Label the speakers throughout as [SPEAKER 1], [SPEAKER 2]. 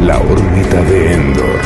[SPEAKER 1] La órbita de Endor.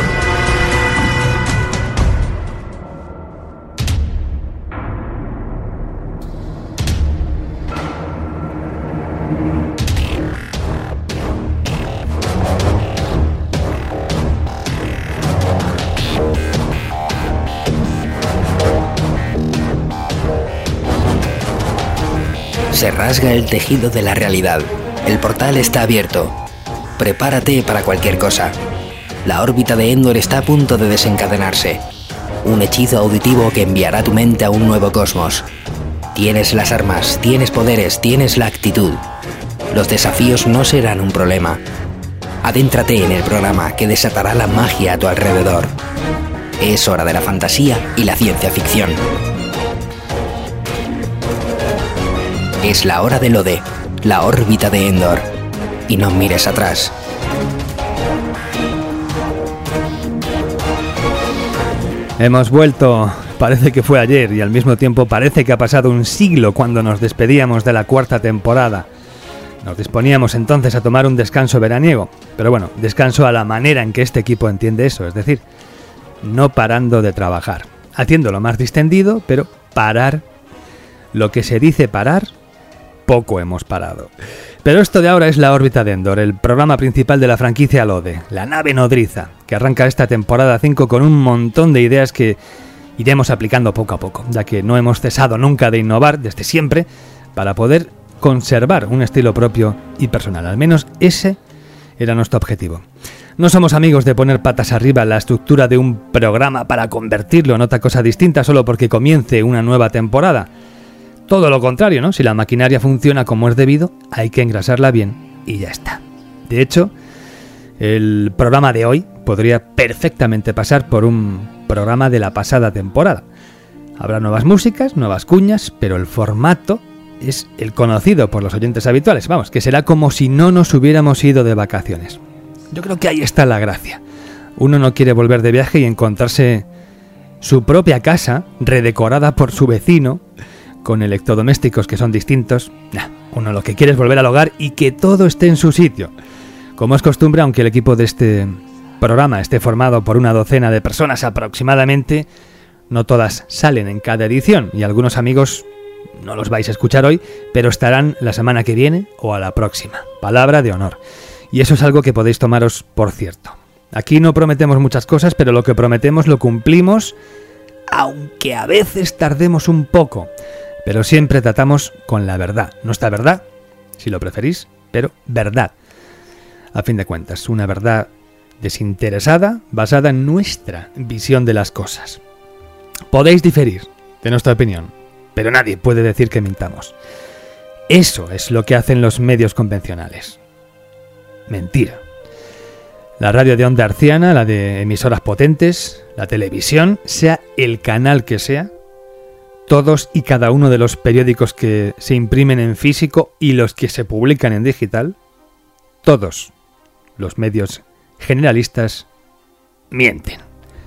[SPEAKER 2] Se rasga el tejido de la realidad. El portal está abierto. Prepárate para cualquier cosa. La órbita de Endor está a punto de desencadenarse. Un hechizo auditivo que enviará tu mente a un nuevo cosmos. Tienes las armas, tienes poderes, tienes la actitud. Los desafíos no serán un problema. Adéntrate en el programa que desatará la magia a tu alrededor. Es hora de la fantasía y la ciencia ficción. Es la hora del Ode, la órbita de Endor. Y no mires atrás.
[SPEAKER 3] Hemos vuelto. Parece que fue ayer y al mismo tiempo parece que ha pasado un siglo cuando nos despedíamos de la cuarta temporada. Nos disponíamos entonces a tomar un descanso veraniego. Pero bueno, descanso a la manera en que este equipo entiende eso, es decir, no parando de trabajar. Haciéndolo más distendido, pero parar. Lo que se dice parar, poco hemos parado. Pero esto de ahora es la órbita de Endor, el programa principal de la franquicia Lode, la nave nodriza, que arranca esta temporada 5 con un montón de ideas que iremos aplicando poco a poco, ya que no hemos cesado nunca de innovar desde siempre para poder conservar un estilo propio y personal. Al menos ese era nuestro objetivo. No somos amigos de poner patas arriba la estructura de un programa para convertirlo en otra cosa distinta solo porque comience una nueva temporada. Todo lo contrario, ¿no? Si la maquinaria funciona como es debido, hay que engrasarla bien y ya está. De hecho, el programa de hoy podría perfectamente pasar por un programa de la pasada temporada. Habrá nuevas músicas, nuevas cuñas, pero el formato es el conocido por los oyentes habituales. Vamos, que será como si no nos hubiéramos ido de vacaciones. Yo creo que ahí está la gracia. Uno no quiere volver de viaje y encontrarse su propia casa redecorada por su vecino, con electrodomésticos que son distintos. Uno lo que quiere es volver al hogar y que todo esté en su sitio. Como es costumbre, aunque el equipo de este programa esté formado por una docena de personas aproximadamente, no todas salen en cada edición y algunos amigos no los vais a escuchar hoy, pero estarán la semana que viene o a la próxima. Palabra de honor. Y eso es algo que podéis tomaros por cierto. Aquí no prometemos muchas cosas, pero lo que prometemos lo cumplimos, aunque a veces tardemos un poco. Pero siempre tratamos con la verdad. Nuestra verdad, si lo preferís, pero verdad. A fin de cuentas, una verdad desinteresada, basada en nuestra visión de las cosas. Podéis diferir de nuestra opinión, pero nadie puede decir que mintamos. Eso es lo que hacen los medios convencionales. Mentira. La radio de onda herciana, la de emisoras potentes, la televisión, sea el canal que sea, todos y cada uno de los periódicos que se imprimen en físico y los que se publican en digital, todos los medios generalistas mienten.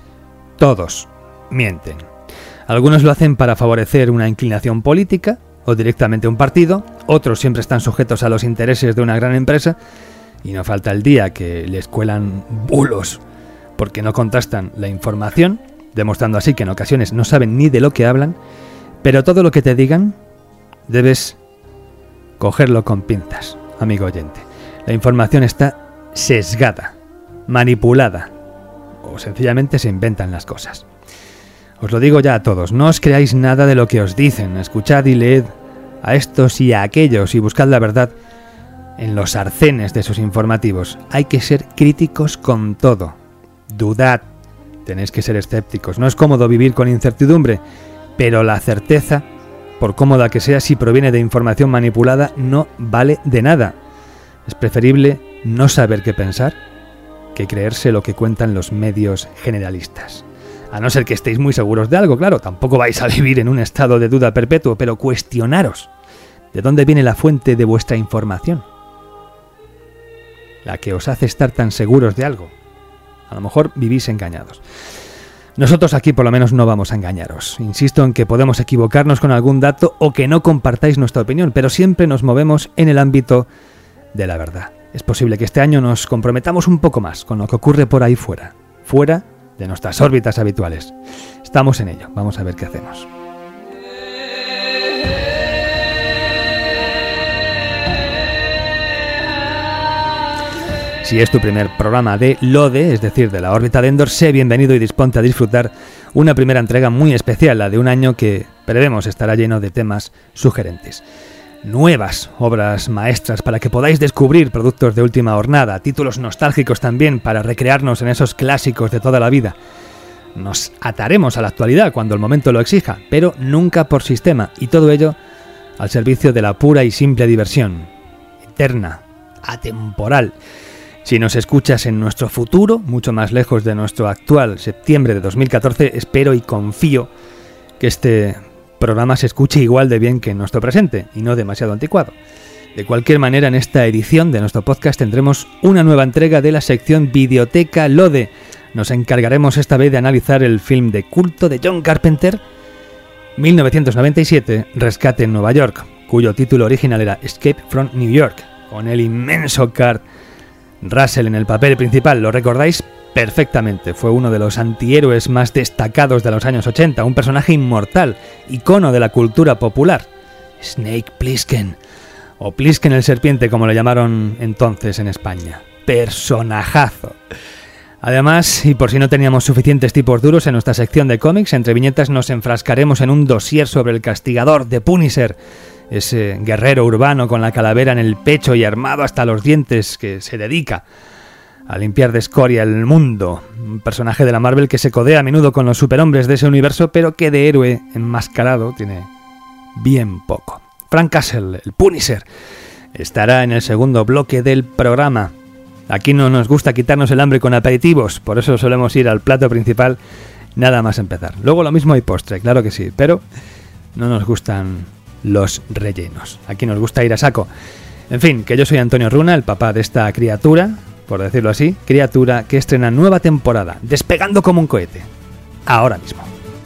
[SPEAKER 3] Todos mienten. Algunos lo hacen para favorecer una inclinación política o directamente un partido, otros siempre están sujetos a los intereses de una gran empresa y no falta el día que les cuelan bulos porque no contrastan la información, demostrando así que en ocasiones no saben ni de lo que hablan. Pero todo lo que te digan, debes cogerlo con pinzas, amigo oyente. La información está sesgada, manipulada, o sencillamente se inventan las cosas. Os lo digo ya a todos, no os creáis nada de lo que os dicen. Escuchad y leed a estos y a aquellos y buscad la verdad en los arcenes de sus informativos. Hay que ser críticos con todo. Dudad, tenéis que ser escépticos. No es cómodo vivir con incertidumbre, pero la certeza, por cómoda que sea, si proviene de información manipulada, no vale de nada. Es preferible no saber qué pensar que creerse lo que cuentan los medios generalistas. A no ser que estéis muy seguros de algo, claro, tampoco vais a vivir en un estado de duda perpetuo, pero cuestionaros de dónde viene la fuente de vuestra información, la que os hace estar tan seguros de algo. A lo mejor vivís engañados. Nosotros aquí por lo menos no vamos a engañaros. Insisto en que podemos equivocarnos con algún dato o que no compartáis nuestra opinión, pero siempre nos movemos en el ámbito de la verdad. es posible que este año nos comprometamos un poco más con lo que ocurre por ahí fuera de nuestras órbitas habituales. Estamos en ello, vamos a ver qué hacemos. Si es tu primer programa de LODE, es decir, de la órbita de Endor, sé bienvenido y disponte a disfrutar una primera entrega muy especial, la de un año que prevemos estará lleno de temas sugerentes. Nuevas obras maestras para que podáis descubrir productos de última hornada, títulos nostálgicos también para recrearnos en esos clásicos de toda la vida. Nos ataremos a la actualidad cuando el momento lo exija, pero nunca por sistema, y todo ello al servicio de la pura y simple diversión, eterna, atemporal. Si nos escuchas en nuestro futuro, mucho más lejos de nuestro actual septiembre de 2014, espero y confío que este programa se escuche igual de bien que en nuestro presente y no demasiado anticuado. De cualquier manera, en esta edición de nuestro podcast tendremos una nueva entrega de la sección Videoteca LODE. Nos encargaremos esta vez de analizar el film de culto de John Carpenter, 1997, Rescate en Nueva York, cuyo título original era Escape from New York, con el inmenso Kurt Russell en el papel principal. ¿Lo recordáis? Perfectamente, fue uno de los antihéroes más destacados de los años 80, un personaje inmortal, icono de la cultura popular. Snake Plissken, o Plissken el serpiente como lo llamaron entonces en España. Personajazo. Además, y por si no teníamos suficientes tipos duros en nuestra sección de cómics, entre viñetas nos enfrascaremos en un dossier sobre el castigador de Punisher, ese guerrero urbano con la calavera en el pecho y armado hasta los dientes que se dedica a limpiar de escoria el mundo. Un personaje de la Marvel que se codea a menudo con los superhombres de ese universo, pero que de héroe enmascarado tiene bien poco. Frank Castle, el Punisher, estará en el segundo bloque del programa. Aquí no nos gusta quitarnos el hambre con aperitivos, por eso solemos ir al plato principal nada más empezar. Luego lo mismo hay postre, claro que sí, pero no nos gustan los rellenos. Aquí nos gusta ir a saco. En fin, que yo soy Antonio Runa, el papá de esta criatura, por decirlo así, criatura que estrena nueva temporada, despegando como un cohete, ahora mismo.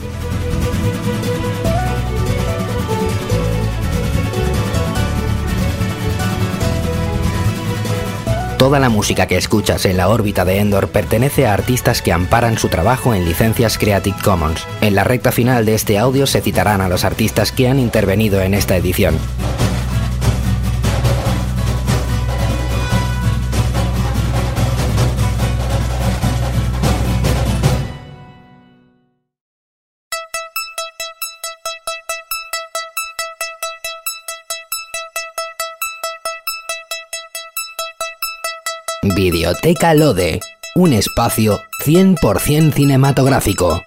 [SPEAKER 2] Toda la música que escuchas en la órbita de Endor pertenece a artistas que amparan su trabajo en licencias Creative Commons. En la recta final de este audio se citarán a los artistas que han intervenido en esta edición. Videoteca LODE, un espacio 100% cinematográfico.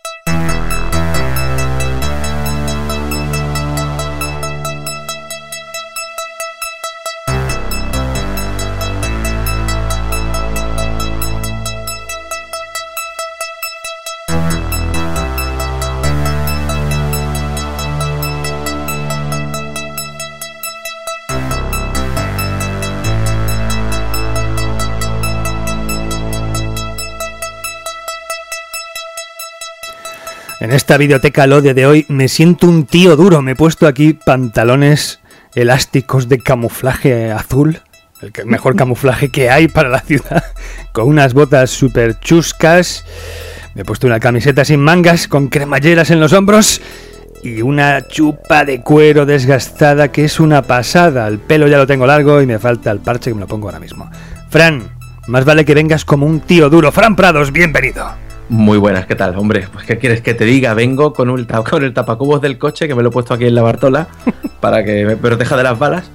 [SPEAKER 3] En esta videoteca LODE de hoy me siento un tío duro. Me he puesto aquí pantalones elásticos de camuflaje azul, el mejor camuflaje que hay para la ciudad, con unas botas súper chuscas. Me he puesto una camiseta sin mangas con cremalleras en los hombros y una chupa de cuero desgastada que es una pasada. El pelo ya lo tengo largo y me falta el parche que me lo pongo ahora mismo. Fran, más vale que vengas como un tío duro. Fran Prados, bienvenido.
[SPEAKER 4] Muy buenas, ¿qué tal? Hombre, pues ¿qué quieres que te diga? Vengo con el tapacubos del coche, que me lo he puesto aquí en la Bartola, para que me proteja de las balas.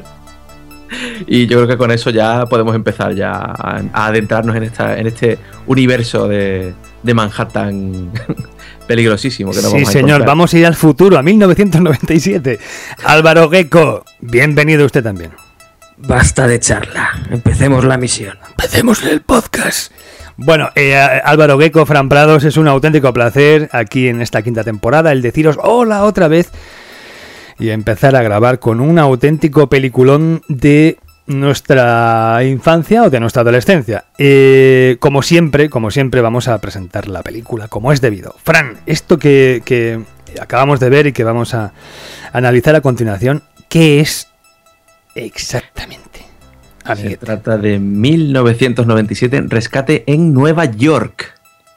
[SPEAKER 4] Y yo creo que con eso ya podemos empezar ya a adentrarnos en este universo de Manhattan peligrosísimo que nos vamos a encontrar. Sí,
[SPEAKER 3] señor, vamos a ir al futuro, a 1997. Álvaro Gueco, bienvenido usted también.
[SPEAKER 5] Basta de charla, empecemos la misión.
[SPEAKER 3] Empecemos el podcast. Bueno, Álvaro Gueco, Fran Prados, es un auténtico placer aquí en esta quinta temporada el deciros hola otra vez y empezar a grabar con un auténtico peliculón de nuestra infancia o de nuestra adolescencia. Como siempre vamos a presentar la película como es debido. Fran, esto que acabamos de ver y que vamos a analizar a continuación, ¿qué es exactamente?
[SPEAKER 4] Se trata de 1997, Rescate en Nueva York.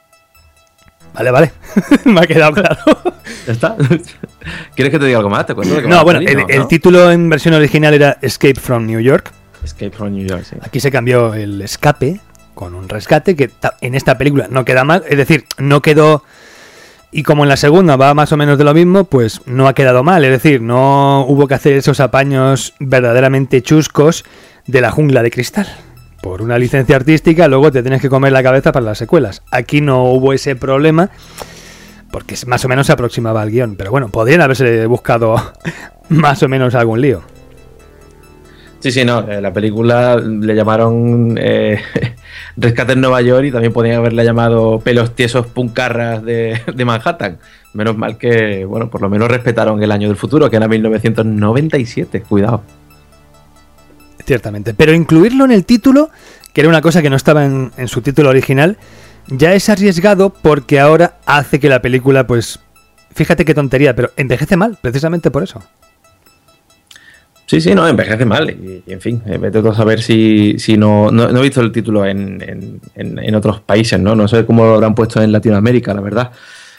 [SPEAKER 3] Vale. Me ha quedado claro.
[SPEAKER 4] ¿Ya está? ¿Quieres que te diga algo más? ¿Te cuento?
[SPEAKER 3] No, bueno, el título en versión original era Escape from New York.
[SPEAKER 4] Escape from New York, sí.
[SPEAKER 3] Aquí se cambió el escape con un rescate, que en esta película no queda mal. Es decir, no quedó... Y como en la segunda va más o menos de lo mismo, pues no ha quedado mal. Es decir, no hubo que hacer esos apaños verdaderamente chuscos de La jungla de cristal. Por una licencia artística, luego te tienes que comer la cabeza para las secuelas. Aquí no hubo ese problema, porque más o menos se aproximaba al guión. Pero bueno, podrían haberse buscado más o menos algún lío.
[SPEAKER 4] Sí, no, la película le llamaron Rescate en Nueva York y también podían haberla llamado Pelos tiesos puncarras de Manhattan. Menos mal que, bueno, por lo menos respetaron el año del futuro, que era 1997, cuidado.
[SPEAKER 3] Ciertamente, pero incluirlo en el título, que era una cosa que no estaba en su título original, ya es arriesgado porque ahora hace que la película, pues, fíjate qué tontería, pero envejece mal, precisamente por eso.
[SPEAKER 4] Sí, no, envejece mal. Y en fin, vete a saber si no he visto el título en otros países, ¿no? No sé cómo lo habrán puesto en Latinoamérica, la verdad.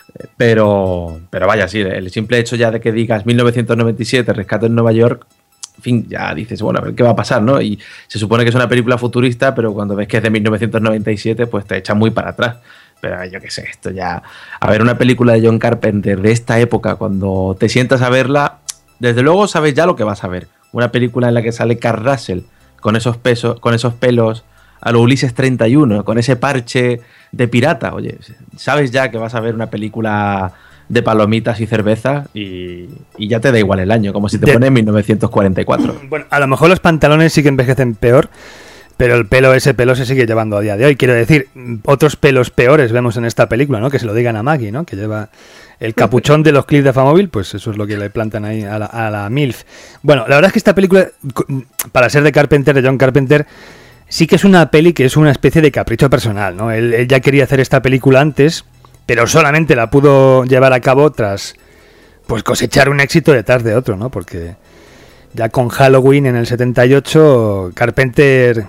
[SPEAKER 4] Pero vaya, sí, el simple hecho ya de que digas 1997, Rescate en Nueva York, en fin, ya dices, bueno, a ver qué va a pasar, ¿no? Y se supone que es una película futurista, pero cuando ves que es de 1997, pues te echa muy para atrás. Pero yo qué sé, esto ya... A ver, una película de John Carpenter de esta época, cuando te sientas a verla, desde luego sabes ya lo que vas a ver. Una película en la que sale Kurt Russell con esos pelos a lo Ulises 31, con ese parche de pirata. Oye, sabes ya que vas a ver una película de palomitas y cerveza y ya te da igual el año, como si te pone en 1944.
[SPEAKER 3] Bueno, a lo mejor los pantalones sí que envejecen peor, pero ese pelo se sigue llevando a día de hoy. Quiero decir, otros pelos peores vemos en esta película, ¿no? Que se lo digan a Maggie, ¿no? Que lleva el capuchón de los clips de Famóvil, pues eso es lo que le plantan ahí a la MILF. Bueno, la verdad es que esta película, para ser de Carpenter, de John Carpenter, sí que es una peli que es una especie de capricho personal, ¿no? Él ya quería hacer esta película antes, pero solamente la pudo llevar a cabo tras, pues, cosechar un éxito detrás de otro, ¿no? Porque ya con Halloween en el 78, Carpenter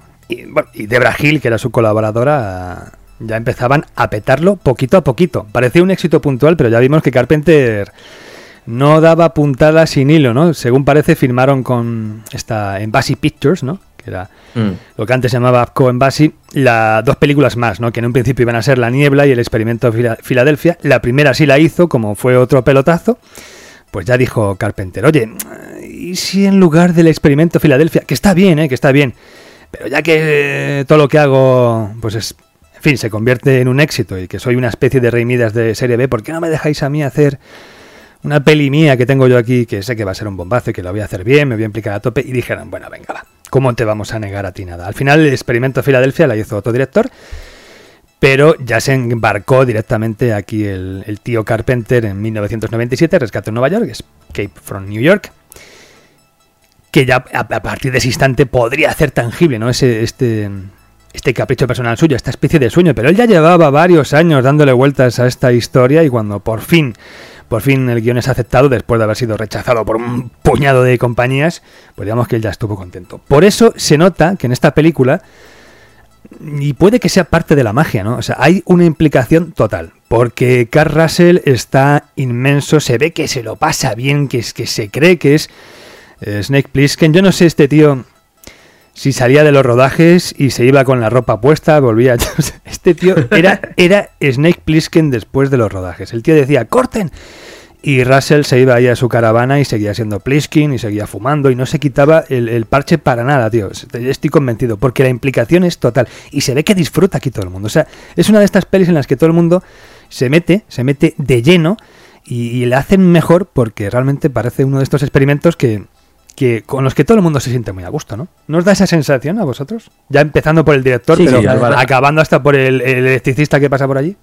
[SPEAKER 3] y Debra Hill, que era su colaboradora, ya empezaban a petarlo poquito a poquito. Parecía un éxito puntual, pero ya vimos que Carpenter no daba puntada sin hilo, ¿no? Según parece, firmaron con esta Embassy Pictures, ¿no? Que era lo que antes se llamaba Apco Embassy, dos películas más, ¿no? Que en un principio iban a ser La Niebla y El Experimento de Filadelfia. La primera sí la hizo, como fue otro pelotazo. Pues ya dijo Carpenter, oye, ¿y si en lugar del Experimento Filadelfia, que está bien, que está bien, pero ya que todo lo que hago, pues es, en fin, se convierte en un éxito y que soy una especie de Rey Midas de serie B, ¿por qué no me dejáis a mí hacer una peli mía que tengo yo aquí, que sé que va a ser un bombazo y que la voy a hacer bien, me voy a implicar a tope? Y dijeron, bueno, venga, va, ¿cómo te vamos a negar a ti nada? Al final El Experimento Filadelfia la hizo otro director, pero ya se embarcó directamente aquí el tío Carpenter en 1997, Rescate en Nueva York, Escape from New York, que ya a partir de ese instante podría hacer tangible, ¿no? Este capricho personal suyo, esta especie de sueño, pero él ya llevaba varios años dándole vueltas a esta historia y cuando por fin el guión es aceptado, después de haber sido rechazado por un puñado de compañías, pues digamos que él ya estuvo contento. Por eso se nota que en esta película, y puede que sea parte de la magia, ¿no? O sea, hay una implicación total, porque Kurt Russell está inmenso, se ve que se lo pasa bien, que se cree que es Snake Plissken. Yo no sé este tío si salía de los rodajes y se iba con la ropa puesta, volvía... Este tío era Snake Plissken después de los rodajes. El tío decía, ¡corten! Y Russell se iba ahí a su caravana y seguía siendo Plissken y seguía fumando y no se quitaba el parche para nada, tío. Estoy convencido, porque la implicación es total. Y se ve que disfruta aquí todo el mundo. O sea, es una de estas pelis en las que todo el mundo se mete de lleno y la hacen mejor porque realmente parece uno de estos experimentos que con los que todo el mundo se siente muy a gusto, ¿no? ¿No os da esa sensación a vosotros? Ya empezando por el director, sí, pero sí, acabando hasta por el electricista que pasa por allí.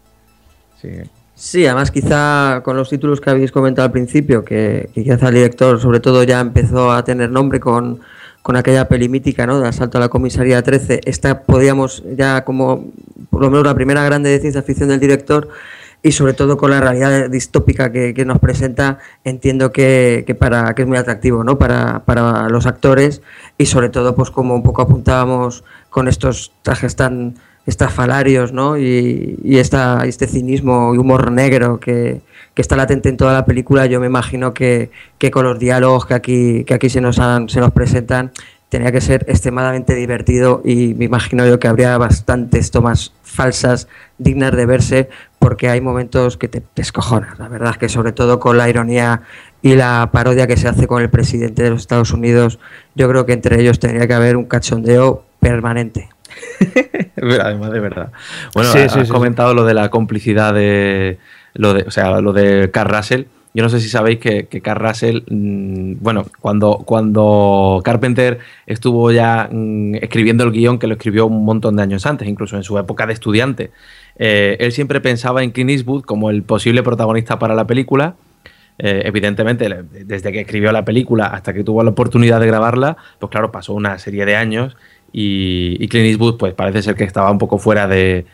[SPEAKER 5] Sí, además quizá con los títulos que habéis comentado al principio, que quizá el director sobre todo ya empezó a tener nombre con aquella peli mítica, ¿no? De Asalto a la Comisaría 13. Esta podíamos ya como, por lo menos la primera grande de ciencia ficción del director, y sobre todo con la realidad distópica que nos presenta, entiendo que es muy atractivo, ¿no? Para los actores, y sobre todo, pues como un poco apuntábamos con estos trajes tan estrafalarios, ¿no? Y este cinismo y humor negro que está latente en toda la película. Yo me imagino que con los diálogos que aquí se nos presentan, tenía que ser extremadamente divertido, y me imagino yo que habría bastantes tomas falsas dignas de verse, porque hay momentos que te descojonas. La verdad es que, sobre todo con la ironía y la parodia que se hace con el presidente de los Estados Unidos, yo creo que entre ellos tendría que haber un cachondeo permanente.
[SPEAKER 4] Además, de verdad. Bueno, has comentado lo de la complicidad lo de Kurt Russell. Yo no sé si sabéis que Kurt Russell, bueno, cuando Carpenter estuvo ya escribiendo el guión, que lo escribió un montón de años antes, incluso en su época de estudiante, él siempre pensaba en Clint Eastwood como el posible protagonista para la película. Evidentemente, desde que escribió la película hasta que tuvo la oportunidad de grabarla, pues claro, pasó una serie de años, y Clint Eastwood pues parece ser que estaba un poco fuera de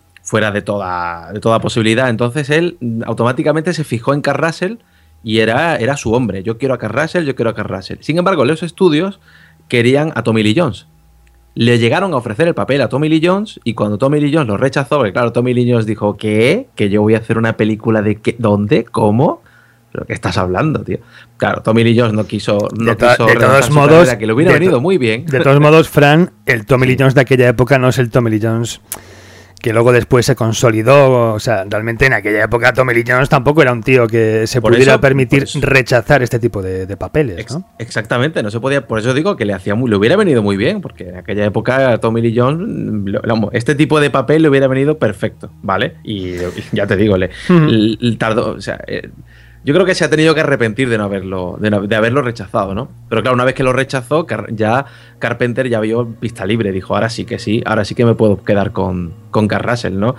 [SPEAKER 4] toda posibilidad. Entonces él automáticamente se fijó en Kurt Russell y era su hombre. Yo quiero a Kurt Russell. Sin embargo, los estudios querían a Tommy Lee Jones. Le llegaron a ofrecer el papel a Tommy Lee Jones, y cuando Tommy Lee Jones lo rechazó, porque claro, Tommy Lee Jones dijo, ¿qué? ¿Que yo voy a hacer una película de qué? ¿Dónde? ¿Cómo? ¿Pero qué estás hablando, tío? Claro, Tommy Lee Jones no quiso
[SPEAKER 3] de todos modos,
[SPEAKER 4] que le hubiera venido muy bien.
[SPEAKER 3] De todos modos, Fran, el Tommy Lee Jones de aquella época no es el Tommy Lee Jones que luego después se consolidó. O sea, realmente en aquella época Tommy Lee Jones tampoco era un tío que se pudiera permitir rechazar este tipo de papeles, ¿no?
[SPEAKER 4] Exactamente, no se podía. Por eso digo que le hubiera venido muy bien, porque en aquella época Tommy Lee Jones, este tipo de papel le hubiera venido perfecto, ¿vale? Y ya te digo, tardó, o sea, yo creo que se ha tenido que arrepentir de haberlo rechazado, ¿no? Pero claro, una vez que lo rechazó, ya Carpenter ya vio pista libre. Dijo, ahora sí que me puedo quedar con Kurt Russell, ¿no?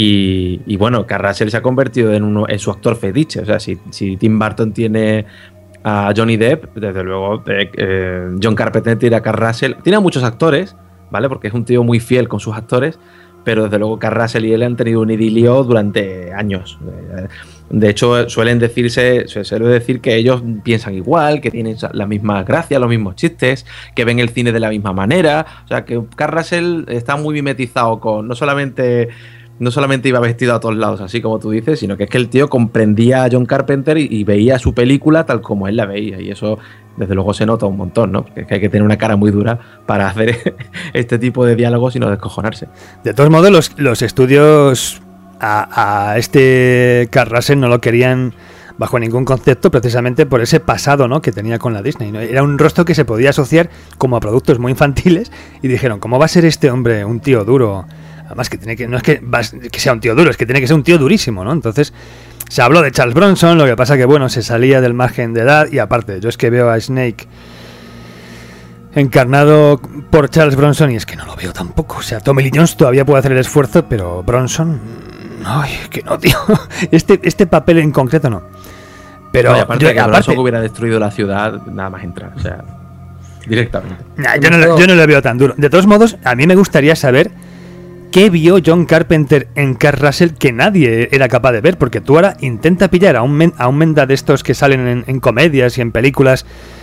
[SPEAKER 4] Y bueno, Kurt Russell se ha convertido en su actor fetiche. O sea, si Tim Burton tiene a Johnny Depp, desde luego John Carpenter tiene a Kurt Russell. Tiene a muchos actores, ¿vale? Porque es un tío muy fiel con sus actores, pero desde luego Kurt Russell y él han tenido un idilio durante años. De hecho, suele decir que ellos piensan igual, que tienen la misma gracia, los mismos chistes, que ven el cine de la misma manera. O sea, que Kurt Russell está muy mimetizado con... No solamente iba vestido a todos lados, así como tú dices, sino que es que el tío comprendía a John Carpenter y veía su película tal como él la veía. Y eso, desde luego, se nota un montón, ¿no? Porque es que hay que tener una cara muy dura para hacer este tipo de diálogos y no descojonarse.
[SPEAKER 3] De todos modos, los estudios... A este Kurt Russell no lo querían bajo ningún concepto, precisamente por ese pasado, ¿no?, que tenía con la Disney, ¿no? Era un rostro que se podía asociar como a productos muy infantiles, y dijeron, ¿cómo va a ser este hombre un tío duro? Además, no es que sea un tío duro, es que tiene que ser un tío durísimo, ¿no? Entonces se habló de Charles Bronson, lo que pasa que, bueno, se salía del margen de edad, y aparte, yo es que veo a Snake encarnado por Charles Bronson y es que no lo veo tampoco. O sea, Tommy Lee Jones todavía puede hacer el esfuerzo, pero Bronson... Ay, que no, tío. Este papel en concreto no. Pero
[SPEAKER 4] no, aparte que Bronson hubiera destruido la ciudad nada más entrar, o sea, directamente.
[SPEAKER 3] Yo no lo veo tan duro. De todos modos, a mí me gustaría saber qué vio John Carpenter en Kurt Russell que nadie era capaz de ver, porque tú ahora intenta pillar a un menda de estos que salen en comedias y en películas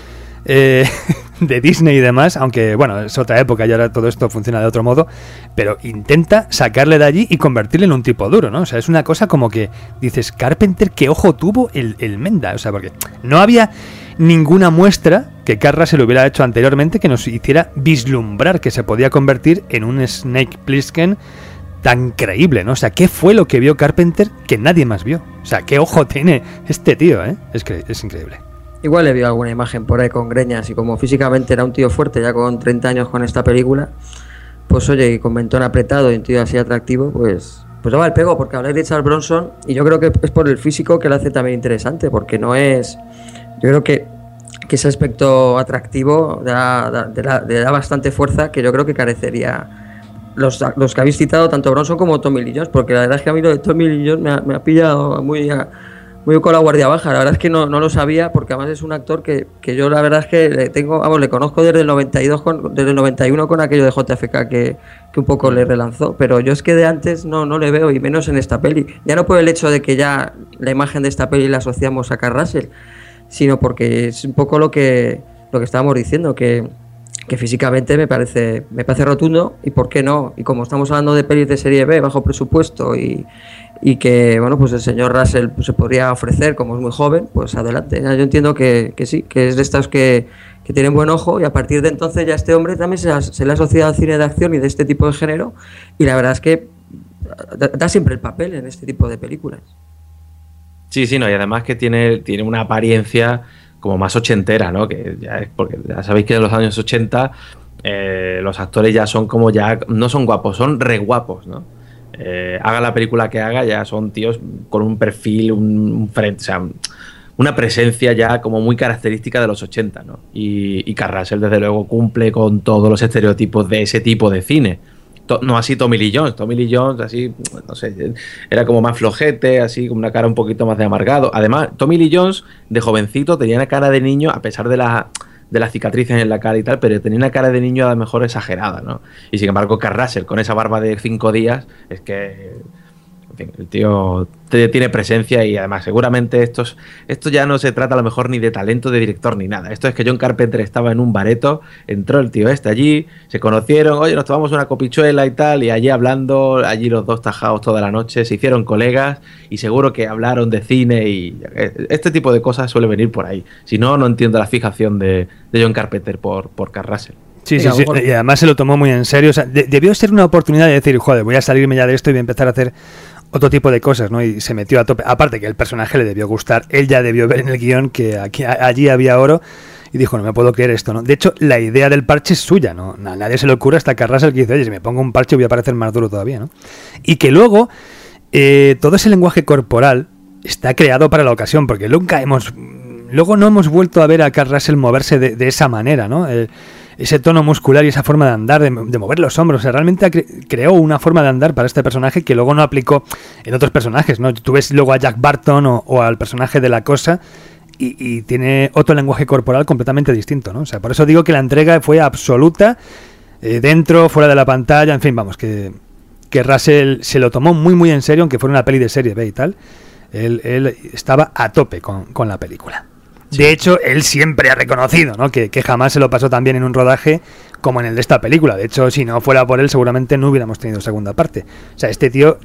[SPEAKER 3] de Disney y demás, aunque bueno, es otra época y ahora todo esto funciona de otro modo, pero intenta sacarle de allí y convertirle en un tipo duro, ¿no? O sea, es una cosa como que dices, Carpenter, ¿qué ojo tuvo el menda? O sea, porque no había ninguna muestra que Kurt Russell hubiera hecho anteriormente que nos hiciera vislumbrar que se podía convertir en un Snake Plissken tan creíble, ¿no? O sea, ¿qué fue lo que vio Carpenter que nadie más vio? O sea, ¿qué ojo tiene este tío, eh? Es increíble.
[SPEAKER 5] Igual le vio alguna imagen por ahí con greñas, y como físicamente era un tío fuerte, ya con 30 años con esta película, pues oye, y con mentón apretado y un tío así atractivo, pues daba el pego, porque habláis de Charles Bronson, y yo creo que es por el físico que lo hace también interesante, porque no es... Yo creo que ese aspecto atractivo le da bastante fuerza, que yo creo que carecería los que habéis citado, tanto Bronson como Tommy Lee Jones, porque la verdad es que a mí lo de Tommy Lee Jones me ha pillado muy muy con la guardia baja. La verdad es que no lo sabía, porque además es un actor que yo la verdad es que le conozco desde el 92, desde el 91 con aquello de JFK que un poco le relanzó, pero yo es que de antes no le veo, y menos en esta peli. Ya no por el hecho de que ya la imagen de esta peli la asociamos a Kurt Russell, sino porque es un poco lo que estábamos diciendo, que físicamente me parece rotundo, y por qué no, y como estamos hablando de pelis de serie B bajo presupuesto y que bueno, pues el señor Russell pues, se podría ofrecer, como es muy joven, pues adelante. Yo entiendo que sí, que es de estos que tienen buen ojo, y a partir de entonces ya este hombre también se le ha asociado al cine de acción y de este tipo de género, y la verdad es que da siempre el papel en este tipo de películas.
[SPEAKER 4] Sí, no, y además que tiene una apariencia como más ochentera, ¿no? Que ya es porque ya sabéis que en los años 80 los actores ya son como ya no son guapos, son re guapos, ¿no? Haga la película que haga, ya son tíos con un perfil, un frente, o sea, una presencia ya como muy característica de los 80, ¿no? Y Kurt Russell, desde luego, cumple con todos los estereotipos de ese tipo de cine. No así Tommy Lee Jones. Tommy Lee Jones, así, no sé, era como más flojete, así, con una cara un poquito más de amargado. Además, Tommy Lee Jones, de jovencito, tenía una cara de niño, a pesar de las cicatrices en la cara y tal, pero tenía una cara de niño a lo mejor exagerada, ¿no? Y sin embargo, Kurt Russell, con esa barba de 5 días, es que, en fin, el tío tiene presencia, y además seguramente esto ya no se trata a lo mejor ni de talento de director ni nada. Esto es que John Carpenter estaba en un bareto, entró el tío allí, se conocieron, oye, nos tomamos una copichuela y tal, y allí hablando, allí los dos tajados toda la noche, se hicieron colegas y seguro que hablaron de cine, y este tipo de cosas suele venir por ahí. Si no, no entiendo la fijación de John Carpenter por Kurt Russell.
[SPEAKER 3] Sí, y además se lo tomó muy en serio. O sea, debió ser una oportunidad de decir, joder, voy a salirme ya de esto y voy a empezar a hacer otro tipo de cosas, ¿no? Y se metió a tope. Aparte que el personaje le debió gustar, él ya debió ver en el guión que allí había oro, y dijo, no me puedo creer esto, ¿no? De hecho, la idea del parche es suya, ¿no? A nadie se le ocurre, hasta Kurt Russell, que dice, oye, si me pongo un parche voy a parecer más duro todavía, ¿no? Y que luego todo ese lenguaje corporal está creado para la ocasión, porque luego no hemos vuelto a ver a Kurt Russell moverse de esa manera, ¿no? Ese tono muscular y esa forma de andar, de mover los hombros. O sea, realmente creó una forma de andar para este personaje que luego no aplicó en otros personajes, ¿no? Tú ves luego a Jack Barton o al personaje de La Cosa y tiene otro lenguaje corporal completamente distinto, ¿no? O sea, por eso digo que la entrega fue absoluta, dentro, fuera de la pantalla, en fin, vamos, que Russell se lo tomó muy muy en serio, aunque fuera una peli de serie B y tal. Él estaba a tope con la película. De hecho, él siempre ha reconocido, ¿no? que jamás se lo pasó tan bien en un rodaje como en el de esta película. De hecho, si no fuera por él, seguramente no hubiéramos tenido segunda parte. O sea, este tío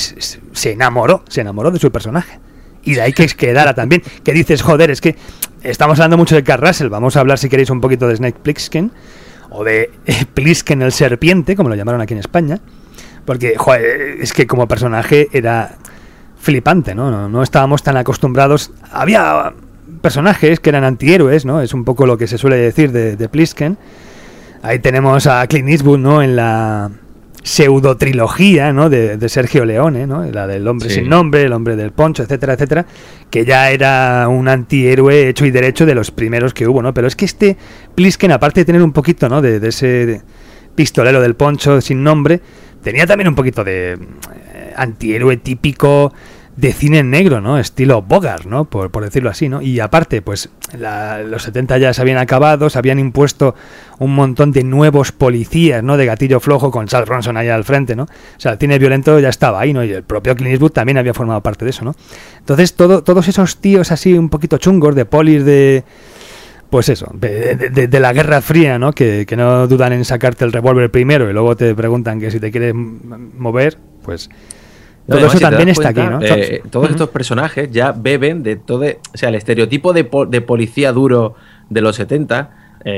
[SPEAKER 3] se enamoró de su personaje. Y de ahí que quedara también. Que dices, joder, es que estamos hablando mucho de Kurt Russell. Vamos a hablar, si queréis, un poquito de Snake Plissken. O de Plissken el serpiente, como lo llamaron aquí en España. Porque, joder, es que como personaje era flipante, ¿no? No estábamos tan acostumbrados. Había personajes que eran antihéroes, ¿no? Es un poco lo que se suele decir de Plissken. Ahí tenemos a Clint Eastwood, ¿no? En la pseudo trilogía, ¿no? de Sergio Leone, ¿no? La del hombre sin nombre, el hombre del poncho, etcétera, etcétera, que ya era un antihéroe hecho y derecho de los primeros que hubo, ¿no? Pero es que este Plissken, aparte de tener un poquito, ¿no? de ese pistolero del poncho sin nombre, tenía también un poquito de antihéroe típico de cine negro, ¿no? Estilo Bogart, ¿no? Por decirlo así, ¿no? Y aparte, pues los 70 ya se habían acabado, se habían impuesto un montón de nuevos policías, ¿no? De gatillo flojo, con Charles Bronson ahí al frente, ¿no? O sea, el cine violento ya estaba ahí, ¿no? Y el propio Clint Eastwood también había formado parte de eso, ¿no? Entonces, todos esos tíos así un poquito chungos, de polis de... Pues eso, de la Guerra Fría, ¿no? Que no dudan en sacarte el revólver primero y luego te preguntan que si te quieres mover, pues... Todo eso también está aquí, ¿no?
[SPEAKER 4] Todos estos personajes ya beben de todo... O sea, el estereotipo de policía duro de los 70,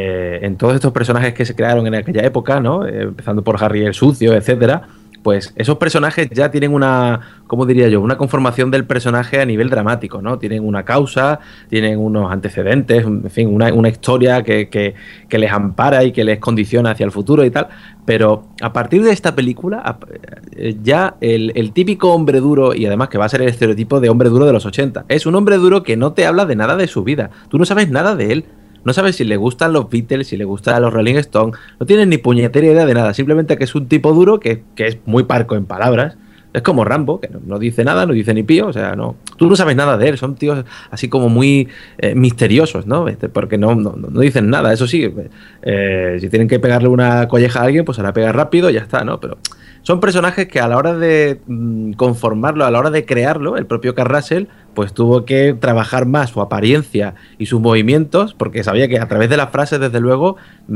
[SPEAKER 4] en todos estos personajes que se crearon en aquella época, ¿no? Empezando por Harry el Sucio, etcétera, pues esos personajes ya tienen una, ¿cómo diría yo? Una conformación del personaje a nivel dramático, ¿no? Tienen una causa, tienen unos antecedentes, en fin, una historia que les ampara y que les condiciona hacia el futuro y tal. Pero a partir de esta película, ya el típico hombre duro, y además que va a ser el estereotipo de hombre duro de los 80, es un hombre duro que no te habla de nada de su vida. Tú no sabes nada de él. No sabes si le gustan los Beatles, si le gustan los Rolling Stones. No tienes ni puñetera idea de nada. Simplemente que es un tipo duro que es muy parco en palabras. Es como Rambo, que no dice nada, no dice ni pío, o sea, no, tú no sabes nada de él, son tíos así como muy misteriosos, ¿no? Porque no dicen nada, eso sí, si tienen que pegarle una colleja a alguien, pues se la pega rápido y ya está, ¿no? Pero son personajes que a la hora de conformarlo, a la hora de crearlo, el propio Kurt Russell, pues tuvo que trabajar más su apariencia y sus movimientos, porque sabía que a través de las frases, desde luego,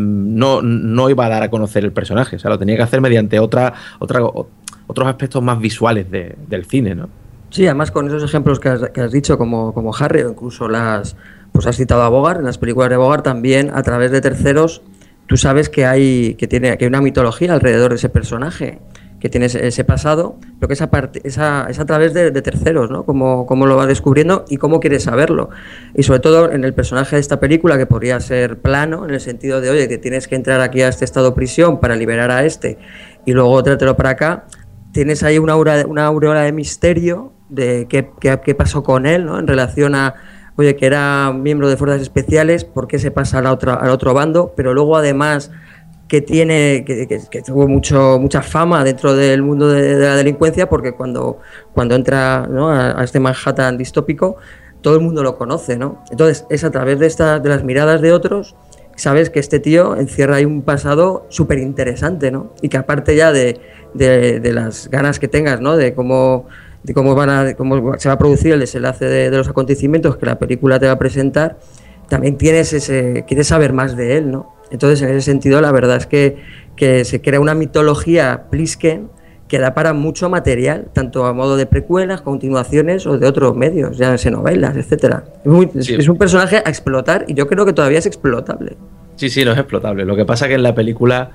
[SPEAKER 4] no iba a dar a conocer el personaje, o sea, lo tenía que hacer mediante otros aspectos más visuales del cine, ¿no? Sí,
[SPEAKER 5] además con esos ejemplos que has dicho, como Harry, o incluso pues has citado a Bogart, en las películas de Bogart también, a través de terceros, tú sabes que hay una mitología alrededor de ese personaje, que tiene ese pasado, pero que es a través de terceros, ¿no? Cómo lo va descubriendo y cómo quieres saberlo. Y sobre todo en el personaje de esta película, que podría ser plano, en el sentido de, oye, que tienes que entrar aquí a este estado de prisión para liberar a este, y luego tráetelo para acá, tienes ahí una aureola de misterio de qué pasó con él, ¿no? En relación a, oye, que era miembro de fuerzas especiales, por qué se pasa al otro bando, pero luego además que tuvo mucha fama dentro del mundo de la delincuencia, porque cuando entra, ¿no?, a este Manhattan distópico, todo el mundo lo conoce, ¿no? Entonces es a través de las miradas de otros, sabes que este tío encierra ahí un pasado súper interesante, ¿no? Y que aparte ya de las ganas que tengas, ¿no?, de cómo se va a producir el desenlace de los acontecimientos que la película te va a presentar, también quieres saber más de él, ¿no? Entonces, en ese sentido, la verdad es que se crea una mitología Plisken que da para mucho material, tanto a modo de precuelas, continuaciones o de otros medios, ya sea novelas, etcétera. Es un personaje a explotar y yo creo que todavía es explotable.
[SPEAKER 4] Sí, no es explotable. Lo que pasa que en la película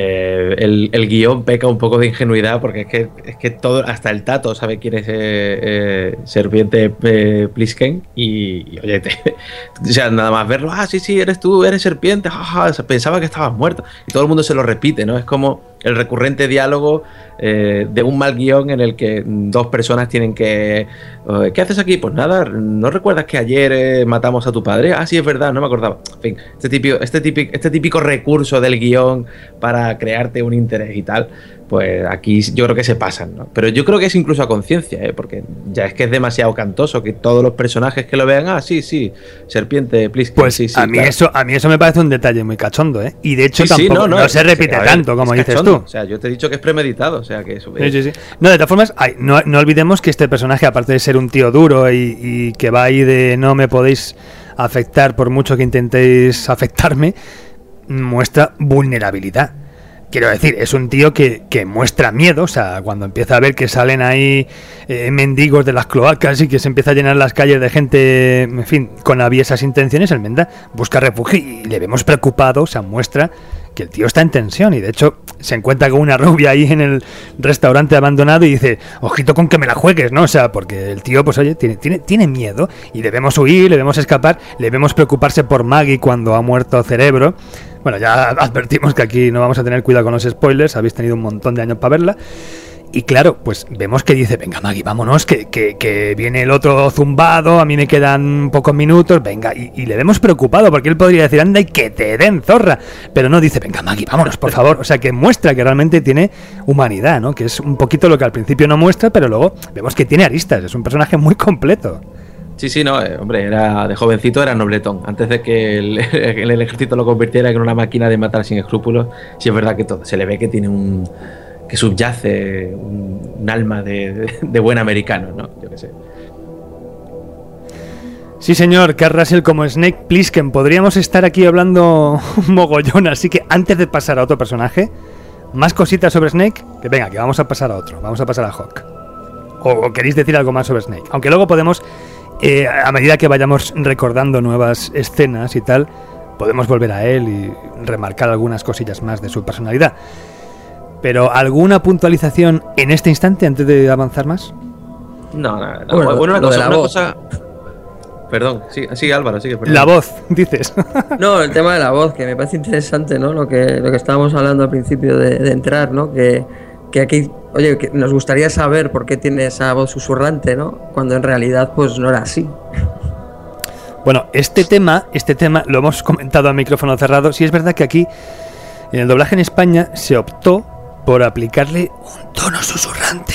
[SPEAKER 4] el guión peca un poco de ingenuidad, porque es que todo, hasta el Tato sabe quién es Serpiente Plisken y oye, o sea, nada más verlo, sí, eres tú, eres Serpiente, jaja, pensaba que estabas muerto, y todo el mundo se lo repite, ¿no? Es como el recurrente diálogo de un mal guión en el que dos personas tienen que... ¿Qué haces aquí? Pues nada, ¿no recuerdas que ayer matamos a tu padre? Sí, es verdad, no me acordaba. En fin, este típico recurso del guión para crearte un interés y tal, pues aquí yo creo que se pasan, ¿no? Pero yo creo que es incluso a conciencia, porque ya es que es demasiado cantoso que todos los personajes que lo vean, sí, Serpiente, Plisken,
[SPEAKER 3] pues
[SPEAKER 4] sí,
[SPEAKER 3] a mí eso me parece un detalle muy cachondo, y de hecho tampoco no se repite tanto como dices
[SPEAKER 4] cachondo,
[SPEAKER 3] tú.
[SPEAKER 4] O sea, yo te he dicho que es premeditado, o sea, que eso es...
[SPEAKER 3] Sí. No, de todas formas, no olvidemos que este personaje, aparte de ser un tío duro y que va ahí de no me podéis afectar por mucho que intentéis afectarme, muestra vulnerabilidad. Quiero decir, es un tío que muestra miedo, o sea, cuando empieza a ver que salen ahí mendigos de las cloacas y que se empieza a llenar las calles de gente, en fin, con aviesas intenciones, el Menda busca refugio y le vemos preocupado, o sea, muestra que el tío está en tensión y de hecho se encuentra con una rubia ahí en el restaurante abandonado y dice, ojito con que me la juegues, ¿no? O sea, porque el tío, pues oye, tiene miedo y le vemos huir, le vemos escapar, le vemos preocuparse por Maggie cuando ha muerto Cerebro. Bueno, ya advertimos que aquí no vamos a tener cuidado con los spoilers, habéis tenido un montón de años para verla. Y claro, pues vemos que dice, venga Maggie, vámonos, que viene el otro zumbado, a mí me quedan pocos minutos, venga, y le vemos preocupado, porque él podría decir, anda y que te den zorra, pero no, dice, venga Maggie, vámonos, por favor, o sea, que muestra que realmente tiene humanidad, ¿no? Que es un poquito lo que al principio no muestra, pero luego vemos que tiene aristas, es un personaje muy completo.
[SPEAKER 4] Sí, no, hombre, de jovencito era nobletón. Antes de que el ejército lo convirtiera en una máquina de matar sin escrúpulos, sí es verdad que todo, se le ve que tiene que subyace un alma de buen americano, ¿no? Yo qué sé.
[SPEAKER 3] Sí, señor, Kurt Russell como Snake Plissken. Podríamos estar aquí hablando un mogollón, así que antes de pasar a otro personaje, más cositas sobre Snake, que venga, que vamos a pasar a otro, vamos a pasar a Hawk. ¿O queréis decir algo más sobre Snake? Aunque luego podemos... a medida que vayamos recordando nuevas escenas y tal, podemos volver a él y remarcar algunas cosillas más de su personalidad. Pero, ¿alguna puntualización en este instante antes de avanzar más?
[SPEAKER 4] No. Bueno, una cosa... Perdón, sí, Álvaro, sigue. Perdón.
[SPEAKER 3] La voz, dices.
[SPEAKER 5] No, el tema de la voz, que me parece interesante, ¿no? Lo que estábamos hablando al principio de entrar, ¿no? Que aquí, oye, que nos gustaría saber por qué tiene esa voz susurrante, ¿no? Cuando en realidad, pues no era así.
[SPEAKER 3] Bueno, este tema lo hemos comentado a micrófono cerrado. Sí es verdad que aquí, en el doblaje en España, se optó por aplicarle un tono susurrante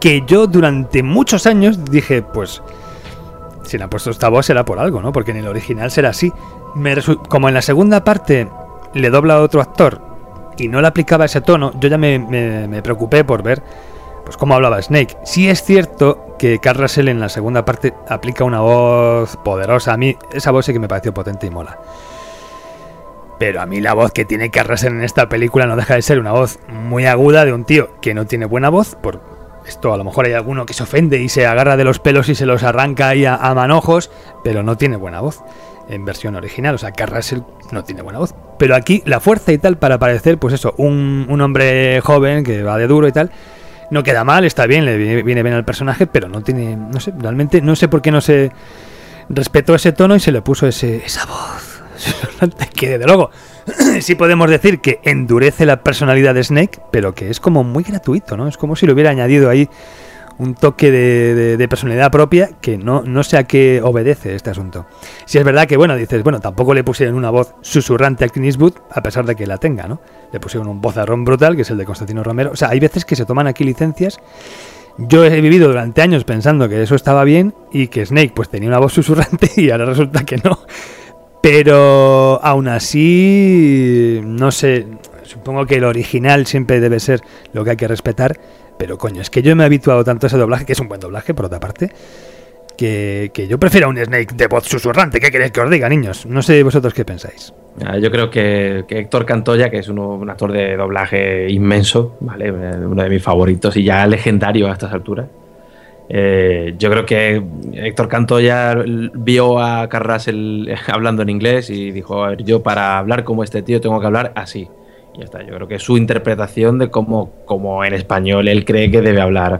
[SPEAKER 3] que yo durante muchos años dije, pues, si le han puesto esta voz será por algo, ¿no? Porque en el original será así. Como en la segunda parte le dobla a otro actor y no le aplicaba ese tono, yo ya me preocupé por ver pues cómo hablaba Snake. Sí es cierto que Kurt Russell en la segunda parte aplica una voz poderosa. A mí esa voz sí que me pareció potente y mola. Pero a mí la voz que tiene Kurt Russell en esta película no deja de ser una voz muy aguda de un tío que no tiene buena voz. Por esto a lo mejor hay alguno que se ofende y se agarra de los pelos y se los arranca ahí a manojos, pero no tiene buena voz en versión original. O sea, Kurt Russell no tiene buena voz. Pero aquí la fuerza y tal para parecer, pues eso, un hombre joven que va de duro y tal, no queda mal, está bien, le viene bien al personaje, pero no tiene, no sé, realmente no sé por qué no se respetó ese tono y se le puso esa voz que desde luego sí podemos decir que endurece la personalidad de Snake, pero que es como muy gratuito, ¿no? Es como si le hubiera añadido ahí un toque de personalidad propia que no sé a qué obedece este asunto. Si es verdad que, bueno, dices, bueno, tampoco le pusieron una voz susurrante a Clint Eastwood, a pesar de que la tenga, ¿no? Le pusieron un vozarrón brutal, que es el de Constantino Romero. O sea, hay veces que se toman aquí licencias. Yo he vivido durante años pensando que eso estaba bien y que Snake pues tenía una voz susurrante y ahora resulta que no. Pero aún así, no sé, supongo que el original siempre debe ser lo que hay que respetar. Pero coño, es que yo me he habituado tanto a ese doblaje, que es un buen doblaje, por otra parte, que yo prefiero a un Snake de voz susurrante. ¿Qué queréis que os diga, niños? No sé vosotros qué pensáis.
[SPEAKER 4] Yo creo que Héctor Cantoya, que es un actor de doblaje inmenso, ¿vale? Uno de mis favoritos y ya legendario a estas alturas. Yo creo que Héctor Cantoya vio a Kurt Russell hablando en inglés y dijo, a ver, yo para hablar como este tío tengo que hablar así. Y ya está. Yo creo que es su interpretación de cómo en español él cree que debe hablar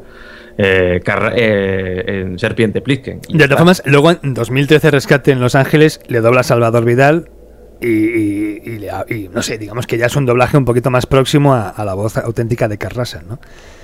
[SPEAKER 4] en Serpiente Plisken.
[SPEAKER 3] De todas formas, luego en 2013 Rescate en Los Ángeles le dobla a Salvador Vidal y no sé, digamos que ya es un doblaje un poquito más próximo a la voz auténtica de Kurt Russell, ¿no?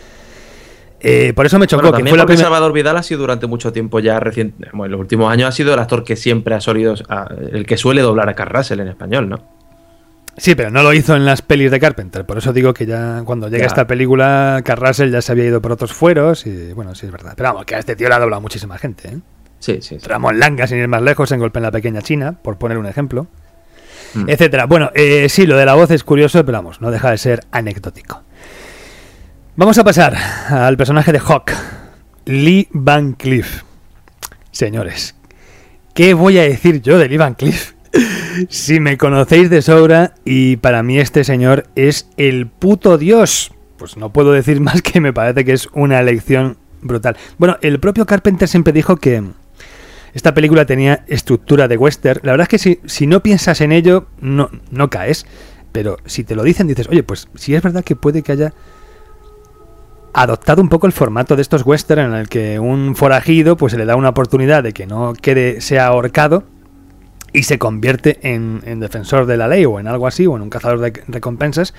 [SPEAKER 3] Por eso me chocó,
[SPEAKER 4] bueno, que fue la primera. Salvador Vidal ha sido durante mucho tiempo ya reciente, bueno, en los últimos años ha sido el actor que siempre ha solido, el que suele doblar a Kurt Russell en español, ¿no?
[SPEAKER 3] Sí, pero no lo hizo en las pelis de Carpenter, por eso digo que ya cuando llega esta película Kurt Russell ya se había ido por otros fueros y bueno, sí es verdad. Pero vamos, que a este tío le ha doblado muchísima gente, ¿eh?
[SPEAKER 4] Sí.
[SPEAKER 3] Ramón Langa, sin ir más lejos, en Golpe en la Pequeña China, por poner un ejemplo, etcétera. Bueno, sí, lo de la voz es curioso, pero vamos, no deja de ser anecdótico. Vamos a pasar al personaje de Hawk, Lee Van Cleef. Señores, ¿qué voy a decir yo de Lee Van Cleef? Si me conocéis de sobra, y para mí este señor es el puto dios, pues no puedo decir más, que me parece que es una elección brutal. Bueno, el propio Carpenter siempre dijo que esta película tenía estructura de western. La verdad es que si no piensas en ello, no caes. Pero si te lo dicen, dices, oye, pues si es verdad que puede que haya adoptado un poco el formato de estos western en el que un forajido pues se le da una oportunidad de que no sea ahorcado y se convierte en defensor de la ley o en algo así, o en un cazador de recompensas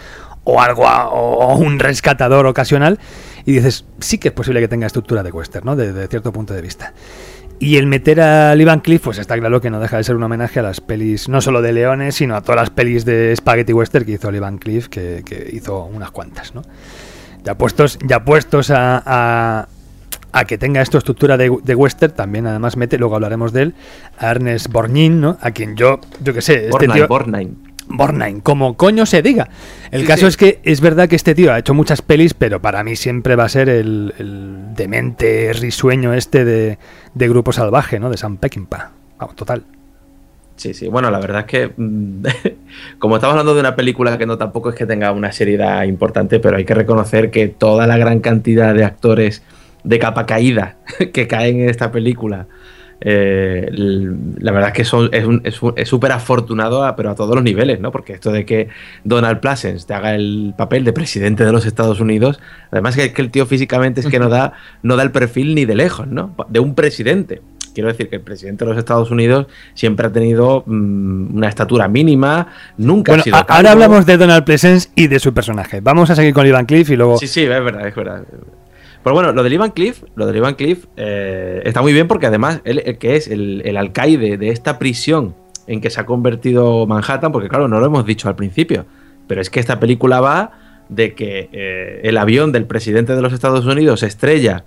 [SPEAKER 3] o un rescatador ocasional, y dices, sí que es posible que tenga estructura de western, ¿no? De cierto punto de vista. Y el meter a Lee Van Cleef, pues está claro que no deja de ser un homenaje a las pelis, no solo de leones, sino a todas las pelis de Spaghetti Western que hizo Lee Van Cleef, que hizo unas cuantas, ¿no? Ya puestos a que tenga esto estructura de western, también además mete, luego hablaremos de él, a Ernest Borgnine, ¿no? A quien yo que sé, este tío... Borgnine, como coño se diga. El caso es que es verdad que este tío ha hecho muchas pelis, pero para mí siempre va a ser el demente risueño este de Grupo Salvaje, ¿no? De Sam Peckinpah. Vamos, total.
[SPEAKER 4] Sí, bueno, la verdad es que como estamos hablando de una película que no tampoco es que tenga una seriedad importante, pero hay que reconocer que toda la gran cantidad de actores de capa caída que caen en esta película, la verdad es que es súper afortunado, pero a todos los niveles, ¿no? Porque esto de que Donald Pleasence te haga el papel de presidente de los Estados Unidos, además que el tío físicamente es que no da el perfil ni de lejos, ¿no? De un presidente. Quiero decir que el presidente de los Estados Unidos siempre ha tenido una estatura mínima, nunca ha sido calvo.
[SPEAKER 3] Ahora hablamos de Donald Pleasence y de su personaje. Vamos a seguir con Lee Van Cleef y luego...
[SPEAKER 4] Sí, es verdad. Pero bueno, lo de Lee Van Cleef está muy bien porque además él que es el alcaide de esta prisión en que se ha convertido Manhattan, porque claro, no lo hemos dicho al principio, pero es que esta película va de que el avión del presidente de los Estados Unidos se estrella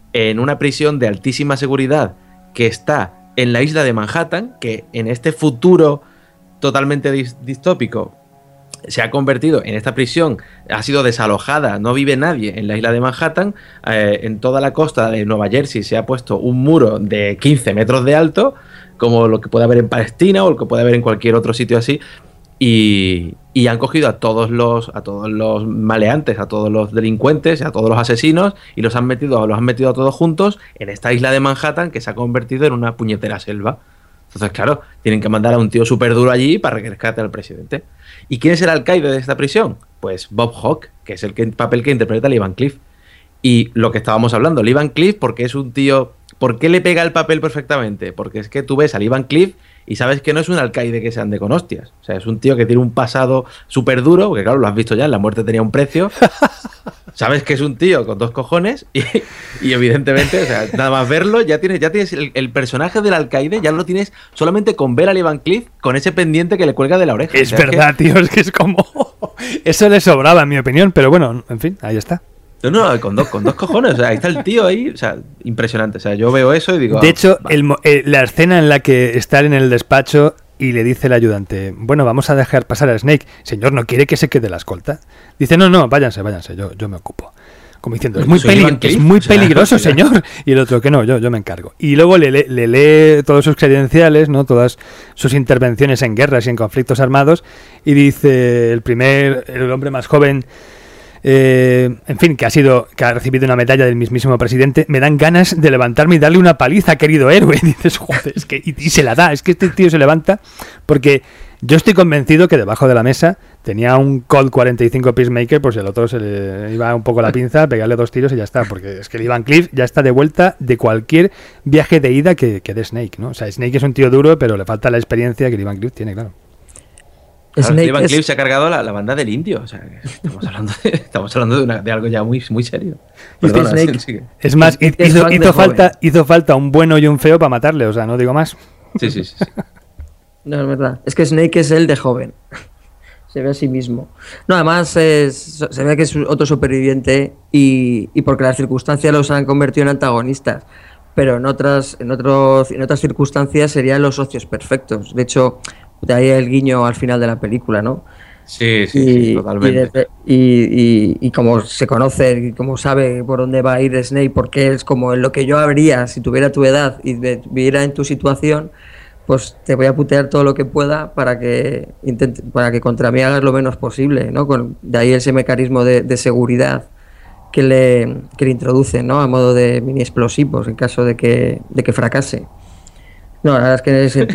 [SPEAKER 4] en una prisión de altísima seguridad que está en la isla de Manhattan, que en este futuro totalmente distópico se ha convertido en esta prisión, ha sido desalojada, no vive nadie en la isla de Manhattan. En toda la costa de Nueva Jersey se ha puesto un muro de 15 metros de alto, como lo que puede haber en Palestina o lo que puede haber en cualquier otro sitio así, y han cogido a todos los maleantes, a todos los delincuentes, a todos los asesinos, y los han metido a todos juntos en esta isla de Manhattan, que se ha convertido en una puñetera selva. Entonces, claro, tienen que mandar a un tío súper duro allí para que rescate al presidente. ¿Y quién es el alcaide de esta prisión? Pues Bob Hawke, que es el papel que interpreta Lee Van Cleef. Y lo que estábamos hablando, Lee Van Cleef, porque es un tío... ¿Por qué le pega el papel perfectamente? Porque es que tú ves a Lee Van Cleef y sabes que no es un alcaide que se ande con hostias. O sea, es un tío que tiene un pasado súper duro, porque claro, lo has visto ya, la muerte tenía un precio. Sabes que es un tío con 2 cojones y evidentemente, o sea, nada más verlo, ya tienes el personaje del alcaide, ya lo tienes solamente con ver a Lee Van Cleef con ese pendiente que le cuelga de la oreja.
[SPEAKER 3] Es verdad, tío, es que es como... Eso le sobraba, en mi opinión, pero bueno, en fin, ahí está.
[SPEAKER 4] No, con dos cojones, o sea, ahí está el tío ahí, o sea, impresionante, o sea, yo veo eso y digo...
[SPEAKER 3] De hecho, la escena en la que está en el despacho y le dice el ayudante, bueno, vamos a dejar pasar a Snake, señor, ¿no quiere que se quede la escolta? Dice, no, váyanse, yo me ocupo. Como diciendo, es muy peligroso, señor. Y el otro, que no, yo me encargo. Y luego le lee todos sus credenciales, ¿no? Todas sus intervenciones en guerras y en conflictos armados, y dice, el hombre más joven... en fin, que ha recibido una medalla del mismísimo presidente, me dan ganas de levantarme y darle una paliza, querido héroe. Y dices, joder, es que y se la da, es que este tío se levanta, porque yo estoy convencido que debajo de la mesa tenía un Colt 45 Peacemaker, por si al otro se le iba un poco la pinza, pegarle 2 tiros y ya está, porque es que Lee Van Cleef ya está de vuelta de cualquier viaje de ida que de Snake, ¿no? O sea, Snake es un tío duro, pero le falta la experiencia que Lee Van Cleef tiene, claro.
[SPEAKER 4] Claro, Lee Van Cleef se ha cargado la banda del indio. O sea, estamos hablando de algo ya muy, muy serio. Perdona,
[SPEAKER 5] Snake,
[SPEAKER 3] es más, hizo falta un bueno y un feo para matarle, o sea, no digo más.
[SPEAKER 4] Sí.
[SPEAKER 5] No, es verdad. Es que Snake es el de joven. Se ve a sí mismo. No, además se ve que es otro superviviente y porque las circunstancias los han convertido en antagonistas. Pero en otras circunstancias serían los socios perfectos. De hecho, de ahí el guiño al final de la película, ¿no?
[SPEAKER 4] Sí, totalmente.
[SPEAKER 5] Y como se conoce, y como sabe por dónde va a ir Snake, porque es como lo que yo haría si tuviera tu edad y viviera en tu situación, pues te voy a putear todo lo que pueda para que contra mí hagas lo menos posible, ¿no? De ahí ese mecanismo de seguridad que le introducen, ¿no? A modo de mini explosivos en caso de que fracase. No, la verdad es que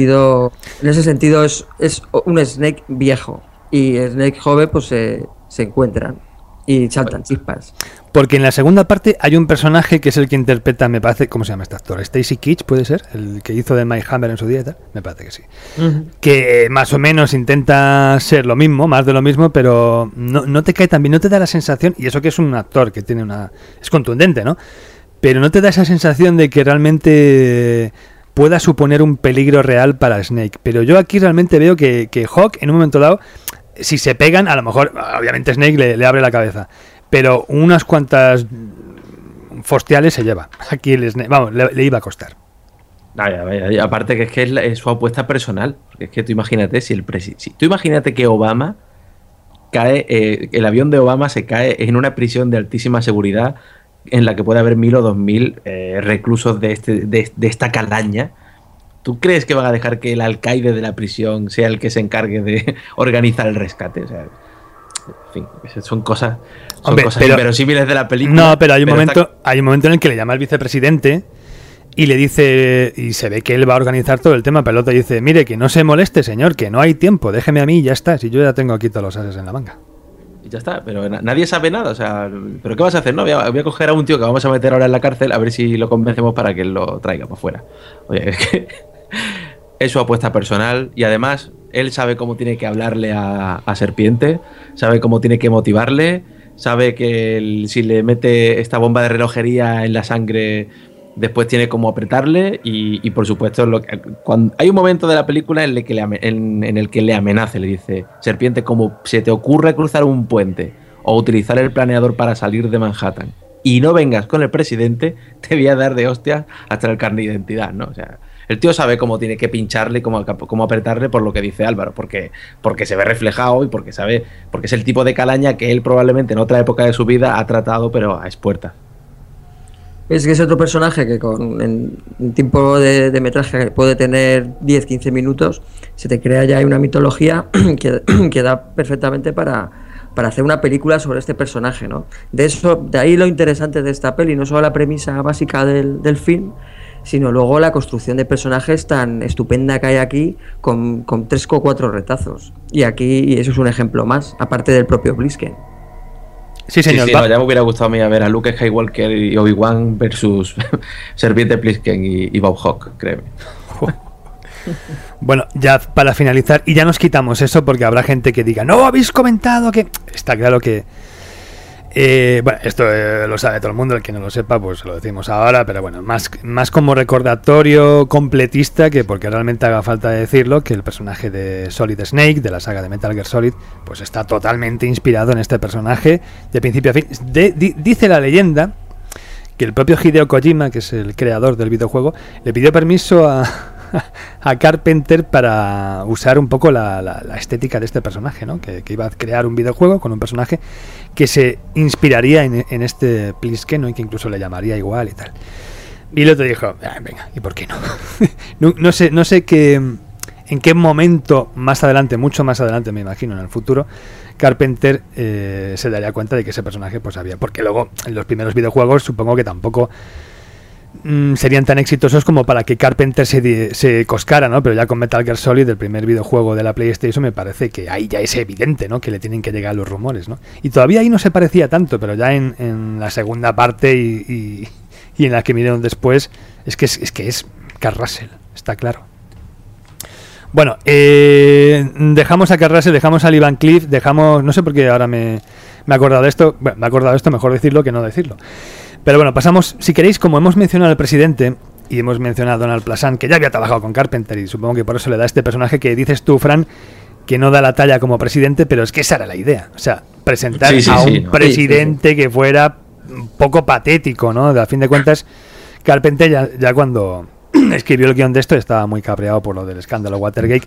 [SPEAKER 5] en ese sentido es un Snake viejo y Snake joven pues se encuentran y saltan chispas.
[SPEAKER 3] Porque en la segunda parte hay un personaje que es el que interpreta, me parece, ¿cómo se llama este actor? Stacy Keach, ¿puede ser? El que hizo de Mike Hammer en su día y tal. Me parece que sí. Uh-huh. Que más o menos intenta ser lo mismo, más de lo mismo, pero no te cae tan bien, no te da la sensación, y eso que es un actor que tiene es contundente, ¿no? Pero no te da esa sensación de que realmente pueda suponer un peligro real para Snake. Pero yo aquí realmente veo que Hawk, en un momento dado, si se pegan, a lo mejor, obviamente Snake le abre la cabeza, pero unas cuantas fostiales se lleva. Aquí le iba a costar.
[SPEAKER 4] Vaya, aparte que es que es su apuesta personal. Porque es que tú imagínate, tú imagínate que Obama cae, el avión de Obama se cae en una prisión de altísima seguridad en la que puede haber 1.000 o 2.000 reclusos de esta calaña. ¿Tú crees que van a dejar que el alcaide de la prisión sea el que se encargue de organizar el rescate? O sea, en fin, son cosas inverosímiles de la película.
[SPEAKER 3] No, pero hay un momento en el que le llama al vicepresidente y le dice, y se ve que él va a organizar todo el tema, pero el otro dice, mire, que no se moleste, señor, que no hay tiempo, déjeme a mí y ya está, si yo ya tengo aquí todos los ases en la manga.
[SPEAKER 4] Y ya está, pero nadie sabe nada, o sea, ¿pero qué vas a hacer? No, voy a coger a un tío que vamos a meter ahora en la cárcel a ver si lo convencemos para que él lo traiga para afuera. Oye, es que es su apuesta personal y además él sabe cómo tiene que hablarle a Serpiente, sabe cómo tiene que motivarle, sabe que si le mete esta bomba de relojería en la sangre, después tiene cómo apretarle y por supuesto, cuando hay un momento de la película en el que le amenaza, le dice, Serpiente, como se te ocurre cruzar un puente o utilizar el planeador para salir de Manhattan, y no vengas con el presidente, te voy a dar de hostias hasta el carnet de identidad, ¿no? O sea, el tío sabe cómo tiene que pincharle y cómo apretarle, por lo que dice Álvaro, porque se ve reflejado y porque es el tipo de calaña que él probablemente en otra época de su vida ha tratado, pero a expuertas.
[SPEAKER 5] Es que es otro personaje que en un tiempo de metraje que puede tener 10-15 minutos, se te crea ya una mitología que da perfectamente para hacer una película sobre este personaje, ¿no? De ahí lo interesante de esta peli, no solo la premisa básica del film, sino luego la construcción de personajes tan estupenda que hay aquí, con 3 o 4 retazos. Y aquí eso es un ejemplo más, aparte del propio Blisken.
[SPEAKER 3] Sí, señor.
[SPEAKER 4] Sí, no, ya me hubiera gustado a mí ver a Luke Skywalker y Obi-Wan versus Serviente Blisken y Bob Hawke, créeme.
[SPEAKER 3] Bueno, ya para finalizar, y ya nos quitamos eso porque habrá gente que diga, no, habéis comentado que... Está claro que... bueno, esto lo sabe todo el mundo, el que no lo sepa pues lo decimos ahora, pero bueno, más como recordatorio completista que porque realmente haga falta decirlo, que el personaje de Solid Snake, de la saga de Metal Gear Solid, pues está totalmente inspirado en este personaje de principio a fin. Dice la leyenda que el propio Hideo Kojima, que es el creador del videojuego, le pidió permiso a Carpenter para usar un poco la estética de este personaje, ¿no? Que iba a crear un videojuego con un personaje que se inspiraría en este Plisken, ¿no? Y que incluso le llamaría igual y tal. Y el otro dijo, venga, ¿y por qué no? no sé en qué momento más adelante, mucho más adelante me imagino, en el futuro, Carpenter se daría cuenta de que ese personaje pues había, porque luego en los primeros videojuegos supongo que tampoco serían tan exitosos como para que Carpenter se coscara, ¿no? Pero ya con Metal Gear Solid, el primer videojuego de la PlayStation, me parece que ahí ya es evidente, ¿no? Que le tienen que llegar los rumores, ¿no? Y todavía ahí no se parecía tanto, pero ya en la segunda parte y en la que vinieron después, es que es Kurt Russell, está claro. Bueno, dejamos a Kurt Russell, dejamos a Lee Van Cleef, no sé por qué ahora me he acordado de esto, bueno, me he acordado de esto, mejor decirlo que no decirlo. Pero bueno, pasamos, si queréis, como hemos mencionado al presidente y hemos mencionado a Donald Pleasant, que ya había trabajado con Carpenter y supongo que por eso le da este personaje que dices tú, Fran, que no da la talla como presidente, pero es que esa era la idea. O sea, presentar a un presidente que fuera un poco patético, ¿no? A fin de cuentas, Carpenter ya cuando escribió el guión de esto estaba muy cabreado por lo del escándalo Watergate,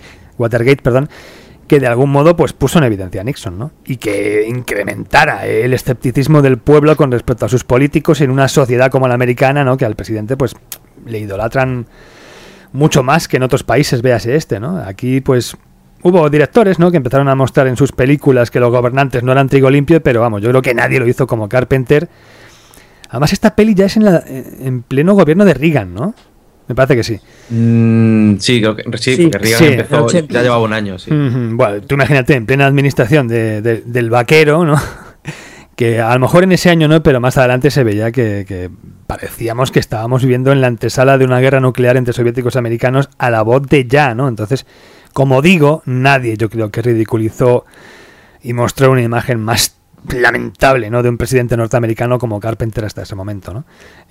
[SPEAKER 3] que de algún modo pues puso en evidencia a Nixon, ¿no? Y que incrementara el escepticismo del pueblo con respecto a sus políticos en una sociedad como la americana, ¿no? Que al presidente pues le idolatran mucho más que en otros países, véase ¿no? Aquí pues hubo directores, ¿no? Que empezaron a mostrar en sus películas que los gobernantes no eran trigo limpio, pero vamos, yo creo que nadie lo hizo como Carpenter. Además esta peli ya es en pleno gobierno de Reagan, ¿no? Me parece que sí.
[SPEAKER 4] Sí, creo que sí, porque Reagan empezó, ya llevaba un año, sí.
[SPEAKER 3] Bueno, tú imagínate, en plena administración del vaquero, ¿no? Que a lo mejor en ese año no, pero más adelante se veía que parecíamos que estábamos viviendo en la antesala de una guerra nuclear entre soviéticos y americanos a la voz de ya, ¿no? Entonces, como digo, nadie yo creo que ridiculizó y mostró una imagen más lamentable, ¿no? De un presidente norteamericano como Carpenter hasta ese momento, ¿no?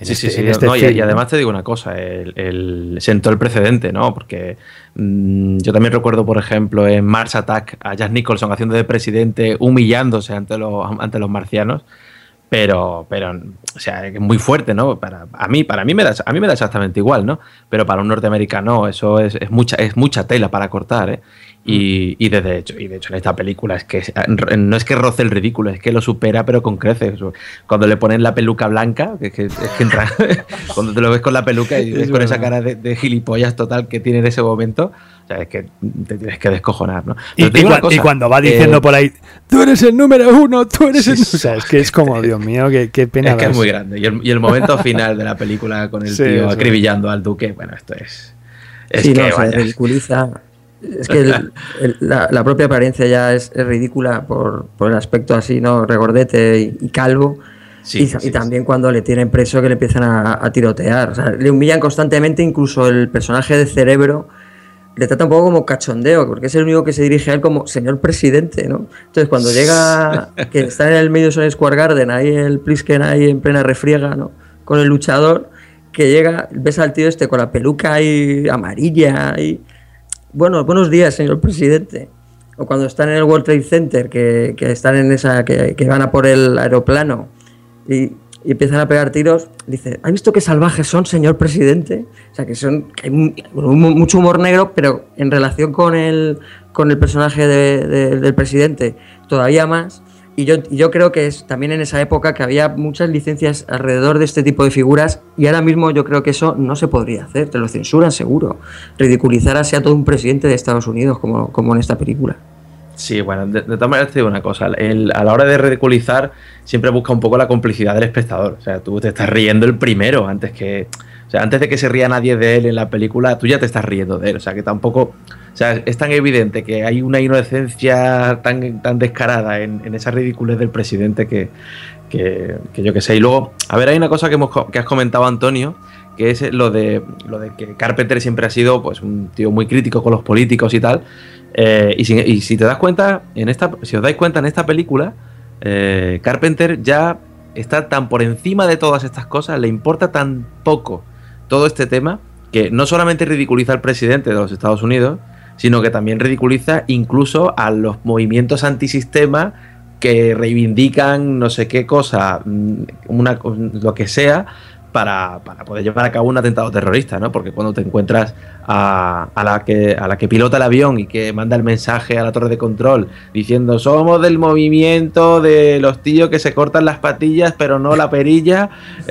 [SPEAKER 4] Y además te digo una cosa, él sentó el precedente, ¿no? Porque yo también recuerdo, por ejemplo, en Mars Attack a Jack Nicholson haciendo de presidente, humillándose ante los marcianos, pero o sea, es muy fuerte, ¿no? A mí me da exactamente igual, ¿no? Pero para un norteamericano eso es mucha tela para cortar, ¿eh? Y de hecho en esta película es que no es que roce el ridículo, es que lo supera pero con creces. Cuando le ponen la peluca blanca, es que entra, cuando te lo ves con la peluca y ves con esa cara de gilipollas total que tiene en ese momento, o sea, es que te tienes que descojonar, ¿no?
[SPEAKER 3] Y cuando va diciendo por ahí, tú eres el número 1, tú eres el... O sea, es que es como, Dios mío, qué pena.
[SPEAKER 4] Es que es muy grande. Y el momento final de la película con el tío acribillando al duque, bueno, esto es
[SPEAKER 5] sí, que no, se ridiculiza. Es que la propia apariencia ya es ridícula por el aspecto así, ¿no? Regordete y calvo. Y también cuando le tienen preso, que le empiezan a tirotear. O sea, le humillan constantemente, incluso el personaje de Cerebro le trata un poco como cachondeo, porque es el único que se dirige a él como señor presidente, ¿no? Entonces cuando llega, que está en el Madison Square Garden, ahí el Plisken ahí en plena refriega, ¿no? Con el luchador, que llega, ves al tío con la peluca ahí amarilla y... Bueno, buenos días, señor presidente. O cuando están en el World Trade Center, que están en esa, que van a por el aeroplano. Y y empiezan a pegar tiros, dice, ¿has visto qué salvajes son, señor presidente? O sea, que hay mucho humor negro, pero en relación con el personaje del presidente, todavía más. Y yo creo que es también en esa época que había muchas licencias alrededor de este tipo de figuras, y ahora mismo yo creo que eso no se podría hacer, te lo censuran seguro. Ridiculizar así a todo un presidente de Estados Unidos como en esta película.
[SPEAKER 4] Sí, bueno, de todas maneras te digo una cosa, a la hora de ridiculizar siempre busca un poco la complicidad del espectador. O sea, tú te estás riendo el primero antes de que se ría nadie de él en la película, tú ya te estás riendo de él. O sea, que tampoco... O sea, es tan evidente que hay una inocencia tan descarada en esa ridiculez del presidente que yo qué sé. Y luego, a ver, hay una cosa que has comentado, Antonio, que es lo de que Carpenter siempre ha sido pues un tío muy crítico con los políticos y tal. Y si te das cuenta, si os dais cuenta en esta película, Carpenter ya está tan por encima de todas estas cosas, le importa tan poco todo este tema, que no solamente ridiculiza al presidente de los Estados Unidos, sino que también ridiculiza incluso a los movimientos antisistema que reivindican no sé qué cosa, lo que sea, para poder llevar a cabo un atentado terrorista, ¿no? Porque cuando te encuentras a la que pilota el avión y que manda el mensaje a la torre de control diciendo somos del movimiento de los tíos que se cortan las patillas pero no la perilla,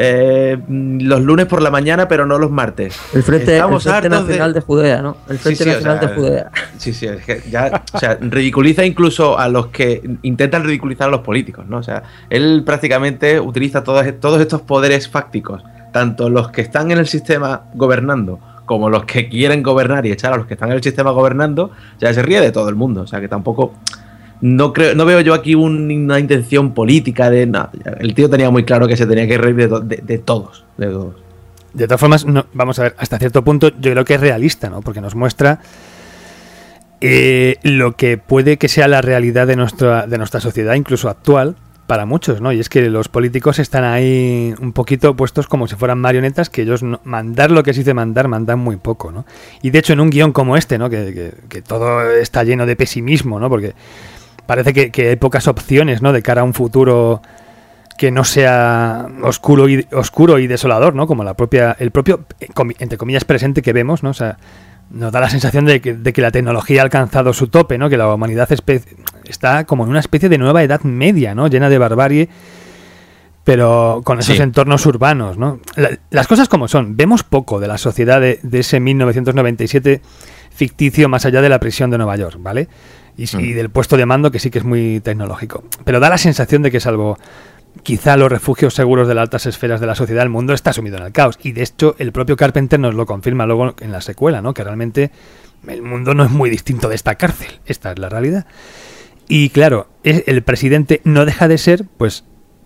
[SPEAKER 4] los lunes por la mañana pero no los martes.
[SPEAKER 5] El Frente Nacional de Judea, ¿no? El Frente Nacional de Judea.
[SPEAKER 4] Sí, es que ya, o sea, ridiculiza incluso a los que intentan ridiculizar a los políticos, ¿no? O sea, él prácticamente utiliza todos estos poderes fácticos, tanto los que están en el sistema gobernando como los que quieren gobernar y echar a los que están en el sistema gobernando. O sea, se ríe de todo el mundo. O sea, que tampoco... No veo yo aquí una intención política de... No, el tío tenía muy claro que se tenía que reír de todos. De
[SPEAKER 3] todas formas, no, vamos a ver, hasta cierto punto yo creo que es realista, ¿no? Porque nos muestra lo que puede que sea la realidad de nuestra sociedad, incluso actual, para muchos, ¿no? Y es que los políticos están ahí un poquito puestos como si fueran marionetas, que ellos mandar lo que se dice mandan muy poco, ¿no? Y de hecho en un guión como este, ¿no? Que todo está lleno de pesimismo, ¿no? Porque parece que hay pocas opciones, ¿no? De cara a un futuro que no sea oscuro y desolador, ¿no? Como el propio, entre comillas, presente que vemos, ¿no? O sea, nos da la sensación de que la tecnología ha alcanzado su tope, ¿no? Que la humanidad está como en una especie de nueva edad media, ¿no? Llena de barbarie, pero con esos entornos urbanos, ¿no? Las cosas como son. Vemos poco de la sociedad de ese 1997 ficticio, más allá de la prisión de Nueva York, ¿vale? Y del puesto de mando, que sí que es muy tecnológico. Pero da la sensación de que, salvo quizá los refugios seguros de las altas esferas de la sociedad, el mundo está sumido en el caos. Y de hecho, el propio Carpenter nos lo confirma luego en la secuela, ¿no? Que realmente el mundo no es muy distinto de esta cárcel. Esta es la realidad. Y claro, el presidente no deja de ser, pues,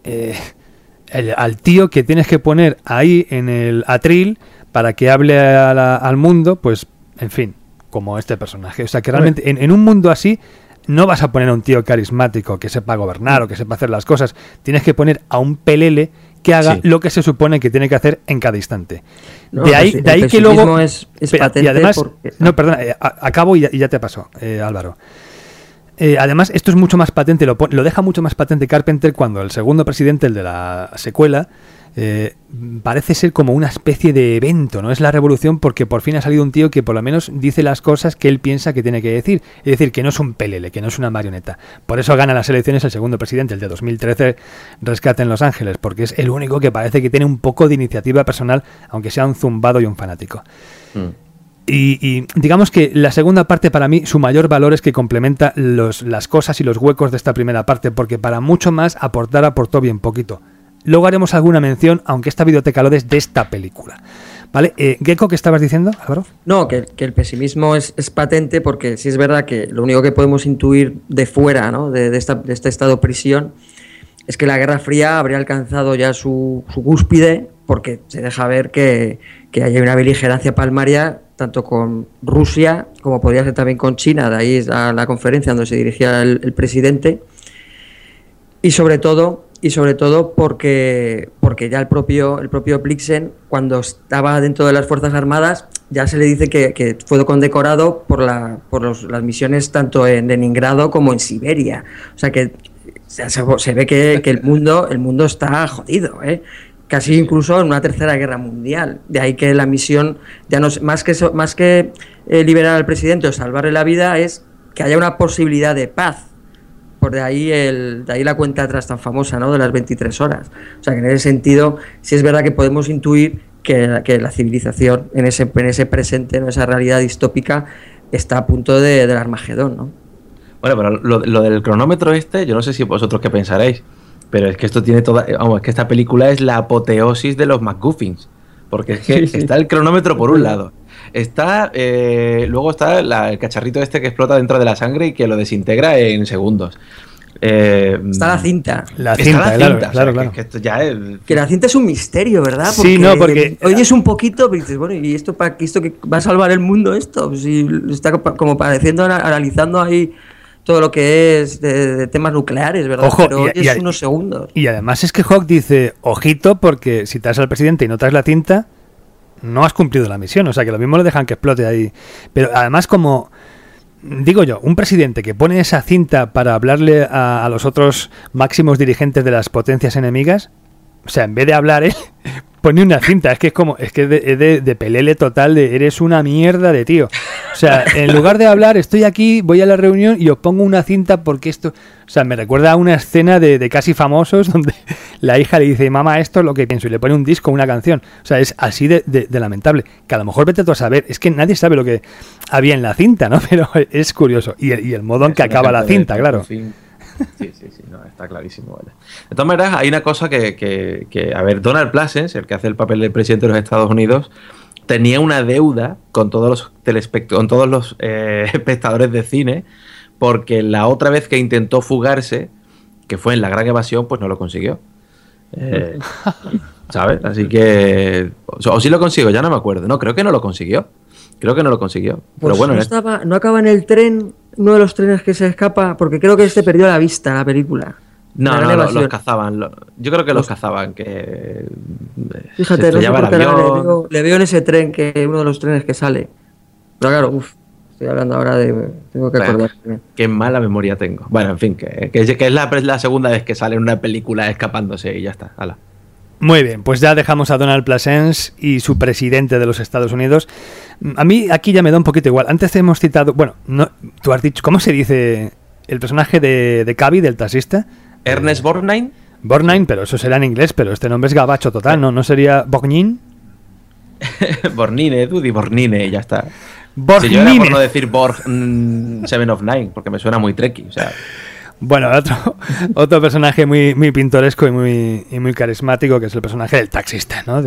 [SPEAKER 3] al tío que tienes que poner ahí en el atril para que hable al mundo, pues, en fin, como este personaje. O sea, que realmente en un mundo así no vas a poner a un tío carismático que sepa gobernar o que sepa hacer las cosas. Tienes que poner a un pelele que haga lo que se supone que tiene que hacer en cada instante.
[SPEAKER 5] No,
[SPEAKER 3] de ahí que luego...
[SPEAKER 5] es patente.
[SPEAKER 3] Y además...
[SPEAKER 5] Porque...
[SPEAKER 3] No, perdona, acabo y ya te paso, Álvaro. Además, esto es mucho más patente, lo deja mucho más patente Carpenter cuando el segundo presidente, el de la secuela, parece ser como una especie de evento, ¿no? Es la revolución porque por fin ha salido un tío que por lo menos dice las cosas que él piensa que tiene que decir. Es decir, que no es un pelele, que no es una marioneta. Por eso gana las elecciones el segundo presidente, el de 2013, Rescate en Los Ángeles, porque es el único que parece que tiene un poco de iniciativa personal, aunque sea un zumbado y un fanático. Y digamos que la segunda parte, para mí, su mayor valor es que complementa las cosas y los huecos de esta primera parte, porque para mucho más aportó bien poquito. Luego haremos alguna mención, aunque esta videoteca lo des, de esta película. ¿Vale? Gecko, ¿qué estabas diciendo, Álvaro?
[SPEAKER 5] No, que el pesimismo es patente, porque sí es verdad que lo único que podemos intuir de fuera, ¿no? de este estado prisión, es que la Guerra Fría habría alcanzado ya su cúspide, porque se deja ver que hay una beligerancia palmaria tanto con Rusia como podría ser también con China. De ahí a la conferencia donde se dirigía el presidente, y sobre todo porque ya el propio Blixen, cuando estaba dentro de las Fuerzas Armadas, ya se le dice que fue condecorado por las misiones tanto en Leningrado como en Siberia. O sea que se ve que el mundo está jodido, ¿eh? Casi incluso en una tercera guerra mundial. De ahí que la misión, ya no es, más que liberar al presidente o salvarle la vida, es que haya una posibilidad de paz. Por de ahí la cuenta atrás tan famosa, ¿no? De las 23 horas. O sea que en ese sentido, sí es verdad que podemos intuir que la civilización en ese presente, en esa realidad distópica, está a punto del Armagedón, ¿no?
[SPEAKER 4] Bueno, pero lo del cronómetro yo no sé si vosotros qué pensaréis, pero es que esto tiene es que esta película es la apoteosis de los MacGuffins, porque es que está el cronómetro por un lado, luego está el cacharrito que explota dentro de la sangre y que lo desintegra en segundos.
[SPEAKER 5] Está la cinta.
[SPEAKER 3] Claro.
[SPEAKER 4] Que esto ya es...
[SPEAKER 5] Que la cinta es un misterio, ¿verdad? Porque oyes un poquito y dices, bueno, ¿y esto que va a salvar el mundo esto? Si está como pareciendo, analizando ahí todo lo que es de temas nucleares, ¿verdad?
[SPEAKER 3] Ojo,
[SPEAKER 5] pero oyes unos segundos.
[SPEAKER 3] Y además es que Hawk dice, ojito, porque si traes al presidente y no traes la cinta, no has cumplido la misión. O sea, que lo mismo le dejan que explote ahí. Pero además, como... digo yo, un presidente que pone esa cinta para hablarle a los otros máximos dirigentes de las potencias enemigas, o sea, en vez de hablar él, pone una cinta. Es que es de pelele total, de eres una mierda de tío. O sea, en lugar de hablar, estoy aquí, voy a la reunión y os pongo una cinta porque esto... O sea, me recuerda a una escena de Casi Famosos donde la hija le dice, mamá, esto es lo que pienso, y le pone un disco, una canción. O sea, es así de lamentable. Que a lo mejor vete tú a saber, es que nadie sabe lo que había en la cinta, ¿no? Pero es curioso. Y el modo en que acaba la cinta, claro.
[SPEAKER 4] Sí, no, está clarísimo. Vale. De todas maneras, hay una cosa que a ver, Donald Pleasence, el que hace el papel del presidente de los Estados Unidos, tenía una deuda con todos los espectadores de cine, porque la otra vez que intentó fugarse, que fue en La Gran Evasión, pues no lo consiguió. ¿Sabes? Así que... O sí lo consiguió, ya no me acuerdo. No, creo que no lo consiguió. Pero bueno,
[SPEAKER 5] no acaba en el tren, uno de los trenes que se escapa, porque creo que perdió la vista la película.
[SPEAKER 4] No, los cazaban. Yo creo que los cazaban, que...
[SPEAKER 5] Fíjate, no sé por qué le veo en ese tren, que uno de los trenes que sale. Pero claro, estoy hablando ahora tengo que acordarme.
[SPEAKER 4] Qué mala memoria tengo. Bueno, en fin, que es la segunda vez que sale en una película escapándose y ya está. Hala.
[SPEAKER 3] Muy bien, pues ya dejamos a Donald Pleasence y su presidente de los Estados Unidos. A mí aquí ya me da un poquito igual. Antes hemos citado... Bueno, no, tú has dicho... ¿Cómo se dice el personaje de Cavi, del taxista?
[SPEAKER 4] Ernest Borgnine.
[SPEAKER 3] Borgnine, pero eso será en inglés, pero este nombre es gabacho total, ¿no? ¿No sería Borgnine?
[SPEAKER 4] Borgnine, Dudy Borgnine, ya está.
[SPEAKER 3] Borgnine.
[SPEAKER 4] Si yo era por no decir Borg 7 of 9, porque me suena muy trekkie, o sea...
[SPEAKER 3] Bueno, otro personaje muy pintoresco y muy carismático, que es el personaje del taxista, ¿no?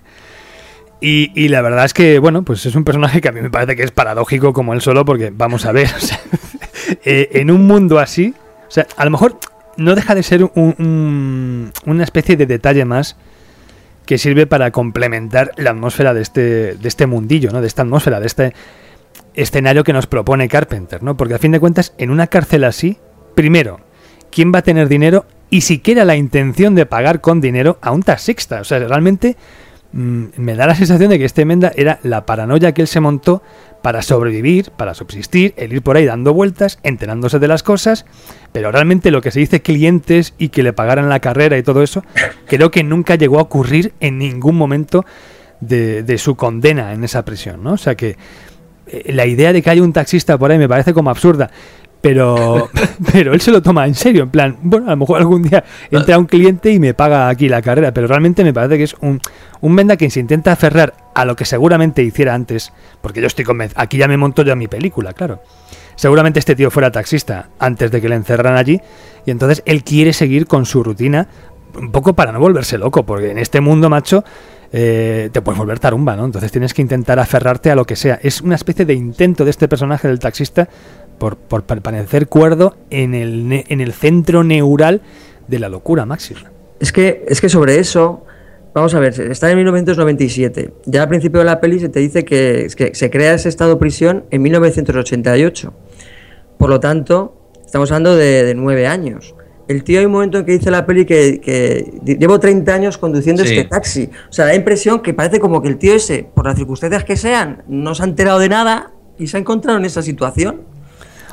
[SPEAKER 3] Y la verdad es que, bueno, pues es un personaje que a mí me parece que es paradójico como él solo, porque vamos a ver, o sea, en un mundo así, o sea, a lo mejor no deja de ser una especie de detalle más que sirve para complementar la atmósfera de este mundillo, ¿no? De esta atmósfera, de este escenario que nos propone Carpenter, ¿no? Porque a fin de cuentas, en una cárcel así, primero, ¿quién va a tener dinero y siquiera la intención de pagar con dinero a un taxista? O sea, realmente me da la sensación de que este Menda era la paranoia que él se montó para sobrevivir, para subsistir, el ir por ahí dando vueltas, enterándose de las cosas, pero realmente lo que se dice clientes y que le pagaran la carrera y todo eso, creo que nunca llegó a ocurrir en ningún momento de su condena en esa prisión, ¿no? O sea que la idea de que haya un taxista por ahí me parece como absurda. Pero él se lo toma en serio, en plan, bueno, a lo mejor algún día entra un cliente y me paga aquí la carrera, pero realmente me parece que es un Menda que se intenta aferrar a lo que seguramente hiciera antes, porque yo estoy convencido, aquí ya me monto yo mi película, claro. Seguramente este tío fuera taxista antes de que le encerraran allí, y entonces él quiere seguir con su rutina, un poco para no volverse loco, porque en este mundo, macho, te puedes volver tarumba, ¿no? Entonces tienes que intentar aferrarte a lo que sea. Es una especie de intento de este personaje del taxista por parecer cuerdo en el centro neural de la locura máxima.
[SPEAKER 5] Es que sobre eso, vamos a ver, está en 1997. Ya al principio de la peli se te dice que se crea ese estado de prisión en 1988. Por lo tanto, estamos hablando de 9 años. El tío, hay un momento en que dice la peli que llevo 30 años conduciendo este taxi. O sea, da impresión que parece como que el tío ese, por las circunstancias que sean, no se ha enterado de nada y se ha encontrado en esa situación.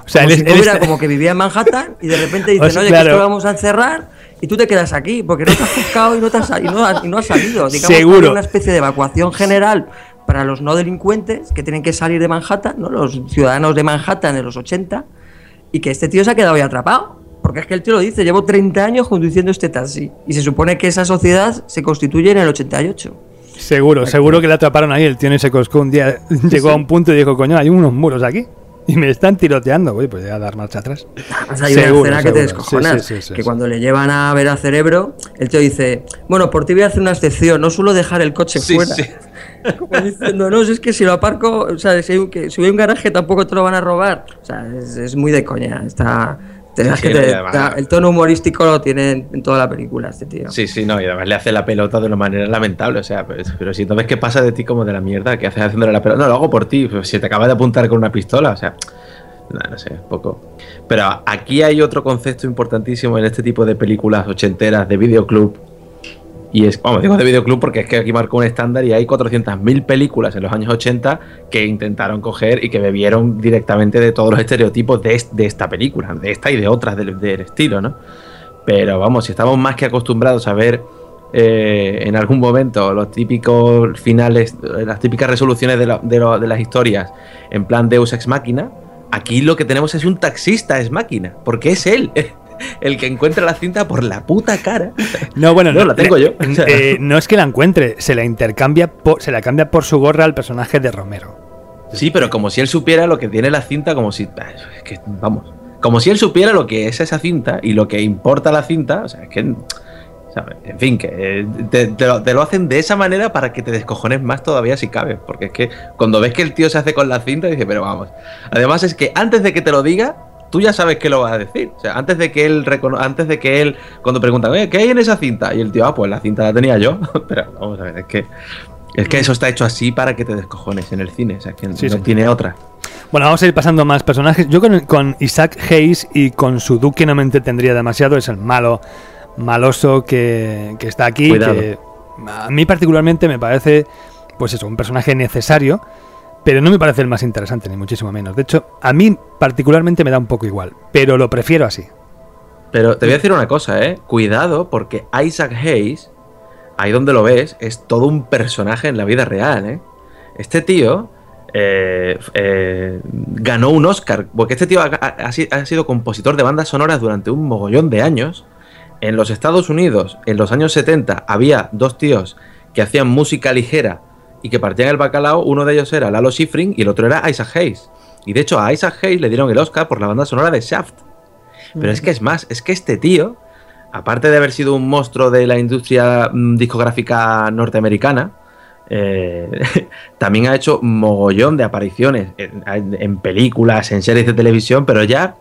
[SPEAKER 3] sea,
[SPEAKER 5] como
[SPEAKER 3] él
[SPEAKER 5] si no hubiera, como que vivía en Manhattan y de repente dicen, oye,
[SPEAKER 3] claro,
[SPEAKER 5] que esto lo vamos a encerrar y tú te quedas aquí porque no te has buscado y no has salido. Digamos
[SPEAKER 3] seguro.
[SPEAKER 5] que hay una especie de evacuación general para los no delincuentes que tienen que salir de Manhattan, ¿no? Los ciudadanos de Manhattan de los 80, y que este tío se ha quedado ahí atrapado. Porque es que el tío lo dice, llevo 30 años conduciendo este taxi y se supone que esa sociedad se constituye en el 88.
[SPEAKER 3] Seguro que le atraparon ahí. El tío se coscó un día, llegó a un punto y dijo, coño, hay unos muros aquí y me están tiroteando. Uy, pues ya a dar marcha atrás.
[SPEAKER 5] Además hay una escena que te descojonas, que cuando le llevan a ver a Cerebro, el tío dice, bueno, por ti voy a hacer una excepción, no suelo dejar el coche fuera. Como diciendo, no, es que si lo aparco, o sea, si hay un garaje tampoco te lo van a robar. O sea, es muy de coña, el tono humorístico lo tiene en toda la película este tío.
[SPEAKER 4] Sí, no, y además le hace la pelota de una manera lamentable, o sea, pero si entonces, ¿qué pasa de ti como de la mierda? ¿Qué haces haciéndole la pelota? No, lo hago por ti, pero si te acabas de apuntar con una pistola, o sea, no sé, poco. Pero aquí hay otro concepto importantísimo en este tipo de películas ochenteras de videoclub, y es, vamos, digo de videoclub porque es que aquí marcó un estándar y hay 400.000 películas en los años 80 que intentaron coger y que bebieron directamente de todos los estereotipos de esta película, de esta y de otras del estilo, ¿no? Pero vamos, si estamos más que acostumbrados a ver en algún momento los típicos finales, las típicas resoluciones de las historias en plan Deus Ex Machina, aquí lo que tenemos es un taxista ex máquina, porque es él el que encuentra la cinta por la puta cara.
[SPEAKER 3] No, bueno,
[SPEAKER 4] no la tengo yo.
[SPEAKER 3] No es que la encuentre, se la cambia por su gorra al personaje de Romero.
[SPEAKER 4] Sí, pero como si él supiera lo que tiene la cinta, como si como si él supiera lo que es esa cinta y lo que importa la cinta, o sea, es que, ¿sabes? En fin, que te lo hacen de esa manera para que te descojones más todavía si cabe, porque es que cuando ves que el tío se hace con la cinta, dice, pero vamos. Además es que antes de que te lo diga, tú ya sabes qué lo vas a decir. O sea, antes de que él, cuando preguntan, ¿qué hay en esa cinta? Y el tío, pues la cinta la tenía yo. Pero vamos a ver, es que eso está hecho así para que te descojones en el cine. O sea, que no tiene otra.
[SPEAKER 3] Bueno, vamos a ir pasando más personajes. Yo con Isaac Hayes y con su Duque no me entretendría demasiado. Es el maloso que está aquí. Que a mí particularmente me parece, pues eso, un personaje necesario. Pero no me parece el más interesante, ni muchísimo menos. De hecho, a mí particularmente me da un poco igual, pero lo prefiero así.
[SPEAKER 4] Pero te voy a decir una cosa, cuidado, porque Isaac Hayes, ahí donde lo ves, es todo un personaje en la vida real, Este tío ganó un Oscar, porque este tío ha sido compositor de bandas sonoras durante un mogollón de años. En los Estados Unidos, en los años 70, había dos tíos que hacían música ligera y que partían el bacalao. Uno de ellos era Lalo Schifrin y el otro era Isaac Hayes. Y de hecho a Isaac Hayes le dieron el Oscar por la banda sonora de Shaft. Pero es que este tío, aparte de haber sido un monstruo de la industria discográfica norteamericana, también ha hecho mogollón de apariciones en películas, en series de televisión, pero ya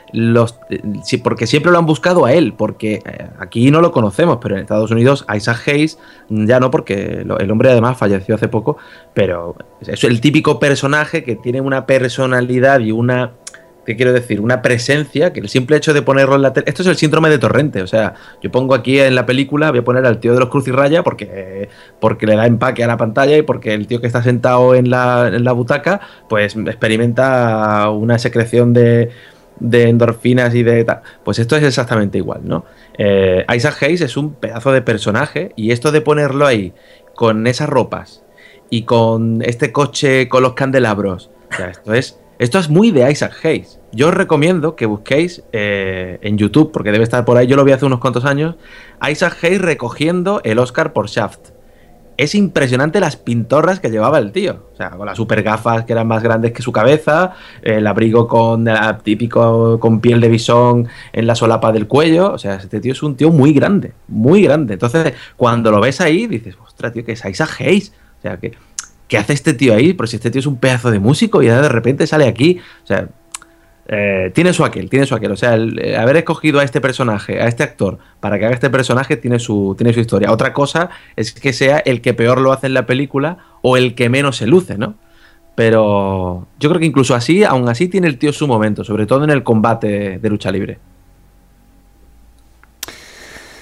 [SPEAKER 4] porque siempre lo han buscado a él, porque aquí no lo conocemos, pero en Estados Unidos Isaac Hayes ya no, porque el hombre además falleció hace poco, pero es el típico personaje que tiene una personalidad y una, ¿qué quiero decir? Una presencia que el simple hecho de ponerlo en la tele, esto es el síndrome de Torrente, o sea, yo pongo aquí en la película, voy a poner al tío de los Cruz y Raya porque le da empaque a la pantalla y porque el tío que está sentado en la butaca pues experimenta una secreción de endorfinas y de tal. Pues esto es exactamente igual, ¿no? Isaac Hayes es un pedazo de personaje y esto de ponerlo ahí con esas ropas y con este coche con los candelabros, o sea, esto es muy de Isaac Hayes. Yo os recomiendo que busquéis en YouTube, porque debe estar por ahí, yo lo vi hace unos cuantos años, Isaac Hayes recogiendo el Oscar por Shaft. Es impresionante las pintorras que llevaba el tío. O sea, con las super gafas que eran más grandes que su cabeza, el abrigo típico con piel de bisón en la solapa del cuello. O sea, este tío es un tío muy grande, muy grande. Entonces, cuando lo ves ahí, dices, ostras, tío, que es Isaac Hayes. O sea, ¿qué hace este tío ahí? Pero si este tío es un pedazo de músico y de repente sale aquí. O sea, tiene su aquel. O sea, el haber escogido a este personaje, a este actor, para que haga este personaje tiene su historia. Otra cosa es que sea el que peor lo hace en la película o el que menos se luce, ¿no? Pero yo creo que incluso así, aún así tiene el tío su momento, sobre todo en el combate de lucha libre.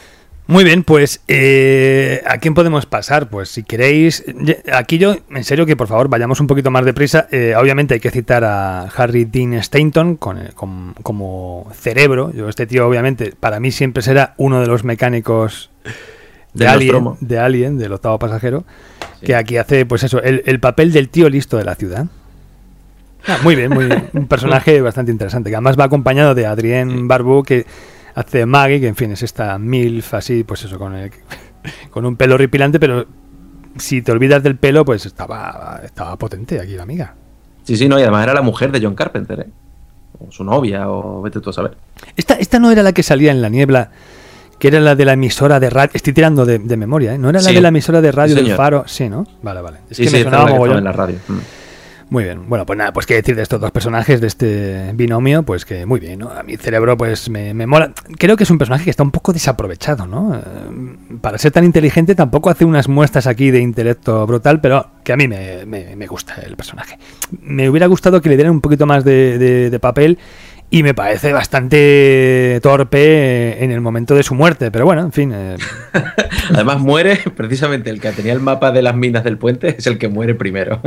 [SPEAKER 3] Muy bien, pues ¿a quién podemos pasar? Pues si queréis, aquí yo, en serio que por favor vayamos un poquito más deprisa. Obviamente hay que citar a Harry Dean Stanton como cerebro. Este tío obviamente para mí siempre será uno de los mecánicos de Alien, del octavo pasajero, sí. Que aquí hace pues eso, el papel del tío listo de la ciudad. Muy bien, un personaje bastante interesante, que además va acompañado de Adrienne Barbeau, que hace Maggie, que en fin es esta MILF así, pues eso, con un pelo horripilante, pero si te olvidas del pelo, pues estaba potente aquí la amiga.
[SPEAKER 4] Sí, no, y además era la mujer de John Carpenter, o su novia, o vete tú a saber.
[SPEAKER 3] Esta no era la que salía en La Niebla, que era la de la emisora de radio, estoy tirando de memoria, ¿eh? ¿No era la de la emisora de radio del Faro? Sí, ¿no? Vale. Es que me sonaba mogollón
[SPEAKER 4] en la radio.
[SPEAKER 3] Muy bien, bueno, pues nada, pues qué decir de estos dos personajes, de este binomio, pues que muy bien, ¿no? A mi cerebro pues me mola. Creo que es un personaje que está un poco desaprovechado, ¿no? Para ser tan inteligente tampoco hace unas muestras aquí de intelecto brutal, pero que a mí me gusta el personaje. Me hubiera gustado que le dieran un poquito más de papel y me parece bastante torpe en el momento de su muerte, pero bueno, en fin.
[SPEAKER 4] Además muere, precisamente el que tenía el mapa de las minas del puente es el que muere primero.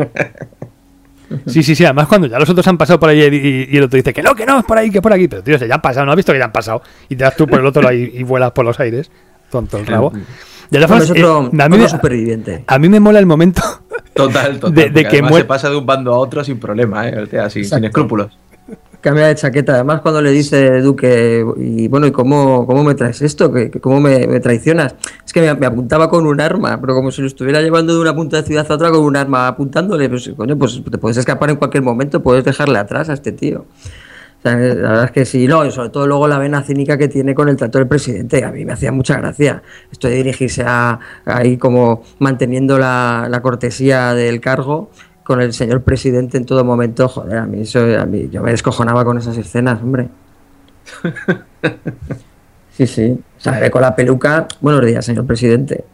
[SPEAKER 3] Sí, además cuando ya los otros han pasado por ahí y el otro dice que no, es por ahí, que por aquí, pero tío, ya han pasado, ¿no has visto que ya han pasado? Y te das tú por el otro lado y vuelas por los aires, tonto el rabo. De la forma,
[SPEAKER 5] otro superviviente.
[SPEAKER 3] A mí me mola el momento
[SPEAKER 4] total,
[SPEAKER 3] de que
[SPEAKER 4] se pasa de un bando a otro sin problema, sin escrúpulos.
[SPEAKER 5] Cambia de chaqueta, además cuando le dice Duque, y bueno, ¿y cómo me traes esto? ¿Cómo me traicionas? Es que me apuntaba con un arma, pero como si lo estuviera llevando de una punta de ciudad a otra con un arma apuntándole, pues coño, pues te puedes escapar en cualquier momento, puedes dejarle atrás a este tío. O sea, la verdad es que sí, no, y sobre todo luego la vena cínica que tiene con el trato del presidente, a mí me hacía mucha gracia esto de dirigirse ahí como manteniendo la cortesía del cargo con el señor presidente en todo momento. Joder, a mí yo me descojonaba con esas escenas, hombre. Sí. O sea, ve con la peluca. Buenos días, señor presidente.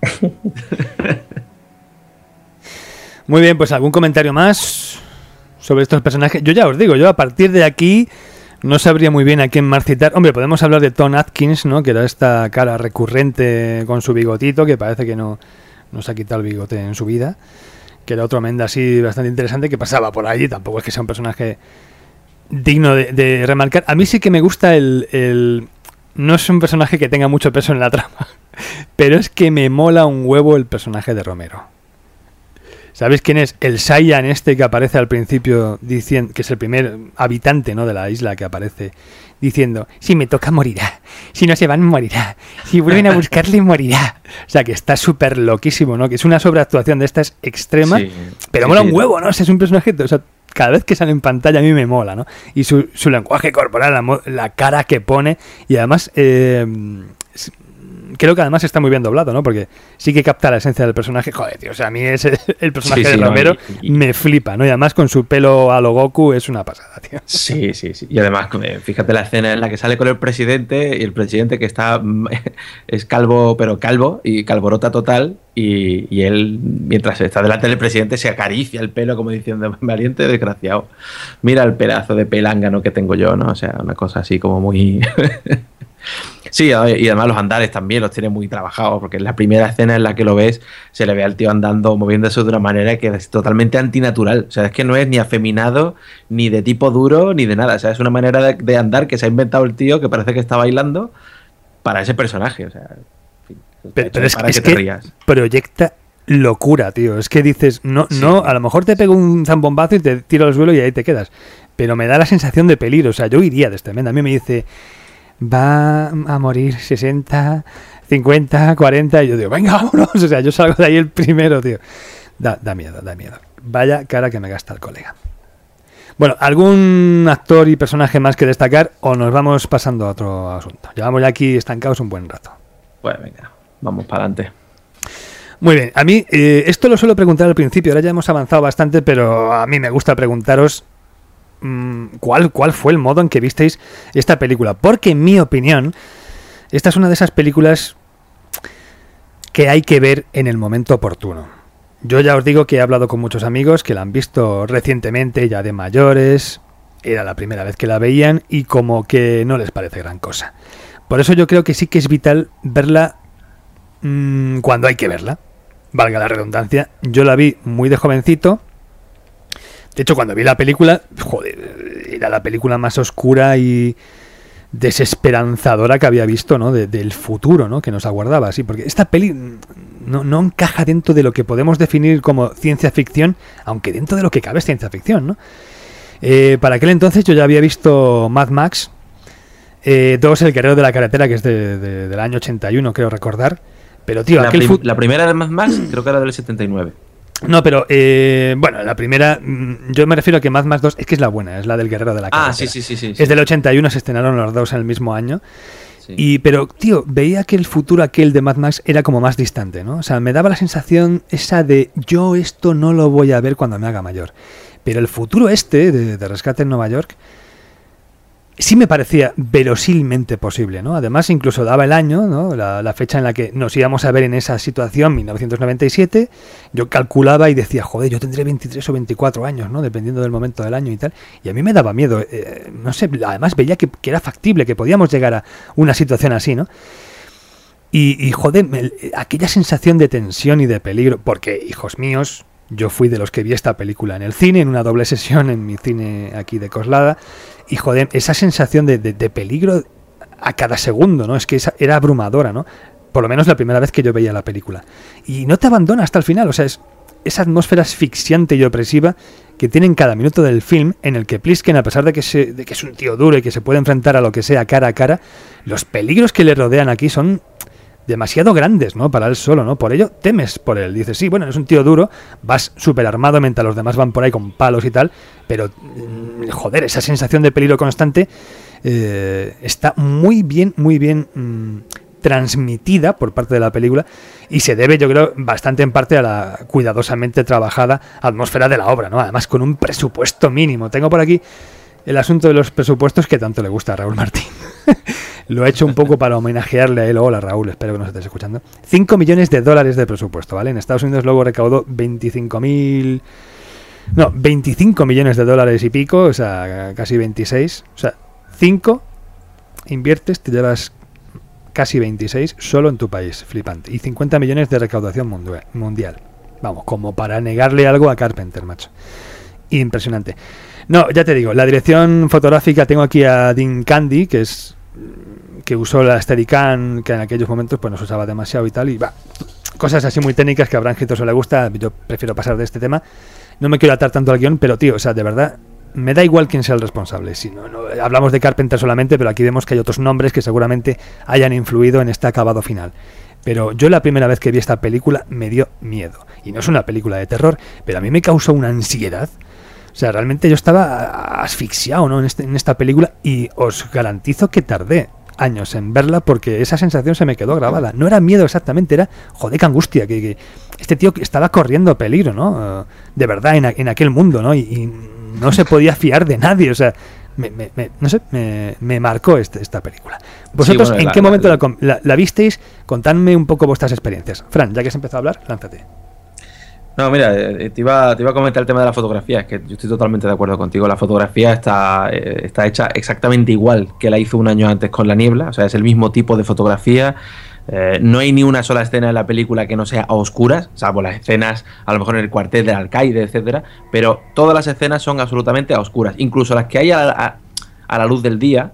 [SPEAKER 3] Muy bien, pues algún comentario más sobre estos personajes. Yo ya os digo, a partir de aquí no sabría muy bien a quién más citar. Hombre, podemos hablar de Tom Atkins, ¿no? Que era esta cara recurrente con su bigotito, que parece que no se ha quitado el bigote en su vida, que era otro Menda así bastante interesante que pasaba por allí. Tampoco es que sea un personaje digno de remarcar. A mí sí que me gusta no es un personaje que tenga mucho peso en la trama, pero es que me mola un huevo el personaje de Romero. ¿Sabéis quién es? El Saiyan este que aparece al principio, diciendo que es el primer habitante, ¿no?, de la isla que aparece diciendo, si me toca morirá, si no se van morirá, si vuelven a buscarle morirá. O sea, que está súper loquísimo, ¿no? Que es una sobreactuación de estas extremas, pero mola un huevo, ¿no? O sea, es un personaje, o sea, cada vez que sale en pantalla a mí me mola, ¿no? Y su lenguaje corporal, la cara que pone, y además creo que además está muy bien doblado, ¿no? Porque sí que capta la esencia del personaje. Joder, tío, o sea, a mí el personaje de Romero me flipa, ¿no? Y además con su pelo a lo Goku es una pasada, tío.
[SPEAKER 4] Sí. Y además, fíjate la escena en la que sale con el presidente, y el presidente que es calvo, pero calvo, y calborota total, y él, mientras está delante del presidente, se acaricia el pelo como diciendo, valiente desgraciado, mira el pedazo de pelángano que tengo yo, ¿no? O sea, una cosa así como muy... Sí, y además los andares también los tiene muy trabajados, porque en la primera escena en la que lo ves se le ve al tío andando, moviéndose de una manera que es totalmente antinatural. O sea, es que no es ni afeminado, ni de tipo duro, ni de nada. O sea, es una manera de andar que se ha inventado el tío, que parece que está bailando para ese personaje. O sea, en fin,
[SPEAKER 3] pero es que te rías. Proyecta locura, tío. Es que dices, no, a lo mejor te pego un zambombazo y te tiro al suelo y ahí te quedas. Pero me da la sensación de peligro. O sea, yo iría de este momento. A mí me dice... va a morir 60, 50, 40, y yo digo, venga, vámonos. O sea, yo salgo de ahí el primero, tío. Da miedo. Vaya cara que me gasta el colega. Bueno, ¿algún actor y personaje más que destacar o nos vamos pasando a otro asunto? Llevamos ya aquí estancados un buen rato.
[SPEAKER 4] Pues venga, vamos para adelante.
[SPEAKER 3] Muy bien, a mí esto lo suelo preguntar al principio, ahora ya hemos avanzado bastante, pero a mí me gusta preguntaros ¿cuál fue el modo en que visteis esta película? Porque en mi opinión esta es una de esas películas que hay que ver en el momento oportuno. Yo ya os digo que he hablado con muchos amigos que la han visto recientemente, ya de mayores, era la primera vez que la veían y como que no les parece gran cosa. Por eso yo creo que sí que es vital verla cuando hay que verla, valga la redundancia. Yo la vi muy de jovencito. De hecho, cuando vi la película, joder, era la película más oscura y desesperanzadora que había visto, ¿no? Del futuro, ¿no? Que nos aguardaba, sí, porque esta peli no encaja dentro de lo que podemos definir como ciencia ficción, aunque dentro de lo que cabe es ciencia ficción, ¿no? Para aquel entonces yo ya había visto Mad Max 2, El guerrero de la carretera, que es del año 81, creo recordar. Pero, tío,
[SPEAKER 4] la primera de Mad Max creo que era del 79.
[SPEAKER 3] No, pero, bueno, la primera, yo me refiero a que Mad Max 2 es que es la buena, es la del guerrero de la carretera.
[SPEAKER 4] Sí.
[SPEAKER 3] Es del 81, se estrenaron los dos en el mismo año.
[SPEAKER 4] Sí.
[SPEAKER 3] Pero, tío, veía que el futuro aquel de Mad Max era como más distante, ¿no? O sea, me daba la sensación esa de yo esto no lo voy a ver cuando me haga mayor. Pero el futuro de Rescate en Nueva York sí me parecía verosilmente posible, ¿no? Además, incluso daba el año, ¿no? La fecha en la que nos íbamos a ver en esa situación, 1997. Yo calculaba y decía, joder, yo tendré 23 o 24 años, ¿no? Dependiendo del momento del año y tal. Y a mí me daba miedo. No sé, además veía que era factible, que podíamos llegar a una situación así, ¿no? Y joder, aquella sensación de tensión y de peligro, porque, hijos míos, yo fui de los que vi esta película en el cine, en una doble sesión en mi cine aquí de Coslada, y joder, esa sensación de peligro a cada segundo, ¿no? Es que era abrumadora, ¿no? Por lo menos la primera vez que yo veía la película. Y no te abandona hasta el final, o sea, es esa atmósfera asfixiante y opresiva que tiene en cada minuto del film, en el que Plisken, a pesar de que es un tío duro y que se puede enfrentar a lo que sea cara a cara, los peligros que le rodean aquí son demasiado grandes, ¿no? Para él solo, ¿no? Por ello temes por él. Dices, sí, bueno, es un tío duro, vas súper armado mientras los demás van por ahí con palos y tal, pero, joder, esa sensación de peligro constante está muy bien transmitida por parte de la película y se debe, yo creo, bastante en parte a la cuidadosamente trabajada atmósfera de la obra, ¿no? Además, con un presupuesto mínimo. Tengo por aquí el asunto de los presupuestos que tanto le gusta a Raúl Martín. Lo he hecho un poco para homenajearle a él. Hola, Raúl, espero que nos estés escuchando. 5 millones de dólares de presupuesto, ¿vale? En Estados Unidos luego recaudó 25 millones de dólares y pico, o sea, casi 26. O sea, 5 inviertes, te llevas casi 26 solo en tu país, flipante. Y 50 millones de recaudación mundial. Vamos, como para negarle algo a Carpenter, macho. Impresionante. No, ya te digo, la dirección fotográfica, tengo aquí a Dean Candy, que usó la Steadicam, que en aquellos momentos pues no se usaba demasiado y tal, y va, cosas así muy técnicas que a Branjito se le gusta. Yo prefiero pasar de este tema, no me quiero atar tanto al guión, pero tío, o sea, de verdad, me da igual quién sea el responsable. Si no hablamos de Carpenter solamente, pero aquí vemos que hay otros nombres que seguramente hayan influido en este acabado final. Pero yo la primera vez que vi esta película me dio miedo, y no es una película de terror, pero a mí me causó una ansiedad. O sea, realmente yo estaba asfixiado, ¿no? en esta película, y os garantizo que tardé años en verla porque esa sensación se me quedó grabada. No era miedo exactamente, era, joder, qué angustia, que este tío estaba corriendo peligro, ¿no? De verdad, en aquel mundo, ¿no? Y no se podía fiar de nadie, o sea, no sé, me marcó esta película. ¿Vosotros sí, bueno, en qué momento la visteis? Contadme un poco vuestras experiencias. Fran, ya que has empezado a hablar, lánzate.
[SPEAKER 4] No, mira, te iba a comentar el tema de la fotografía, es que yo estoy totalmente de acuerdo contigo. La fotografía está hecha exactamente igual que la hizo un año antes con La Niebla, o sea, es el mismo tipo de fotografía. No hay ni una sola escena en la película que no sea a oscuras, salvo las escenas a lo mejor en el cuartel del alcaide, etcétera, pero todas las escenas son absolutamente a oscuras, incluso las que hay a la luz del día.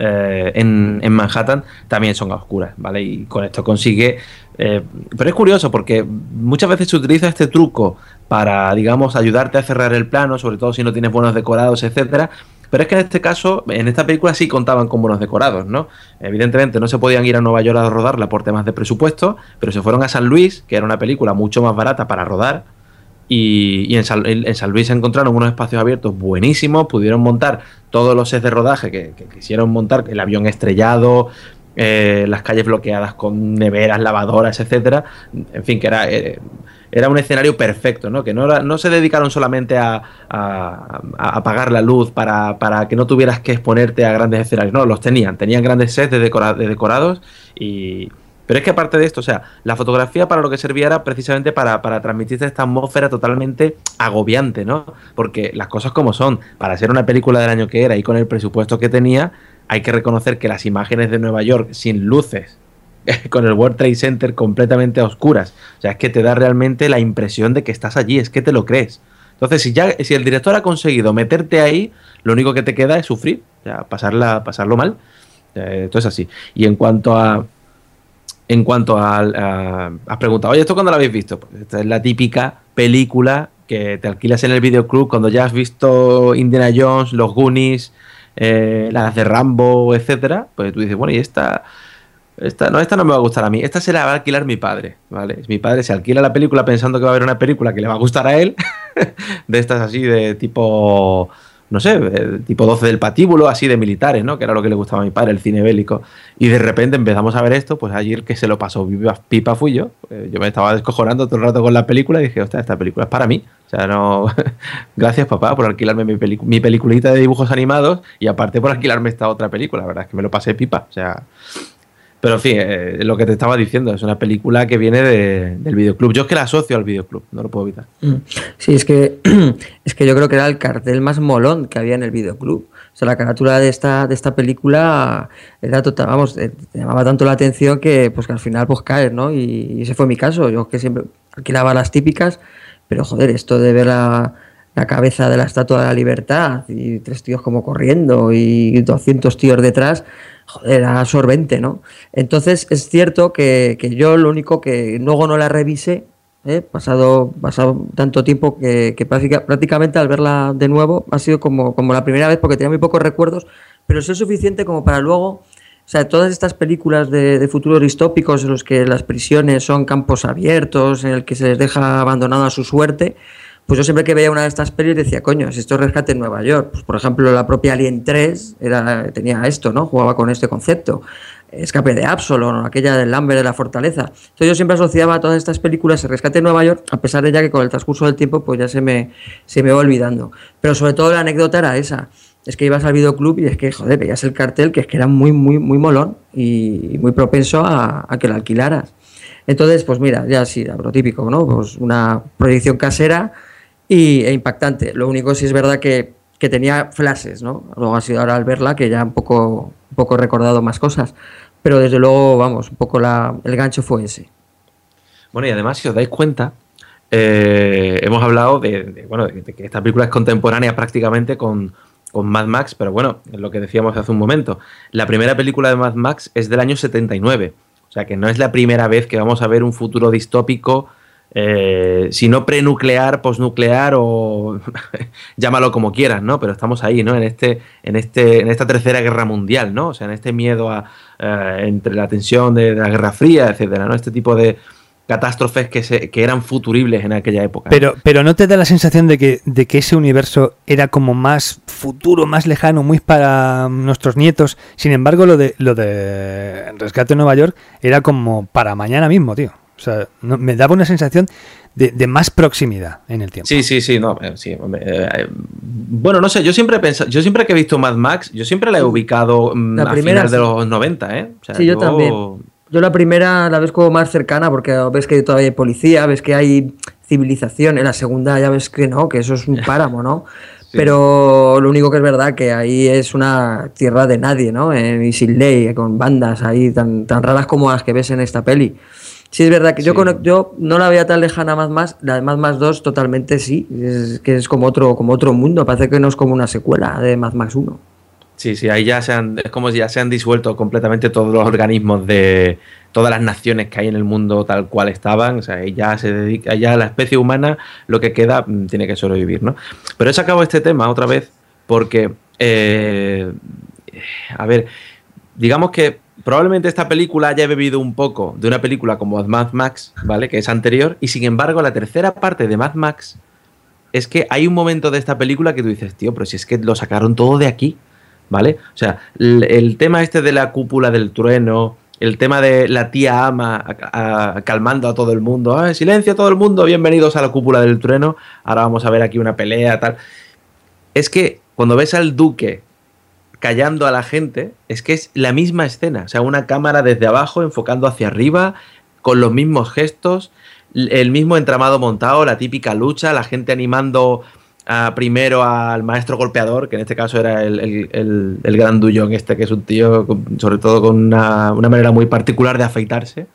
[SPEAKER 4] En Manhattan también son a oscuras, ¿vale? Y con esto consigue... pero es curioso porque muchas veces se utiliza este truco para, digamos, ayudarte a cerrar el plano, sobre todo si no tienes buenos decorados, etcétera. Pero es que en este caso, en esta película sí contaban con buenos decorados, ¿no? Evidentemente no se podían ir a Nueva York a rodarla por temas de presupuesto, pero se fueron a San Luis, que era una película mucho más barata para rodar. Y en San Luis se encontraron unos espacios abiertos buenísimos, pudieron montar todos los sets de rodaje que quisieron montar, el avión estrellado, las calles bloqueadas con neveras, lavadoras, etcétera. En fin, que era un escenario perfecto, ¿no? Que no se dedicaron solamente a apagar la luz para que no tuvieras que exponerte a grandes escenarios, no, los tenían grandes sets de decorados pero es que aparte de esto, o sea, la fotografía para lo que servía era precisamente para transmitirte esta atmósfera totalmente agobiante, ¿no? Porque las cosas como son, para ser una película del año que era y con el presupuesto que tenía, hay que reconocer que las imágenes de Nueva York sin luces con el World Trade Center completamente a oscuras. O sea, es que te da realmente la impresión de que estás allí, es que te lo crees. Entonces, si el director ha conseguido meterte ahí, lo único que te queda es sufrir, o sea, pasarlo mal. Esto es así. Y en cuanto a... has preguntado, oye, ¿esto cuándo lo habéis visto? Pues esta es la típica película que te alquilas en el videoclub cuando ya has visto Indiana Jones, los Goonies, las de Rambo, etcétera. Pues tú dices, bueno, y esta no me va a gustar a mí. Esta se la va a alquilar mi padre, ¿vale? Mi padre se alquila la película pensando que va a haber una película que le va a gustar a él, de estas así de tipo... no sé, tipo 12 del patíbulo, así de militares, ¿no? Que era lo que le gustaba a mi padre, el cine bélico. Y de repente empezamos a ver esto, pues ayer que se lo pasó pipa fui yo. Yo me estaba descojonando todo el rato con la película y dije, hostia, esta película es para mí. O sea, no... Gracias, papá, por alquilarme mi peliculita de dibujos animados y aparte por alquilarme esta otra película. La verdad es que me lo pasé pipa. O sea... Pero en fin, lo que te estaba diciendo, es una película que viene del videoclub. Yo es que la asocio al videoclub, no lo puedo evitar.
[SPEAKER 5] Sí, es que yo creo que era el cartel más molón que había en el videoclub. O sea, la carátula de esta película era total, vamos, te llamaba tanto la atención que pues que al final pues caes, ¿no? Y ese fue mi caso. Yo que siempre alquilaba las típicas, pero joder, esto de ver la cabeza de la Estatua de la Libertad y 3 tíos como corriendo y 200 tíos detrás, joder, era absorbente, ¿no? Entonces es cierto que yo lo único que luego no la revisé, pasado tanto tiempo que prácticamente al verla de nuevo ha sido como la primera vez porque tenía muy pocos recuerdos, pero es suficiente como para luego, o sea, todas estas películas de futuros distópicos en los que las prisiones son campos abiertos, en el que se les deja abandonado a su suerte. Pues yo siempre que veía una de estas pelis decía, coño, si esto es Rescate en Nueva York. Pues por ejemplo, la propia Alien 3 tenía esto, ¿no? Jugaba con este concepto. Escape de Absalom, aquella del Lambert de la Fortaleza. Entonces yo siempre asociaba a todas estas películas el Rescate en Nueva York, a pesar de ya que con el transcurso del tiempo pues ya se me va olvidando. Pero sobre todo la anécdota era esa. Es que ibas al videoclub y es que, joder, veías el cartel que es que era muy, muy, muy molón y muy propenso a que lo alquilaras. Entonces, pues mira, ya sí, lo típico, ¿no? Pues una proyección casera e impactante. Lo único sí es verdad que tenía flashes, ¿no? Luego ha sido ahora al verla que ya un poco he recordado más cosas. Pero desde luego, vamos, un poco el gancho fue ese.
[SPEAKER 4] Bueno, y además, si os dais cuenta, hemos hablado de que esta película es contemporánea prácticamente con Mad Max, pero bueno, es lo que decíamos hace un momento. La primera película de Mad Max es del año 79. O sea, que no es la primera vez que vamos a ver un futuro distópico, si no prenuclear, posnuclear o llámalo como quieras, ¿no? Pero estamos ahí, ¿no? En esta tercera guerra mundial, ¿no? O sea, en este miedo entre la tensión de la Guerra Fría, etcétera, ¿no? Este tipo de catástrofes que eran futuribles en aquella época.
[SPEAKER 3] Pero ¿no te da la sensación de que ese universo era como más futuro, más lejano, muy para nuestros nietos? Sin embargo, lo de Rescate en Nueva York era como para mañana mismo, tío. O sea, me daba una sensación de más proximidad en el tiempo.
[SPEAKER 4] Sí, no, sí. Bueno, no sé, yo siempre que he visto Mad Max, yo siempre la he ubicado a finales de los 90, ¿eh? O sea,
[SPEAKER 5] sí, yo también. Yo la primera la ves como más cercana porque ves que todavía hay policía, ves que hay civilización. En la segunda ya ves que no, que eso es un páramo, ¿no? Sí. Pero lo único que es verdad que ahí es una tierra de nadie, ¿no? Y sin ley, con bandas ahí tan raras como las que ves en esta peli. Sí, es verdad que sí. Yo no la veía tan lejana a Mad Max, la de Mad Max 2 totalmente sí, es que es como otro mundo, parece que no es como una secuela de Mad Max 1.
[SPEAKER 4] Sí, ahí es como si ya se han disuelto completamente todos los organismos de todas las naciones que hay en el mundo tal cual estaban. O sea, ya se dedica, ya la especie humana lo que queda tiene que sobrevivir, ¿no? Pero he sacado este tema otra vez porque, a ver, digamos que probablemente esta película haya bebido un poco de una película como Mad Max, ¿vale? Que es anterior, y sin embargo la tercera parte de Mad Max es que hay un momento de esta película que tú dices, tío, pero si es que lo sacaron todo de aquí, ¿vale? O sea, el tema este de la cúpula del trueno, el tema de la tía Ama calmando a todo el mundo, ¡ay, silencio a todo el mundo! Bienvenidos a la cúpula del trueno, ahora vamos a ver aquí una pelea, tal. Es que cuando ves al duque callando a la gente, es que es la misma escena, o sea, una cámara desde abajo enfocando hacia arriba, con los mismos gestos, el mismo entramado montado, la típica lucha, la gente animando primero al maestro golpeador, que en este caso era el grandullón este, que es un tío, sobre todo con una manera muy particular de afeitarse.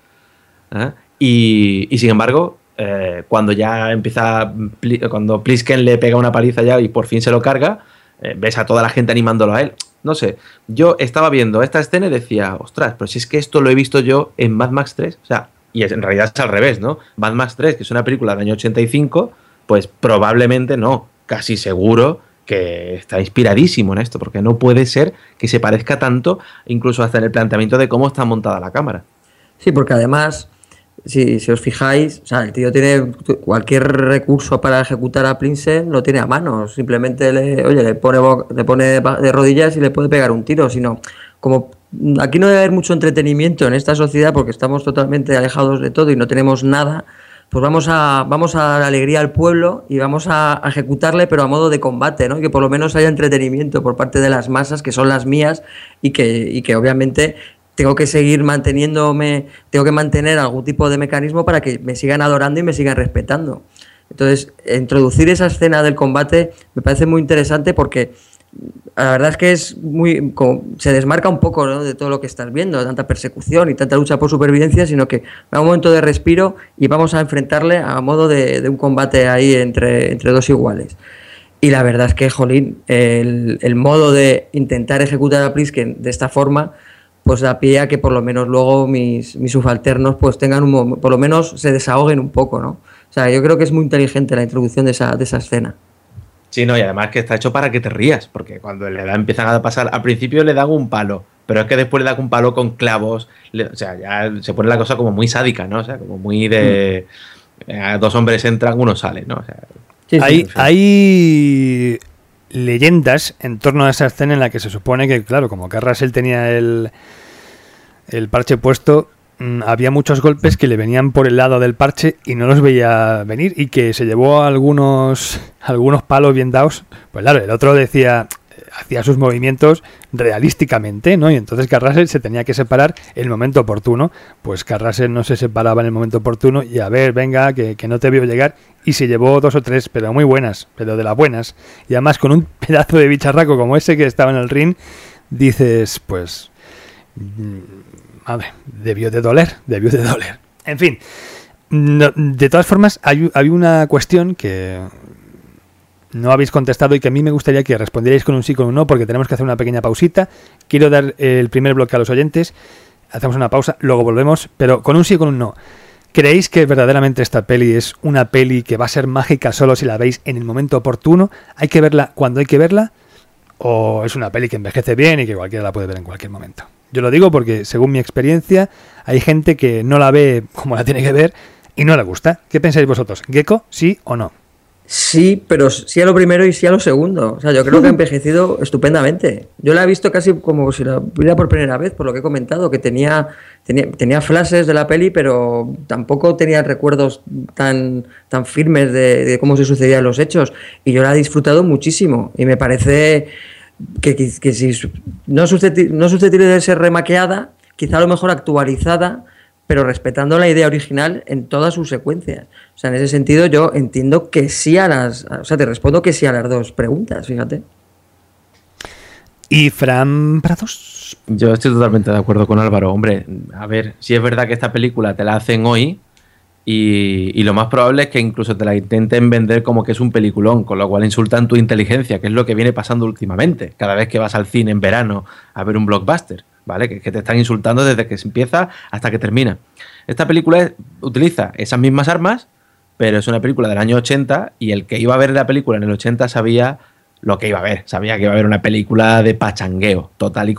[SPEAKER 4] Y sin embargo, cuando ya empieza, cuando Plisken le pega una paliza ya y por fin se lo carga, ves a toda la gente animándolo a él. No sé, yo estaba viendo esta escena y decía, ostras, pero si es que esto lo he visto yo en Mad Max 3, o sea, y en realidad es al revés, ¿no? Mad Max 3, que es una película del año 85, pues probablemente no, casi seguro que está inspiradísimo en esto, porque no puede ser que se parezca tanto, incluso hasta en el planteamiento de cómo está montada la cámara.
[SPEAKER 5] Sí, porque además, si os fijáis, o sea, el tío tiene cualquier recurso para ejecutar a Plisken, lo tiene a mano. Simplemente le pone de rodillas y le puede pegar un tiro. Sino, como aquí no debe haber mucho entretenimiento en esta sociedad porque estamos totalmente alejados de todo y no tenemos nada, pues vamos a dar alegría al pueblo y vamos a ejecutarle, pero a modo de combate, ¿no? Y que por lo menos haya entretenimiento por parte de las masas, que son las mías, y que obviamente tengo que seguir manteniéndome, tengo que mantener algún tipo de mecanismo para que me sigan adorando y me sigan respetando. Entonces, introducir esa escena del combate me parece muy interesante porque la verdad es que se desmarca un poco, ¿no?, de todo lo que estás viendo, de tanta persecución y tanta lucha por supervivencia, sino que da un momento de respiro y vamos a enfrentarle a modo de un combate ahí entre dos iguales. Y la verdad es que, jolín, el modo de intentar ejecutar a Plisken de esta forma, pues da pie a que por lo menos luego mis subalternos pues tengan por lo menos se desahoguen un poco, ¿no? O sea, yo creo que es muy inteligente la introducción de esa escena.
[SPEAKER 4] Sí, no, y además que está hecho para que te rías, porque cuando empiezan a pasar, al principio le dan un palo, pero es que después le dan un palo con clavos, o sea, ya se pone la cosa como muy sádica, ¿no? O sea, como muy de dos hombres entran, uno sale, ¿no? O sea,
[SPEAKER 5] Sí,
[SPEAKER 3] hay leyendas en torno a esa escena en la que se supone que, claro, como Kurt Russell tenía el parche puesto, había muchos golpes que le venían por el lado del parche y no los veía venir, y que se llevó algunos palos bien dados. Pues claro, el otro hacía sus movimientos realísticamente, ¿no? Y entonces Kurt Russell se tenía que separar en el momento oportuno. Pues Kurt Russell no se separaba en el momento oportuno y a ver, venga, que no te veo llegar, y se llevó 2 o 3, pero muy buenas, pero de las buenas. Y además con un pedazo de bicharraco como ese que estaba en el ring, dices, pues... madre, debió de doler. En fin, no, de todas formas, hay una cuestión que no habéis contestado y que a mí me gustaría que respondierais con un sí o con un no, porque tenemos que hacer una pequeña pausita. Quiero dar el primer bloque a los oyentes, hacemos una pausa, luego volvemos, pero con un sí o con un no. ¿Creéis que verdaderamente esta peli es una peli que va a ser mágica solo si la veis en el momento oportuno? ¿Hay que verla cuando hay que verla? ¿O es una peli que envejece bien y que cualquiera la puede ver en cualquier momento? Yo lo digo porque, según mi experiencia, hay gente que no la ve como la tiene que ver y no le gusta. ¿Qué pensáis vosotros? ¿Gecko, sí o no?
[SPEAKER 5] Sí, pero sí a lo primero y sí a lo segundo. O sea, yo creo que ha envejecido estupendamente. Yo la he visto casi como si la viera por primera vez, por lo que he comentado, que tenía flashes de la peli, pero tampoco tenía recuerdos tan firmes de cómo se sucedían los hechos. Y yo la he disfrutado muchísimo. Y me parece que si no susceptible de ser remaqueada, quizá a lo mejor actualizada, pero respetando la idea original en todas sus secuencias. O sea, en ese sentido yo entiendo que sí te respondo que sí a las dos preguntas, fíjate.
[SPEAKER 3] ¿Y Fran Prados?
[SPEAKER 4] Yo estoy totalmente de acuerdo con Álvaro. Hombre, a ver, si es verdad que esta película te la hacen hoy y lo más probable es que incluso te la intenten vender como que es un peliculón, con lo cual insultan tu inteligencia, que es lo que viene pasando últimamente, cada vez que vas al cine en verano a ver un blockbuster. ¿Vale? Que te están insultando desde que se empieza hasta que termina. Esta película utiliza esas mismas armas, pero es una película del año 80 y el que iba a ver la película en el 80 sabía lo que iba a ver. Sabía que iba a ver una película de pachangueo, total.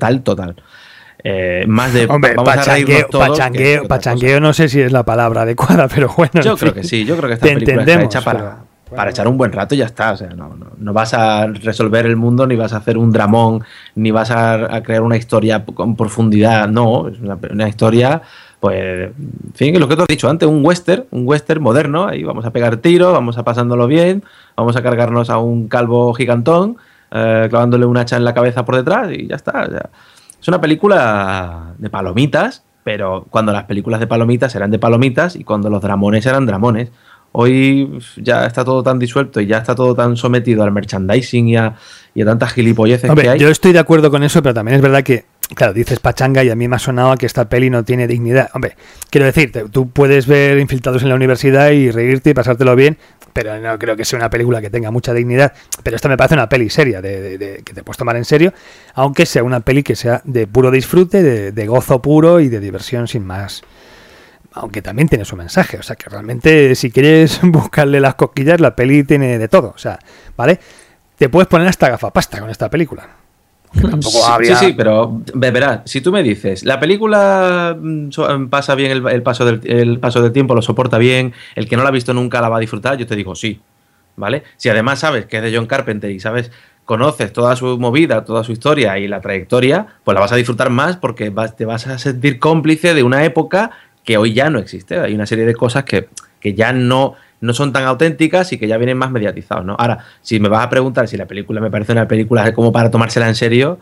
[SPEAKER 4] Más de...
[SPEAKER 3] Hombre, pachangueo no sé si es la palabra adecuada, pero bueno.
[SPEAKER 4] Yo creo que sí, yo creo que esta película está hecha para echar un buen rato y ya está. O sea, no vas a resolver el mundo, ni vas a hacer un dramón, ni vas a crear una historia con profundidad. No, es una historia, pues, en fin, lo que te has dicho antes, un western moderno. Ahí vamos a pegar tiros, vamos a pasándolo bien, vamos a cargarnos a un calvo gigantón, clavándole un hacha en la cabeza por detrás y ya está. O sea, es una película de palomitas, pero cuando las películas de palomitas eran de palomitas y cuando los dramones eran dramones. Hoy ya está todo tan disuelto y ya está todo tan sometido al merchandising y a tantas gilipolleces que hay.
[SPEAKER 3] Yo estoy de acuerdo con eso, pero también es verdad que, claro, dices pachanga y a mí me ha sonado a que esta peli no tiene dignidad. Hombre, quiero decirte, tú puedes ver Infiltrados en la Universidad y reírte y pasártelo bien, pero no creo que sea una película que tenga mucha dignidad. Pero esta me parece una peli seria, que te puedes tomar en serio, aunque sea una peli que sea de puro disfrute, de gozo puro y de diversión sin más. Aunque también tiene su mensaje, o sea que realmente si quieres buscarle las cosquillas, la peli tiene de todo, o sea, ¿vale? Te puedes poner hasta gafapasta con esta película.
[SPEAKER 4] Tampoco habría... Sí, pero verás, si tú me dices, la película pasa bien el paso del tiempo, lo soporta bien, el que no la ha visto nunca la va a disfrutar, yo te digo sí, ¿vale? Si además sabes que es de John Carpenter y conoces toda su movida, toda su historia y la trayectoria, pues la vas a disfrutar más porque te vas a sentir cómplice de una época que hoy ya no existe. Hay una serie de cosas que ya no son tan auténticas y que ya vienen más mediatizados, ¿no? Ahora, si me vas a preguntar si la película me parece una película como para tomársela en serio,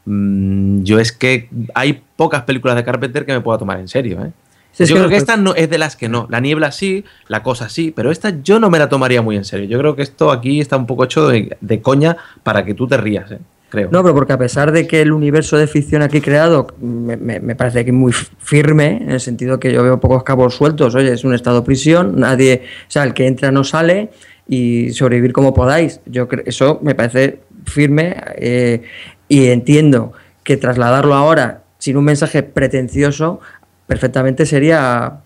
[SPEAKER 4] yo es que hay pocas películas de Carpenter que me pueda tomar en serio, ¿eh? Sí, yo creo que esta no es de las que no. La Niebla sí, La Cosa sí, pero esta yo no me la tomaría muy en serio. Yo creo que esto aquí está un poco hecho de coña para que tú te rías, ¿eh? Creo.
[SPEAKER 5] No, pero porque a pesar de que el universo de ficción aquí creado me parece que muy firme, en el sentido que yo veo pocos cabos sueltos, oye, es un estado de prisión, nadie, o sea, el que entra no sale y sobrevivir como podáis. Eso me parece firme y entiendo que trasladarlo ahora sin un mensaje pretencioso perfectamente sería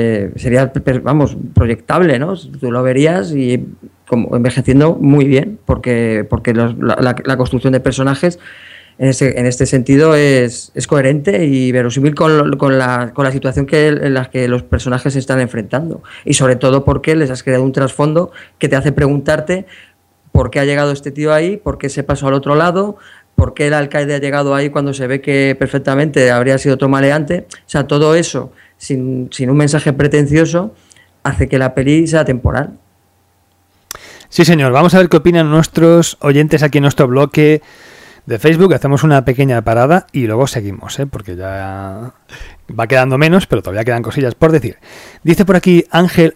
[SPEAKER 5] vamos, proyectable, ¿no? Tú lo verías y como envejeciendo muy bien, porque la construcción de personajes en este sentido es coherente y verosímil con la situación en la que los personajes se están enfrentando, y sobre todo porque les has creado un trasfondo que te hace preguntarte por qué ha llegado este tío ahí, por qué se pasó al otro lado, por qué el alcaide ha llegado ahí cuando se ve que perfectamente habría sido otro maleante. O sea, todo eso sin un mensaje pretencioso hace que la peli sea temporal.
[SPEAKER 3] Sí, señor. Vamos a ver qué opinan nuestros oyentes aquí en nuestro bloque de Facebook. Hacemos una pequeña parada y luego seguimos, porque ya va quedando menos, pero todavía quedan cosillas por decir. Dice por aquí Ángel.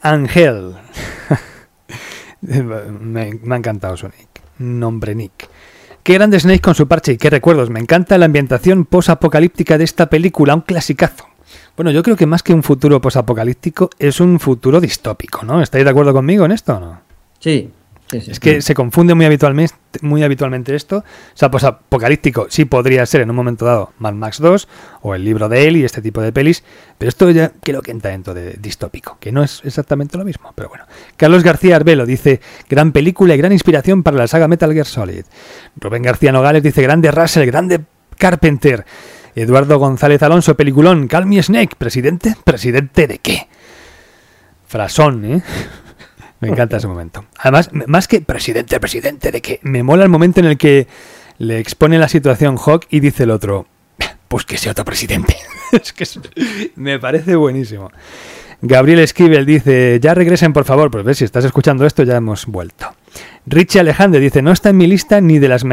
[SPEAKER 3] Me ha encantado su nick. Nombre nick. Qué grande Snake con su parche y qué recuerdos. Me encanta la ambientación post-apocalíptica de esta película, un clasicazo. Bueno, yo creo que más que un futuro post-apocalíptico es un futuro distópico, ¿no? ¿Estáis de acuerdo conmigo en esto o no?
[SPEAKER 5] Sí.
[SPEAKER 3] Es que se confunde muy habitualmente esto. O sea, pues apocalíptico sí podría ser en un momento dado Mad Max 2 o el libro de él y este tipo de pelis, pero esto ya creo que entra dentro de distópico, que no es exactamente lo mismo, pero bueno. Carlos García Arbelo dice, gran película y gran inspiración para la saga Metal Gear Solid. Rubén García Nogales dice, grande Russell, grande Carpenter. Eduardo González Alonso, peliculón, Call Me Snake, ¿presidente? ¿Presidente de qué? Frasón, ¿eh? Me encanta ese momento. Además, más que presidente de que me mola el momento en el que le expone la situación Hawk y dice el otro, pues que sea otro presidente. Es que me parece buenísimo. Gabriel Esquivel dice, ya regresen por favor, pues ves, si estás escuchando esto ya hemos vuelto. Richie Alejandre dice, no está en mi lista ni de las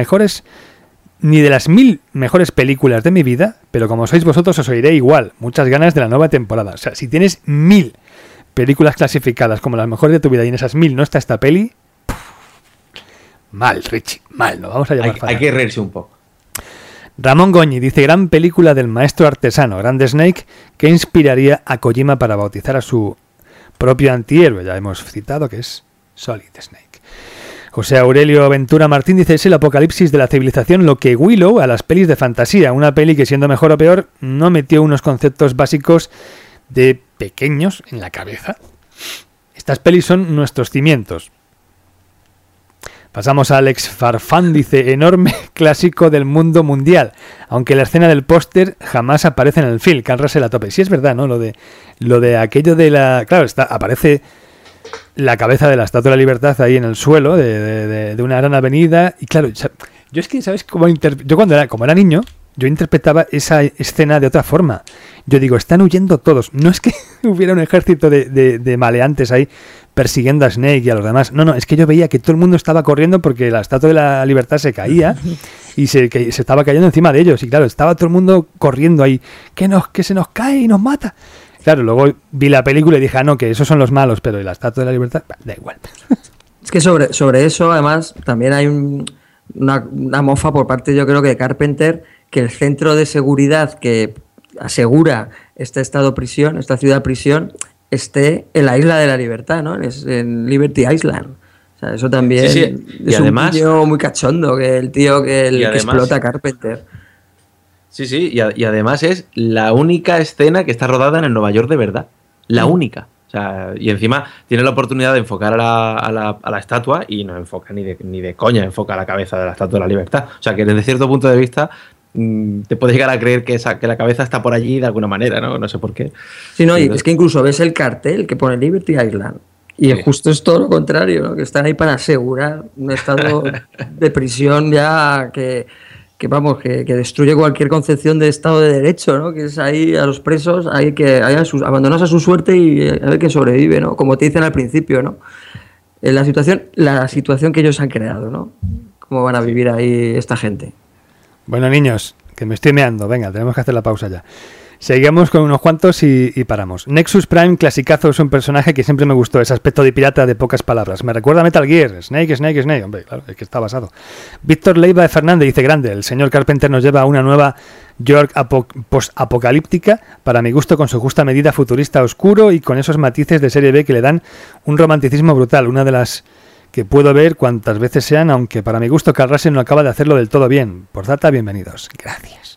[SPEAKER 3] 1000 mejores películas de mi vida, pero como sois vosotros os oiré igual. Muchas ganas de la nueva temporada. O sea, si tienes 1000 películas clasificadas como las mejores de tu vida y en esas 1000 no está esta peli, mal, Richie, mal, no vamos a llamar
[SPEAKER 4] hay que reírse un poco.
[SPEAKER 3] Ramón Goñi dice, gran película del maestro artesano, grande Snake, que inspiraría a Kojima para bautizar a su propio antihéroe, ya hemos citado que es Solid Snake. José Aurelio Ventura Martín dice, es el apocalipsis de la civilización lo que Willow a las pelis de fantasía, una peli que siendo mejor o peor no metió unos conceptos básicos de pequeños en la cabeza. Estas pelis son nuestros cimientos. Pasamos a Alex Farfán, dice, enorme clásico del mundo mundial, aunque la escena del póster jamás aparece en el film. Carl Russell a tope. Sí, es verdad, ¿no? Lo de aquello de la... Claro, aparece la cabeza de la Estatua de la Libertad ahí en el suelo de una gran avenida. Y claro, yo es que, ¿sabes cómo yo como era niño, yo interpretaba esa escena de otra forma. Yo digo, están huyendo todos. No es que hubiera un ejército de maleantes ahí persiguiendo a Snake y a los demás. No, es que yo veía que todo el mundo estaba corriendo porque la Estatua de la Libertad se caía y se estaba cayendo encima de ellos. Y claro, estaba todo el mundo corriendo ahí. Que se nos cae y nos mata. claro, luego vi la película y dije, no, que esos son los malos, pero ¿y la Estatua de la Libertad? Bah, da igual.
[SPEAKER 5] Es que sobre eso, además, también hay una mofa por parte, yo creo que de Carpenter, que el centro de seguridad que asegura este estado prisión, esta ciudad prisión, esté en la Isla de la Libertad, ¿no? Es en Liberty Island. O sea, eso también
[SPEAKER 4] Sí.
[SPEAKER 5] es
[SPEAKER 4] además,
[SPEAKER 5] un tío muy cachondo, que el tío que
[SPEAKER 4] además,
[SPEAKER 5] explota a Carpenter.
[SPEAKER 4] Sí, y además es la única escena que está rodada en el Nueva York de verdad. La única. O sea, y encima tiene la oportunidad de enfocar a la estatua y no enfoca ni de coña, enfoca la cabeza de la Estatua de la Libertad. O sea, que desde cierto punto de vista te puedes llegar a creer que la cabeza está por allí de alguna manera, ¿no? No sé por qué.
[SPEAKER 5] Sí, no, y es que incluso ves el cartel que pone Liberty Island. Y
[SPEAKER 4] Sí.
[SPEAKER 5] justo es todo lo contrario, ¿no? Que están ahí para asegurar un estado de prisión ya que destruye cualquier concepción de Estado de Derecho, ¿no? Que es ahí a los presos, hay que abandonarse a su suerte y a ver quién sobrevive, ¿no? Como te dicen al principio, ¿no? La situación que ellos han creado, ¿no? ¿Cómo van a vivir ahí esta gente?
[SPEAKER 3] Bueno, niños, que me estoy meando. Venga, tenemos que hacer la pausa ya. Seguimos con unos cuantos y paramos. Nexus Prime, clasicazo, es un personaje que siempre me gustó, ese aspecto de pirata de pocas palabras. Me recuerda a Metal Gear, Snake. Hombre, claro, es que está basado. Víctor Leiva de Fernández dice, grande, el señor Carpenter nos lleva a una nueva York post-apocalíptica, para mi gusto con su justa medida futurista oscuro y con esos matices de serie B que le dan un romanticismo brutal. Una de las que puedo ver cuantas veces sean, aunque para mi gusto Carl Russell no acaba de hacerlo del todo bien. Por data, bienvenidos. Gracias.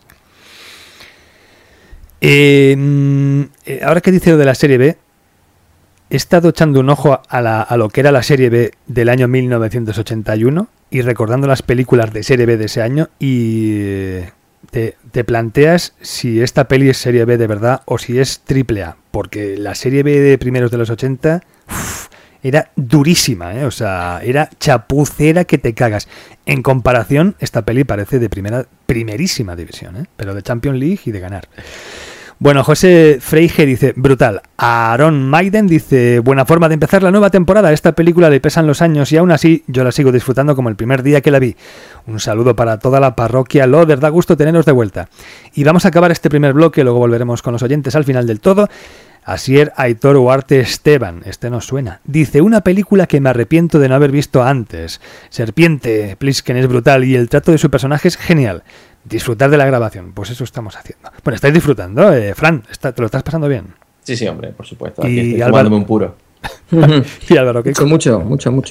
[SPEAKER 3] Ahora que dice lo de la serie B, he estado echando un ojo a lo que era la serie B del año 1981 y recordando las películas de serie B de ese año y te planteas si esta peli es serie B de verdad o si es triple A, porque la serie B de primeros de los 80 era durísima, o sea, era chapucera que te cagas. En comparación, esta peli parece de primerísima división, pero de Champions League y de ganar. Bueno, José Freige dice, brutal. Aaron Maiden dice, buena forma de empezar la nueva temporada. A esta película le pesan los años y aún así yo la sigo disfrutando como el primer día que la vi. Un saludo para toda la parroquia Loder, da gusto teneros de vuelta. Y vamos a acabar este primer bloque, luego volveremos con los oyentes al final del todo. Asier Aitor Huarte Esteban, este nos suena. Dice, una película que me arrepiento de no haber visto antes. Serpiente, Plisken es brutal y el trato de su personaje es genial. Disfrutar de la grabación, pues eso estamos haciendo. Bueno, ¿estáis disfrutando? Fran, ¿te lo estás pasando bien?
[SPEAKER 4] Sí, hombre, por supuesto. Aquí
[SPEAKER 3] Y
[SPEAKER 4] estoy
[SPEAKER 3] Álvaro,
[SPEAKER 4] tomándome un puro.
[SPEAKER 3] y Álvaro, ¿qué?
[SPEAKER 5] Mucho.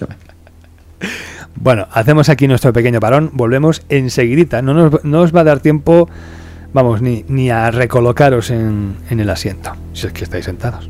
[SPEAKER 3] Bueno, hacemos aquí nuestro pequeño parón, volvemos enseguidita. No os va a dar tiempo, vamos, ni a recolocaros en el asiento, si es que estáis sentados.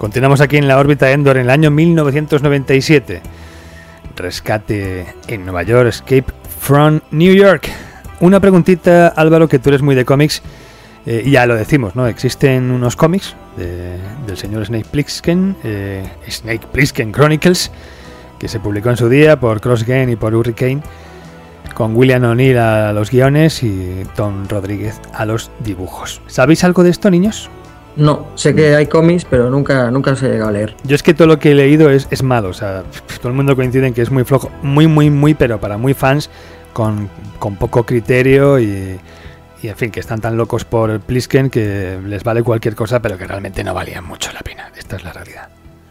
[SPEAKER 3] Continuamos aquí en la órbita de Endor en el año 1997. Rescate en Nueva York, Escape from New York. Una preguntita, Álvaro, que tú eres muy de cómics, y ya lo decimos, ¿no? Existen unos cómics del señor Snake Plissken, Snake Plissken Chronicles, que se publicó en su día por CrossGen y por Hurricane, con William O'Neill a los guiones y Tom Rodríguez a los dibujos. ¿Sabéis algo de esto, niños?
[SPEAKER 5] No, sé que hay cómics, pero nunca se ha llegado a leer.
[SPEAKER 3] Yo es que todo lo que he leído es malo, o sea, todo el mundo coincide en que es muy flojo, muy, pero para muy fans, con poco criterio y en fin, que están tan locos por Plissken que les vale cualquier cosa, pero que realmente no valían mucho la pena. Esta es la realidad.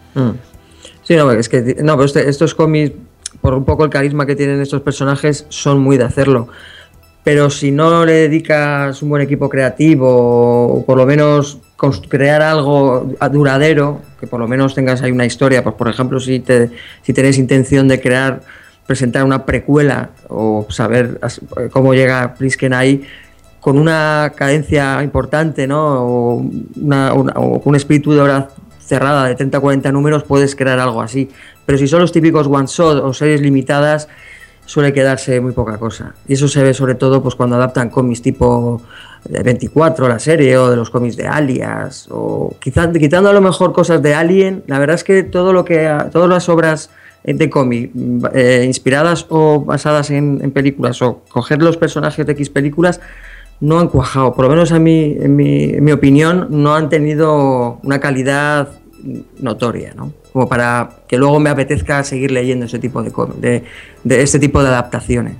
[SPEAKER 5] Sí, no, es que no, pero estos cómics, por un poco el carisma que tienen estos personajes, son muy de hacerlo. Pero si no le dedicas un buen equipo creativo, o por lo menos crear algo duradero, que por lo menos tengas ahí una historia, pues por ejemplo, si tenéis intención de presentar una precuela o saber cómo llega Plissken ahí, con una cadencia importante, ¿no? O un espíritu de obra cerrada de 30-40 números, puedes crear algo así. Pero si son los típicos one shot o series limitadas, suele quedarse muy poca cosa. Y eso se ve sobre todo pues cuando adaptan cómics tipo de 24, la serie, o de los cómics de Alias, o quitando a lo mejor cosas de Alien. La verdad es que todas las obras de cómic inspiradas o basadas en películas, o coger los personajes de X películas, no han cuajado. Por lo menos en mi opinión, no han tenido una calidad notoria, ¿no? Como para que luego me apetezca seguir leyendo ese tipo de este tipo de adaptaciones.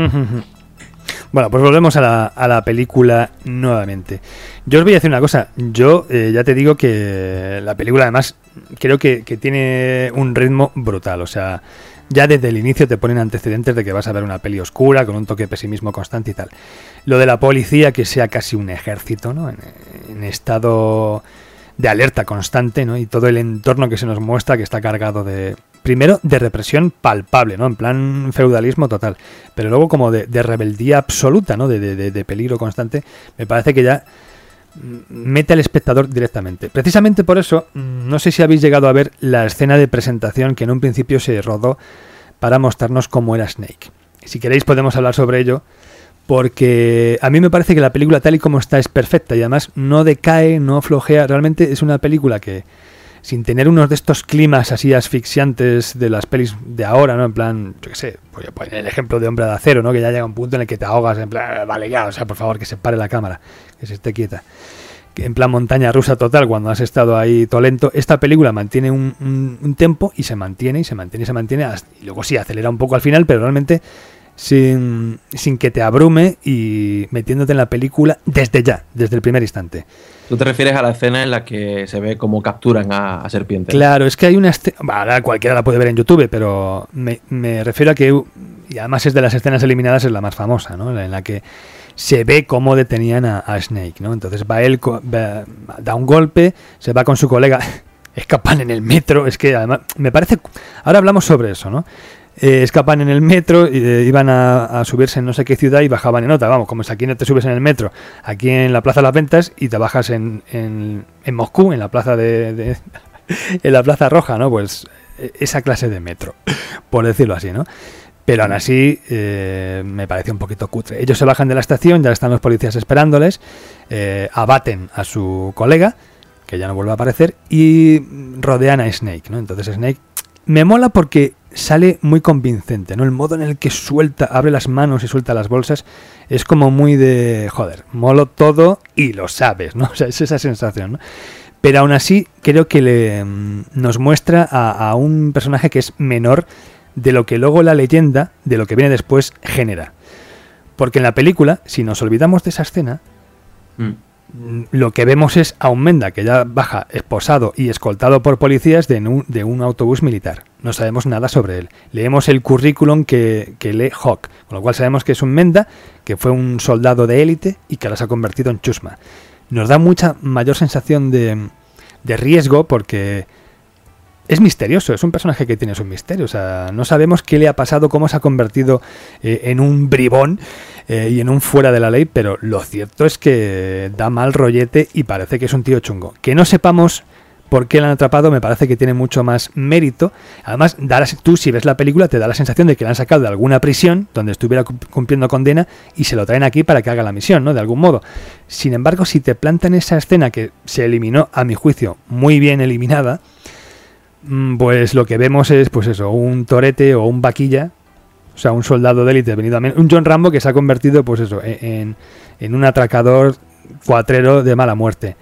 [SPEAKER 3] Bueno, pues volvemos a la película nuevamente. Yo os voy a decir una cosa. Yo ya te digo que la película, además, creo que tiene un ritmo brutal. O sea, ya desde el inicio te ponen antecedentes de que vas a ver una peli oscura, con un toque de pesimismo constante y tal. Lo de la policía, que sea casi un ejército, ¿no? En estado de alerta constante, ¿no? Y todo el entorno que se nos muestra, que está cargado primero de represión palpable, ¿no? En plan feudalismo total, pero luego como de rebeldía absoluta, ¿no? De peligro constante. Me parece que ya mete al espectador directamente. Precisamente por eso, no sé si habéis llegado a ver la escena de presentación que en un principio se rodó para mostrarnos cómo era Snake. Si queréis podemos hablar sobre ello, porque a mí me parece que la película tal y como está es perfecta y además no decae, no flojea. Realmente es una película que, sin tener unos de estos climas así asfixiantes de las pelis de ahora, ¿no? En plan, yo qué sé, voy a poner el ejemplo de Hombre de Acero, ¿no? Que ya llega un punto en el que te ahogas, en plan, vale ya, o sea, por favor, que se pare la cámara, que se esté quieta. Que en plan montaña rusa total, cuando has estado ahí todo lento. Esta película mantiene un tempo y se mantiene, y luego sí, acelera un poco al final, pero realmente sin que te abrume y metiéndote en la película desde el primer instante.
[SPEAKER 4] ¿Tú te refieres a la escena en la que se ve cómo capturan a Serpiente?
[SPEAKER 3] Claro, es que hay una escena... Ahora cualquiera la puede ver en YouTube, pero me refiero a que, y además es de las escenas eliminadas, es la más famosa, ¿no? En la que se ve cómo detenían a Snake, ¿no? Entonces va él, da un golpe, se va con su colega, escapan en el metro, es que además me parece... Ahora hablamos sobre eso, ¿no? Escapan en el metro, iban a subirse en no sé qué ciudad y bajaban en otra. Vamos, como si aquí no te subes en el metro, aquí en la Plaza de las Ventas, y te bajas en Moscú, en la plaza en la Plaza Roja, ¿no? Pues esa clase de metro, por decirlo así, ¿no? Pero aún así me parece un poquito cutre. Ellos se bajan de la estación, ya están los policías esperándoles, abaten a su colega, que ya no vuelve a aparecer, y rodean a Snake, ¿no? Entonces Snake me mola porque sale muy convincente, ¿no? El modo en el que abre las manos y suelta las bolsas es como muy de, joder, molo todo y lo sabes, ¿no? O sea, es esa sensación, ¿no? Pero aún así creo que nos muestra a un personaje que es menor de lo que luego la leyenda, de lo que viene después, genera. Porque en la película, si nos olvidamos de esa escena, lo que vemos es a un Menda que ya baja esposado y escoltado por policías de un autobús militar. No sabemos nada sobre él. Leemos el currículum que lee Hawk, con lo cual sabemos que es un Menda, que fue un soldado de élite y que ahora se ha convertido en chusma. Nos da mucha mayor sensación de riesgo porque es misterioso, es un personaje que tiene su misterio. O sea, no sabemos qué le ha pasado, cómo se ha convertido en un bribón y en un fuera de la ley, pero lo cierto es que da mal rollete y parece que es un tío chungo. Que no sepamos por qué la han atrapado me parece que tiene mucho más mérito. Además, tú si ves la película te da la sensación de que la han sacado de alguna prisión donde estuviera cumpliendo condena y se lo traen aquí para que haga la misión, ¿no? De algún modo. Sin embargo, si te plantan esa escena que se eliminó, a mi juicio, muy bien eliminada, pues lo que vemos es, pues eso, un torete o un vaquilla, o sea, un soldado de élite venido a un John Rambo que se ha convertido, pues eso, en un atracador cuatrero de mala muerte.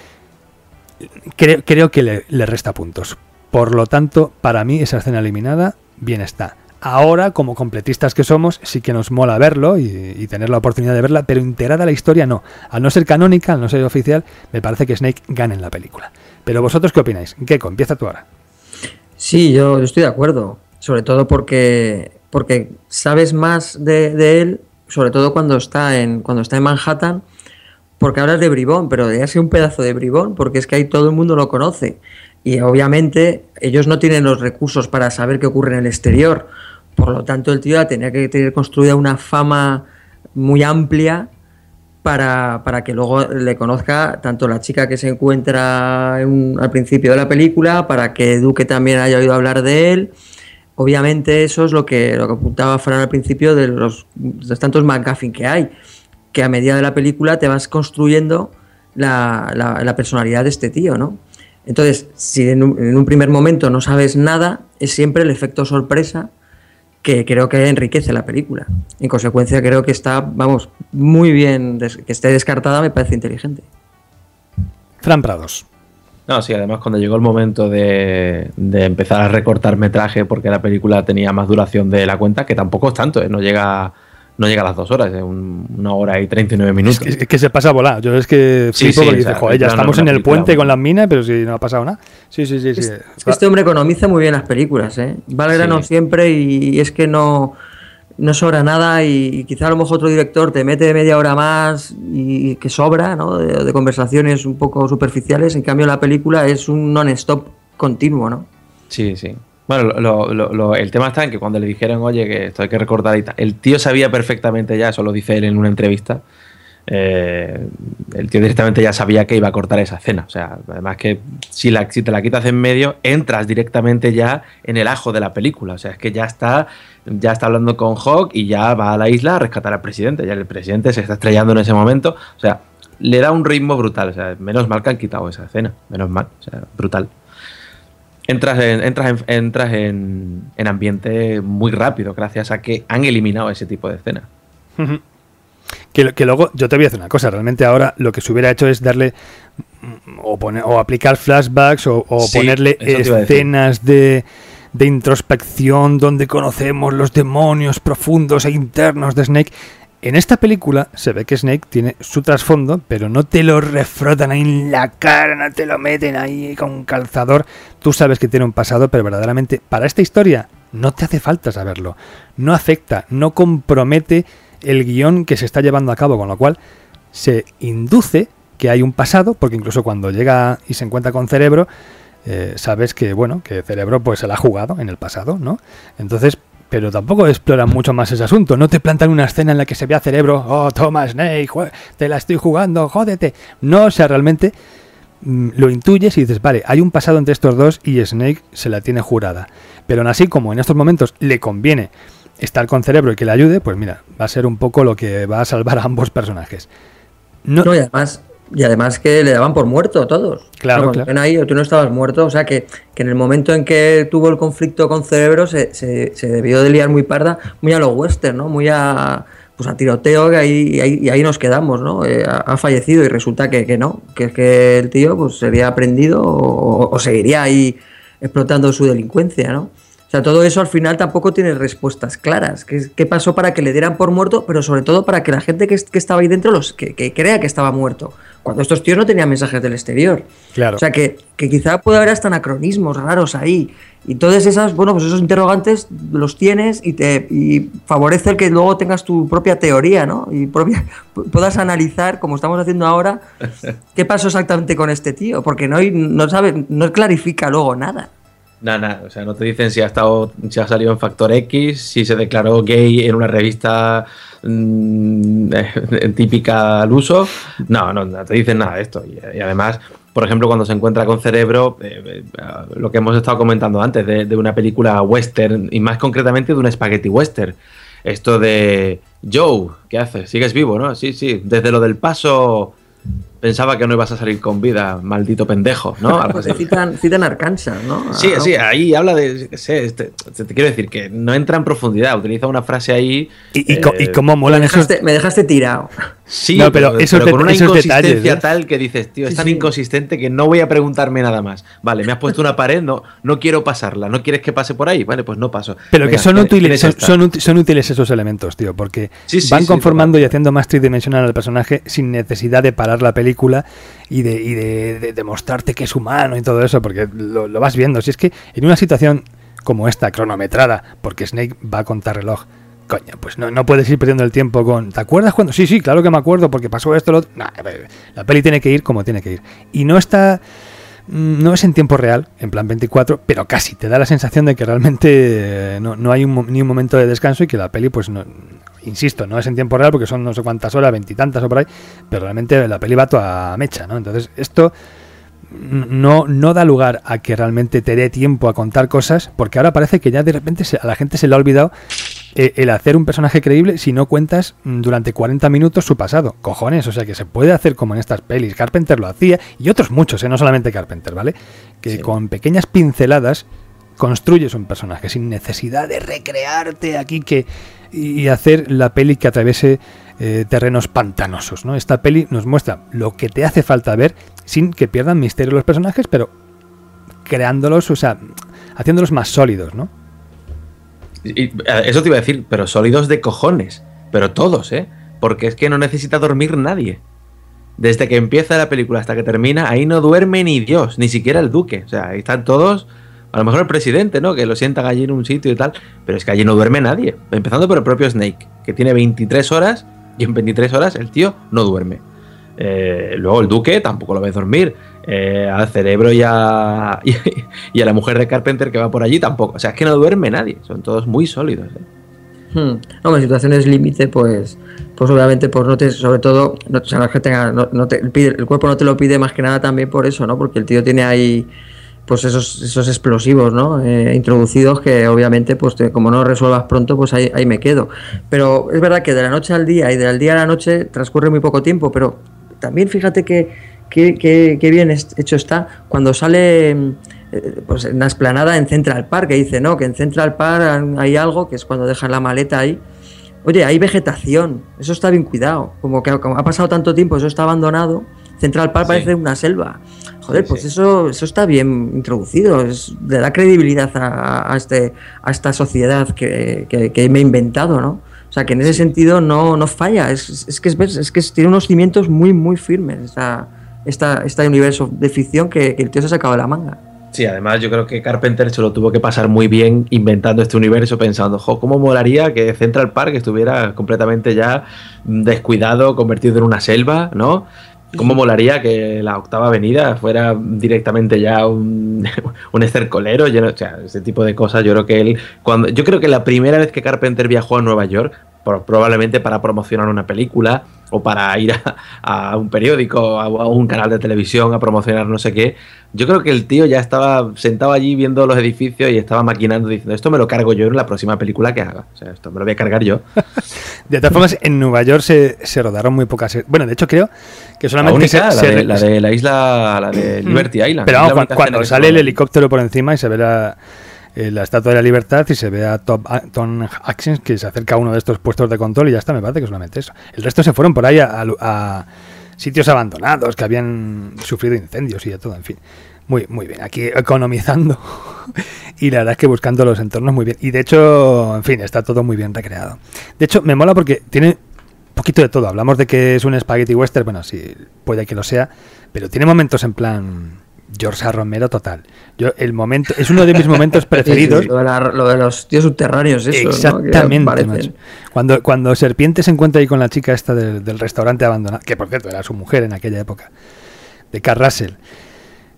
[SPEAKER 3] Creo que le resta puntos. Por lo tanto, para mí esa escena eliminada, bien está. Ahora, como completistas que somos, sí que nos mola verlo y tener la oportunidad de verla, pero integrada a la historia no. Al no ser canónica, al no ser oficial, me parece que Snake gana en la película. Pero vosotros, ¿qué opináis? Gecko, empieza tú ahora.
[SPEAKER 5] Sí, yo estoy de acuerdo. Sobre todo porque sabes más de él, sobre todo cuando está en Manhattan. Porque hablas de bribón, pero de ser un pedazo de bribón, porque es que ahí todo el mundo lo conoce. Y obviamente ellos no tienen los recursos para saber qué ocurre en el exterior. Por lo tanto, el tío tenía que tener construida una fama muy amplia para que luego le conozca tanto la chica que se encuentra al principio de la película, para que Duque también haya oído hablar de él. Obviamente eso es lo que apuntaba Fran al principio de los tantos McGuffin que hay, que a medida de la película te vas construyendo la personalidad de este tío, ¿no? Entonces, si en un primer momento no sabes nada, es siempre el efecto sorpresa que creo que enriquece la película. En consecuencia, creo que está, vamos, muy bien, que esté descartada me parece inteligente.
[SPEAKER 3] Fran Prados.
[SPEAKER 4] No, sí, además cuando llegó el momento de empezar a recortar metraje, porque la película tenía más duración de la cuenta, que tampoco es tanto, no llega a las 2 horas, es 1 hora y 39 minutos.
[SPEAKER 3] Es que se pasa a volar. Yo es que flipo porque dice, joder, ya estamos en el puente con las minas, pero si no ha pasado nada. Sí. Es
[SPEAKER 5] que este hombre economiza muy bien las películas, ¿eh? Va al grano siempre y es que no sobra nada y quizá a lo mejor otro director te mete media hora más y que sobra, ¿no? De conversaciones un poco superficiales. En cambio la película es un non-stop continuo, ¿no?
[SPEAKER 4] Sí. Bueno, el tema está en que cuando le dijeron, oye, que esto hay que recortar y tal, el tío sabía perfectamente ya, eso lo dice él en una entrevista, el tío directamente ya sabía que iba a cortar esa escena. O sea, además que si te la quitas en medio, entras directamente ya en el ajo de la película. O sea, es que ya está hablando con Hawk y ya va a la isla a rescatar al presidente. Ya el presidente se está estrellando en ese momento. O sea, le da un ritmo brutal. O sea, menos mal que han quitado esa escena. Menos mal. O sea, brutal. Entras en ambiente muy rápido gracias a que han eliminado ese tipo de escena.
[SPEAKER 3] Que luego, yo te voy a decir una cosa, realmente ahora lo que se hubiera hecho es darle o aplicar flashbacks o ponerle escenas de introspección donde conocemos los demonios profundos e internos de Snake. En esta película se ve que Snake tiene su trasfondo, pero no te lo refrotan ahí en la cara, no te lo meten ahí con calzador. Tú sabes que tiene un pasado, pero verdaderamente para esta historia no te hace falta saberlo. No afecta, no compromete el guión que se está llevando a cabo, con lo cual se induce que hay un pasado, porque incluso cuando llega y se encuentra con Cerebro, sabes que, bueno, que Cerebro pues se la ha jugado en el pasado, ¿no? Entonces, pero tampoco exploran mucho más ese asunto. No te plantan una escena en la que se ve a Cerebro, oh, toma Snake, te la estoy jugando, jódete. No, o sea, realmente lo intuyes y dices, vale, hay un pasado entre estos dos y Snake se la tiene jurada. Pero aún así, como en estos momentos le conviene estar con Cerebro y que le ayude, pues mira, va a ser un poco lo que va a salvar a ambos personajes.
[SPEAKER 5] Y además que le daban por muerto todos.
[SPEAKER 3] Claro,
[SPEAKER 5] claro. Ven ahí, tú no estabas muerto, o sea que en el momento en que tuvo el conflicto con Cerebro se debió de liar muy parda, muy a lo western, ¿no? Muy a tiroteo, que ahí nos quedamos, ¿no? Ha fallecido y resulta que no, que el tío pues sería prendido o seguiría ahí explotando su delincuencia, ¿no? O sea, todo eso al final tampoco tiene respuestas claras. ¿Qué pasó para que le dieran por muerto? Pero sobre todo para que la gente que estaba ahí dentro que crea que estaba muerto. Cuando estos tíos no tenían mensajes del exterior.
[SPEAKER 3] Claro.
[SPEAKER 5] O sea, que quizá puede haber hasta anacronismos raros ahí. Y todas esas, bueno, pues esos interrogantes los tienes y favorece el que luego tengas tu propia teoría, ¿no? Y puedas analizar, como estamos haciendo ahora, qué pasó exactamente con este tío. Porque no clarifica luego nada.
[SPEAKER 4] Nada, o sea, no te dicen si ha salido en Factor X, si se declaró gay en una revista típica al uso. No te dicen nada de esto. Y además, por ejemplo, cuando se encuentra con Cerebro, lo que hemos estado comentando antes, de una película western, y más concretamente de un spaghetti western. Esto de Joe, ¿qué haces? ¿Sigues vivo, no? Sí, desde lo del paso pensaba que no ibas a salir con vida, maldito pendejo, ¿no? Algo así.
[SPEAKER 5] Citan Arkansas, ¿no?
[SPEAKER 4] Sí, ahí habla de, te quiero decir que no entra en profundidad, utiliza una frase ahí.
[SPEAKER 3] ¿Y cómo molan esos?
[SPEAKER 5] Me dejaste tirado.
[SPEAKER 4] Sí,
[SPEAKER 3] no, pero
[SPEAKER 4] con una inconsistencia
[SPEAKER 3] detalles, ¿eh?
[SPEAKER 4] tal que dices, tío, es tan inconsistente que no voy a preguntarme nada más. Vale, me has puesto una pared, no quiero pasarla, ¿no quieres que pase por ahí? Vale, pues no paso.
[SPEAKER 3] Pero venga, que son útiles esos elementos, tío, porque van conformando y haciendo más tridimensional al personaje sin necesidad de parar la película y de demostrarte que es humano y todo eso, porque lo vas viendo. Si es que en una situación como esta, cronometrada, porque Snake va a contar reloj, coño, pues no puedes ir perdiendo el tiempo con... ¿Te acuerdas cuando? Sí, claro que me acuerdo, porque pasó esto, lo otro. Nah, la peli tiene que ir como tiene que ir. Y no es en tiempo real, en plan 24, pero casi. Te da la sensación de que realmente no hay ni un momento de descanso y que la peli, pues no... Insisto, no es en tiempo real porque son no sé cuántas horas, 20 y tantas o por ahí, pero realmente la peli va toda mecha, ¿no? Entonces esto no da lugar a que realmente te dé tiempo a contar cosas, porque ahora parece que ya de repente a la gente se le ha olvidado el hacer un personaje creíble si no cuentas durante 40 minutos su pasado. Cojones, o sea que se puede hacer como en estas pelis. Carpenter lo hacía y otros muchos, no solamente Carpenter, ¿vale? Que con pequeñas pinceladas construyes un personaje sin necesidad de recrearte aquí y hacer la peli que atraviese terrenos pantanosos, ¿no? Esta peli nos muestra lo que te hace falta ver sin que pierdan misterio los personajes, pero creándolos, o sea, haciéndolos más sólidos, ¿no?
[SPEAKER 4] Y eso te iba a decir, pero sólidos de cojones, pero todos, porque es que no necesita dormir nadie. Desde que empieza la película hasta que termina, ahí no duerme ni Dios, ni siquiera el duque. O sea, ahí están todos, a lo mejor el presidente, ¿no? Que lo sientan allí en un sitio y tal, pero es que allí no duerme nadie. Empezando por el propio Snake, que tiene 23 horas y en 23 horas el tío no duerme. Luego el duque tampoco lo ves dormir. Al Cerebro y a la mujer de Carpenter que va por allí tampoco. O sea, es que no duerme nadie. Son todos muy sólidos.
[SPEAKER 5] No, en situaciones límite, pues obviamente, pues no te, sobre todo, no, o sea, no es que tenga, no te pide, el cuerpo no te lo pide más que nada también por eso, ¿no? Porque el tío tiene ahí, pues esos explosivos, ¿no? Introducidos que obviamente, pues como no resuelvas pronto, pues ahí me quedo. Pero es verdad que de la noche al día y del día a la noche transcurre muy poco tiempo, pero también fíjate que bien hecho está cuando sale pues en la explanada en Central Park, que dice, ¿no? Que en Central Park hay algo, que es cuando dejan la maleta ahí. Oye, hay vegetación, eso está bien cuidado. Como ha pasado tanto tiempo, eso está abandonado. Central Park parece una selva. Joder, pues eso está bien introducido. Le da credibilidad a esta sociedad que me he inventado, ¿no? O sea, que en ese sentido no falla. Es que tiene unos cimientos muy, muy firmes. Este universo de ficción que el tío se ha sacado de la manga.
[SPEAKER 4] Sí, además yo creo que Carpenter se lo tuvo que pasar muy bien inventando este universo, pensando, cómo molaría que Central Park estuviera completamente ya descuidado, convertido en una selva, ¿no? Cómo molaría que la Octava Avenida fuera directamente ya un estercolero, lleno, o sea, ese tipo de cosas. Yo creo que la primera vez que Carpenter viajó a Nueva York, probablemente para promocionar una película o para ir a un periódico, a un canal de televisión a promocionar no sé qué, yo creo que el tío ya estaba sentado allí viendo los edificios y estaba maquinando diciendo, esto me lo cargo yo en la próxima película que haga, o sea, esto me lo voy a cargar yo. De
[SPEAKER 3] todas formas, en Nueva York se rodaron muy pocas, bueno, de hecho creo que solamente
[SPEAKER 4] la de la isla, la de Liberty Island.
[SPEAKER 3] Pero vamos, cuando sale el helicóptero por encima y se ve la Estatua de la Libertad y se ve a Tom Hanks que se acerca a uno de estos puestos de control y ya está, me parece que solamente eso. El resto se fueron por ahí a sitios abandonados que habían sufrido incendios y de todo, en fin. Muy, muy bien, aquí economizando y la verdad es que buscando los entornos muy bien. Y de hecho, en fin, está todo muy bien recreado. De hecho, me mola porque tiene un poquito de todo. Hablamos de que es un spaghetti western, bueno, sí, puede que lo sea, pero tiene momentos en plan George A. Romero total. El momento es uno de mis momentos preferidos.
[SPEAKER 5] Sí, lo de los tíos subterráneos, eso.
[SPEAKER 3] Exactamente, ¿no? Macho. Cuando Serpiente se encuentra ahí con la chica esta del restaurante abandonado, que por cierto era su mujer en aquella época, de Carl Russell.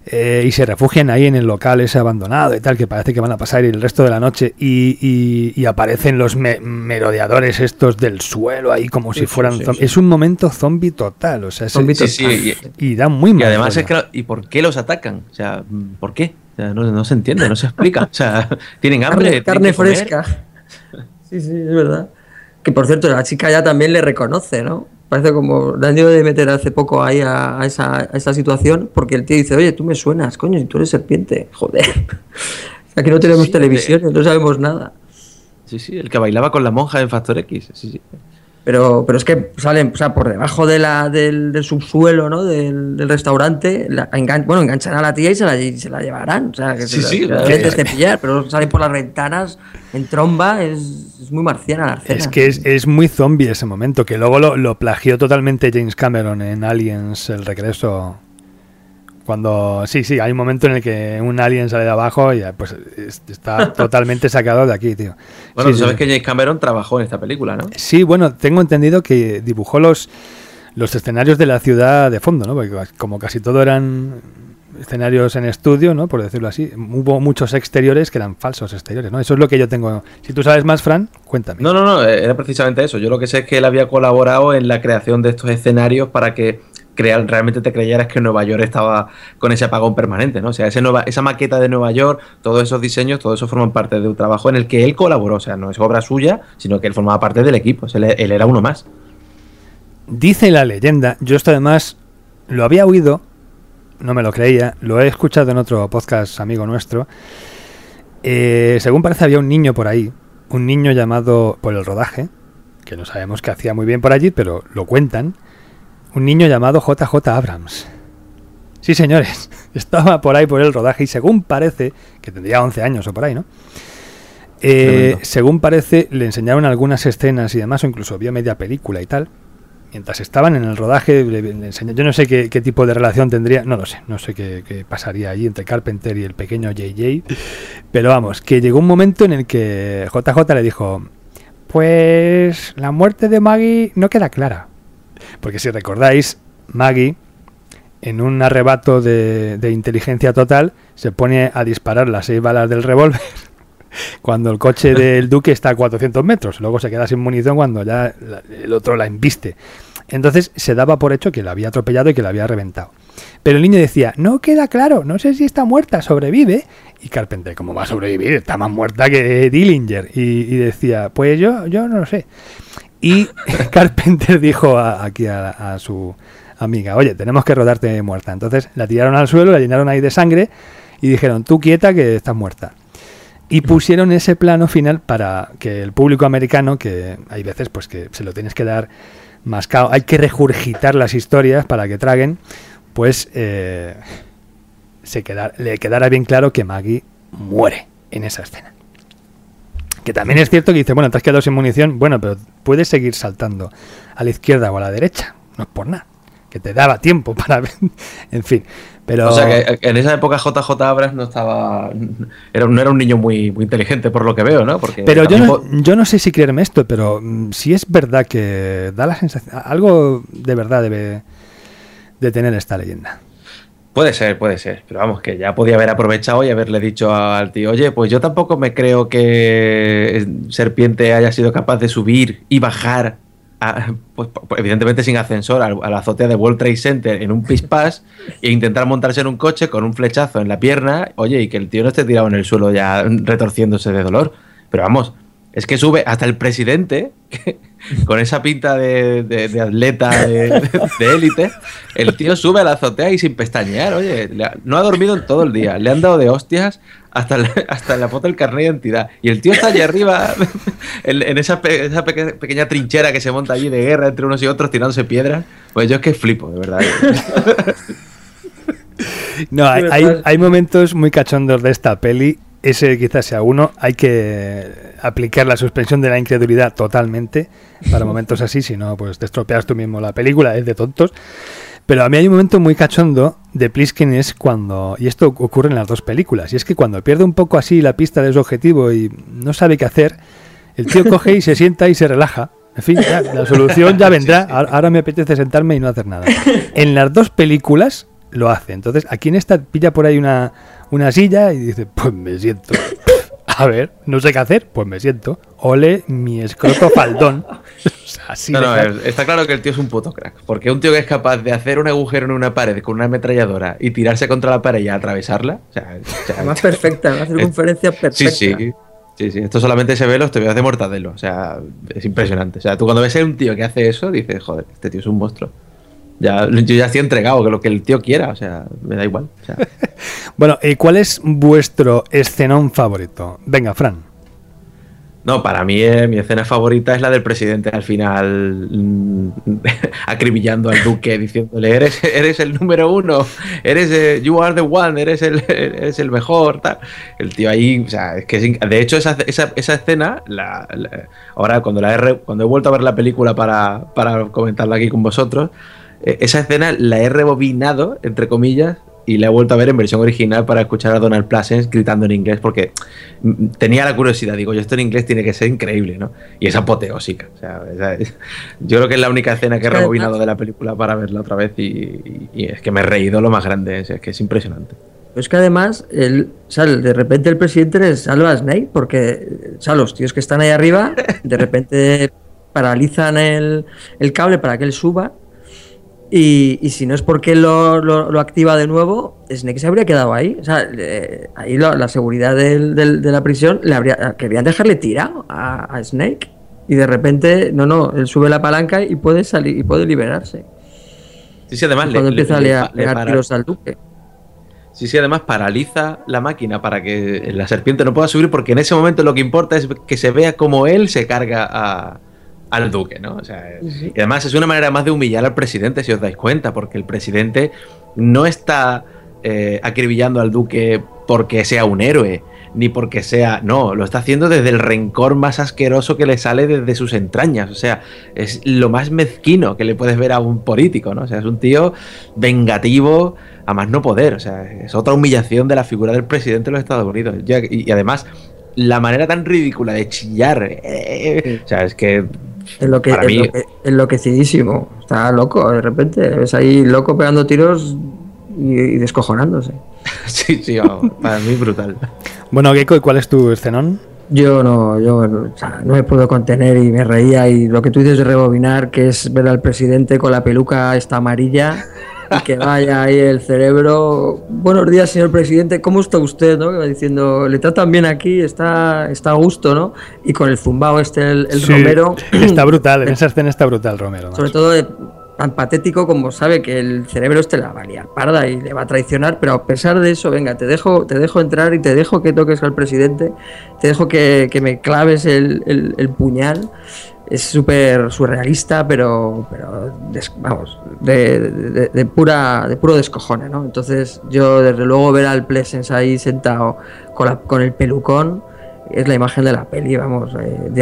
[SPEAKER 3] y se refugian ahí en el local ese abandonado y tal, que parece que van a pasar el resto de la noche, y aparecen los merodeadores estos del suelo ahí como si fueran zombies. Es un momento zombie total, o sea, y da muy mal.
[SPEAKER 4] Y además es que, ¿y por qué los atacan? O sea, ¿por qué? O sea, no se entiende, no se explica. O sea, tienen hambre,
[SPEAKER 5] carne fresca. Sí, es verdad. Que por cierto, la chica ya también le reconoce, ¿no? Parece como le han ido de meter hace poco ahí a esa situación, porque el tío dice, oye, tú me suenas, coño, y tú eres serpiente, joder. Aquí no tenemos televisión, no sabemos nada.
[SPEAKER 4] Sí, el que bailaba con la monja en Factor X. Sí.
[SPEAKER 5] Pero es que salen, o sea, por debajo del subsuelo, ¿no? Del restaurante, enganchan a la tía y se la llevarán. O sea, que de pillar, pero salen por las ventanas en tromba, es muy marciana la escena.
[SPEAKER 3] Es que es muy zombie ese momento, que luego lo plagió totalmente James Cameron en Aliens, el regreso. Cuando hay un momento en el que un alien sale de abajo y pues está totalmente sacado de aquí, tío.
[SPEAKER 4] Bueno, tú sabes que James Cameron trabajó en esta película, ¿no?
[SPEAKER 3] Sí, bueno, tengo entendido que dibujó los escenarios de la ciudad de fondo, ¿no? Porque como casi todo eran escenarios en estudio, ¿no? Por decirlo así, hubo muchos exteriores que eran falsos exteriores, ¿no? Eso es lo que yo tengo. Si tú sabes más, Fran, cuéntame.
[SPEAKER 4] No, era precisamente eso. Yo lo que sé es que él había colaborado en la creación de estos escenarios para que realmente te creyeras que Nueva York estaba con ese apagón permanente, ¿no? O sea, esa maqueta de Nueva York, todos esos diseños, todo eso forman parte de un trabajo en el que él colaboró. O sea, no es obra suya, sino que él formaba parte del equipo. O sea, él era uno más.
[SPEAKER 3] Dice la leyenda, yo esto además lo había oído, no me lo creía, lo he escuchado en otro podcast amigo nuestro. Según parece había un niño por ahí, un niño llamado por el rodaje, que no sabemos qué hacía muy bien por allí, pero lo cuentan. Un niño llamado JJ Abrams. Sí, señores, estaba por ahí por el rodaje y según parece, que tendría 11 años o por ahí, ¿no? Según parece, le enseñaron algunas escenas y demás, o incluso vio media película y tal. Mientras estaban en el rodaje, le enseñaron. Yo no sé qué tipo de relación tendría, no sé qué pasaría allí entre Carpenter y el pequeño JJ, pero vamos, que llegó un momento en el que JJ le dijo, pues la muerte de Maggie no queda clara. Porque si recordáis, Maggie, en un arrebato de inteligencia total, se pone a disparar las 6 balas del revólver cuando el coche del Duque está a 400 metros. Luego se queda sin munición cuando ya el otro la embiste. Entonces se daba por hecho que la había atropellado y que la había reventado. Pero el niño decía, no queda claro, no sé si está muerta, sobrevive. Y Carpenter, ¿cómo va a sobrevivir? Está más muerta que Dillinger. Y decía, pues yo no lo sé. Y Carpenter dijo aquí a su amiga, oye, tenemos que rodarte muerta. Entonces la tiraron al suelo, la llenaron ahí de sangre y dijeron, tú quieta que estás muerta. Y pusieron ese plano final para que el público americano, que hay veces pues que se lo tienes que dar mascado, hay que regurgitar las historias para que traguen, pues le quedara bien claro que Maggie muere en esa escena. Que también es cierto que dice, bueno, te has quedado sin munición, bueno, pero puedes seguir saltando a la izquierda o a la derecha, no es por nada, que te daba tiempo para ver, en fin, pero...
[SPEAKER 4] O sea que en esa época JJ Abrams no era un niño muy inteligente por lo que veo, ¿no? Porque
[SPEAKER 3] pero yo no sé si creerme esto, pero si es verdad que da la sensación, algo de verdad debe de tener esta leyenda.
[SPEAKER 4] Puede ser, pero vamos, que ya podía haber aprovechado y haberle dicho al tío, oye, pues yo tampoco me creo que Serpiente haya sido capaz de subir y bajar, pues evidentemente sin ascensor, a la azotea de World Trade Center en un pispás e intentar montarse en un coche con un flechazo en la pierna, oye, y que el tío no esté tirado en el suelo ya retorciéndose de dolor. Pero vamos, es que sube hasta el presidente, con esa pinta de atleta de élite, el tío sube a la azotea y sin pestañear, oye, no ha dormido en todo el día, le han dado de hostias hasta la foto del carnet de identidad, y el tío está allí arriba en esa pequeña trinchera que se monta allí de guerra entre unos y otros tirándose piedras. Pues yo es que flipo, de verdad.
[SPEAKER 3] No, hay momentos muy cachondos de esta peli. Ese quizás sea uno. Hay que aplicar la suspensión de la incredulidad totalmente para momentos así, si no, pues te estropeas tú mismo la película, es de tontos. Pero a mí hay un momento muy cachondo de Pliskin, es cuando, y esto ocurre en las dos películas, y es que cuando pierde un poco así la pista de su objetivo y no sabe qué hacer, el tío coge y se sienta y se relaja. En fin, ya, la solución ya vendrá. Ahora me apetece sentarme y no hacer nada. En las dos películas lo hace. Entonces, aquí en esta pilla por ahí una silla y dice, pues me siento. A ver, no sé qué hacer, pues me siento. Ole mi escroto faldón. O sea, así
[SPEAKER 4] no, está claro que el tío es un puto crack. Porque un tío que es capaz de hacer un agujero en una pared con una ametralladora y tirarse contra la pared y atravesarla. O sea,
[SPEAKER 5] más perfecta, una circunferencia perfecta.
[SPEAKER 4] Sí, esto solamente se ve en los TVOs de Mortadelo. O sea, es impresionante. O sea, tú cuando ves a un tío que hace eso, dices, joder, este tío es un monstruo. Yo ya estoy entregado, que lo que el tío quiera, o sea, me da igual. O sea.
[SPEAKER 3] Bueno, ¿cuál es vuestro escenón favorito? Venga, Fran.
[SPEAKER 4] No, para mí mi escena favorita es la del presidente al final acribillando al duque diciéndole eres el número uno, you are the one, eres el mejor, tal. El tío ahí, o sea, es que de hecho esa escena ahora cuando he vuelto a ver la película para comentarla aquí con vosotros, esa escena la he rebobinado, entre comillas, y la he vuelto a ver en versión original para escuchar a Donald Pleasence gritando en inglés, porque tenía la curiosidad, digo, esto en inglés tiene que ser increíble, ¿no? Y es apoteósica. O sea, yo creo que es la única escena que he rebobinado de la película para verla otra vez y es que me he reído lo más grande, es que es impresionante.
[SPEAKER 5] Pero es que además, de repente el presidente les salva a Snake, porque los tíos que están ahí arriba, de repente paralizan el cable para que él suba. Y si no es porque lo activa de nuevo, Snake se habría quedado ahí. O sea, ahí la seguridad de la prisión querían dejarle tirado a Snake. Y de repente, él sube la palanca y puede salir y puede liberarse.
[SPEAKER 4] Sí, además
[SPEAKER 5] cuando empieza a pegar tiros al duque.
[SPEAKER 4] Sí, además paraliza la máquina para que la serpiente no pueda subir, porque en ese momento lo que importa es que se vea como él se carga al duque, ¿no? O sea, sí. Y además es una manera más de humillar al presidente, si os dais cuenta, porque el presidente no está acribillando al duque porque sea un héroe, ni porque sea... No, lo está haciendo desde el rencor más asqueroso que le sale desde sus entrañas. O sea, es lo más mezquino que le puedes ver a un político, ¿no? O sea, es un tío vengativo a más no poder. O sea, es otra humillación de la figura del presidente de los Estados Unidos. Y además, la manera tan ridícula de chillar... o sea, es que...
[SPEAKER 5] enloquecidísimo, está loco, de repente ves ahí loco pegando tiros y descojonándose.
[SPEAKER 4] Sí, vamos, para mí brutal.
[SPEAKER 3] Bueno, Gecko, ¿y cuál es tu escenón?
[SPEAKER 5] Yo no me puedo contener y me reía, y lo que tú dices de rebobinar, que es ver al presidente con la peluca esta amarilla y que vaya ahí el cerebro. Buenos días, señor presidente, ¿cómo está usted? ¿No? Que va diciendo, le tratan bien aquí, está a gusto, ¿no? Y con el zumbao el sí, Romero.
[SPEAKER 3] Está brutal, en esa escena está brutal Romero.
[SPEAKER 5] Sobre todo tan patético como sabe que el cerebro la va a liar parda y le va a traicionar, pero a pesar de eso, venga, te dejo entrar y te dejo que toques al presidente, te dejo que me claves el puñal. Es súper surrealista, pero vamos, de puro descojone, ¿no? Entonces yo desde luego ver al Pleasence ahí sentado con el pelucón es la imagen de la peli, vamos,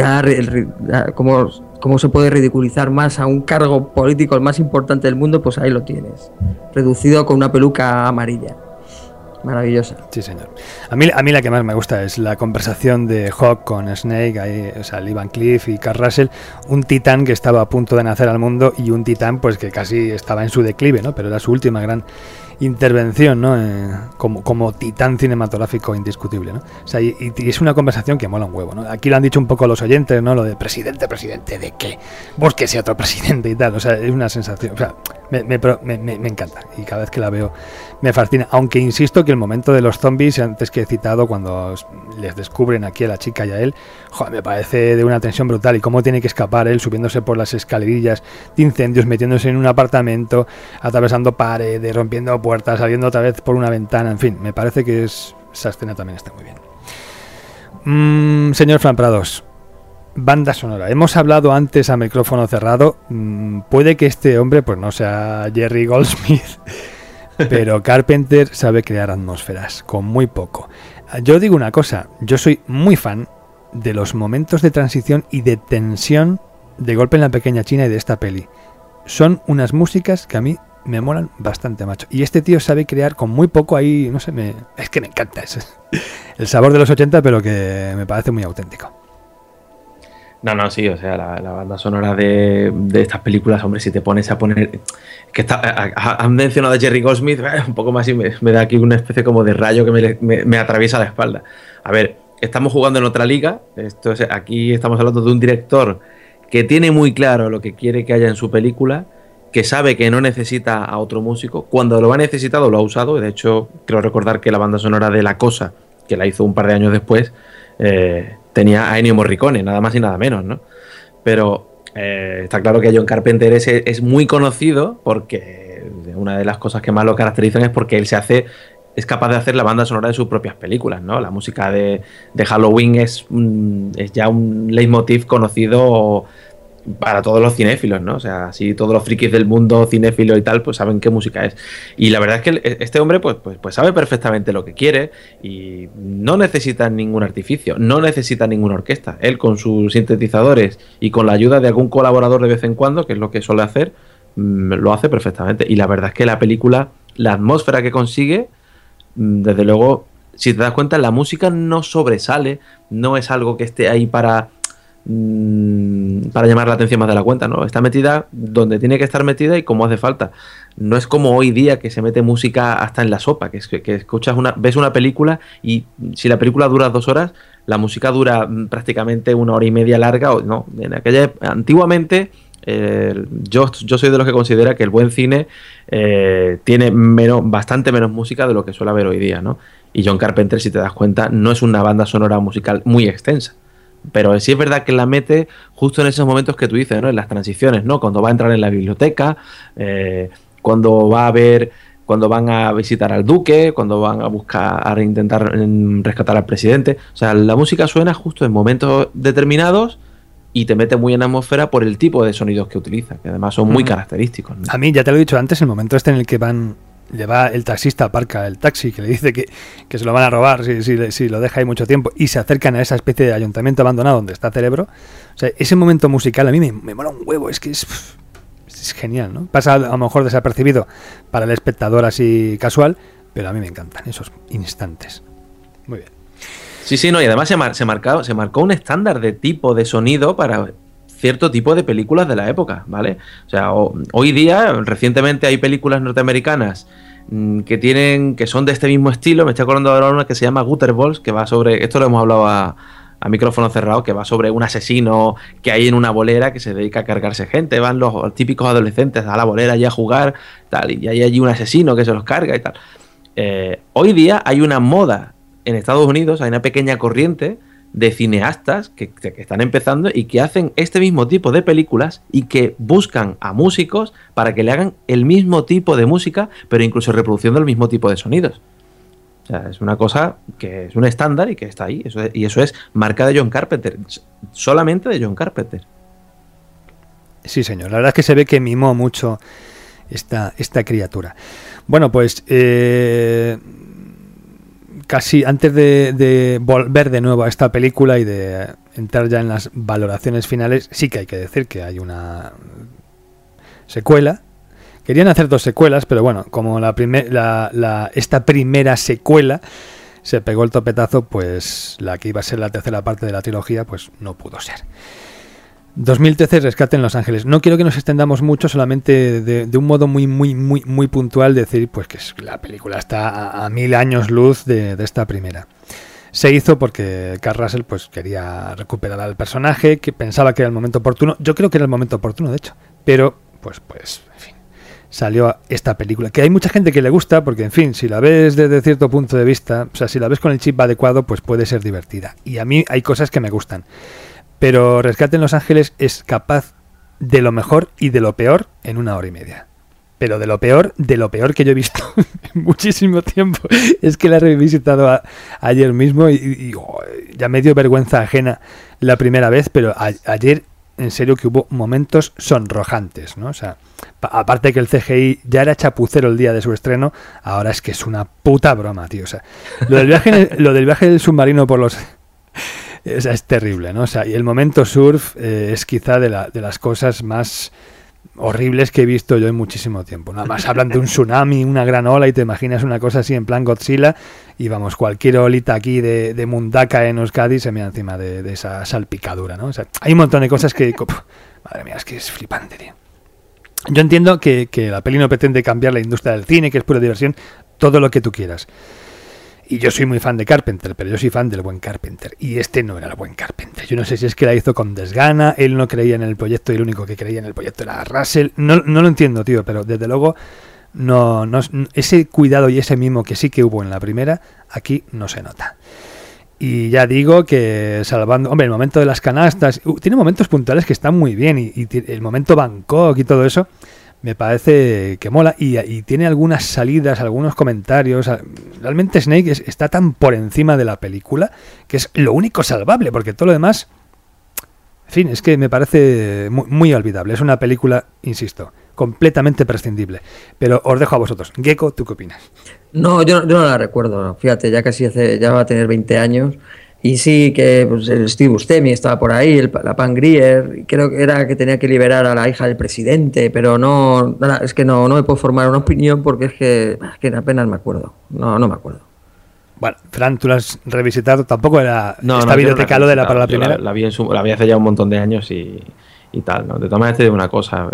[SPEAKER 5] cómo se puede ridiculizar más a un cargo político el más importante del mundo, pues ahí lo tienes, reducido con una peluca amarilla. Maravillosa.
[SPEAKER 3] Sí, señor. A mí la que más me gusta es la conversación de Hawk con Snake, ahí, o sea, Lee Van Cleef y Kurt Russell, un titán que estaba a punto de nacer al mundo y un titán pues que casi estaba en su declive, ¿no? Pero era su última gran intervención, ¿no? Como titán cinematográfico indiscutible, ¿no? O sea, y es una conversación que mola un huevo, ¿no? Aquí lo han dicho un poco los oyentes, ¿no? Lo de presidente, ¿de qué? Búsquese otro presidente y tal, o sea, es una sensación, o sea, me encanta y cada vez que la veo me fascina, aunque insisto que el momento de los zombies, antes que he citado, cuando les descubren aquí a la chica y a él, joder, me parece de una tensión brutal, y cómo tiene que escapar él subiéndose por las escalerillas de incendios, metiéndose en un apartamento, atravesando paredes, rompiendo puertas, saliendo otra vez por una ventana, en fin, me parece que esa escena también está muy bien. Señor Fran Prados, banda sonora. Hemos hablado antes a micrófono cerrado. Puede que este hombre pues no sea Jerry Goldsmith, pero Carpenter sabe crear atmósferas con muy poco. Yo digo una cosa, yo soy muy fan de los momentos de transición y de tensión de Golpe en la Pequeña China y de esta peli. Son unas músicas que a mí me molan bastante, macho. Y este tío sabe crear con muy poco ahí, no sé, es que me encanta. Es el sabor de los 80, pero que me parece muy auténtico.
[SPEAKER 4] No, sí, o sea, la banda sonora de estas películas, hombre, si te pones a poner... que han mencionado a Jerry Goldsmith, un poco más y me da aquí una especie como de rayo que me atraviesa la espalda. A ver, estamos jugando en otra liga, aquí estamos hablando de un director que tiene muy claro lo que quiere que haya en su película, que sabe que no necesita a otro músico, cuando lo ha necesitado lo ha usado, de hecho, creo recordar que la banda sonora de La Cosa, que la hizo un par de años después, tenía a Ennio Morricone, nada más y nada menos, ¿no? Pero está claro que John Carpenter es muy conocido porque una de las cosas que más lo caracterizan es porque él es capaz de hacer la banda sonora de sus propias películas, ¿no? La música de Halloween es ya un leitmotiv conocido para todos los cinéfilos, ¿no? O sea, si todos los frikis del mundo cinéfilo y tal, pues saben qué música es. Y la verdad es que este hombre pues sabe perfectamente lo que quiere y no necesita ningún artificio, no necesita ninguna orquesta. Él con sus sintetizadores y con la ayuda de algún colaborador de vez en cuando, que es lo que suele hacer, lo hace perfectamente. Y la verdad es que la película, la atmósfera que consigue, desde luego, si te das cuenta, la música no sobresale, no es algo que esté ahí para llamar la atención más de la cuenta, ¿no? Está metida donde tiene que estar metida y como hace falta. No es como hoy día que se mete música hasta en la sopa, que escuchas ves una película y si la película dura 2 horas, la música dura prácticamente 1 hora y media larga. No, antiguamente yo soy de los que considera que el buen cine tiene bastante menos música de lo que suele haber hoy día, ¿no? Y John Carpenter, si te das cuenta, no es una banda sonora musical muy extensa. Pero sí es verdad que la mete justo en esos momentos que tú dices, ¿no? En las transiciones, ¿no? Cuando va a entrar en la biblioteca, cuando van a visitar al duque, cuando van a intentar rescatar al presidente. O sea, la música suena justo en momentos determinados y te mete muy en atmósfera por el tipo de sonidos que utiliza, que además son muy característicos, ¿no?
[SPEAKER 3] A mí, ya te lo he dicho antes, el momento este en el que le va el taxista, aparca el taxi, que le dice que se lo van a robar si lo deja ahí mucho tiempo, y se acercan a esa especie de ayuntamiento abandonado donde está Cerebro. O sea, ese momento musical a mí me mola un huevo, es que es genial, ¿no? Pasa a lo mejor desapercibido para el espectador así casual, pero a mí me encantan esos instantes. Muy bien.
[SPEAKER 4] Sí, no, y además se marcó un estándar de tipo de sonido para cierto tipo de películas de la época, ¿vale? O sea, hoy día, recientemente hay películas norteamericanas que son de este mismo estilo. Me estoy acordando ahora una que se llama Gutterballs, que va sobre, esto lo hemos hablado a micrófono cerrado, que va sobre un asesino que hay en una bolera que se dedica a cargarse gente. Van los típicos adolescentes a la bolera y a jugar, tal, y hay allí un asesino que se los carga y tal. Hoy día hay una moda en Estados Unidos, hay una pequeña corriente de cineastas que están empezando y que hacen este mismo tipo de películas y que buscan a músicos para que le hagan el mismo tipo de música, pero incluso reproduciendo el mismo tipo de sonidos. O sea, es una cosa que es un estándar y que está ahí. Eso es marca de John Carpenter, solamente de John Carpenter.
[SPEAKER 3] Sí, señor. La verdad es que se ve que mimó mucho esta criatura. Bueno, pues casi antes de volver de nuevo a esta película y de entrar ya en las valoraciones finales, sí que hay que decir que hay una secuela. Querían hacer 2 secuelas, pero bueno, como esta primera secuela se pegó el topetazo, pues la que iba a ser la tercera parte de la trilogía, pues no pudo ser. 2013, Rescate en Los Ángeles. No quiero que nos extendamos mucho, solamente de un modo muy puntual decir pues que la película está a 1000 años luz de esta primera. Se hizo porque Kurt Russell pues quería recuperar al personaje, que pensaba que era el momento oportuno. Yo creo que era el momento oportuno, de hecho, pero pues en fin, salió esta película, que hay mucha gente que le gusta porque, en fin, si la ves desde cierto punto de vista, o sea, si la ves con el chip adecuado, pues puede ser divertida. Y a mí hay cosas que me gustan. Pero Rescate en Los Ángeles es capaz de lo mejor y de lo peor en 1 hora y media. Pero de lo peor que yo he visto en muchísimo tiempo. Es que la he revisitado ayer mismo y ya me dio vergüenza ajena la primera vez, pero ayer en serio que hubo momentos sonrojantes, ¿no? O sea, aparte que el CGI ya era chapucero el día de su estreno, ahora es que es una puta broma, tío. O sea, lo del viaje del submarino por los... O sea, es terrible, ¿no? O sea, y el momento surf es quizá de las cosas más horribles que he visto yo en muchísimo tiempo. Nada más hablan de un tsunami, una gran ola, y te imaginas una cosa así en plan Godzilla, y vamos, cualquier olita aquí de Mundaka en Euskadi se me da encima de esa salpicadura, ¿no? O sea, hay un montón de cosas que... madre mía, es que es flipante, tío. Yo entiendo que la peli no pretende cambiar la industria del cine, que es pura diversión, todo lo que tú quieras. Y yo soy muy fan de Carpenter, pero yo soy fan del buen Carpenter. Y este no era el buen Carpenter. Yo no sé si es que la hizo con desgana, él no creía en el proyecto y el único que creía en el proyecto era Russell. No lo entiendo, tío, pero desde luego no, ese cuidado y ese mimo que sí que hubo en la primera, aquí no se nota. Y ya digo que salvando... Hombre, el momento de las canastas... tiene momentos puntuales que están muy bien, y el momento Bangkok y todo eso... Me parece que mola, y tiene algunas salidas, algunos comentarios. Realmente Snake está tan por encima de la película que es lo único salvable, porque todo lo demás, en fin, es que me parece muy, muy olvidable. Es una película, insisto, completamente prescindible. Pero os dejo a vosotros. Gecko, ¿tú qué opinas?
[SPEAKER 5] No, yo no la recuerdo, no. Fíjate, ya va a tener 20 años. Y sí que pues, el Steve Buscemi estaba por ahí, la Pam Grier, creo que era que tenía que liberar a la hija del presidente, pero es que no me puedo formar una opinión porque es que apenas me acuerdo, no me acuerdo.
[SPEAKER 3] Bueno, Fran, tú la has revisitado, tampoco era esta biblioteca lo de para la primera.
[SPEAKER 4] La vi hace ya un montón de años y tal, ¿no? De todas maneras te digo una cosa,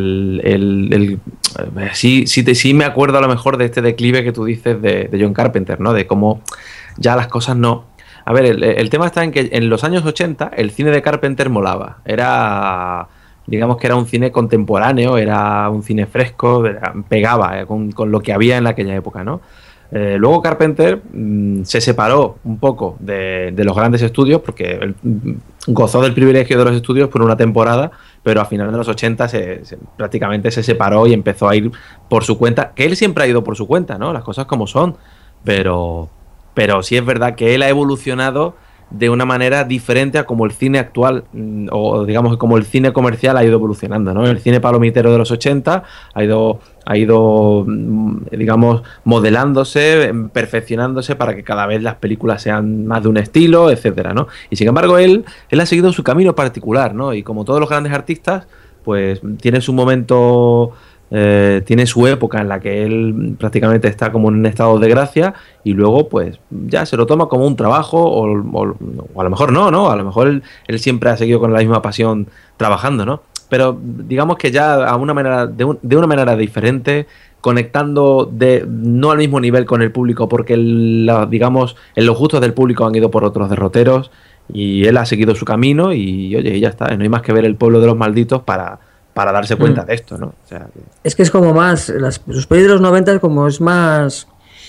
[SPEAKER 4] sí me acuerdo a lo mejor de este declive que tú dices de John Carpenter, ¿no? De cómo ya las cosas no... A ver, el tema está en que en los años 80 el cine de Carpenter molaba. Digamos que era un cine contemporáneo, era un cine fresco, pegaba con lo que había en aquella época, ¿no? Luego Carpenter se separó un poco de los grandes estudios, porque él gozó del privilegio de los estudios por una temporada, pero a finales de los 80 prácticamente se separó y empezó a ir por su cuenta, que él siempre ha ido por su cuenta, ¿no? Las cosas como son, pero sí es verdad que él ha evolucionado de una manera diferente a como el cine actual, o digamos como el cine comercial ha ido evolucionando, ¿no? El cine palomitero de los 80 ha ido digamos, modelándose, perfeccionándose para que cada vez las películas sean más de un estilo, etcétera, ¿no? Y sin embargo él ha seguido su camino particular, ¿no? Y como todos los grandes artistas, pues tiene su momento... tiene su época en la que él prácticamente está como en un estado de gracia, y luego pues ya se lo toma como un trabajo, o a lo mejor no, a lo mejor él siempre ha seguido con la misma pasión trabajando, ¿no? Pero digamos que ya de una manera diferente, conectando no al mismo nivel con el público, porque digamos en los gustos del público han ido por otros derroteros, y él ha seguido su camino, y oye, y ya está, no hay más que ver El pueblo de los malditos para darse cuenta de esto, ¿no? O sea,
[SPEAKER 5] es que es como más, sus pelis de los 90 como más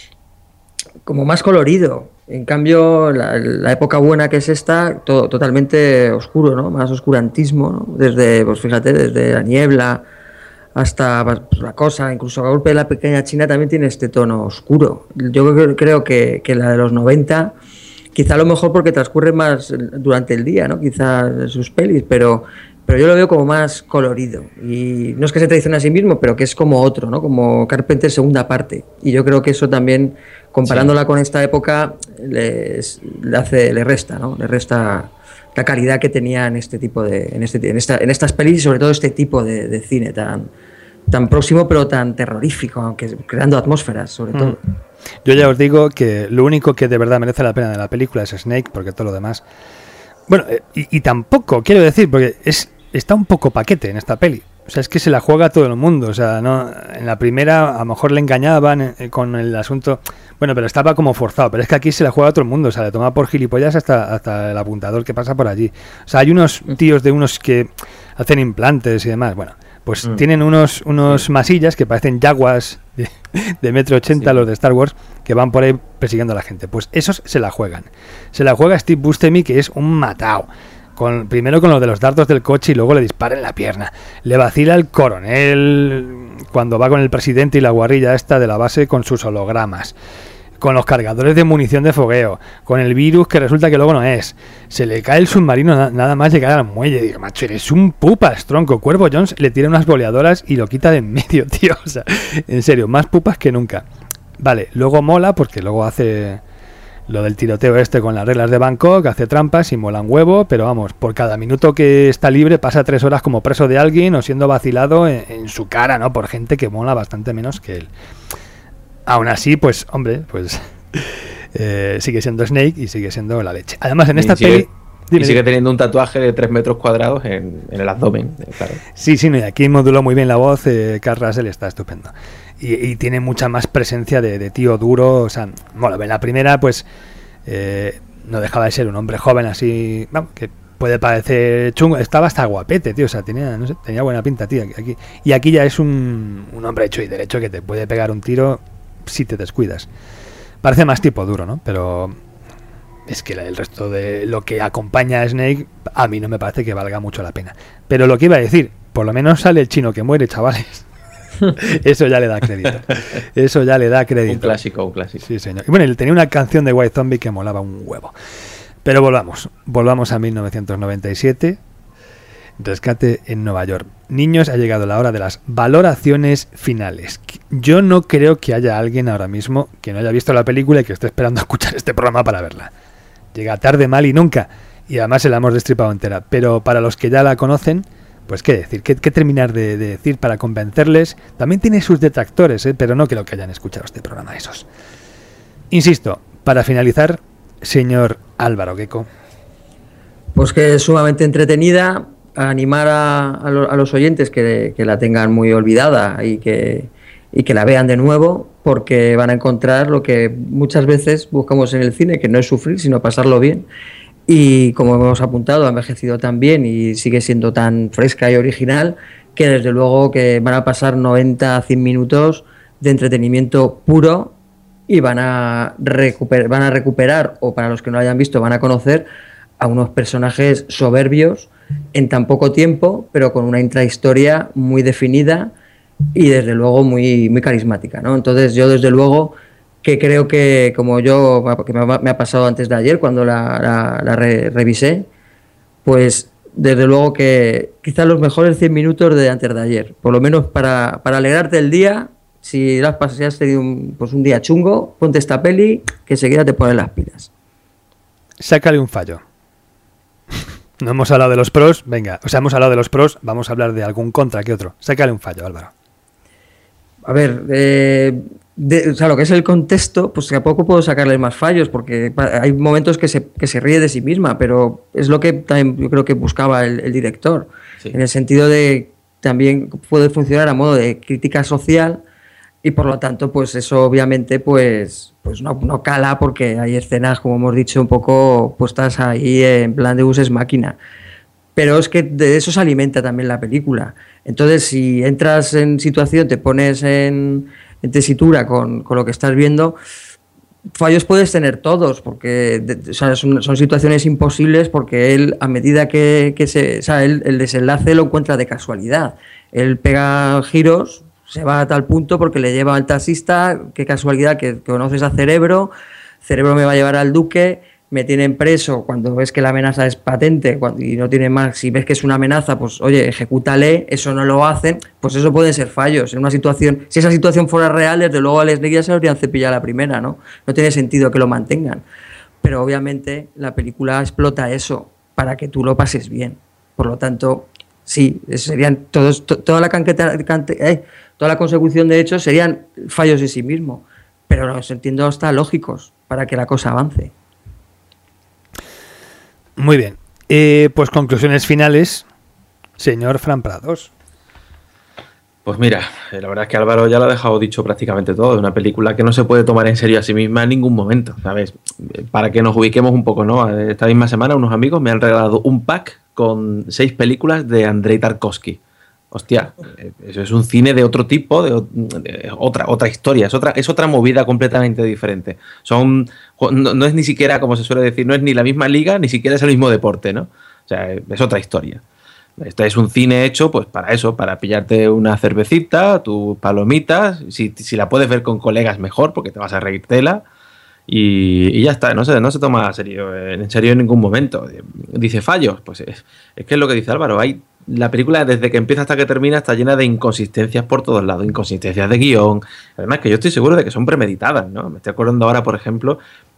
[SPEAKER 5] colorido. En cambio, la época buena que es esta, todo totalmente oscuro, ¿no? Más oscurantismo, ¿no? Desde, pues fíjate, desde La niebla hasta pues, La cosa, incluso A golpe de la pequeña China también tiene este tono oscuro. Yo creo que la de los 90, quizá a lo mejor porque transcurre más durante el día, ¿no? Quizá sus pelis, pero yo lo veo como más colorido, y no es que se traicione a sí mismo, pero que es como otro, ¿no? Como Carpenter segunda parte, y yo creo que eso también, comparándola con esta época, le resta, ¿no? Le resta la calidad que tenía en este tipo en estas pelis, y sobre todo este tipo de cine tan próximo pero tan terrorífico, aunque creando atmósferas sobre todo.
[SPEAKER 3] Yo ya os digo que lo único que de verdad merece la pena de la película es Snake, porque todo lo demás, bueno, y tampoco quiero decir, porque está un poco paquete en esta peli. O sea, es que se la juega todo el mundo. O sea, no, en la primera a lo mejor le engañaban con el asunto. Bueno, pero estaba como forzado. Pero es que aquí se la juega todo el mundo. O sea, le toma por gilipollas hasta el apuntador que pasa por allí. O sea, hay unos tíos de unos que hacen implantes y demás. Bueno, pues tienen unos masillas que parecen yaguas de 1,80 m, los de Star Wars, que van por ahí persiguiendo a la gente. Pues esos se la juegan. Se la juega Steve Buscemi, que es un matao. Primero con lo de los dardos del coche, y luego le dispara en la pierna. Le vacila el coronel cuando va con el presidente y la guarrilla esta de la base con sus hologramas. Con los cargadores de munición de fogueo. Con el virus que resulta que luego no es. Se le cae el submarino nada más llegar al muelle. Digo, macho, eres un pupas, tronco. Cuervo Jones le tira unas boleadoras y lo quita de en medio, tío. O sea, en serio, más pupas que nunca. Vale, luego mola porque luego hace Lo del tiroteo este con las reglas de Bangkok, hace trampas y mola un huevo, pero vamos, por cada minuto que está libre pasa 3 horas como preso de alguien o siendo vacilado en su cara, ¿no? Por gente que mola bastante menos que él. Aún así, pues, hombre, pues sigue siendo Snake y sigue siendo la leche. Además, en esta peli...
[SPEAKER 4] Y sigue teniendo un tatuaje de 3 metros cuadrados en el abdomen, claro.
[SPEAKER 3] Sí, no, y aquí moduló muy bien la voz, Kurt Russell está estupendo. Y tiene mucha más presencia de tío duro, o sea, bueno, en la primera, pues, no dejaba de ser un hombre joven así, vamos, que puede parecer chungo, estaba hasta guapete, tío, o sea, tenía buena pinta, tío, aquí. Y aquí ya es un hombre hecho y derecho que te puede pegar un tiro si te descuidas. Parece más tipo duro, ¿no? Pero es que el resto de lo que acompaña a Snake a mí no me parece que valga mucho la pena. Pero lo que iba a decir, por lo menos sale el chino que muere, chavales. Eso ya le da crédito. Eso ya le da crédito.
[SPEAKER 4] Un clásico.
[SPEAKER 3] Sí, señor. Y bueno, él tenía una canción de White Zombie que molaba un huevo. Pero volvamos a 1997. Rescate en Nueva York. Niños, ha llegado la hora de las valoraciones finales. Yo no creo que haya alguien ahora mismo que no haya visto la película y que esté esperando a escuchar este programa para verla. Llega tarde, mal y nunca. Y además se la hemos destripado entera. Pero para los que ya la conocen, pues qué decir, qué terminar de decir para convencerles. También tiene sus detractores, pero no creo que hayan escuchado este programa esos. Insisto, para finalizar, señor Álvaro Gueco.
[SPEAKER 5] Pues que es sumamente entretenida, animar a los oyentes que la tengan muy olvidada y que la vean de nuevo, porque van a encontrar lo que muchas veces buscamos en el cine, que no es sufrir, sino pasarlo bien. Y como hemos apuntado, ha envejecido tan bien y sigue siendo tan fresca y original que desde luego que van a pasar 90 a 100 minutos de entretenimiento puro y van a recuperar, o para los que no lo hayan visto, van a conocer a unos personajes soberbios en tan poco tiempo, pero con una intrahistoria muy definida y desde luego muy, muy carismática, ¿no? Entonces yo desde luego que creo que, como que me ha pasado antes de ayer cuando la revisé, pues desde luego que quizás los mejores 100 minutos de antes de ayer, por lo menos para alegrarte el día. Si has tenido un día chungo, ponte esta peli que enseguida te ponen las pilas.
[SPEAKER 3] Sácale un fallo. No hemos hablado de los pros, venga, o sea, hemos hablado de los pros, vamos a hablar de algún contra que otro. Sácale un fallo, Álvaro.
[SPEAKER 5] A ver, o sea, lo que es el contexto, pues tampoco puedo sacarle más fallos, porque hay momentos que se ríe de sí misma, pero es lo que también yo creo que buscaba el director, sí. En el sentido de también puede funcionar a modo de crítica social y por lo tanto, pues eso obviamente pues no cala, porque hay escenas, como hemos dicho, un poco puestas ahí en plan de uses máquina. Pero es que de eso se alimenta también la película. Entonces, si entras en situación, te pones en tesitura con lo que estás viendo, fallos puedes tener todos, porque o sea, son situaciones imposibles, porque él, a medida que el desenlace lo encuentra de casualidad. Él pega giros, se va a tal punto porque le lleva al taxista, qué casualidad que conoces a Cerebro me va a llevar al Duque, me tienen preso cuando ves que la amenaza es patente y no tiene más. Si ves que es una amenaza, pues oye, ejecútale. Eso no lo hacen, pues eso pueden ser fallos en una situación. Si esa situación fuera real, desde luego a Leslie ya se lo habrían cepillado a la primera, ¿no? No tiene sentido que lo mantengan. Pero obviamente la película explota eso para que tú lo pases bien. Por lo tanto, sí, serían toda la consecución de hechos serían fallos en sí mismo, pero los entiendo hasta lógicos para que la cosa avance.
[SPEAKER 3] Muy bien, pues conclusiones finales, señor Fran Prados.
[SPEAKER 4] Pues mira, la verdad es que Álvaro ya lo ha dejado dicho prácticamente todo. Es una película que no se puede tomar en serio a sí misma en ningún momento, ¿sabes? Para que nos ubiquemos un poco, ¿no? Esta misma semana unos amigos me han regalado un pack con 6 películas de Andrei Tarkovsky. Hostia, eso es un cine de otro tipo, de otra historia, es otra movida completamente diferente. No es ni siquiera, como se suele decir, no es ni la misma liga, ni siquiera es el mismo deporte, ¿no? O sea, es otra historia. Este es un cine hecho, pues para eso, para pillarte una cervecita, tus palomitas, si la puedes ver con colegas mejor, porque te vas a reír tela, y ya está, no se toma en serio en ningún momento. Dice fallos, pues es que es lo que dice Álvaro, la película desde que empieza hasta que termina está llena de inconsistencias por todos lados, inconsistencias de guión, además que yo estoy seguro de que son premeditadas, ¿no? Me estoy acordando ahora, por ejemplo,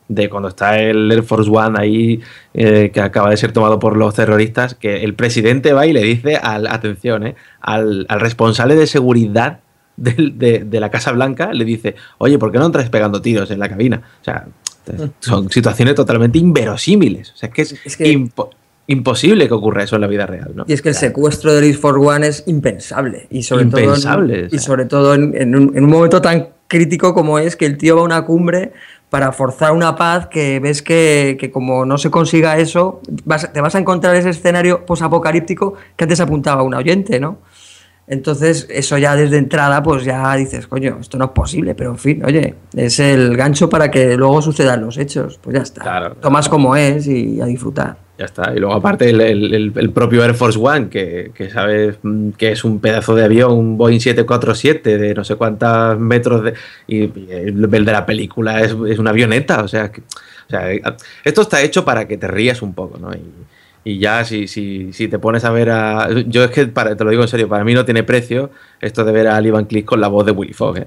[SPEAKER 4] de cuando está el Air Force One ahí, que acaba de ser tomado por los terroristas, que el presidente va y le dice, atención, al responsable de seguridad de la Casa Blanca, le dice, oye, ¿por qué no entras pegando tiros en la cabina? O sea, son situaciones totalmente inverosímiles. O sea, es que imposible que ocurra eso en la vida real, ¿no?
[SPEAKER 5] Y es que el secuestro del Air Force One es impensable. Y sobre todo en un momento tan crítico como es que el tío va a una cumbre para forzar una paz, que ves que como no se consiga eso, te vas a encontrar ese escenario posapocalíptico que antes apuntaba un oyente, ¿no? Entonces, eso ya desde entrada, pues ya dices, coño, esto no es posible, pero en fin, oye, es el gancho para que luego sucedan los hechos, pues ya está. Claro, tomas como es y a disfrutar.
[SPEAKER 4] Ya está. Y luego aparte el propio Air Force One, que sabes que es un pedazo de avión, un Boeing 747 de no sé cuántos metros, y el de la película es una avioneta, o sea, esto está hecho para que te rías un poco, ¿no? Y ya si te pones a ver yo es que, te lo digo en serio, para mí no tiene precio esto de ver a Lee Van Cleef con la voz de Willy Fogg,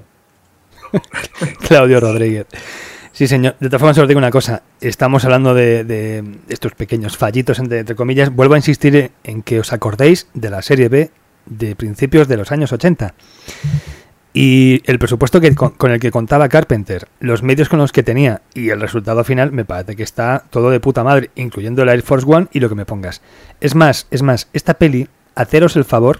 [SPEAKER 3] Claudio Rodríguez. Sí, señor. De todas formas, os digo una cosa. Estamos hablando de estos pequeños fallitos, entre comillas. Vuelvo a insistir en que os acordéis de la serie B de principios de los años 80. Y el presupuesto con el que contaba Carpenter, los medios con los que tenía y el resultado final, me parece que está todo de puta madre, incluyendo la Air Force One y lo que me pongas. Es más, esta peli, haceros el favor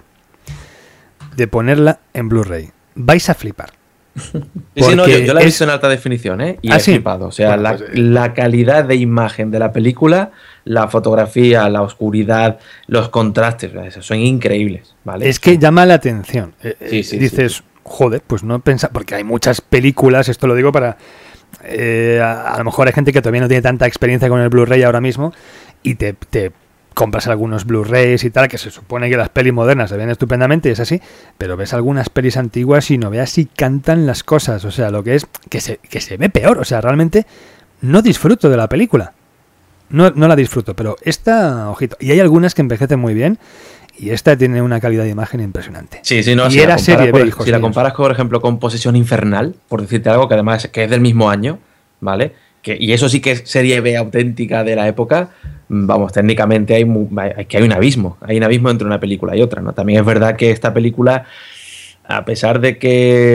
[SPEAKER 3] de ponerla en Blu-ray. Vais a flipar.
[SPEAKER 4] Sí, no, yo la he visto en alta definición, y he flipado. O sea, bueno, la calidad de imagen de la película, la fotografía, la oscuridad, los contrastes, son increíbles, ¿vale?
[SPEAKER 3] Es que llama la atención. Dices, joder, pues no pensaba, porque hay muchas películas, esto lo digo para... a lo mejor hay gente que todavía no tiene tanta experiencia con el Blu-ray ahora mismo y te compras algunos Blu-rays y tal, que se supone que las pelis modernas se ven estupendamente y es así, pero ves algunas pelis antiguas y no veas si cantan las cosas, o sea, lo que es que se ve peor, o sea, realmente no disfruto de la película, no la disfruto, pero esta, ojito, y hay algunas que envejecen muy bien y esta tiene una calidad de imagen impresionante.
[SPEAKER 4] Sí, no,
[SPEAKER 3] y era serie B, hijos
[SPEAKER 4] si la comparas, por ejemplo, con Posesión Infernal, por decirte algo, que además que es del mismo año, ¿vale? Y eso sí que es serie B auténtica de la época. Vamos, técnicamente hay un abismo entre una película y otra, ¿no? También es verdad que esta película, a pesar de que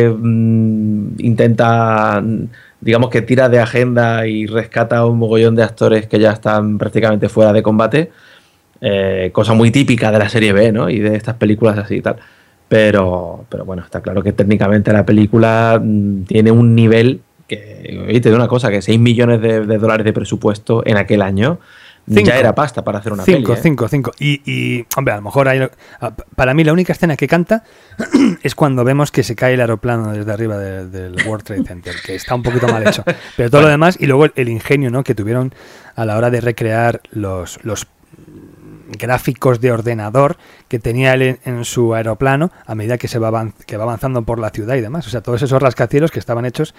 [SPEAKER 4] intenta, digamos que tira de agenda y rescata a un mogollón de actores que ya están prácticamente fuera de combate, cosa muy típica de la serie B, ¿no? Y de estas películas así y tal. Pero bueno, está claro que técnicamente la película tiene un nivel que, oye, te digo una cosa, que 6 millones de dólares de presupuesto en aquel año ya era pasta para hacer una peli.
[SPEAKER 3] 5. Y, hombre, a lo mejor para mí la única escena que canta es cuando vemos que se cae el aeroplano desde arriba del World Trade Center, que está un poquito mal hecho. Pero todo lo demás, y luego el ingenio, ¿no?, que tuvieron a la hora de recrear los gráficos de ordenador que tenía él en su aeroplano a medida que va avanzando por la ciudad y demás. O sea, todos esos rascacielos que estaban hechos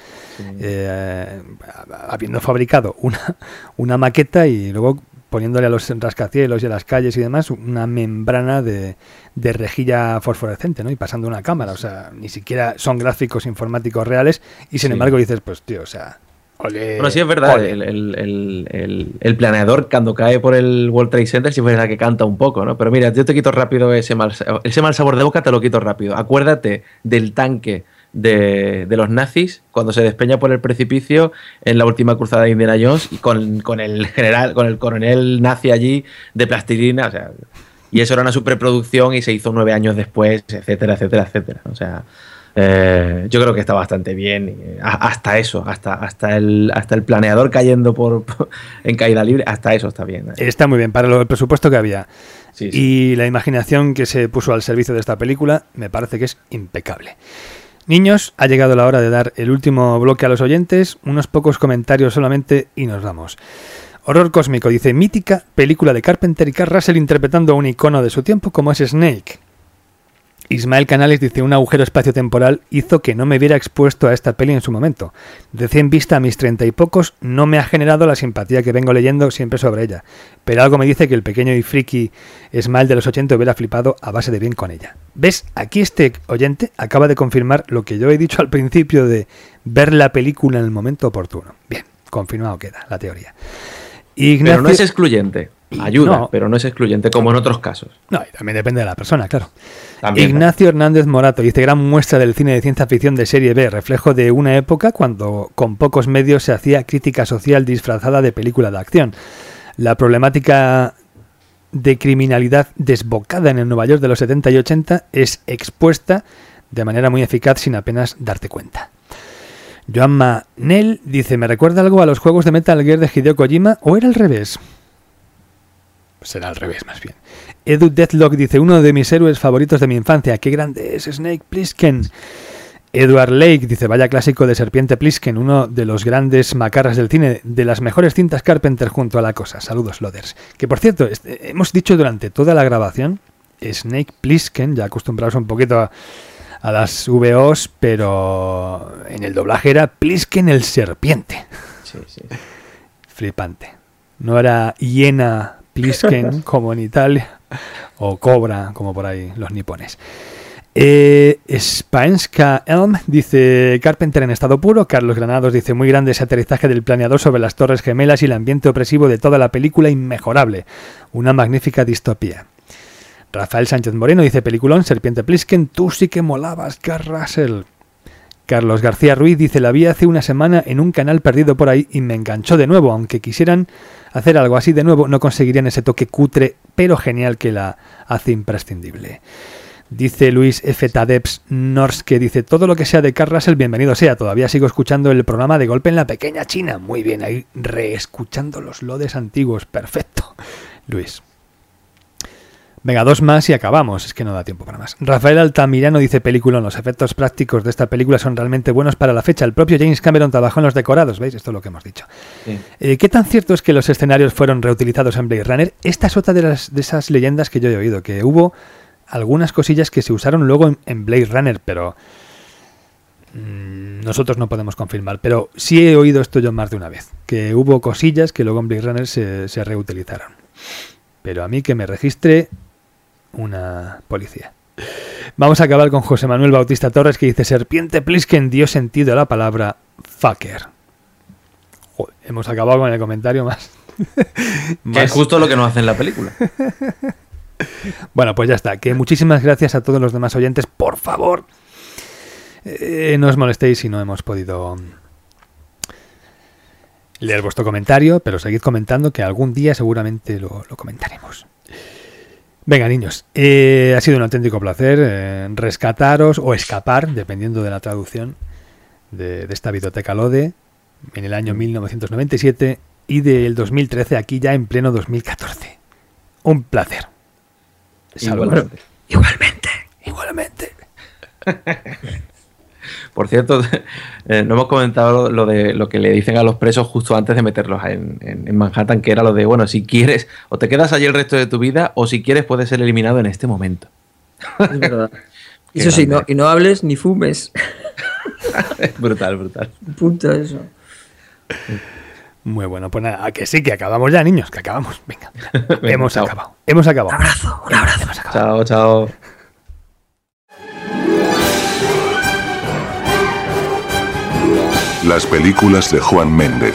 [SPEAKER 3] habiendo fabricado una maqueta y luego poniéndole a los rascacielos y a las calles y demás una membrana de rejilla fosforescente, ¿no? Y pasando una cámara. O sea, ni siquiera son gráficos informáticos reales y sin embargo dices, pues tío, o sea...
[SPEAKER 4] Bueno, sí es verdad, el planeador cuando cae por el World Trade Center sí es verdad que canta un poco, ¿no? Pero mira, yo te quito rápido ese mal sabor de boca, te lo quito rápido. Acuérdate del tanque de los nazis cuando se despeña por el precipicio en la última cruzada de Indiana Jones y con el coronel nazi allí de plastilina, o sea, y eso era una superproducción y se hizo 9 años después, etcétera. O sea... yo creo que está bastante bien, hasta eso, hasta el planeador cayendo en caída libre, hasta eso está bien.
[SPEAKER 3] Está muy bien, para el presupuesto que había.
[SPEAKER 4] Sí.
[SPEAKER 3] Y la imaginación que se puso al servicio de esta película me parece que es impecable. Niños, ha llegado la hora de dar el último bloque a los oyentes, unos pocos comentarios solamente y nos vamos. Horror Cósmico dice, mítica película de Carpenter y Kurt Russell interpretando a un icono de su tiempo como es Snake. Ismael Canales dice, un agujero espaciotemporal hizo que no me viera expuesto a esta peli en su momento. Recién vista a mis 30 y pocos, no me ha generado la simpatía que vengo leyendo siempre sobre ella. Pero algo me dice que el pequeño y friki Ismael de los 80 hubiera flipado a base de bien con ella. ¿Ves? Aquí este oyente acaba de confirmar lo que yo he dicho al principio de ver la película en el momento oportuno. Bien. confirmado queda la teoría.
[SPEAKER 4] Pero no es excluyente. Ayuda, pero no es excluyente como en otros casos.
[SPEAKER 3] No, y también depende de la persona, claro.
[SPEAKER 4] También,
[SPEAKER 3] Ignacio Hernández Morato dice: gran muestra del cine de ciencia ficción de serie B, reflejo de una época cuando con pocos medios se hacía crítica social disfrazada de película de acción. La problemática de criminalidad desbocada en el Nueva York de los 70 y 80 es expuesta de manera muy eficaz sin apenas darte cuenta. Joan Manel dice: ¿me recuerda algo a los juegos de Metal Gear de Hideo Kojima o era al revés? Será al revés, más bien. Edu Deathlock dice: uno de mis héroes favoritos de mi infancia. ¡Qué grande es Snake Plissken! Edward Lake dice: vaya clásico de Serpiente Plissken, uno de los grandes macarras del cine, de las mejores cintas Carpenter junto a La Cosa. Saludos, Loaders. Que por cierto, hemos dicho durante toda la grabación Snake Plissken, ya acostumbrados un poquito a las VOs, pero en el doblaje era Plissken el Serpiente.
[SPEAKER 4] Sí.
[SPEAKER 3] Flipante. No era hiena Plissken como en Italia, o cobra como por ahí los nipones. Spaenska Elm dice: Carpenter en estado puro. Carlos Granados dice: muy grande ese aterrizaje del planeador sobre las Torres Gemelas y el ambiente opresivo de toda la película, inmejorable, una magnífica distopía. Rafael Sánchez Moreno dice: peliculón, Serpiente Plissken, tú sí que molabas, Kurt Russell. Carlos García Ruiz dice: la vi hace una semana en un canal perdido por ahí y me enganchó de nuevo. Aunque quisieran hacer algo así de nuevo, no conseguirían ese toque cutre pero genial que la hace imprescindible. Dice Luis F. Tadeps Norske, dice: todo lo que sea de Kurt Russell, bienvenido sea. Todavía sigo escuchando el programa de Golpe en la Pequeña China. Muy bien, ahí reescuchando los lodes antiguos. Perfecto, Luis. Venga, dos más y acabamos, es que no da tiempo para más. Rafael Altamirano dice: película, los efectos prácticos de esta película son realmente buenos para la fecha. El propio James Cameron trabajó en los decorados, ¿veis? Esto es lo que hemos dicho. Sí. ¿Qué tan cierto es que los escenarios fueron reutilizados en Blade Runner? Esta es otra de esas leyendas que yo he oído, que hubo algunas cosillas que se usaron luego en Blade Runner, pero nosotros no podemos confirmar. Pero sí he oído esto yo más de una vez, que hubo cosillas que luego en Blade Runner se reutilizaron. Pero a mí que me registre una policía. Vamos a acabar con José Manuel Bautista Torres, que dice: Serpiente Plissken dio sentido a la palabra fucker. Joder, hemos acabado con el comentario más.
[SPEAKER 4] Que es justo lo que nos hace en la película.
[SPEAKER 3] Bueno, pues ya está. Que muchísimas gracias a todos los demás oyentes. Por favor, no os molestéis si no hemos podido leer vuestro comentario, pero seguid comentando, que algún día seguramente lo comentaremos. Venga, niños, ha sido un auténtico placer rescataros o escapar, dependiendo de la traducción, de esta biblioteca Lode en el año 1997 y del 2013 aquí ya en pleno 2014. Un placer. Igualmente.
[SPEAKER 4] Por cierto, no hemos comentado lo de lo que le dicen a los presos justo antes de meterlos en Manhattan, que era lo de: bueno, si quieres, o te quedas allí el resto de tu vida, o si quieres puedes ser eliminado en este momento.
[SPEAKER 5] Es verdad. Eso sí, no hables ni fumes.
[SPEAKER 4] Brutal.
[SPEAKER 5] Punto eso.
[SPEAKER 3] Muy bueno, pues nada, que sí, que acabamos ya, niños, que acabamos. Venga, hemos acabado.
[SPEAKER 5] Un abrazo.
[SPEAKER 4] Chao.
[SPEAKER 1] Las películas de Juan Méndez.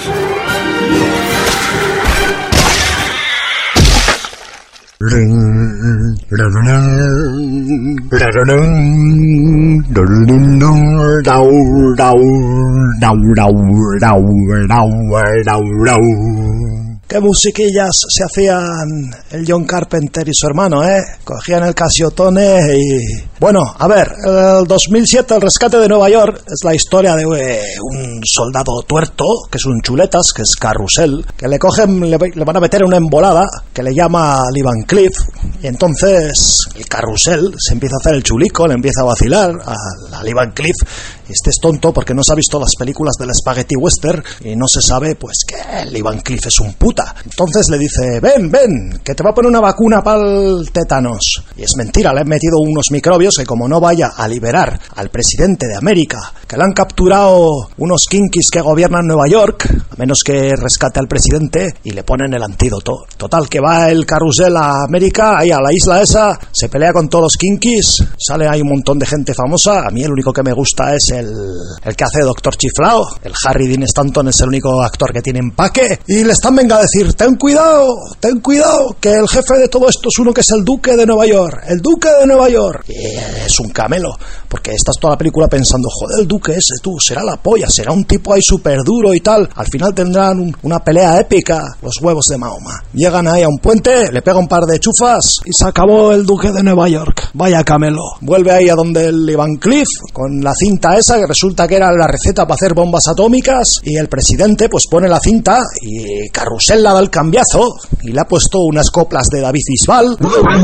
[SPEAKER 6] Qué musiquillas se hacían el John Carpenter y su hermano, ¿eh? Cogían el Casiotone y... Bueno, a ver, el 2007 El Rescate de Nueva York es la historia de un soldado tuerto, que es un chuletas, que es Carrusel, que le cogen, le van a meter una embolada que le llama Lee Van Cleef, y entonces el Carrusel se empieza a hacer el chulico, le empieza a vacilar a Lee Van Cleef, y este es tonto porque no se ha visto las películas del Spaghetti Western y no se sabe pues que Lee Van Cleef es un puta. Entonces le dice: ven, que te va a poner una vacuna para el tétanos. Y es mentira, le han metido unos microbios que, como no vaya a liberar al presidente de América, que le han capturado unos kinkis que gobiernan Nueva York, a menos que rescate al presidente y le ponen el antídoto. Total, que va el carrusel a América, ahí a la isla esa, se pelea con todos los kinkis, sale ahí un montón de gente famosa. A mí el único que me gusta es el que hace Doctor Chiflao. El Harry Dean Stanton es el único actor que tiene empaque, y le están venga a decir, ten cuidado, que el jefe de todo esto es uno que es el Duque de Nueva York, y es un camelo, porque estás toda la película pensando, joder, el Duque ese, tú, será la polla, será un tipo ahí súper duro y tal. Al final tendrán una pelea épica, los huevos de Mahoma. Llegan ahí a un puente, le pega un par de chufas y se acabó el Duque de Nueva York. Vaya camelo. Vuelve ahí a donde el Van Cleef con la cinta esa, que resulta que era la receta para hacer bombas atómicas, y el presidente pues pone la cinta y Carrusel la da el cambiazo y le ha puesto unas coplas de David Bisbal,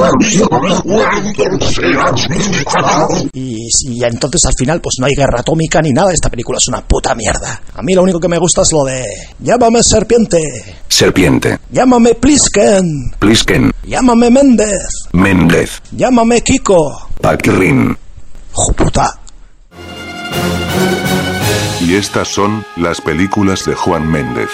[SPEAKER 6] y entonces al final pues no hay guerra atómica ni nada. Esta película es una puta mierda. A mí lo único que me gusta es lo de llámame serpiente, llámame Plisken, llámame Méndez, llámame Kiko,
[SPEAKER 1] Paquirrín.
[SPEAKER 6] ¡Joputa!
[SPEAKER 1] Y estas son las películas de Juan Méndez.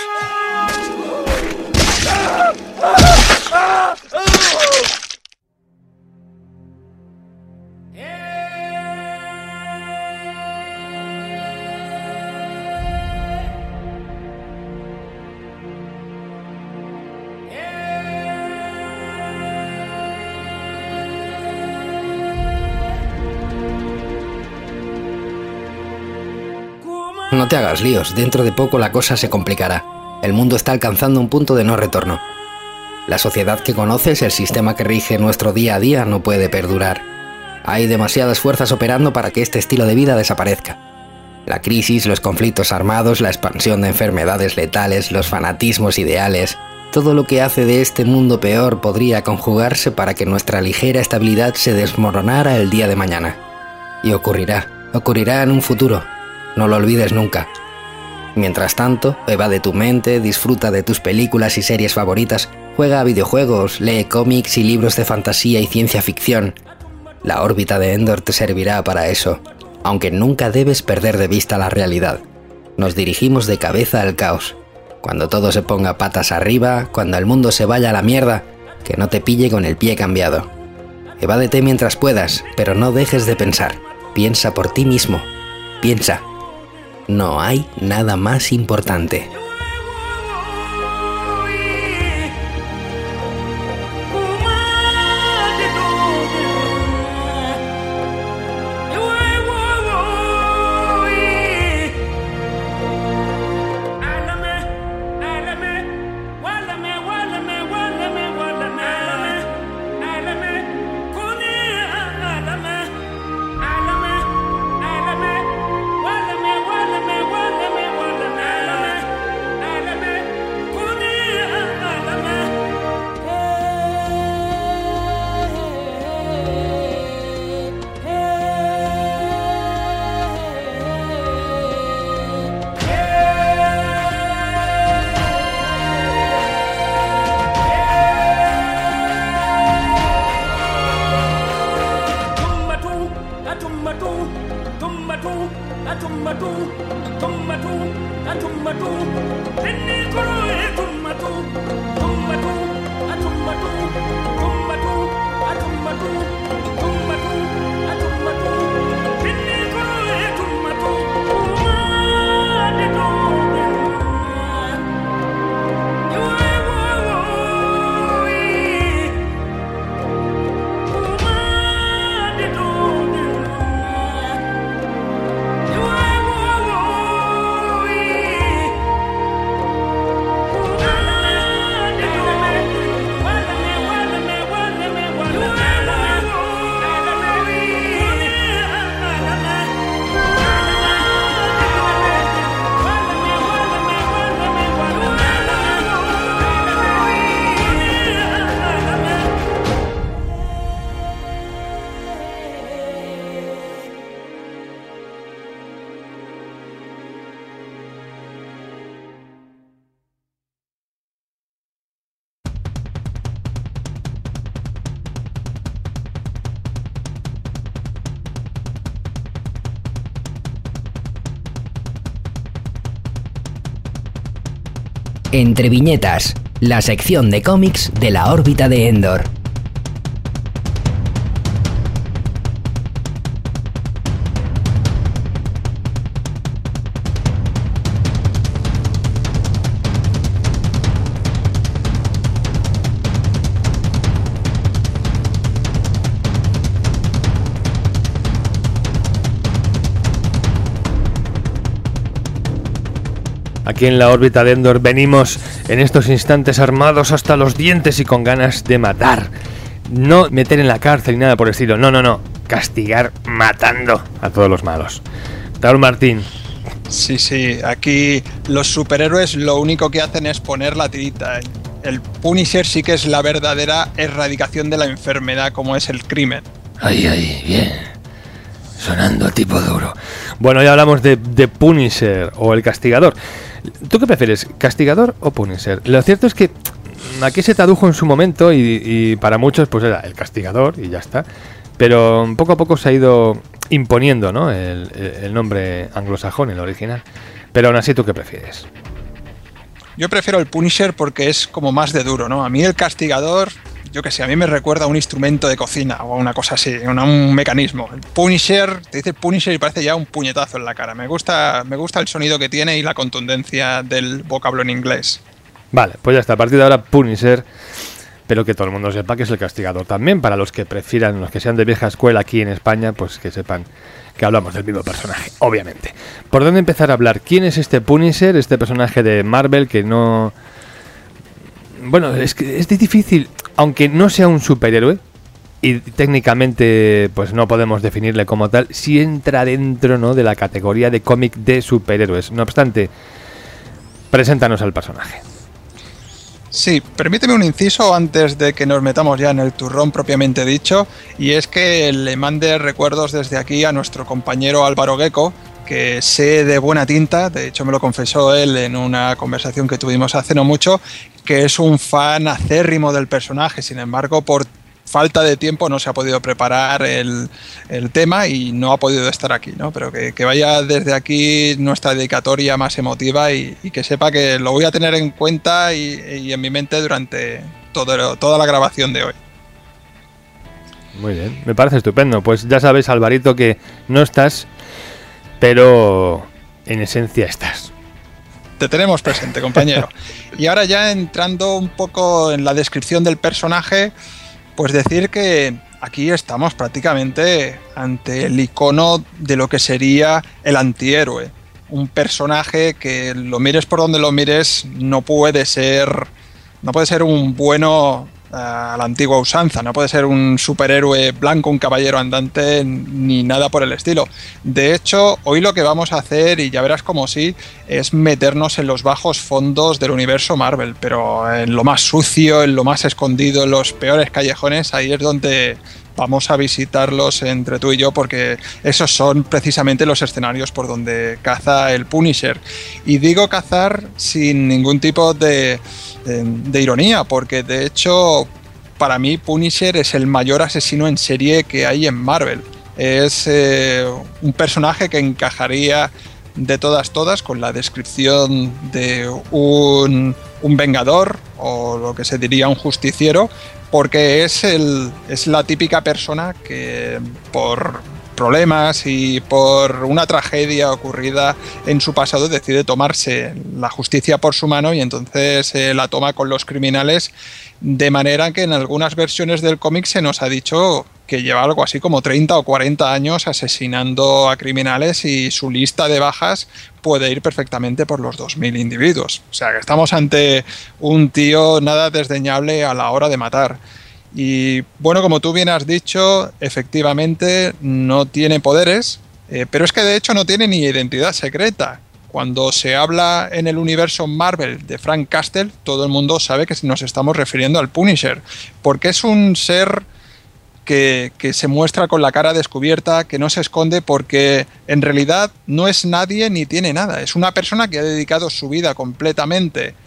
[SPEAKER 2] No te hagas líos, dentro de poco la cosa se complicará. El mundo está alcanzando un punto de no retorno. La sociedad que conoces, el sistema que rige nuestro día a día, no puede perdurar. Hay demasiadas fuerzas operando para que este estilo de vida desaparezca. La crisis, los conflictos armados, la expansión de enfermedades letales, los fanatismos ideales... Todo lo que hace de este mundo peor podría conjugarse para que nuestra ligera estabilidad se desmoronara el día de mañana. Y ocurrirá en un futuro. No lo olvides nunca. Mientras tanto, evade tu mente, disfruta de tus películas y series favoritas, juega a videojuegos, lee cómics y libros de fantasía y ciencia ficción. La órbita de Endor te servirá para eso, aunque nunca debes perder de vista la realidad. Nos dirigimos de cabeza al caos. Cuando todo se ponga patas arriba, cuando el mundo se vaya a la mierda, que no te pille con el pie cambiado. Evádete mientras puedas, pero no dejes de pensar. Piensa por ti mismo. Piensa. No hay nada más importante. Entre viñetas, la sección de cómics de la órbita de Endor.
[SPEAKER 3] Aquí en la órbita de Endor venimos en estos instantes armados hasta los dientes y con ganas de matar. No meter en la cárcel ni nada por el estilo. No. Castigar matando a todos los malos. Raúl Martín.
[SPEAKER 7] Sí. Aquí los superhéroes lo único que hacen es poner la tirita. El Punisher sí que es la verdadera erradicación de la enfermedad, como es el crimen.
[SPEAKER 3] Ahí, bien. Sonando tipo duro. Bueno, ya hablamos de Punisher o el castigador. ¿Tú qué prefieres, castigador o Punisher? Lo cierto es que aquí se tradujo en su momento y para muchos pues era el castigador y ya está. Pero poco a poco se ha ido imponiendo, ¿no? el nombre anglosajón, el original. Pero aún así, ¿tú qué prefieres?
[SPEAKER 7] Yo prefiero el Punisher porque es como más de duro, ¿no? A mí el castigador, yo qué sé, a mí me recuerda a un instrumento de cocina o una cosa así, un mecanismo. El Punisher, te dice Punisher y parece ya un puñetazo en la cara. Me gusta el sonido que tiene y la contundencia del vocablo en inglés.
[SPEAKER 3] Vale, pues ya está, a partir de ahora Punisher, pero que todo el mundo sepa que es el castigador también, para los que prefieran, los que sean de vieja escuela aquí en España, pues que sepan que hablamos del mismo personaje, obviamente. ¿Por dónde empezar a hablar? ¿Quién es este Punisher, este personaje de Marvel que no... Bueno, es que es difícil, aunque no sea un superhéroe, y técnicamente pues no podemos definirle como tal, sí entra dentro, ¿no?, de la categoría de cómic de superhéroes. No obstante, preséntanos al personaje.
[SPEAKER 7] Sí, permíteme un inciso antes de que nos metamos ya en el turrón propiamente dicho, y es que le mande recuerdos desde aquí a nuestro compañero Álvaro Gecko, que sé de buena tinta, de hecho me lo confesó él en una conversación que tuvimos hace no mucho, que es un fan acérrimo del personaje. Sin embargo, por falta de tiempo no se ha podido preparar el tema y no ha podido estar aquí, ¿no? Pero que vaya desde aquí nuestra dedicatoria más emotiva y que sepa que lo voy a tener en cuenta y en mi mente durante toda la grabación de hoy.
[SPEAKER 3] Muy bien, me parece estupendo. Pues ya sabes, Alvarito, que no estás, pero en esencia estás.
[SPEAKER 7] Te tenemos presente, compañero. Y ahora ya entrando un poco en la descripción del personaje, pues decir que aquí estamos prácticamente ante el icono de lo que sería el antihéroe. Un personaje que, lo mires por donde lo mires, no puede ser un bueno a la antigua usanza, no puede ser un superhéroe blanco, un caballero andante, ni nada por el estilo. De hecho, hoy lo que vamos a hacer, y ya verás como sí, es meternos en los bajos fondos del universo Marvel, pero en lo más sucio, en lo más escondido, en los peores callejones. Ahí es donde vamos a visitarlos entre tú y yo, porque esos son precisamente los escenarios por donde caza el Punisher. Y digo cazar sin ningún tipo de ironía, porque de hecho para mí Punisher es el mayor asesino en serie que hay en Marvel. Es un personaje que encajaría de todas con la descripción de un vengador, o lo que se diría un justiciero, porque es la típica persona que por problemas y por una tragedia ocurrida en su pasado decide tomarse la justicia por su mano y entonces la toma con los criminales, de manera que en algunas versiones del cómic se nos ha dicho que lleva algo así como 30 o 40 años asesinando a criminales y su lista de bajas puede ir perfectamente por los 2000 individuos. O sea que estamos ante un tío nada desdeñable a la hora de matar. Y bueno, como tú bien has dicho, efectivamente no tiene poderes, pero es que de hecho no tiene ni identidad secreta. Cuando se habla en el universo Marvel de Frank Castle, todo el mundo sabe que nos estamos refiriendo al Punisher, porque es un ser que se muestra con la cara descubierta, que no se esconde, porque en realidad no es nadie ni tiene nada. Es una persona que ha dedicado su vida completamente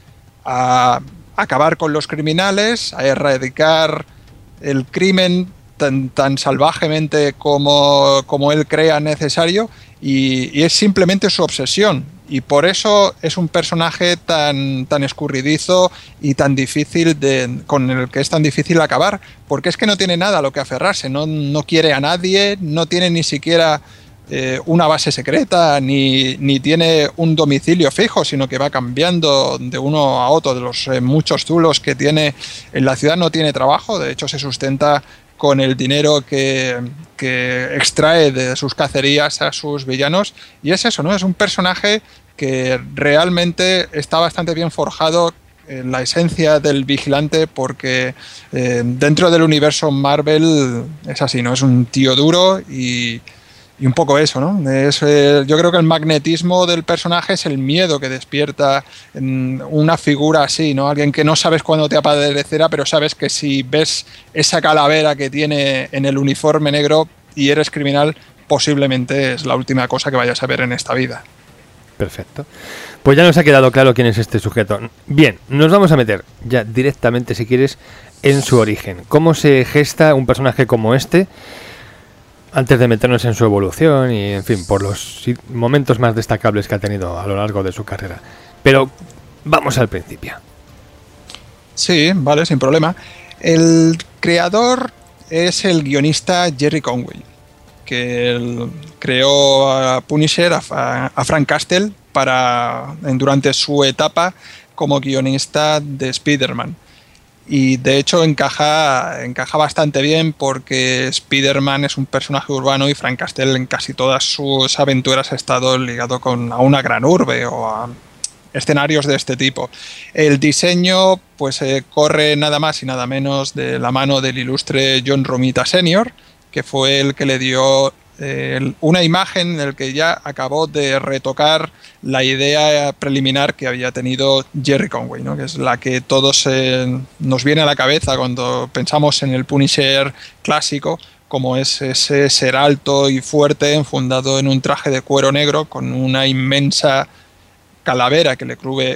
[SPEAKER 7] a acabar con los criminales, a erradicar el crimen tan salvajemente como él crea necesario, y es simplemente su obsesión. Y por eso es un personaje tan escurridizo y tan difícil con el que es tan difícil acabar, porque es que no tiene nada a lo que aferrarse, no quiere a nadie, no tiene ni siquiera una base secreta, ni tiene un domicilio fijo, sino que va cambiando de uno a otro. De los muchos zulos que tiene en la ciudad no tiene trabajo, de hecho se sustenta con el dinero que extrae de sus cacerías a sus villanos, y es eso, ¿no? Es un personaje que realmente está bastante bien forjado en la esencia del vigilante, porque dentro del universo Marvel es así, ¿no? Es un tío duro y un poco eso, ¿no? Yo creo que el magnetismo del personaje es el miedo que despierta en una figura así, ¿no? Alguien que no sabes cuándo te aparecerá, pero sabes que si ves esa calavera que tiene en el uniforme negro y eres criminal, posiblemente es la última cosa que vayas a ver en esta vida.
[SPEAKER 3] Perfecto. Pues ya nos ha quedado claro quién es este sujeto. Bien, nos vamos a meter ya directamente, si quieres, en su origen. ¿Cómo se gesta un personaje como este? Antes de meternos en su evolución y, en fin, por los momentos más destacables que ha tenido a lo largo de su carrera. Pero vamos al principio.
[SPEAKER 7] Sí, vale, sin problema. El creador es el guionista Gerry Conway, que creó a Punisher, a Frank Castle, durante su etapa como guionista de Spider-Man. Y de hecho encaja bastante bien, porque Spider-Man es un personaje urbano y Frank Castle en casi todas sus aventuras ha estado ligado a una gran urbe o a escenarios de este tipo. El diseño pues corre nada más y nada menos de la mano del ilustre John Romita Sr., que fue el que le dio una imagen en la que ya acabó de retocar la idea preliminar que había tenido Gerry Conway, ¿no? Que es la que todos nos viene a la cabeza cuando pensamos en el Punisher clásico, como es ese ser alto y fuerte, enfundado en un traje de cuero negro con una inmensa calavera que le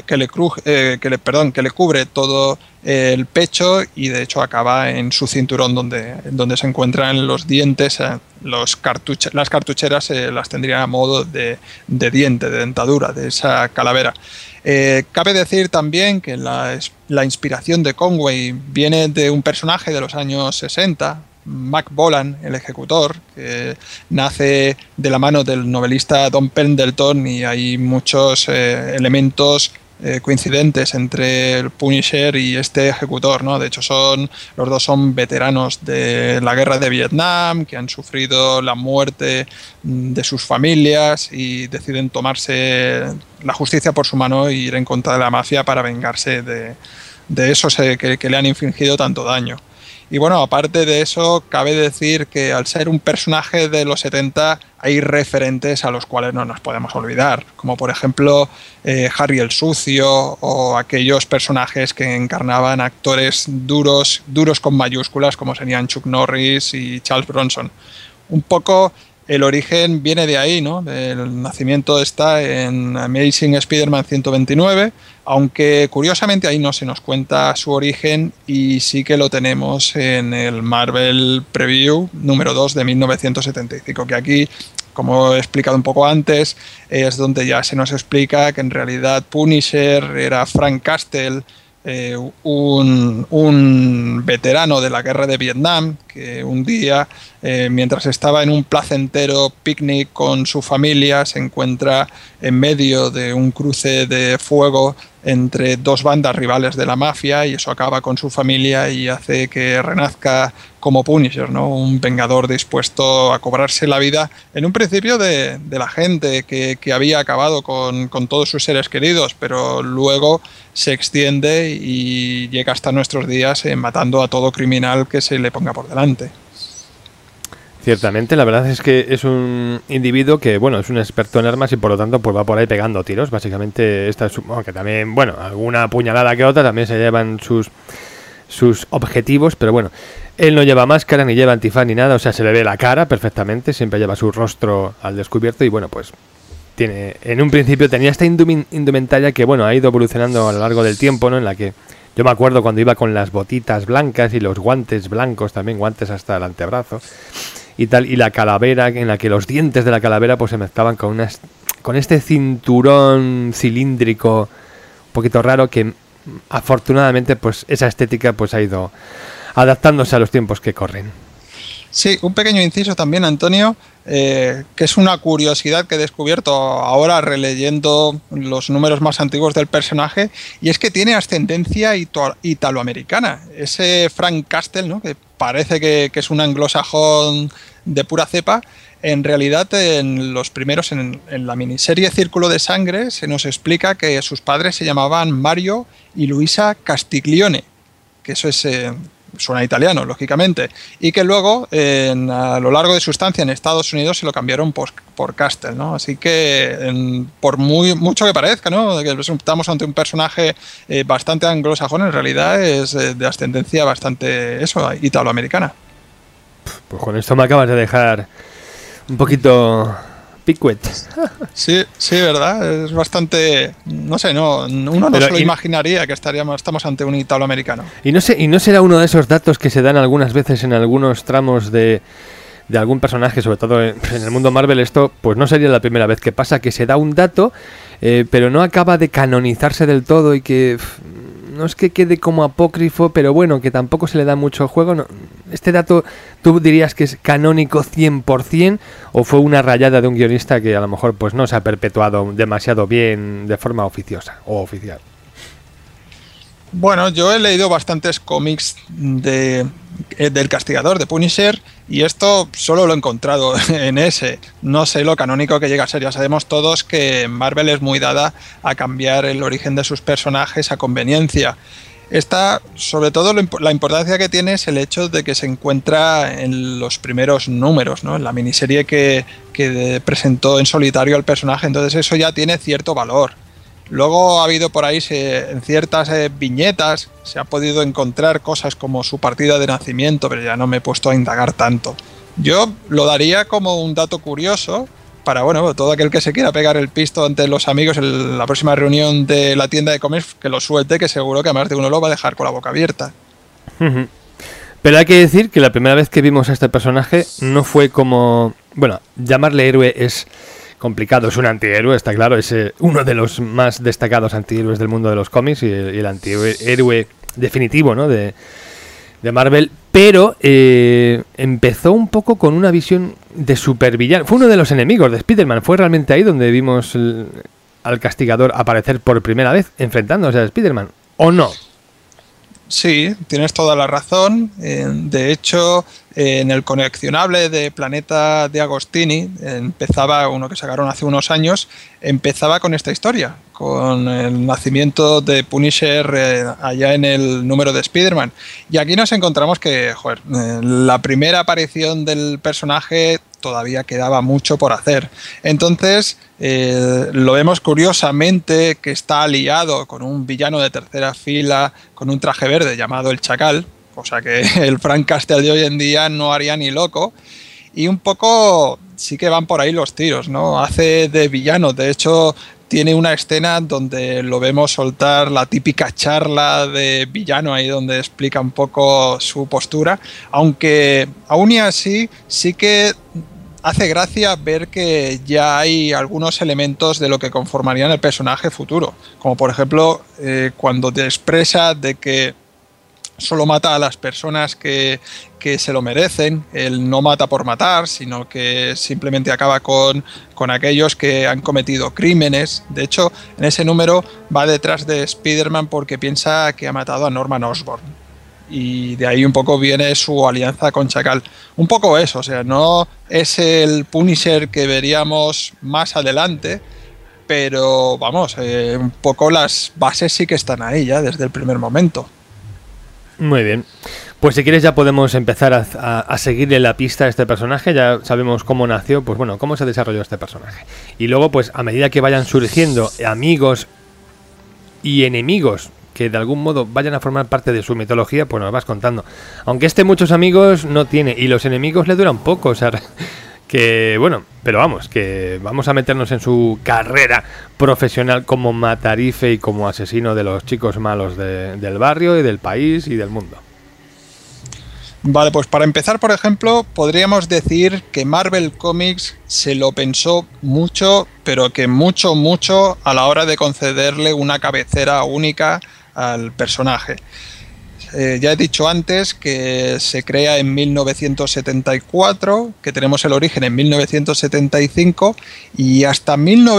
[SPEAKER 7] cubre todo el pecho, y de hecho acaba en su cinturón donde se encuentran los dientes. Las cartucheras las tendrían a modo de diente, de dentadura de esa calavera. Cabe decir también que la inspiración de Conway viene de un personaje de los años 60, Mac Bolan, el ejecutor, que nace de la mano del novelista Don Pendleton, y hay muchos elementos coincidentes entre el Punisher y este ejecutor, ¿no? De hecho, los dos son veteranos de la guerra de Vietnam, que han sufrido la muerte de sus familias y deciden tomarse la justicia por su mano e ir en contra de la mafia para vengarse de esos que le han infligido tanto daño. Y bueno, aparte de eso, cabe decir que al ser un personaje de los 70 hay referentes a los cuales no nos podemos olvidar, como por ejemplo Harry el Sucio, o aquellos personajes que encarnaban actores duros con mayúsculas, como serían Chuck Norris y Charles Bronson. Un poco el origen viene de ahí, ¿no? El nacimiento está en Amazing Spider-Man 129, aunque curiosamente ahí no se nos cuenta su origen, y sí que lo tenemos en el Marvel Preview número 2 de 1975, que aquí, como he explicado un poco antes, es donde ya se nos explica que en realidad Punisher era Frank Castle, un veterano de la guerra de Vietnam, que un día, mientras estaba en un placentero picnic con su familia, se encuentra en medio de un cruce de fuego entre dos bandas rivales de la mafia, y eso acaba con su familia y hace que renazca como Punisher, ¿no? Un vengador dispuesto a cobrarse la vida en un principio de la gente que había acabado con todos sus seres queridos, pero luego se extiende y llega hasta nuestros días matando a todo criminal que se le ponga por delante.
[SPEAKER 3] Ciertamente, la verdad es que es un individuo que, bueno, es un experto en armas y por lo tanto pues va por ahí pegando tiros. Básicamente, aunque también, bueno, alguna puñalada que otra también se llevan sus objetivos, pero bueno, él no lleva máscara, ni lleva antifaz ni nada, o sea, se le ve la cara perfectamente, siempre lleva su rostro al descubierto y bueno, pues en un principio tenía esta indumentaria que, bueno, ha ido evolucionando a lo largo del tiempo, ¿no? En la que yo me acuerdo cuando iba con las botitas blancas y los guantes blancos, también guantes hasta el antebrazo y tal, y la calavera, en la que los dientes de la calavera pues se mezclaban con con este cinturón cilíndrico un poquito raro que afortunadamente pues esa estética pues ha ido adaptándose a los tiempos que corren.
[SPEAKER 7] Sí, un pequeño inciso también, Antonio, que es una curiosidad que he descubierto ahora releyendo los números más antiguos del personaje, y es que tiene ascendencia italoamericana. Ese Frank Castle, ¿no?, que parece que es un anglosajón de pura cepa, en realidad en los primeros, en la miniserie Círculo de Sangre, se nos explica que sus padres se llamaban Mario y Luisa Castiglione, que eso es... suena italiano, lógicamente, y que luego a lo largo de su estancia en Estados Unidos se lo cambiaron por Castle, ¿no? Así que por mucho que parezca, ¿no?, que estamos ante un personaje bastante anglosajón, en realidad es de ascendencia bastante italoamericana.
[SPEAKER 3] Pues con esto me acabas de dejar un poquito picuet.
[SPEAKER 7] Sí, ¿verdad? Es bastante... No sé, uno no se lo imaginaría que estamos ante un italoamericano.
[SPEAKER 3] Y no será uno de esos datos que se dan algunas veces en algunos tramos de algún personaje, sobre todo en el mundo Marvel. Esto pues no sería la primera vez que pasa, que se da un dato, pero no acaba de canonizarse del todo y que... No es que quede como apócrifo, pero bueno, que tampoco se le da mucho juego. No. ¿Este dato tú dirías que es canónico 100% o fue una rayada de un guionista que a lo mejor pues no se ha perpetuado demasiado bien de forma oficiosa o oficial?
[SPEAKER 7] Bueno, yo he leído bastantes cómics del Castigador, de Punisher, y esto solo lo he encontrado en ese. No sé lo canónico que llega a ser. Ya sabemos todos que Marvel es muy dada a cambiar el origen de sus personajes a conveniencia. Esta, sobre todo, la importancia que tiene es el hecho de que se encuentra en los primeros números, ¿no?, en la miniserie que presentó en solitario al personaje. Entonces eso ya tiene cierto valor. Luego ha habido por ahí, en ciertas viñetas, se ha podido encontrar cosas como su partida de nacimiento, pero ya no me he puesto a indagar tanto. Yo lo daría como un dato curioso para, bueno, todo aquel que se quiera pegar el pisto ante los amigos en la próxima reunión de la tienda de cómics, que lo suelte, que seguro que a más de uno lo va a dejar con la boca abierta.
[SPEAKER 3] Pero hay que decir que la primera vez que vimos a este personaje no fue como... Bueno, llamarle héroe es... complicado, es un antihéroe, está claro, es uno de los más destacados antihéroes del mundo de los cómics y el antihéroe definitivo, ¿no?, de Marvel, pero empezó un poco con una visión de supervillano. Fue uno de los enemigos de Spider-Man, fue realmente ahí donde vimos al Castigador aparecer por primera vez enfrentándose a Spider-Man, ¿o no?
[SPEAKER 7] Sí, tienes toda la razón. De hecho, en el coleccionable de Planeta de Agostini, empezaba, uno que sacaron hace unos años, empezaba con esta historia, con el nacimiento de Punisher allá en el número de Spider-Man. Y aquí nos encontramos que, la primera aparición del personaje todavía quedaba mucho por hacer. Entonces, lo vemos curiosamente que está aliado con un villano de tercera fila con un traje verde llamado el Chacal, cosa que el Frank Castle de hoy en día no haría ni loco, y un poco sí que van por ahí los tiros, ¿no? Hace de villano, de hecho tiene una escena donde lo vemos soltar la típica charla de villano ahí donde explica un poco su postura, aunque aún y así sí que hace gracia ver que ya hay algunos elementos de lo que conformarían el personaje futuro, como por ejemplo cuando te expresa de que solo mata a las personas que se lo merecen. Él no mata por matar, sino que simplemente acaba con aquellos que han cometido crímenes. De hecho, en ese número va detrás de Spider-Man porque piensa que ha matado a Norman Osborn. Y de ahí un poco viene su alianza con Chacal. Un poco eso, o sea, no es el Punisher que veríamos más adelante, pero vamos, un poco las bases sí que están ahí ya desde el primer momento.
[SPEAKER 3] Muy bien. Pues si quieres ya podemos empezar a seguirle la pista a este personaje. Ya sabemos cómo nació, pues bueno, cómo se desarrolló este personaje. Y luego, pues a medida que vayan surgiendo amigos y enemigos que de algún modo vayan a formar parte de su mitología, pues nos vas contando. Aunque muchos amigos no tiene, y los enemigos le duran poco, o sea, que bueno, pero vamos, que vamos a meternos en su carrera profesional como matarife y como asesino de los chicos malos del barrio y del país y del mundo.
[SPEAKER 7] Vale, pues para empezar, por ejemplo, podríamos decir que Marvel Comics se lo pensó mucho pero que mucho, mucho a la hora de concederle una cabecera única al personaje. Ya he dicho antes que se crea en 1974, que tenemos el origen en 1975 y hasta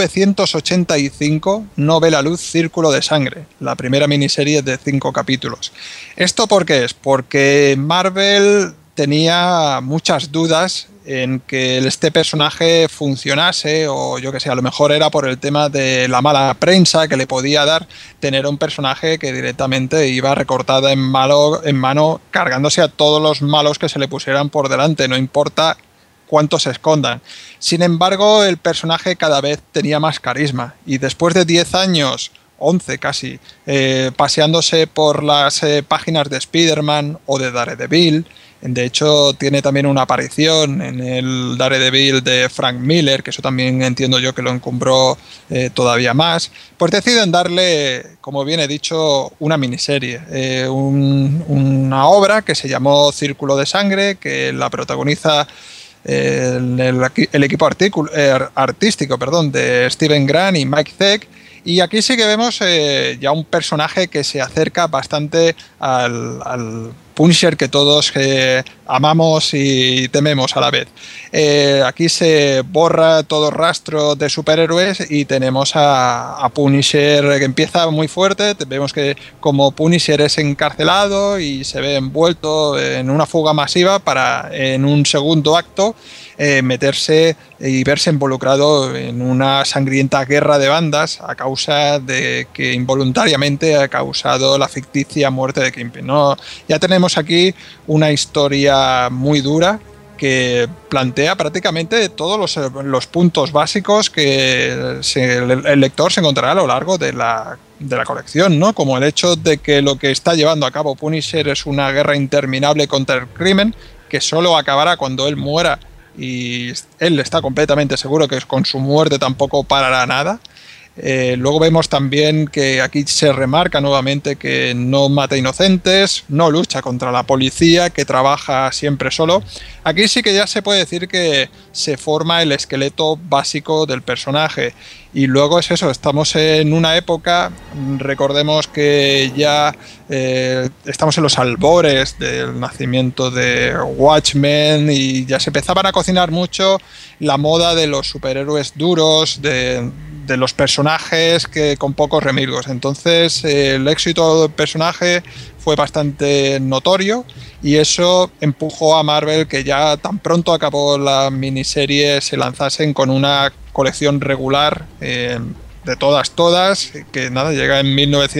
[SPEAKER 7] 1985 no ve la luz Círculo de Sangre, la primera miniserie de 5 capítulos. ¿Esto por qué es? Porque Marvel tenía muchas dudas en que este personaje funcionase, o yo que sé, a lo mejor era por el tema de la mala prensa que le podía dar tener un personaje que directamente iba recortada en mano, cargándose a todos los malos que se le pusieran por delante, no importa cuántos se escondan. Sin embargo, el personaje cada vez tenía más carisma, y después de 10 años, 11 casi, paseándose por las páginas de Spider-Man o de Daredevil. De hecho, tiene también una aparición en el Daredevil de Frank Miller, que eso también entiendo yo que lo encumbró todavía más. Pues deciden darle, como bien he dicho, una miniserie, una obra que se llamó Círculo de Sangre, que la protagoniza el equipo artístico de Steven Grant y Mike Zeck. Y aquí sí que vemos ya un personaje que se acerca bastante al Punisher que todos amamos y tememos a la vez. Aquí se borra todo rastro de superhéroes y tenemos a Punisher, que empieza muy fuerte. Vemos que como Punisher es encarcelado y se ve envuelto en una fuga masiva para en un segundo acto meterse y verse involucrado en una sangrienta guerra de bandas a causa de que involuntariamente ha causado la ficticia muerte de Kingpin, ¿no? Ya tenemos aquí una historia muy dura que plantea prácticamente todos los puntos básicos que el lector se encontrará a lo largo de la colección, ¿no? Como el hecho de que lo que está llevando a cabo Punisher es una guerra interminable contra el crimen, que solo acabará cuando él muera, y él está completamente seguro que con su muerte tampoco parará nada. Luego vemos también que aquí se remarca nuevamente que no mata inocentes, no lucha contra la policía, que trabaja siempre solo. Aquí sí que ya se puede decir que se forma el esqueleto básico del personaje. Y luego es eso, estamos en una época, recordemos que ya estamos en los albores del nacimiento de Watchmen y ya se empezaban a cocinar mucho la moda de los superhéroes duros, de los personajes que con pocos remilgos. Entonces el éxito del personaje fue bastante notorio y eso empujó a Marvel que ya tan pronto acabó la miniserie se lanzasen con una colección regular de todas, que nada, llega en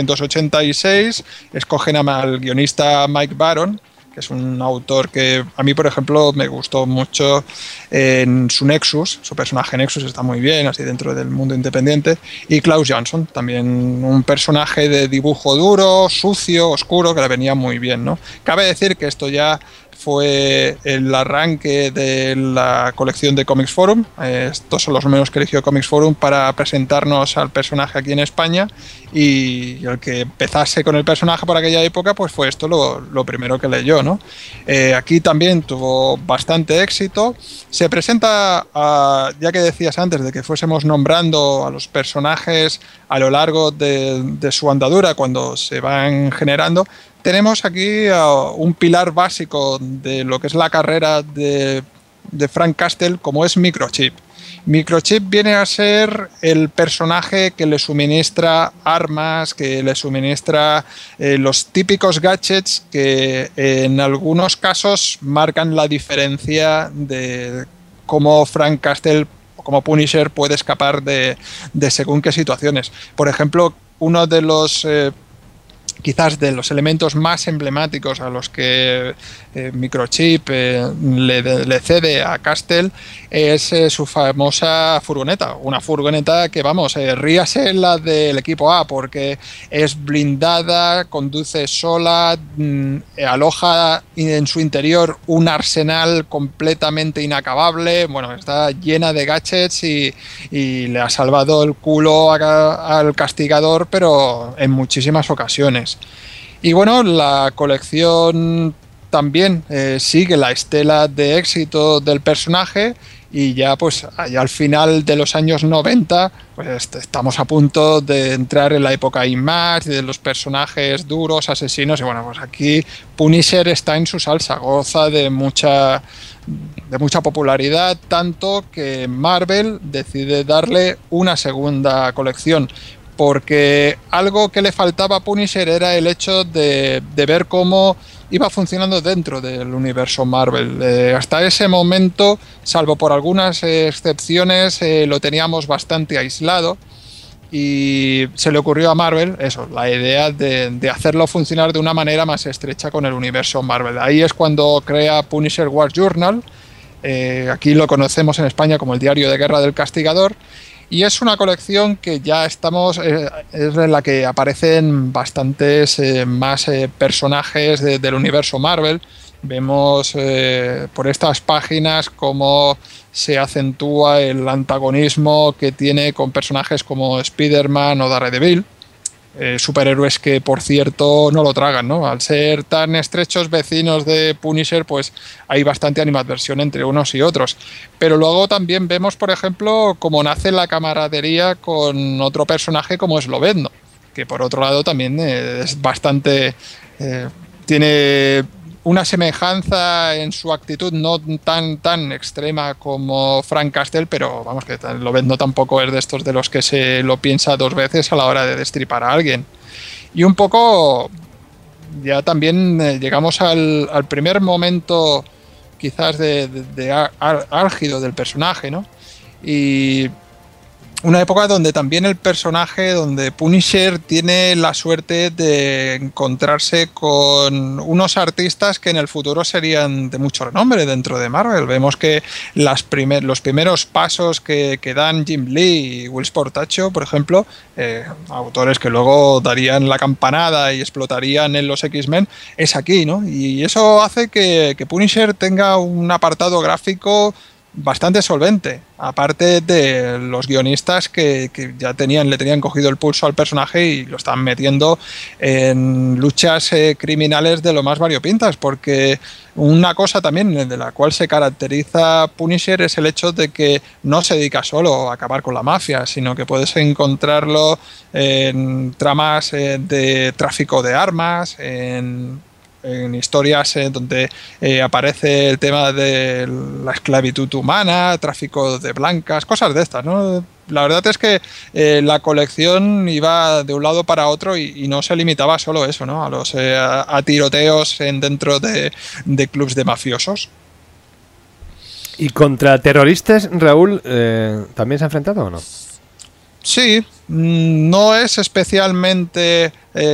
[SPEAKER 7] 1986, escogen al guionista Mike Baron, que es un autor que a mí, por ejemplo, me gustó mucho en su Nexus. Su personaje Nexus está muy bien, así dentro del mundo independiente. Y Klaus Johnson, también un personaje de dibujo duro, sucio, oscuro, que le venía muy bien, ¿no? Cabe decir que esto ya fue el arranque de la colección de Comics Forum. Estos son los números que eligió Comics Forum para presentarnos al personaje aquí en España, y el que empezase con el personaje por aquella época pues fue esto lo primero que leyó, ¿no? Aquí también tuvo bastante éxito. Se presenta, ya que decías antes de que fuésemos nombrando a los personajes a lo largo de su andadura cuando se van generando, tenemos aquí un pilar básico de lo que es la carrera de Frank Castle, como es Microchip. Microchip viene a ser el personaje que le suministra armas, que le suministra los típicos gadgets que en algunos casos marcan la diferencia de cómo Frank Castle, como Punisher, puede escapar de según qué situaciones. Por ejemplo, uno de los quizás de los elementos más emblemáticos a los que Microchip le cede a Castle es su famosa furgoneta. Una furgoneta que, vamos, ríase la del equipo A, porque es blindada, conduce sola, aloja en su interior un arsenal completamente inacabable. Bueno, está llena de gadgets y le ha salvado el culo al castigador, pero en muchísimas ocasiones. Y bueno, la colección también sigue la estela de éxito del personaje. Y ya pues allá al final de los años 90 pues estamos a punto de entrar en la época Image, de los personajes duros, asesinos, y bueno, pues aquí Punisher está en su salsa, goza de mucha popularidad, tanto que Marvel decide darle una segunda colección, porque algo que le faltaba a Punisher era el hecho de ver cómo iba funcionando dentro del universo Marvel. Hasta ese momento, salvo por algunas excepciones, lo teníamos bastante aislado, y se le ocurrió a Marvel eso, la idea de hacerlo funcionar de una manera más estrecha con el universo Marvel. Ahí es cuando crea Punisher War Journal. Aquí lo conocemos en España como el Diario de Guerra del Castigador. Y es una colección que ya estamos, es en la que aparecen bastantes más personajes del universo Marvel. Vemos por estas páginas cómo se acentúa el antagonismo que tiene con personajes como Spider-Man o Daredevil. Superhéroes que, por cierto, no lo tragan, ¿no? Al ser tan estrechos vecinos de Punisher, pues hay bastante animadversión entre unos y otros. Pero luego también vemos, por ejemplo, cómo nace la camaradería con otro personaje como es Lobezno, que por otro lado también es bastante... tiene una semejanza en su actitud, no tan extrema como Frank Castle, pero vamos, que Lobezno tampoco es de estos de los que se lo piensa dos veces a la hora de destripar a alguien. Y un poco ya también llegamos al primer momento quizás de álgido del personaje, ¿no? Y una época donde también el personaje, donde Punisher tiene la suerte de encontrarse con unos artistas que en el futuro serían de mucho renombre dentro de Marvel. Vemos que los primeros pasos que dan Jim Lee y Will Sportacho, por ejemplo, autores que luego darían la campanada y explotarían en los X-Men, es aquí, ¿no? Y eso hace que Punisher tenga un apartado gráfico bastante solvente, aparte de los guionistas que ya le tenían cogido el pulso al personaje y lo están metiendo en luchas criminales de lo más variopintas, porque una cosa también de la cual se caracteriza Punisher es el hecho de que no se dedica solo a acabar con la mafia, sino que puedes encontrarlo en tramas de tráfico de armas, en historias donde aparece el tema de la esclavitud humana, tráfico de blancas, cosas de estas, ¿no? La verdad es que la colección iba de un lado para otro y no se limitaba solo a eso, ¿no? A tiroteos dentro de clubs de mafiosos.
[SPEAKER 3] ¿Y contra terroristas, Raúl, también se ha enfrentado o no?
[SPEAKER 7] Sí, no es especialmente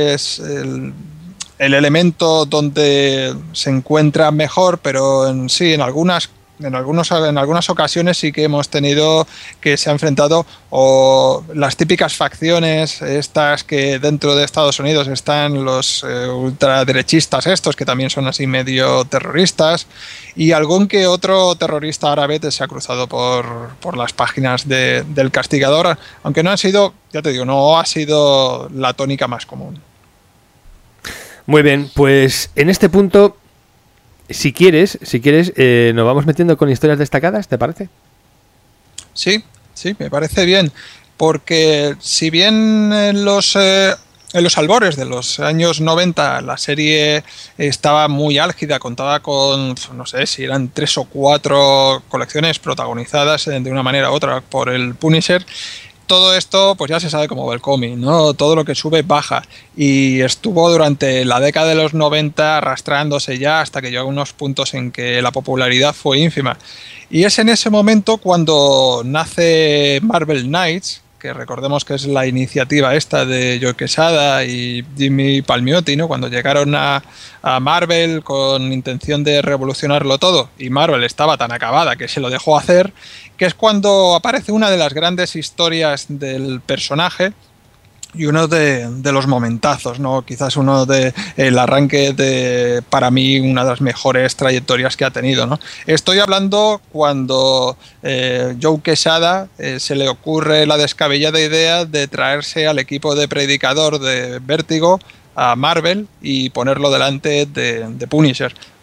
[SPEAKER 7] el elemento donde se encuentra mejor, pero en algunas ocasiones sí que hemos tenido que se ha enfrentado o las típicas facciones estas que dentro de Estados Unidos están los ultraderechistas estos, que también son así medio terroristas, y algún que otro terrorista árabe se ha cruzado por las páginas del Castigador, aunque no ha sido, ya te digo, no ha sido la tónica más común.
[SPEAKER 3] Muy bien, pues en este punto, si quieres, nos vamos metiendo con historias destacadas, ¿te parece?
[SPEAKER 7] Sí, me parece bien, porque si bien en los albores de los años 90 la serie estaba muy álgida, contaba con, no sé si eran 3 o 4 colecciones protagonizadas de una manera u otra por el Punisher, todo esto pues ya se sabe cómo va el cómic, ¿no? Todo lo que sube baja, y estuvo durante la década de los 90 arrastrándose ya hasta que llegó a unos puntos en que la popularidad fue ínfima. Y es en ese momento cuando nace Marvel Knights, que recordemos que es la iniciativa esta de Joe Quesada y Jimmy Palmiotti, ¿no? Cuando llegaron a Marvel con intención de revolucionarlo todo, y Marvel estaba tan acabada que se lo dejó hacer, que es cuando aparece una de las grandes historias del personaje y uno de los momentazos, ¿no? Quizás uno de el arranque de, para mí, una de las mejores trayectorias que ha tenido, ¿no? Estoy hablando cuando Joe Quesada se le ocurre la descabellada idea de traerse al equipo de Predicador de Vértigo a Marvel y ponerlo delante de Punisher.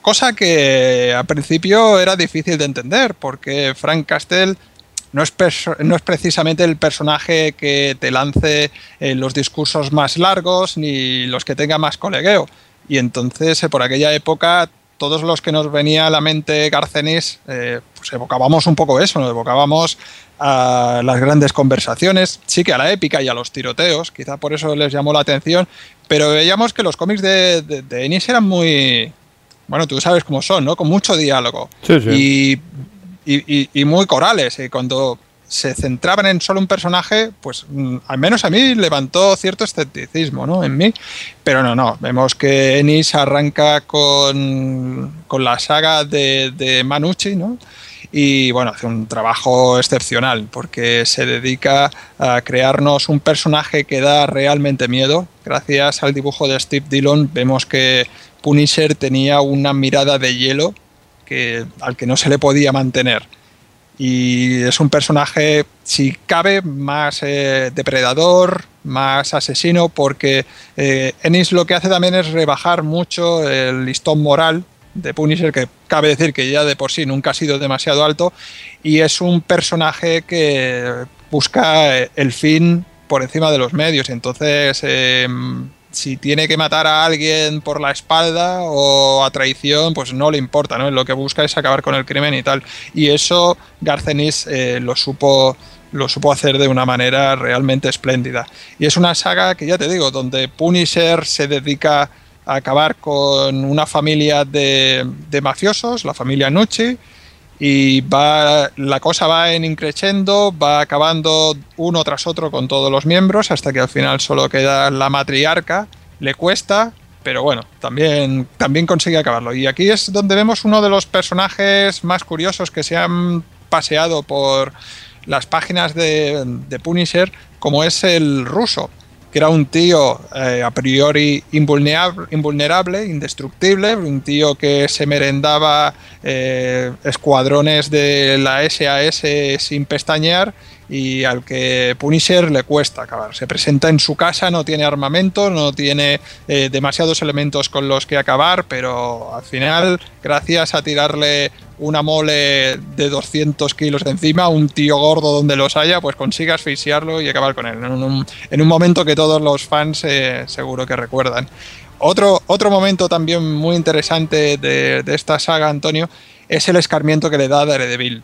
[SPEAKER 7] cosa que al principio era difícil de entender, porque Frank Castle no es precisamente el personaje que te lance los discursos más largos ni los que tenga más colegueo. Y entonces, por aquella época, todos los que nos venía a la mente Garcenis, pues evocábamos un poco eso, nos evocábamos a las grandes conversaciones, sí que a la épica y a los tiroteos, quizá por eso les llamó la atención, pero veíamos que los cómics de Ennis eran muy... Bueno, tú sabes cómo son, ¿no? Con mucho diálogo.
[SPEAKER 3] Sí.
[SPEAKER 7] Y muy corales. Y cuando se centraban en solo un personaje, pues al menos a mí levantó cierto escepticismo, ¿no? En mí. Pero no. Vemos que Ennis arranca con la saga de Manucci, ¿no? Y bueno, hace un trabajo excepcional porque se dedica a crearnos un personaje que da realmente miedo. Gracias al dibujo de Steve Dillon vemos que Punisher tenía una mirada de hielo al que no se le podía mantener. Y es un personaje, si cabe, más depredador, más asesino, porque Ennis lo que hace también es rebajar mucho el listón moral de Punisher, que cabe decir que ya de por sí nunca ha sido demasiado alto, y es un personaje que busca el fin por encima de los medios. Entonces, si tiene que matar a alguien por la espalda o a traición, pues no le importa, ¿no? Lo que busca es acabar con el crimen y tal. Y eso Garcenis lo supo hacer de una manera realmente espléndida. Y es una saga que, ya te digo, donde Punisher se dedica a acabar con una familia de mafiosos, la familia Nucci, y la cosa va en increchendo, va acabando uno tras otro con todos los miembros hasta que al final solo queda la matriarca. Le cuesta, pero bueno, también consigue acabarlo. Y aquí es donde vemos uno de los personajes más curiosos que se han paseado por las páginas de Punisher, como es el ruso, que era un tío a priori invulnerable, indestructible, un tío que se merendaba escuadrones de la SAS sin pestañear y al que Punisher le cuesta acabar. Se presenta en su casa, no tiene armamento, no tiene demasiados elementos con los que acabar, pero al final, gracias a tirarle una mole de 200 kilos de encima, un tío gordo donde los haya, pues consigue asfixiarlo y acabar con él en un momento que todos los fans seguro que recuerdan. Otro momento también muy interesante de esta saga, Antonio, es el escarmiento que le da Daredevil.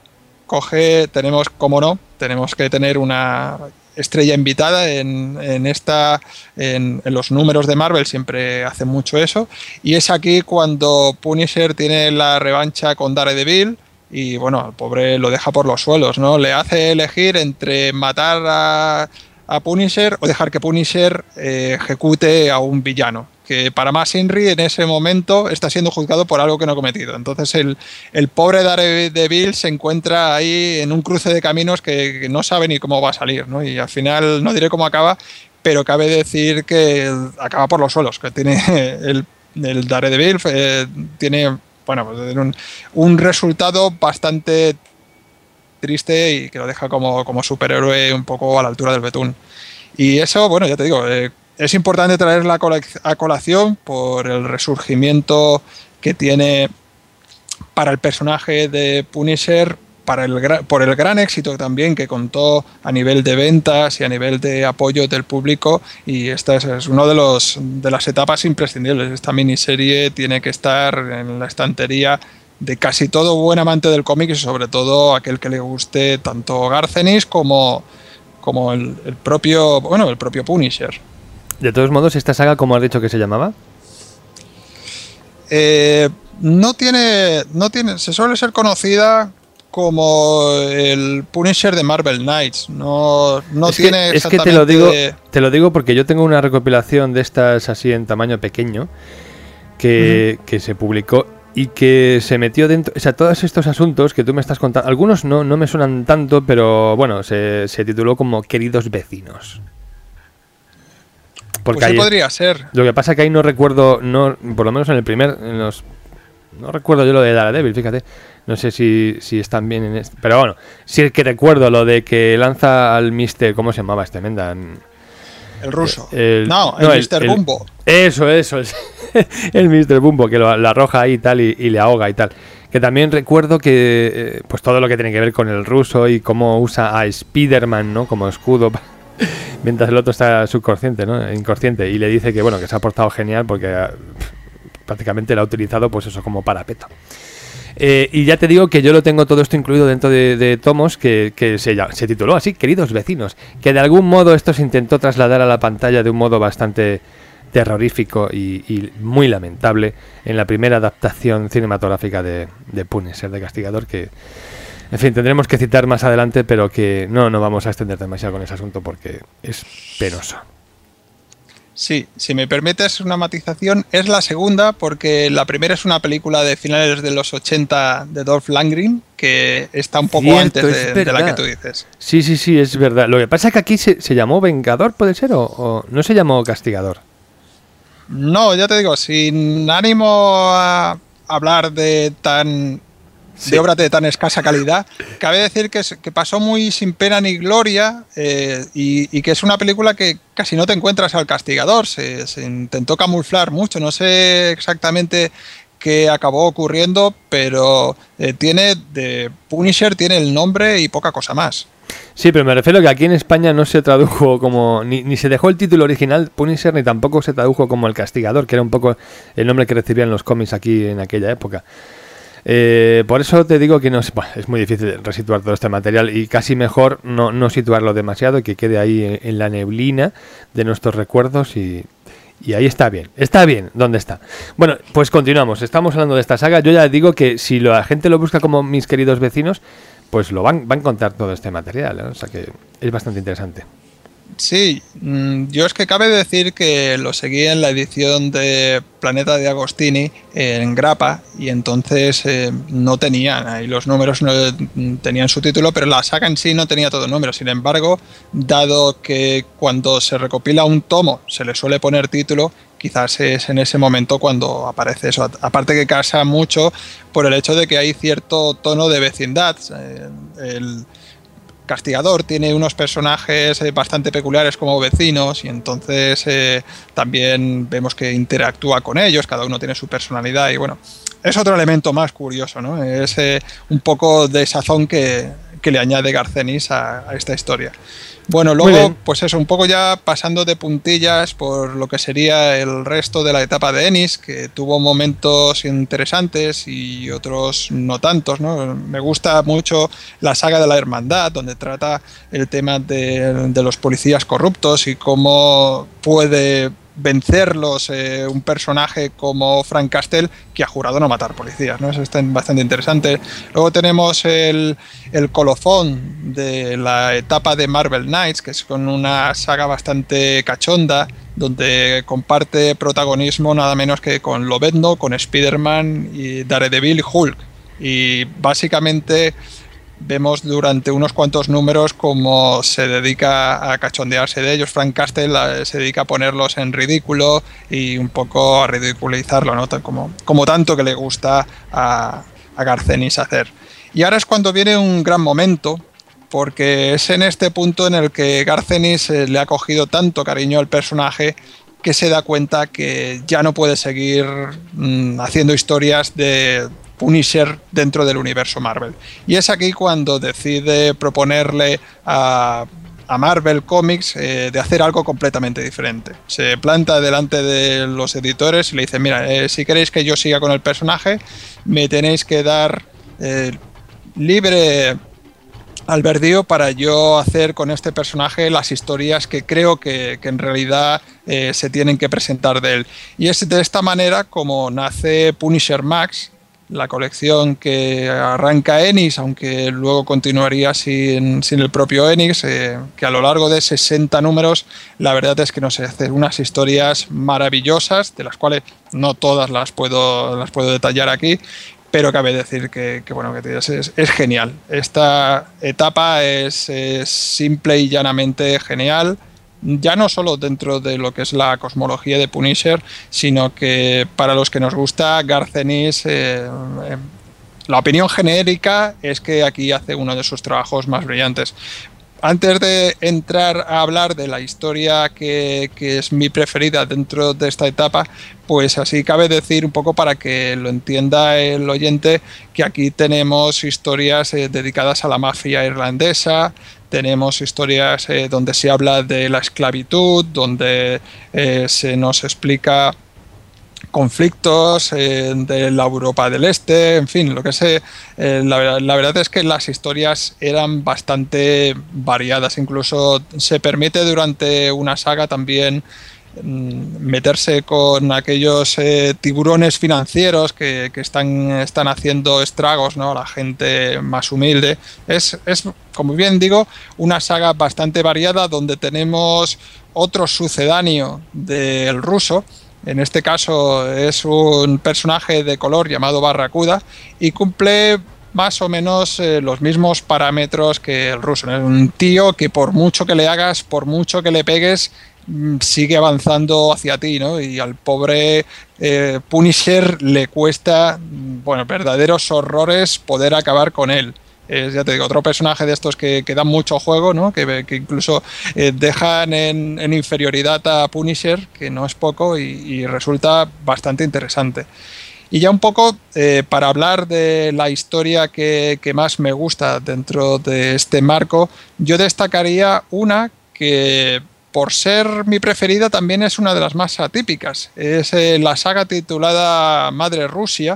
[SPEAKER 7] Tenemos que tener una estrella invitada en los números de Marvel, siempre hacen mucho eso, y es aquí cuando Punisher tiene la revancha con Daredevil y bueno, al pobre lo deja por los suelos, ¿no? Le hace elegir entre matar a Punisher o dejar que Punisher ejecute a un villano, que para más Inri en ese momento está siendo juzgado por algo que no ha cometido. Entonces el pobre Daredevil se encuentra ahí en un cruce de caminos que no sabe ni cómo va a salir, ¿no? Y al final no diré cómo acaba, pero cabe decir que acaba por los suelos, que tiene el Daredevil tiene, bueno, pues un resultado bastante triste y que lo deja como superhéroe un poco a la altura del betún. Y eso, bueno, ya te digo, es importante traerla a colación por el resurgimiento que tiene para el personaje de Punisher, por el gran éxito también que contó a nivel de ventas y a nivel de apoyo del público, y esta es una de las etapas imprescindibles. Esta miniserie tiene que estar en la estantería de casi todo buen amante del cómic y sobre todo aquel que le guste tanto Garcenis como el propio Punisher.
[SPEAKER 3] De todos modos, ¿esta saga cómo has dicho que se llamaba?
[SPEAKER 7] No tiene, se suele ser conocida como el Punisher de Marvel Knights. No tiene exactamente...
[SPEAKER 3] Es que te lo digo porque yo tengo una recopilación de estas así en tamaño pequeño que se publicó y que se metió dentro, o sea, todos estos asuntos que tú me estás contando, algunos no me suenan tanto, pero bueno, se tituló como Queridos Vecinos. Porque
[SPEAKER 7] pues ahí podría ser.
[SPEAKER 3] Lo que pasa es que ahí no recuerdo, por lo menos en el primer, no recuerdo yo lo de Daredevil, fíjate. No sé si están bien en esto. Pero bueno, sí que recuerdo lo de que lanza al Mister, ¿cómo se llamaba este Mendan?
[SPEAKER 7] El ruso.
[SPEAKER 3] El
[SPEAKER 7] Mr. Bumbo.
[SPEAKER 3] Eso, el Mr. Bumbo, que lo arroja ahí y tal, y le ahoga y tal. Que también recuerdo que pues todo lo que tiene que ver con el ruso y cómo usa a Spider-Man, ¿no?, como escudo, mientras el otro está subconsciente, ¿no?, inconsciente, y le dice que bueno, que se ha portado genial porque prácticamente lo ha utilizado pues eso como parapeto. Y ya te digo que yo lo tengo todo esto incluido dentro de tomos que se tituló así, Queridos Vecinos, que de algún modo esto se intentó trasladar a la pantalla de un modo bastante terrorífico y muy lamentable en la primera adaptación cinematográfica de Punisher, de Castigador, que en fin tendremos que citar más adelante, pero que no vamos a extender demasiado con ese asunto porque es penoso.
[SPEAKER 7] Sí, si me permites una matización, es la segunda porque la primera es una película de finales de los 80 de Dolph Lundgren, que está un poco antes de la que tú dices.
[SPEAKER 3] Sí, es verdad. Lo que pasa es que aquí se llamó Vengador, ¿puede ser? ¿O no se llamó Castigador?
[SPEAKER 7] No, ya te digo, sin ánimo a hablar de obras de tan escasa calidad, cabe decir que pasó muy sin pena ni gloria y que es una película que casi no te encuentras al Castigador. Se intentó camuflar mucho, no sé exactamente qué acabó ocurriendo, pero de Punisher tiene el nombre y poca cosa más.
[SPEAKER 3] Sí, pero me refiero que aquí en España no se tradujo como... Ni se dejó el título original Punisher, ni tampoco se tradujo como El Castigador, que era un poco el nombre que recibían los cómics aquí en aquella época. Por eso te digo que es muy difícil resituar todo este material y casi mejor no situarlo demasiado y que quede ahí en la neblina de nuestros recuerdos y ahí está bien donde está. Bueno, pues continuamos, estamos hablando de esta saga. Yo ya digo que si la gente lo busca como Mis Queridos Vecinos, pues lo va a encontrar todo este material, ¿eh? O sea que es bastante interesante.
[SPEAKER 7] Sí, yo es que cabe decir que lo seguí en la edición de Planeta de Agostini en grapa y entonces no tenían ahí los números, no tenían su título, pero la saga en sí no tenía todo el número. Sin embargo, dado que cuando se recopila un tomo se le suele poner título, quizás es en ese momento cuando aparece eso. Aparte que casa mucho por el hecho de que hay cierto tono de vecindad. El Castigador tiene unos personajes bastante peculiares como vecinos y entonces también vemos que interactúa con ellos, cada uno tiene su personalidad y bueno, es otro elemento más curioso, ¿no? Es un poco de sazón que le añade Garcenis a esta historia. Bueno, luego, pues eso, un poco ya pasando de puntillas por lo que sería el resto de la etapa de Ennis, que tuvo momentos interesantes y otros no tantos, ¿no? Me gusta mucho la saga de la Hermandad, donde trata el tema de los policías corruptos y cómo puede vencerlos un personaje como Frank Castle, que ha jurado no matar policías, ¿no? Eso está bastante interesante. Luego tenemos el colofón de la etapa de Marvel Knights, que es con una saga bastante cachonda, donde comparte protagonismo nada menos que con Lobezno, con Spider-Man y Daredevil y Hulk. Y básicamente vemos durante unos cuantos números cómo se dedica a cachondearse de ellos. Frank Castle se dedica a ponerlos en ridículo y un poco a ridiculizarlo, ¿no? Como tanto que le gusta a Garcenis hacer. Y ahora es cuando viene un gran momento, porque es en este punto en el que Garcenis le ha cogido tanto cariño al personaje que se da cuenta que ya no puede seguir haciendo historias de Punisher dentro del universo Marvel. Y es aquí cuando decide proponerle a Marvel Comics de hacer algo completamente diferente. Se planta delante de los editores y le dice: mira, si queréis que yo siga con el personaje, me tenéis que dar libre albedrío para yo hacer con este personaje las historias que creo que en realidad se tienen que presentar de él. Y es de esta manera como nace Punisher Max, la colección que arranca Ennis, aunque luego continuaría sin el propio Ennis, que a lo largo de 60 números la verdad es que nos hace unas historias maravillosas, de las cuales no todas las puedo detallar aquí, pero cabe decir que es genial. Esta etapa es simple y llanamente genial, ya no solo dentro de lo que es la cosmología de Punisher, sino que para los que nos gusta Garcenis, la opinión genérica es que aquí hace uno de sus trabajos más brillantes. antes de entrar a hablar de la historia que es mi preferida dentro de esta etapa, pues así cabe decir un poco para que lo entienda el oyente, que aquí tenemos historias dedicadas a la mafia irlandesa, tenemos historias donde se habla de la esclavitud, donde se nos explica conflictos de la Europa del Este, en fin, lo que sé. La verdad es que las historias eran bastante variadas, incluso se permite durante una saga también meterse con aquellos tiburones financieros que están haciendo estragos, ¿no?, a la gente más humilde. Es, como bien digo, una saga bastante variada donde tenemos otro sucedáneo del ruso. En este caso es un personaje de color llamado Barracuda y cumple más o menos los mismos parámetros que el ruso. Es un tío que por mucho que le hagas, por mucho que le pegues, sigue avanzando hacia ti, ¿no? Y al pobre Punisher le cuesta, bueno, verdaderos horrores poder acabar con él. Ya te digo, otro personaje de estos que dan mucho juego, ¿no? Que incluso dejan en inferioridad a Punisher, que no es poco, y resulta bastante interesante. Y ya un poco para hablar de la historia que más me gusta dentro de este marco, yo destacaría una que, por ser mi preferida, también es una de las más atípicas. Es la saga titulada Madre Rusia.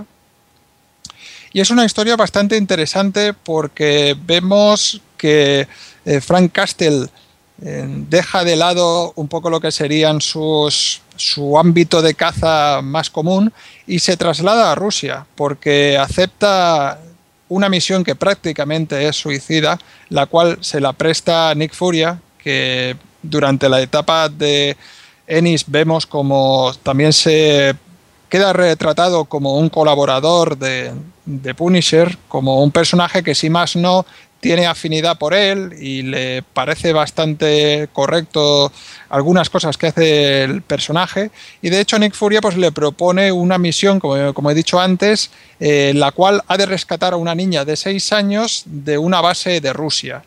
[SPEAKER 7] Y es una historia bastante interesante porque vemos que Frank Castle deja de lado un poco lo que serían su ámbito de caza más común y se traslada a Rusia porque acepta una misión que prácticamente es suicida, la cual se la presta Nick Furia, que durante la etapa de Ennis vemos como también se queda retratado como un colaborador de Punisher, como un personaje que si más no tiene afinidad por él y le parece bastante correcto algunas cosas que hace el personaje, y de hecho Nick Furia pues le propone una misión, como he dicho antes, la cual ha de rescatar a una niña de 6 años de una base de Rusia.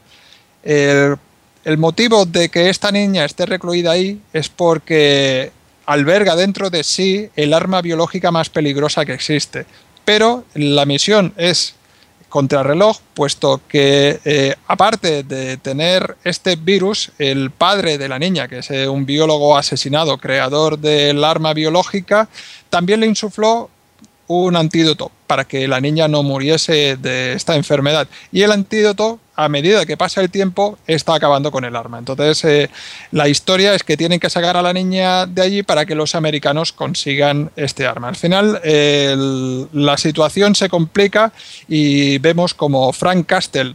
[SPEAKER 7] El motivo de que esta niña esté recluida ahí es porque alberga dentro de sí el arma biológica más peligrosa que existe. Pero la misión es contrarreloj, puesto que aparte de tener este virus, el padre de la niña, que es un biólogo asesinado, creador del arma biológica, también le insufló un antídoto para que la niña no muriese de esta enfermedad. Y el antídoto, a medida que pasa el tiempo, está acabando con el arma. Entonces, la historia es que tienen que sacar a la niña de allí para que los americanos consigan este arma. Al final, la situación se complica y vemos como Frank Castle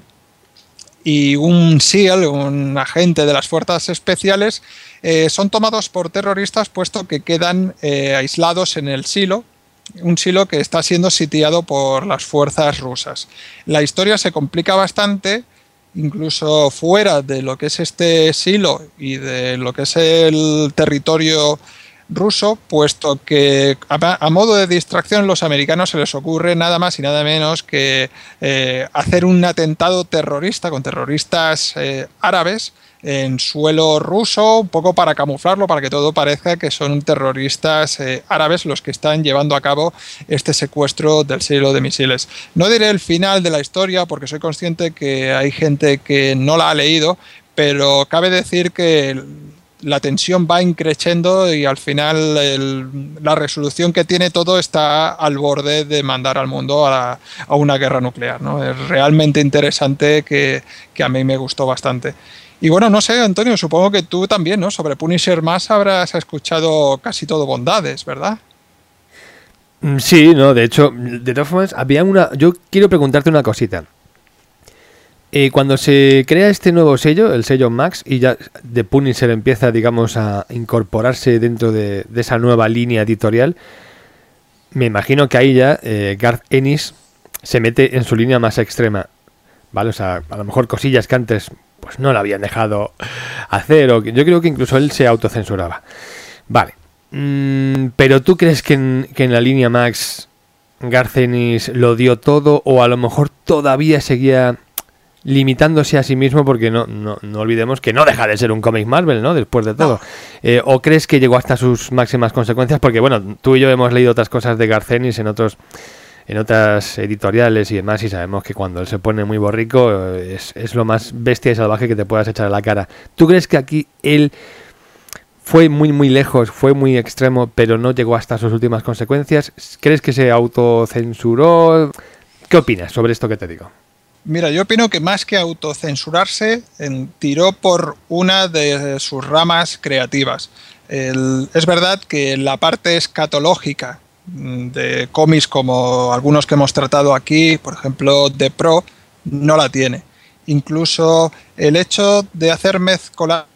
[SPEAKER 7] y un SEAL, un agente de las fuerzas especiales, son tomados por terroristas, puesto que quedan aislados en el silo, un silo que está siendo sitiado por las fuerzas rusas. La historia se complica bastante, incluso fuera de lo que es este silo y de lo que es el territorio ruso, puesto que a modo de distracción los americanos se les ocurre nada más y nada menos que hacer un atentado terrorista con terroristas árabes en suelo ruso, un poco para camuflarlo, para que todo parezca que son terroristas árabes los que están llevando a cabo este secuestro del silo de misiles. No diré el final de la historia porque soy consciente que hay gente que no la ha leído, pero cabe decir que la tensión va increciendo y al final la resolución que tiene todo está al borde de mandar al mundo a una guerra nuclear, ¿no? Es realmente interesante, que a mí me gustó bastante. Y bueno, no sé, Antonio, supongo que tú también, ¿no? Sobre Punisher más habrás escuchado casi todo bondades, ¿verdad?
[SPEAKER 3] Sí, no, de hecho, de todas formas, yo quiero preguntarte una cosita. Cuando se crea este nuevo sello, el sello Max, y ya The Punisher empieza, digamos, a incorporarse dentro de esa nueva línea editorial, me imagino que ahí ya Garth Ennis se mete en su línea más extrema, ¿vale? O sea, a lo mejor cosillas que antes pues no la habían dejado hacer, o yo creo que incluso él se autocensuraba. Vale. Pero ¿tú crees que en la línea Max Garth Ennis lo dio todo, o a lo mejor todavía seguía limitándose a sí mismo, porque no olvidemos que no deja de ser un cómic Marvel, ¿no? Después de todo. No. ¿O crees que llegó hasta sus máximas consecuencias? Porque, bueno, tú y yo hemos leído otras cosas de Garth Ennis en otras editoriales y demás, y sabemos que cuando él se pone muy borrico es lo más bestia y salvaje que te puedas echar a la cara. ¿Tú crees que aquí él fue muy muy lejos, fue muy extremo, pero no llegó hasta sus últimas consecuencias? ¿Crees que se autocensuró? ¿Qué opinas sobre esto que te digo?
[SPEAKER 7] Mira, yo opino que más que autocensurarse, tiró por una de sus ramas creativas. Es verdad que la parte escatológica de cómics como algunos que hemos tratado aquí, por ejemplo The Pro, no la tiene. Incluso el hecho de hacer mezcolanza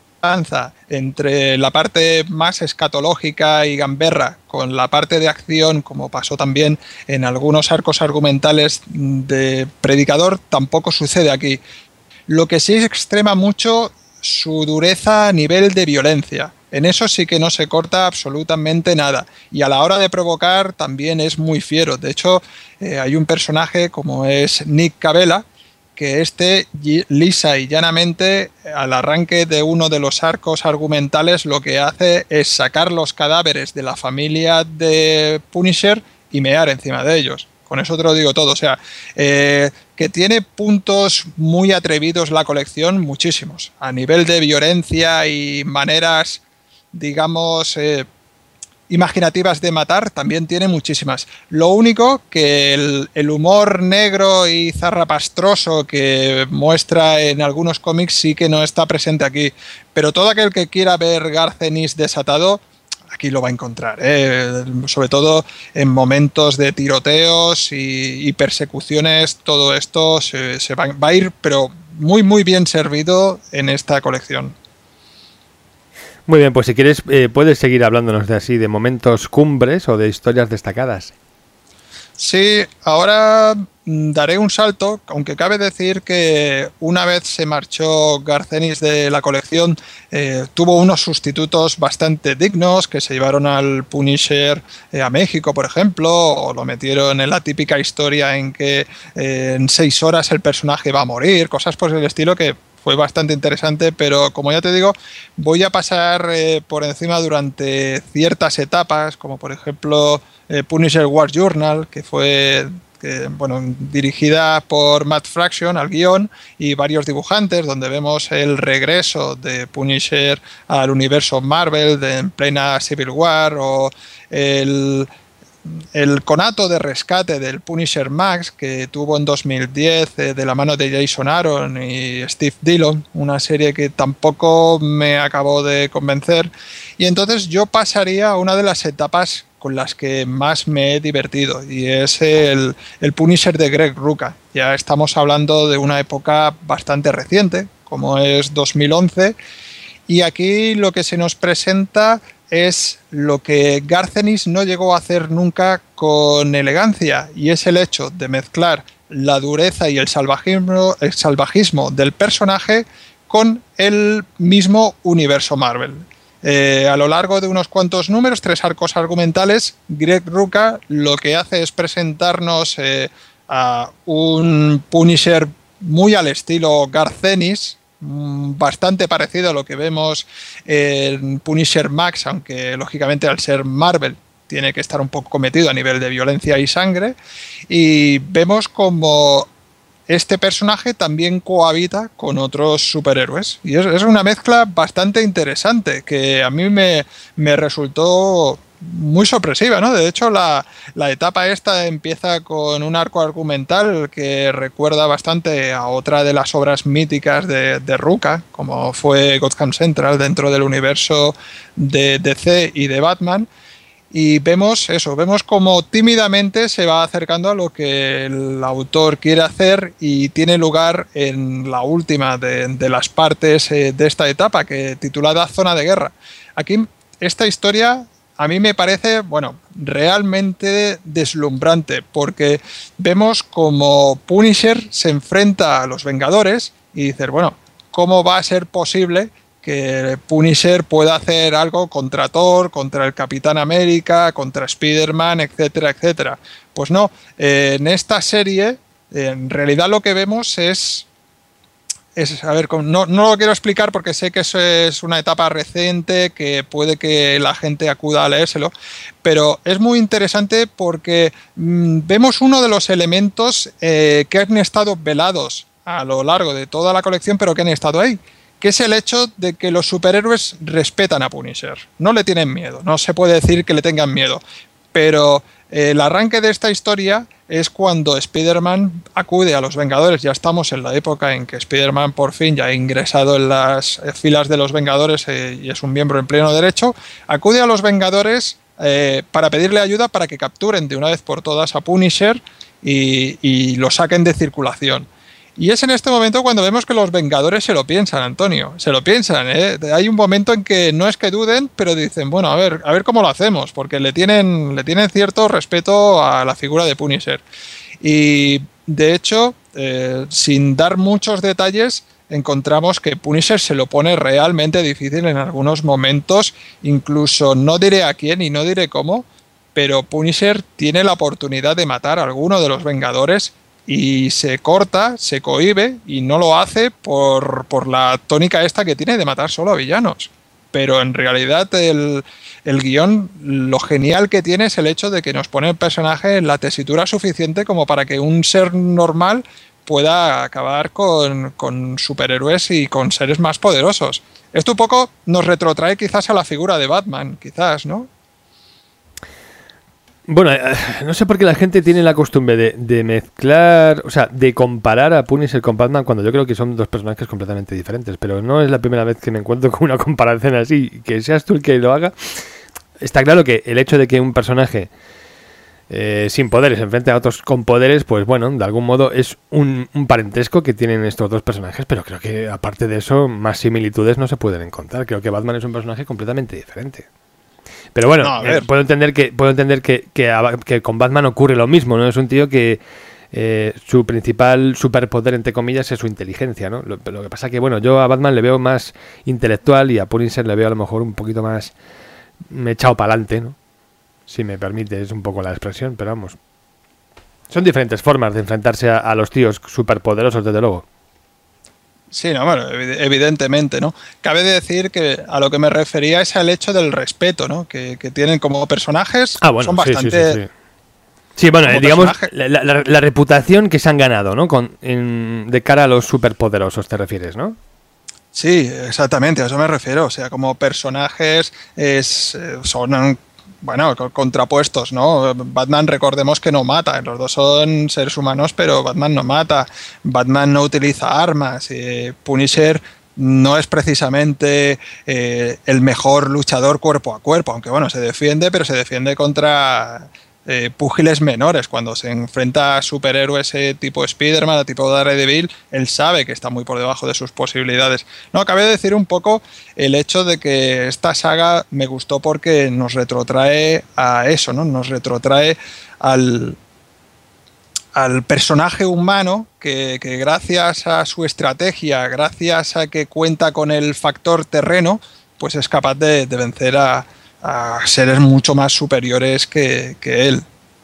[SPEAKER 7] entre la parte más escatológica y gamberra con la parte de acción, como pasó también en algunos arcos argumentales de Predicador, tampoco sucede aquí. Lo que sí extrema mucho su dureza a nivel de violencia. En eso sí que no se corta absolutamente nada. Y a la hora de provocar también es muy fiero. De hecho, hay un personaje como es Nick Cabela, que lisa y llanamente, al arranque de uno de los arcos argumentales, lo que hace es sacar los cadáveres de la familia de Punisher y mear encima de ellos. Con eso te lo digo todo. O sea, que tiene puntos muy atrevidos la colección, muchísimos. A nivel de violencia y maneras, digamos, imaginativas de matar, también tiene muchísimas. Lo único que el humor negro y zarrapastroso que muestra en algunos cómics sí que no está presente aquí. Pero todo aquel que quiera ver Garth Ennis desatado, aquí lo va a encontrar, sobre todo en momentos de tiroteos y persecuciones. Todo esto va a ir, pero muy muy bien servido en esta colección.
[SPEAKER 3] Muy bien, pues si quieres puedes seguir hablándonos de momentos cumbres o de historias destacadas.
[SPEAKER 7] Sí, ahora daré un salto, aunque cabe decir que una vez se marchó Garth Ennis de la colección, tuvo unos sustitutos bastante dignos que se llevaron al Punisher a México, por ejemplo, o lo metieron en la típica historia en que en 6 horas el personaje va a morir, cosas por el estilo que fue bastante interesante, pero como ya te digo, voy a pasar por encima durante ciertas etapas, como por ejemplo Punisher War Journal, que fue dirigida por Matt Fraction al guión y varios dibujantes, donde vemos el regreso de Punisher al universo Marvel en plena Civil War, o el conato de rescate del Punisher Max que tuvo en 2010 de la mano de Jason Aaron y Steve Dillon, una serie que tampoco me acabó de convencer, y entonces yo pasaría a una de las etapas con las que más me he divertido, y es el Punisher de Greg Rucka. Ya estamos hablando de una época bastante reciente, como es 2011, y aquí lo que se nos presenta es lo que Garth Ennis no llegó a hacer nunca con elegancia, y es el hecho de mezclar la dureza y el salvajismo del personaje con el mismo universo Marvel. A lo largo de unos cuantos números, 3 arcos argumentales, Greg Rucka lo que hace es presentarnos a un Punisher muy al estilo Garth Ennis, bastante parecido a lo que vemos en Punisher Max, aunque lógicamente al ser Marvel tiene que estar un poco metido a nivel de violencia y sangre, y vemos como este personaje también cohabita con otros superhéroes, y es una mezcla bastante interesante que a mí me resultó muy sorpresiva, ¿no? De hecho, la etapa esta empieza con un arco argumental que recuerda bastante a otra de las obras míticas de Rucka, como fue Gotham Central dentro del universo de DC y de Batman. Y vemos como tímidamente se va acercando a lo que el autor quiere hacer, y tiene lugar en la última de las partes de esta etapa, que titulada Zona de Guerra. Aquí esta historia a mí me parece, realmente deslumbrante, porque vemos como Punisher se enfrenta a los Vengadores y dices, ¿cómo va a ser posible que Punisher pueda hacer algo contra Thor, contra el Capitán América, contra Spider-Man, etcétera, etcétera? Pues no, en esta serie en realidad lo que vemos es a ver, no lo quiero explicar porque sé que eso es una etapa reciente, que puede que la gente acuda a leérselo, pero es muy interesante porque vemos uno de los elementos que han estado velados a lo largo de toda la colección, pero que han estado ahí, que es el hecho de que los superhéroes respetan a Punisher, no le tienen miedo, no se puede decir que le tengan miedo, pero el arranque de esta historia es cuando Spider-Man acude a los Vengadores. Ya estamos en la época en que Spider-Man por fin ya ha ingresado en las filas de los Vengadores y es un miembro en pleno derecho. Acude a los Vengadores para pedirle ayuda para que capturen de una vez por todas a Punisher y lo saquen de circulación. Y es en este momento cuando vemos que los Vengadores se lo piensan, Antonio, se lo piensan, ¿eh? Hay un momento en que no es que duden, pero dicen, bueno, a ver cómo lo hacemos, porque le tienen cierto respeto a la figura de Punisher. Y de hecho, sin dar muchos detalles, encontramos que Punisher se lo pone realmente difícil en algunos momentos, incluso no diré a quién y no diré cómo, pero Punisher tiene la oportunidad de matar a alguno de los Vengadores y se corta, se cohíbe y no lo hace por la tónica esta que tiene de matar solo a villanos. Pero en realidad el guión, lo genial que tiene es el hecho de que nos pone el personaje en la tesitura suficiente como para que un ser normal pueda acabar con superhéroes y con seres más poderosos. Esto un poco nos retrotrae quizás a la figura de Batman, quizás, ¿no?
[SPEAKER 3] Bueno, no sé por qué la gente tiene la costumbre de mezclar, o sea, de comparar a Punisher con Batman cuando yo creo que son dos personajes completamente diferentes, pero no es la primera vez que me encuentro con una comparación así, que seas tú el que lo haga. Está claro que el hecho de que un personaje sin poderes se enfrente a otros con poderes, pues bueno, de algún modo es un parentesco que tienen estos dos personajes, pero creo que aparte de eso, más similitudes no se pueden encontrar. Creo que Batman es un personaje completamente diferente. Pero bueno, no, puedo entender que con Batman ocurre lo mismo, ¿no? Es un tío que su principal superpoder, entre comillas, es su inteligencia, ¿no? Lo que pasa que, bueno, yo a Batman le veo más intelectual y a Punisher le veo a lo mejor un poquito más echado para adelante, ¿no? Si me permite, es un poco la expresión, pero vamos. Son diferentes formas de enfrentarse a los tíos superpoderosos, desde luego.
[SPEAKER 7] Sí, no, bueno, evidentemente, ¿no? Cabe decir que a lo que me refería es al hecho del respeto, ¿no? Que tienen como personajes.
[SPEAKER 3] Bueno,
[SPEAKER 7] son bastante.
[SPEAKER 3] Sí, bueno, digamos, la reputación que se han ganado, ¿no? De cara a los superpoderosos, te refieres, ¿no?
[SPEAKER 7] Sí, exactamente, a eso me refiero. O sea, como personajes son. Bueno, contrapuestos, ¿no? Batman, recordemos que no mata, los dos son seres humanos, pero Batman no mata, Batman no utiliza armas, Punisher no es precisamente el mejor luchador cuerpo a cuerpo, aunque bueno, se defiende, pero se defiende contra púgiles menores. Cuando se enfrenta a superhéroes tipo Spider-Man, a tipo Daredevil, él sabe que está muy por debajo de sus posibilidades. No, cabe decir un poco el hecho de que esta saga me gustó porque nos retrotrae a eso, ¿no? Nos retrotrae al personaje humano que gracias a su estrategia, gracias a que cuenta con el factor terreno, pues es capaz de vencer a seres mucho más superiores que él.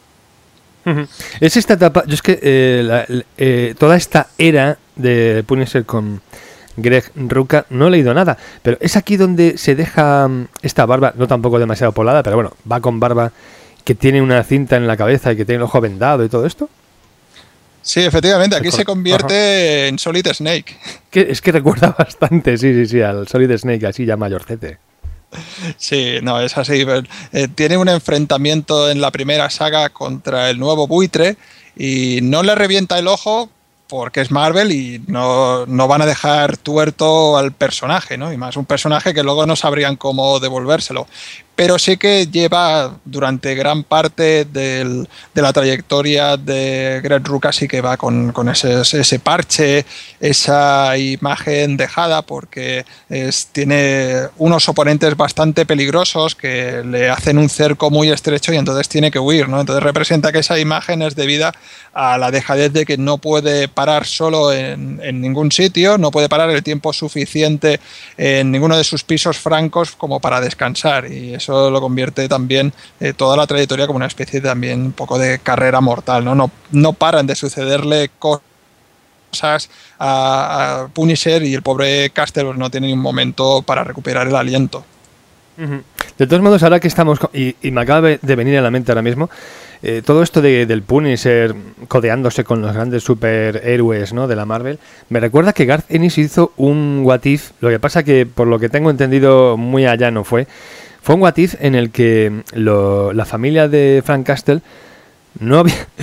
[SPEAKER 3] Es esta etapa, yo es que toda esta era de Punisher con Greg Rucka no he leído nada, pero es aquí donde se deja esta barba, no tampoco demasiado polada, pero bueno, va con barba, que tiene una cinta en la cabeza y que tiene el ojo vendado y todo esto.
[SPEAKER 7] Sí, efectivamente, aquí se convierte en Solid Snake.
[SPEAKER 3] Es que recuerda bastante, sí, al Solid Snake, así ya mayorcete.
[SPEAKER 7] Sí, no, es así. Tiene un enfrentamiento en la primera saga contra el nuevo buitre y no le revienta el ojo porque es Marvel y no van a dejar tuerto al personaje, ¿no? Y más un personaje que luego no sabrían cómo devolvérselo. Pero sí que lleva durante gran parte de la trayectoria de Greg Rucka, sí que va con ese parche, esa imagen dejada, porque tiene unos oponentes bastante peligrosos que le hacen un cerco muy estrecho y entonces tiene que huir, ¿no? Entonces representa que esa imagen es debida a la dejadez de que no puede parar solo en ningún sitio, no puede parar el tiempo suficiente en ninguno de sus pisos francos como para descansar, y eso lo convierte también toda la trayectoria como una especie de, también un poco de carrera mortal, ¿no? No paran de sucederle cosas a Punisher y el pobre Castle pues, no tiene ni un momento para recuperar el aliento.
[SPEAKER 3] De todos modos, ahora que estamos... Y me acaba de venir a la mente ahora mismo, todo esto del Punisher codeándose con los grandes superhéroes, ¿no?, de la Marvel, me recuerda que Garth Ennis hizo un What If, lo que pasa que, por lo que tengo entendido, muy allá no fue un What If en el que la familia de Frank Castle no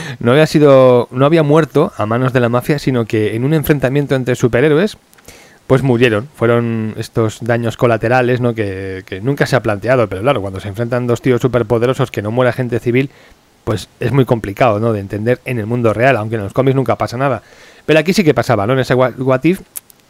[SPEAKER 3] había muerto a manos de la mafia, sino que en un enfrentamiento entre superhéroes pues murieron. Fueron estos daños colaterales, ¿no?, que nunca se ha planteado, pero claro, cuando se enfrentan dos tíos superpoderosos, que no muera gente civil, pues es muy complicado, ¿no?, de entender en el mundo real, aunque en los cómics nunca pasa nada. Pero aquí sí que pasaba, ¿no?, en ese What If.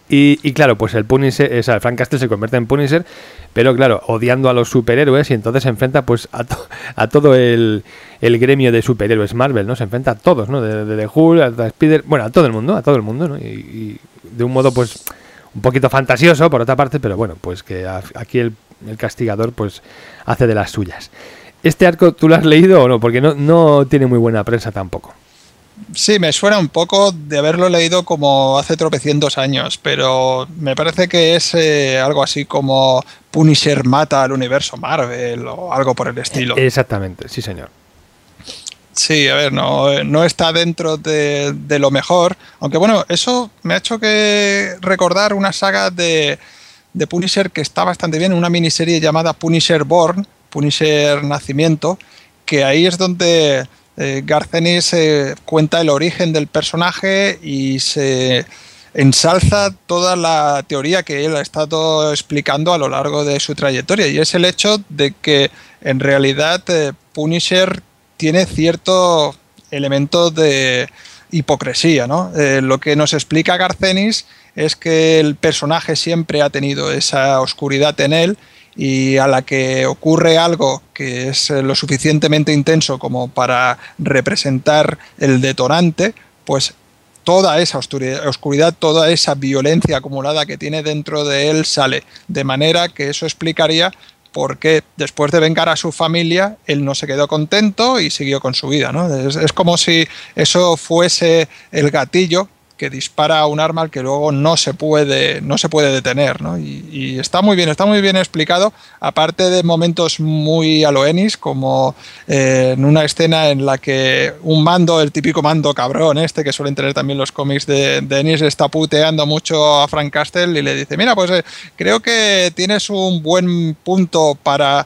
[SPEAKER 3] Y claro, pues el Punisher, el Frank Castle se convierte en Punisher, pero claro, odiando a los superhéroes, y entonces se enfrenta pues a todo el gremio de superhéroes Marvel, ¿no? Se enfrenta a todos, ¿no? De Hulk, a Spider, bueno, a todo el mundo, ¿no? Y de un modo pues un poquito fantasioso, por otra parte, pero bueno, pues que aquí el castigador pues hace de las suyas. ¿Este arco tú lo has leído o no? Porque no tiene muy buena prensa tampoco.
[SPEAKER 7] Sí, me suena un poco de haberlo leído como hace tropecientos años, pero me parece que es algo así como Punisher mata al universo Marvel o algo por el estilo.
[SPEAKER 3] Exactamente, sí señor.
[SPEAKER 7] Sí, a ver, no está dentro de lo mejor, aunque bueno, eso me ha hecho que recordar una saga de Punisher que está bastante bien, una miniserie llamada Punisher Born, Punisher Nacimiento, que ahí es donde Garth Ennis cuenta el origen del personaje y se ensalza toda la teoría que él ha estado explicando a lo largo de su trayectoria, y es el hecho de que en realidad Punisher tiene cierto elemento de hipocresía, ¿no? Lo que nos explica Garth Ennis es que el personaje siempre ha tenido esa oscuridad en él, y a la que ocurre algo que es lo suficientemente intenso como para representar el detonante, pues toda esa oscuridad, toda esa violencia acumulada que tiene dentro de él sale. De manera que eso explicaría por qué después de vengar a su familia él no se quedó contento y siguió con su vida, ¿no? Es como si eso fuese el gatillo que dispara un arma al que luego no se puede detener, ¿no? Y está muy bien explicado, aparte de momentos muy a lo Ennis, como en una escena en la que un mando, el típico mando cabrón que suelen tener también los cómics de Ennis, está puteando mucho a Frank Castle y le dice, mira, pues creo que tienes un buen punto para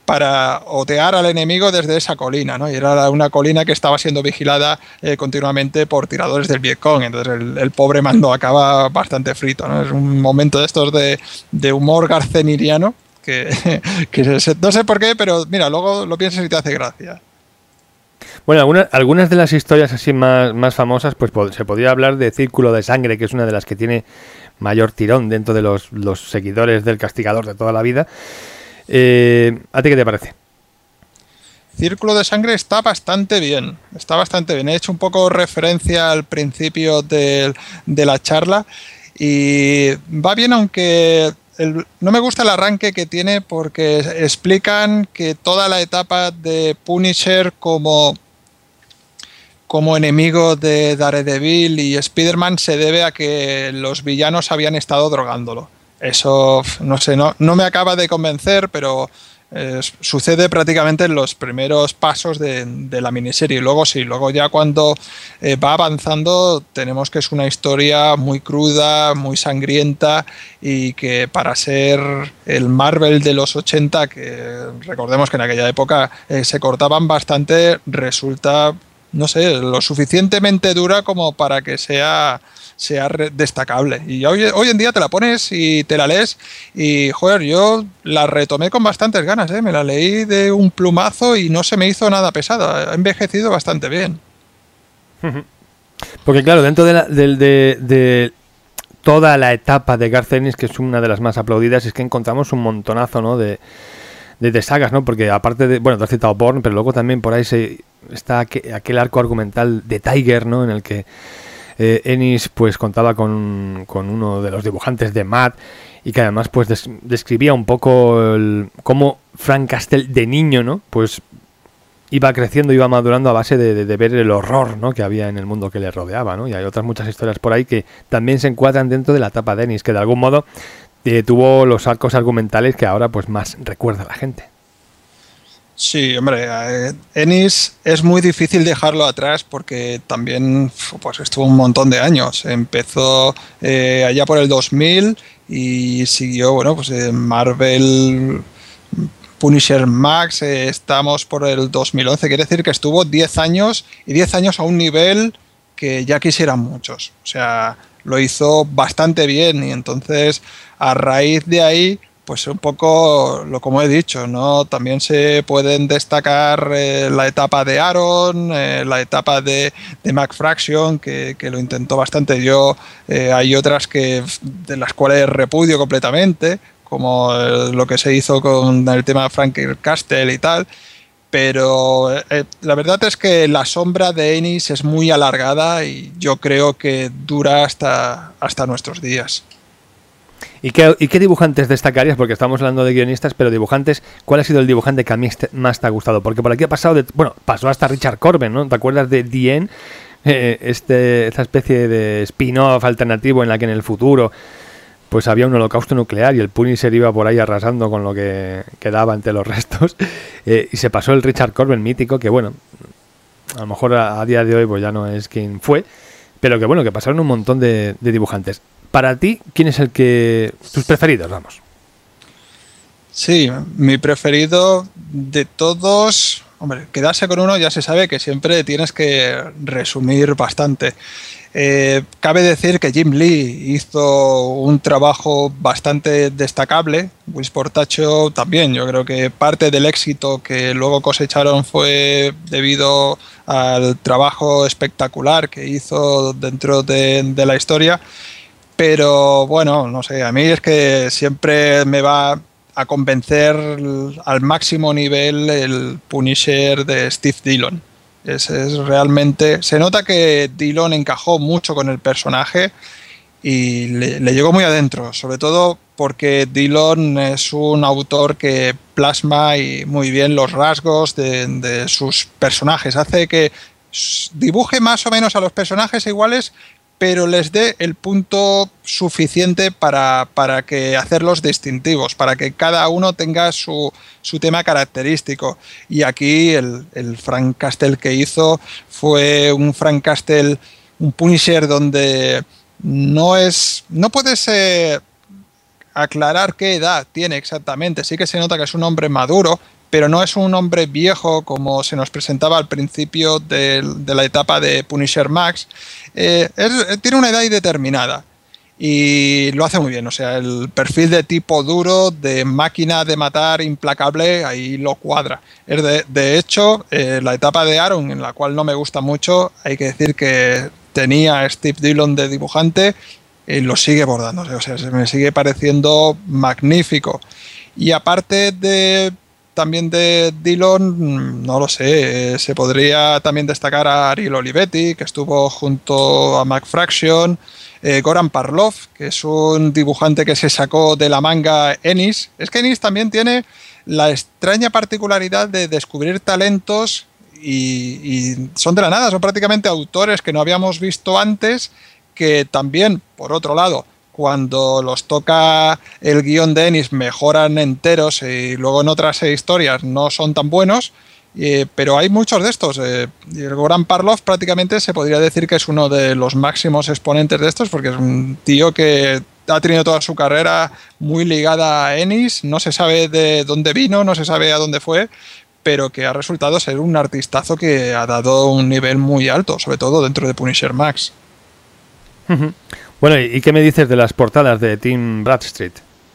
[SPEAKER 7] otear al enemigo desde esa colina, ¿no? Y era una colina que estaba siendo vigilada continuamente por tiradores del Vietcong, entonces el pobre mando acaba bastante frito, ¿no? Es un momento de estos de humor garceniriano que no sé por qué, pero mira, luego lo piensas y te hace gracia.
[SPEAKER 3] Bueno, algunas de las historias así más famosas, pues se podría hablar de Círculo de Sangre, que es una de las que tiene mayor tirón dentro de los seguidores del Castigador de toda la vida. ¿A ti qué te parece?
[SPEAKER 7] Círculo de Sangre está bastante bien. He hecho un poco referencia al principio de la charla y va bien, aunque no me gusta el arranque que tiene, porque explican que toda la etapa de Punisher como enemigo de Daredevil y Spider-Man se debe a que los villanos habían estado drogándolo. Eso, no sé, no me acaba de convencer, pero sucede prácticamente en los primeros pasos de la miniserie. Luego ya cuando va avanzando tenemos que es una historia muy cruda, muy sangrienta, y que para ser el Marvel de los 80, que recordemos que en aquella época se cortaban bastante, resulta, no sé, lo suficientemente dura como para que sea destacable. Y hoy en día te la pones y te la lees y, joder, yo la retomé con bastantes ganas, me la leí de un plumazo y no se me hizo nada pesada. Ha envejecido bastante bien.
[SPEAKER 3] Porque claro, dentro de toda la etapa de Garth Ennis, que es una de las más aplaudidas, es que encontramos un montonazo, ¿no?, de sagas, ¿no? Porque aparte de, bueno, te has citado Bourne, pero luego también por ahí está aquel arco argumental de Tiger, ¿no?, en el que Ennis pues contaba con uno de los dibujantes de Mad, y que además pues describía un poco cómo Frank Castle de niño, ¿no?, pues iba creciendo, iba madurando a base de ver el horror, ¿no?, que había en el mundo que le rodeaba, ¿no? Y hay otras muchas historias por ahí que también se encuadran dentro de la etapa de Ennis, que de algún modo tuvo los arcos argumentales que ahora pues más recuerda a la gente.
[SPEAKER 7] Sí, hombre, Ennis es muy difícil dejarlo atrás porque también pues estuvo un montón de años. Empezó allá por el 2000 y siguió, bueno, pues Marvel, Punisher Max, estamos por el 2011, quiere decir que estuvo 10 años y 10 años a un nivel que ya quisieran muchos. O sea, lo hizo bastante bien y entonces a raíz de ahí, pues un poco lo como he dicho, ¿no? También se pueden destacar la etapa de Aaron, la etapa de McFraction, que lo intentó bastante. Hay otras de las cuales repudio completamente, como lo que se hizo con el tema de Frank Castle y tal, pero la verdad es que la sombra de Ennis es muy alargada y yo creo que dura hasta nuestros días.
[SPEAKER 3] ¿Y qué dibujantes destacarías? Porque estamos hablando de guionistas, pero dibujantes, ¿cuál ha sido el dibujante que a mí más te ha gustado? Porque por aquí ha pasado, pasó hasta Richard Corben, ¿no? ¿Te acuerdas de The End? Esta especie de spin-off alternativo en la que en el futuro pues había un holocausto nuclear y el Punisher iba por ahí arrasando con lo que quedaba entre los restos. Y se pasó el Richard Corben mítico, que bueno, a lo mejor a día de hoy pues ya no es quien fue, pero que bueno, que pasaron un montón de dibujantes. Para ti, ¿quién es tus preferidos, vamos?
[SPEAKER 7] Sí, mi preferido de todos, hombre, quedarse con uno ya se sabe que siempre tienes que resumir bastante. Cabe decir que Jim Lee hizo un trabajo bastante destacable, Will Sportacho también. Yo creo que parte del éxito que luego cosecharon fue debido al trabajo espectacular que hizo dentro de la historia. Pero bueno, no sé, a mí es que siempre me va a convencer al máximo nivel el Punisher de Steve Dillon. Es realmente, se nota que Dillon encajó mucho con el personaje y le llegó muy adentro, sobre todo porque Dillon es un autor que plasma muy bien los rasgos de sus personajes, hace que dibuje más o menos a los personajes iguales, pero les dé el punto suficiente para que hacerlos distintivos, para que cada uno tenga su tema característico. Y aquí el Frank Castle que hizo fue un Frank Castle, un Punisher donde no puedes aclarar qué edad tiene exactamente. Sí que se nota que es un hombre maduro, pero no es un hombre viejo como se nos presentaba al principio de la etapa de Punisher Max. Tiene una edad indeterminada y lo hace muy bien. O sea, el perfil de tipo duro, de máquina de matar implacable, ahí lo cuadra. De hecho, la etapa de Aaron, en la cual no me gusta mucho, hay que decir que tenía a Steve Dillon de dibujante y lo sigue bordando. O sea, se me sigue pareciendo magnífico. Y aparte también de Dillon, no lo sé, se podría también destacar a Ariel Olivetti, que estuvo junto a McFraction, Goran Parlov, que es un dibujante que se sacó de la manga Ennis. Es que Ennis también tiene la extraña particularidad de descubrir talentos y son de la nada, son prácticamente autores que no habíamos visto antes, que también, por otro lado, cuando los toca el guión de Ennis mejoran enteros y luego en otras historias no son tan buenos, pero hay muchos de estos. Y el Goran Parlov prácticamente se podría decir que es uno de los máximos exponentes de estos, porque es un tío que ha tenido toda su carrera muy ligada a Ennis, no se sabe de dónde vino, no se sabe a dónde fue, pero que ha resultado ser un artistazo que ha dado un nivel muy alto, sobre todo dentro de Punisher Max.
[SPEAKER 3] Bueno, ¿y qué me dices de las portadas de Tim Bradstreet?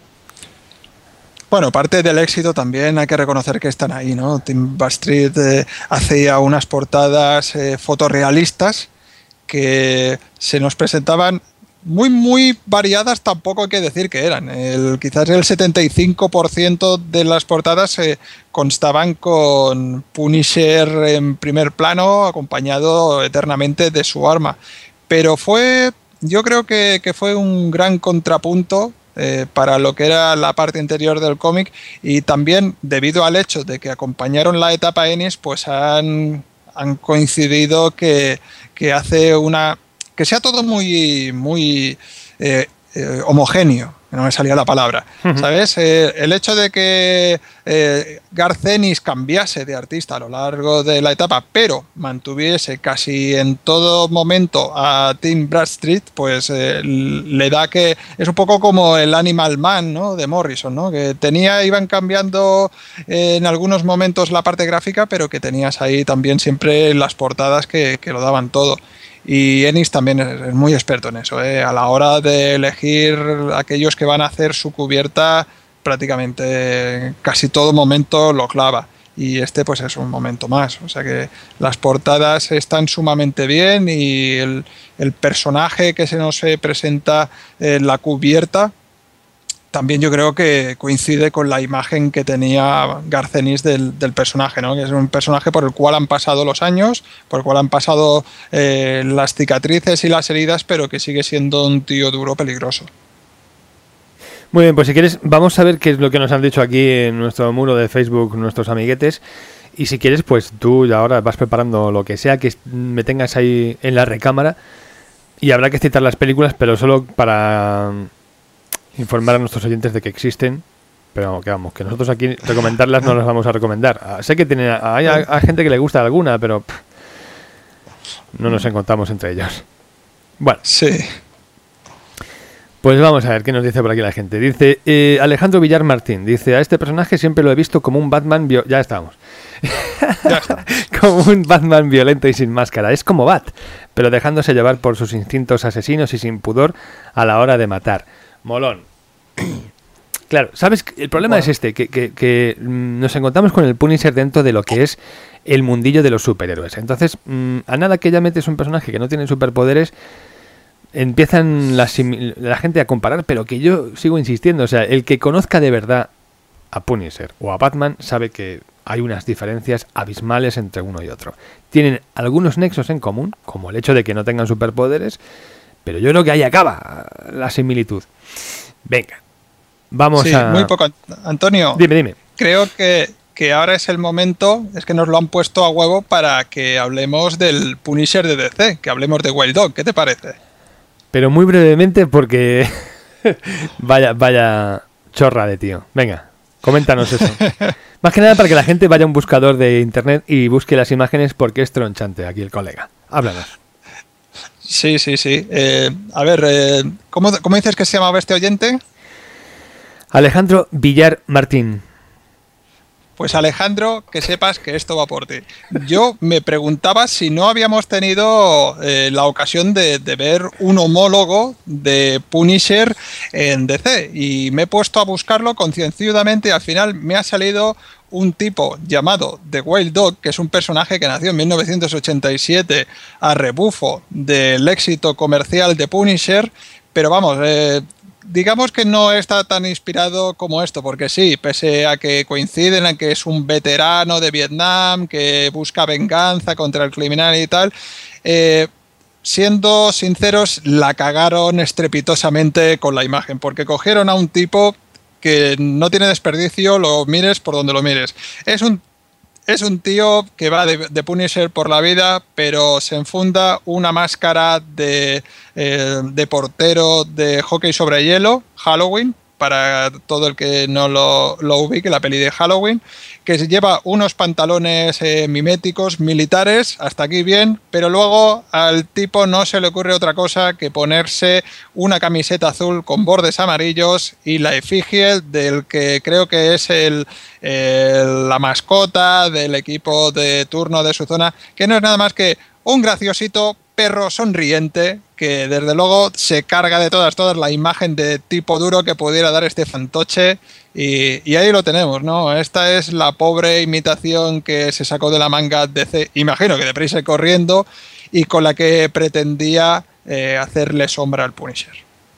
[SPEAKER 7] Bueno, parte del éxito también hay que reconocer que están ahí, ¿no? Tim Bradstreet hacía unas portadas fotorrealistas que se nos presentaban muy variadas, tampoco hay que decir que eran. Quizás el 75% de las portadas constaban con Punisher en primer plano, acompañado eternamente de su arma. Pero yo creo que fue un gran contrapunto para lo que era la parte interior del cómic, y también debido al hecho de que acompañaron la etapa Ennis, pues han coincidido que hace que sea todo muy homogéneo, que no me salía la palabra, ¿sabes? El hecho de que Garth Ennis cambiase de artista a lo largo de la etapa, pero mantuviese casi en todo momento a Tim Bradstreet, pues le da que es un poco como el Animal Man, ¿no?, de Morrison, ¿no?, que iban cambiando en algunos momentos la parte gráfica, pero que tenías ahí también siempre las portadas que lo daban todo. Y Ennis también es muy experto en eso, a la hora de elegir aquellos que van a hacer su cubierta, prácticamente casi todo momento lo clava, y este pues es un momento más, o sea que las portadas están sumamente bien, y el personaje que se nos presenta en la cubierta también yo creo que coincide con la imagen que tenía Garth Ennis del personaje, ¿no?, que es un personaje por el cual han pasado los años, por el cual han pasado las cicatrices y las heridas, pero que sigue siendo un tío duro, peligroso.
[SPEAKER 3] Muy bien, pues si quieres vamos a ver qué es lo que nos han dicho aquí en nuestro muro de Facebook nuestros amiguetes, y si quieres pues tú ahora vas preparando lo que sea que me tengas ahí en la recámara, y habrá que citar las películas, pero solo para informar a nuestros oyentes de que existen, pero que nosotros aquí recomendarlas no las vamos a recomendar. Sé que hay gente que le gusta alguna, pero no nos encontramos entre ellos. Bueno,
[SPEAKER 7] sí.
[SPEAKER 3] Pues vamos a ver qué nos dice por aquí la gente. Dice Alejandro Villar Martín, dice: a este personaje siempre lo he visto como un Batman ya estamos. Como un Batman violento y sin máscara. Es como Bat, pero dejándose llevar por sus instintos asesinos y sin pudor a la hora de matar. Molón. Claro, ¿sabes? El problema es este, que nos encontramos con el Punisher dentro de lo que es el mundillo de los superhéroes. Entonces, a nada que ya metes un personaje que no tiene superpoderes, empiezan la gente a comparar, pero que yo sigo insistiendo. O sea, el que conozca de verdad a Punisher o a Batman sabe que hay unas diferencias abismales entre uno y otro. Tienen algunos nexos en común, como el hecho de que no tengan superpoderes, pero yo creo que ahí acaba la similitud. Venga, vamos a...
[SPEAKER 7] Muy poco, Antonio.
[SPEAKER 3] Dime.
[SPEAKER 7] Creo que ahora es el momento, es que nos lo han puesto a huevo para que hablemos del Punisher de DC, que hablemos de Wild Dog. ¿Qué te parece?
[SPEAKER 3] Pero muy brevemente porque... vaya chorra de tío. Venga, coméntanos eso. Más que nada para que la gente vaya a un buscador de internet y busque las imágenes, porque es tronchante aquí el colega. Háblanos.
[SPEAKER 7] Sí. A ver, ¿cómo dices que se llamaba este oyente?
[SPEAKER 3] Alejandro Villar Martín.
[SPEAKER 7] Pues Alejandro, que sepas que esto va por ti. Yo me preguntaba si no habíamos tenido la ocasión de ver un homólogo de Punisher en DC, y me he puesto a buscarlo concienzudamente y al final me ha salido un tipo llamado The Wild Dog, que es un personaje que nació en 1987 a rebufo del éxito comercial de Punisher, pero vamos, digamos que no está tan inspirado como esto, porque sí, pese a que coinciden en que es un veterano de Vietnam que busca venganza contra el criminal y tal, siendo sinceros, la cagaron estrepitosamente con la imagen, porque cogieron a un tipo que no tiene desperdicio, lo mires por donde lo mires. Es un tío que va de Punisher por la vida, pero se enfunda una máscara de portero de hockey sobre hielo, Halloween, para todo el que no lo ubique, la peli de Halloween, que se lleva unos pantalones miméticos militares, hasta aquí bien, pero luego al tipo no se le ocurre otra cosa que ponerse una camiseta azul con bordes amarillos y la efigie del que creo que es la mascota del equipo de turno de su zona, que no es nada más que un graciosito perro sonriente que desde luego se carga de todas la imagen de tipo duro que pudiera dar este fantoche, y ahí lo tenemos, ¿no? Esta es la pobre imitación que se sacó de la manga DC, imagino que deprisa y corriendo, y con la que pretendía hacerle sombra al Punisher.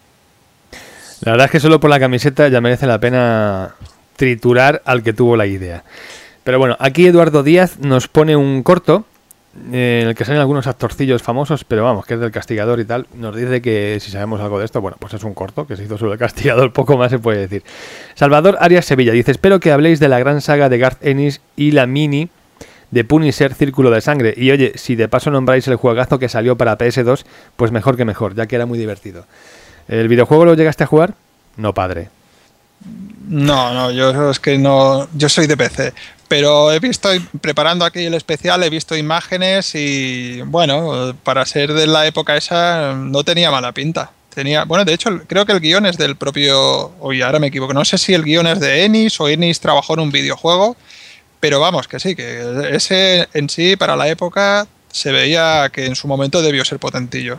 [SPEAKER 3] La verdad es que solo por la camiseta ya merece la pena triturar al que tuvo la idea. Pero bueno, aquí Eduardo Díaz nos pone un corto en el que salen algunos actorcillos famosos, pero vamos, que es del Castigador y tal, nos dice que si sabemos algo de esto, bueno, pues es un corto que se hizo sobre el Castigador, poco más se puede decir. Salvador Arias Sevilla dice, espero que habléis de la gran saga de Garth Ennis y la mini de Punisher Círculo de Sangre. Y oye, si de paso nombráis el juegazo que salió para PS2, pues mejor que mejor, ya que era muy divertido. ¿El videojuego lo llegaste a jugar? No, padre.
[SPEAKER 7] No, yo es que no, yo soy de PC, pero he visto, preparando aquí el especial, he visto imágenes y bueno, para ser de la época esa no tenía mala pinta. Bueno, de hecho, creo que el guión es del propio, oye, ahora me equivoco, no sé si el guión es de Ennis o Ennis trabajó en un videojuego, pero vamos, que sí, que ese en sí para la época se veía que en su momento debió ser potentillo.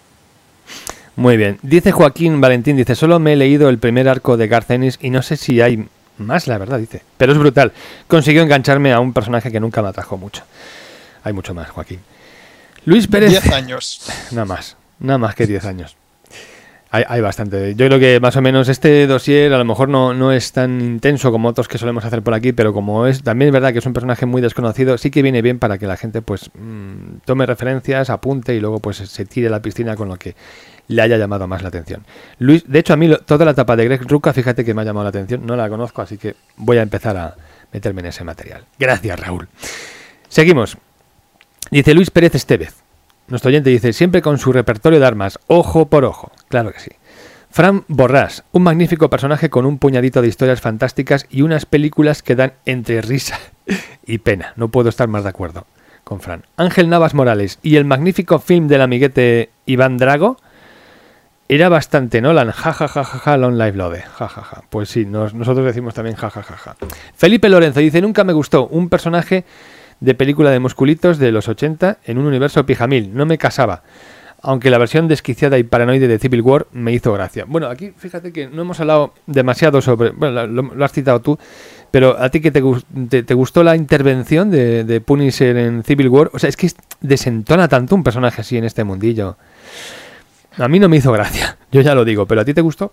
[SPEAKER 3] Muy bien. Dice Joaquín Valentín, dice, solo me he leído el primer arco de Garth Ennis y no sé si hay más, la verdad, dice. Pero es brutal. Consiguió engancharme a un personaje que nunca me atrajo mucho. Hay mucho más, Joaquín. Luis Pérez.
[SPEAKER 7] 10 años.
[SPEAKER 3] Nada más que 10 años. Hay bastante. Yo creo que más o menos este dossier a lo mejor no es tan intenso como otros que solemos hacer por aquí, pero como es también es verdad que es un personaje muy desconocido, sí que viene bien para que la gente pues tome referencias, apunte y luego pues se tire a la piscina con lo que le haya llamado más la atención. Luis, de hecho a mí toda la etapa de Greg Rucka, fíjate que me ha llamado la atención, no la conozco, así que voy a empezar a meterme en ese material. Gracias, Raúl. Seguimos. Dice Luis Pérez Estevez. Nuestro oyente dice, siempre con su repertorio de armas, ojo por ojo. Claro que sí. Fran Borrás, un magnífico personaje con un puñadito de historias fantásticas y unas películas que dan entre risa y pena. No puedo estar más de acuerdo con Fran. Ángel Navas Morales y el magnífico film del amiguete Iván Drago era bastante Nolan. Ja, Long Live Love. Ja. Pues sí, nosotros decimos también ja. Felipe Lorenzo dice, nunca me gustó un personaje de película de musculitos de los 80 en un universo pijamil. No me casaba. Aunque la versión desquiciada y paranoide de Civil War me hizo gracia. Bueno, aquí fíjate que no hemos hablado demasiado sobre... Bueno, lo has citado tú, pero ¿a ti que te gustó la intervención de Punisher en Civil War? O sea, es que desentona tanto un personaje así en este mundillo. A mí no me hizo gracia, yo ya lo digo, pero ¿a ti te gustó?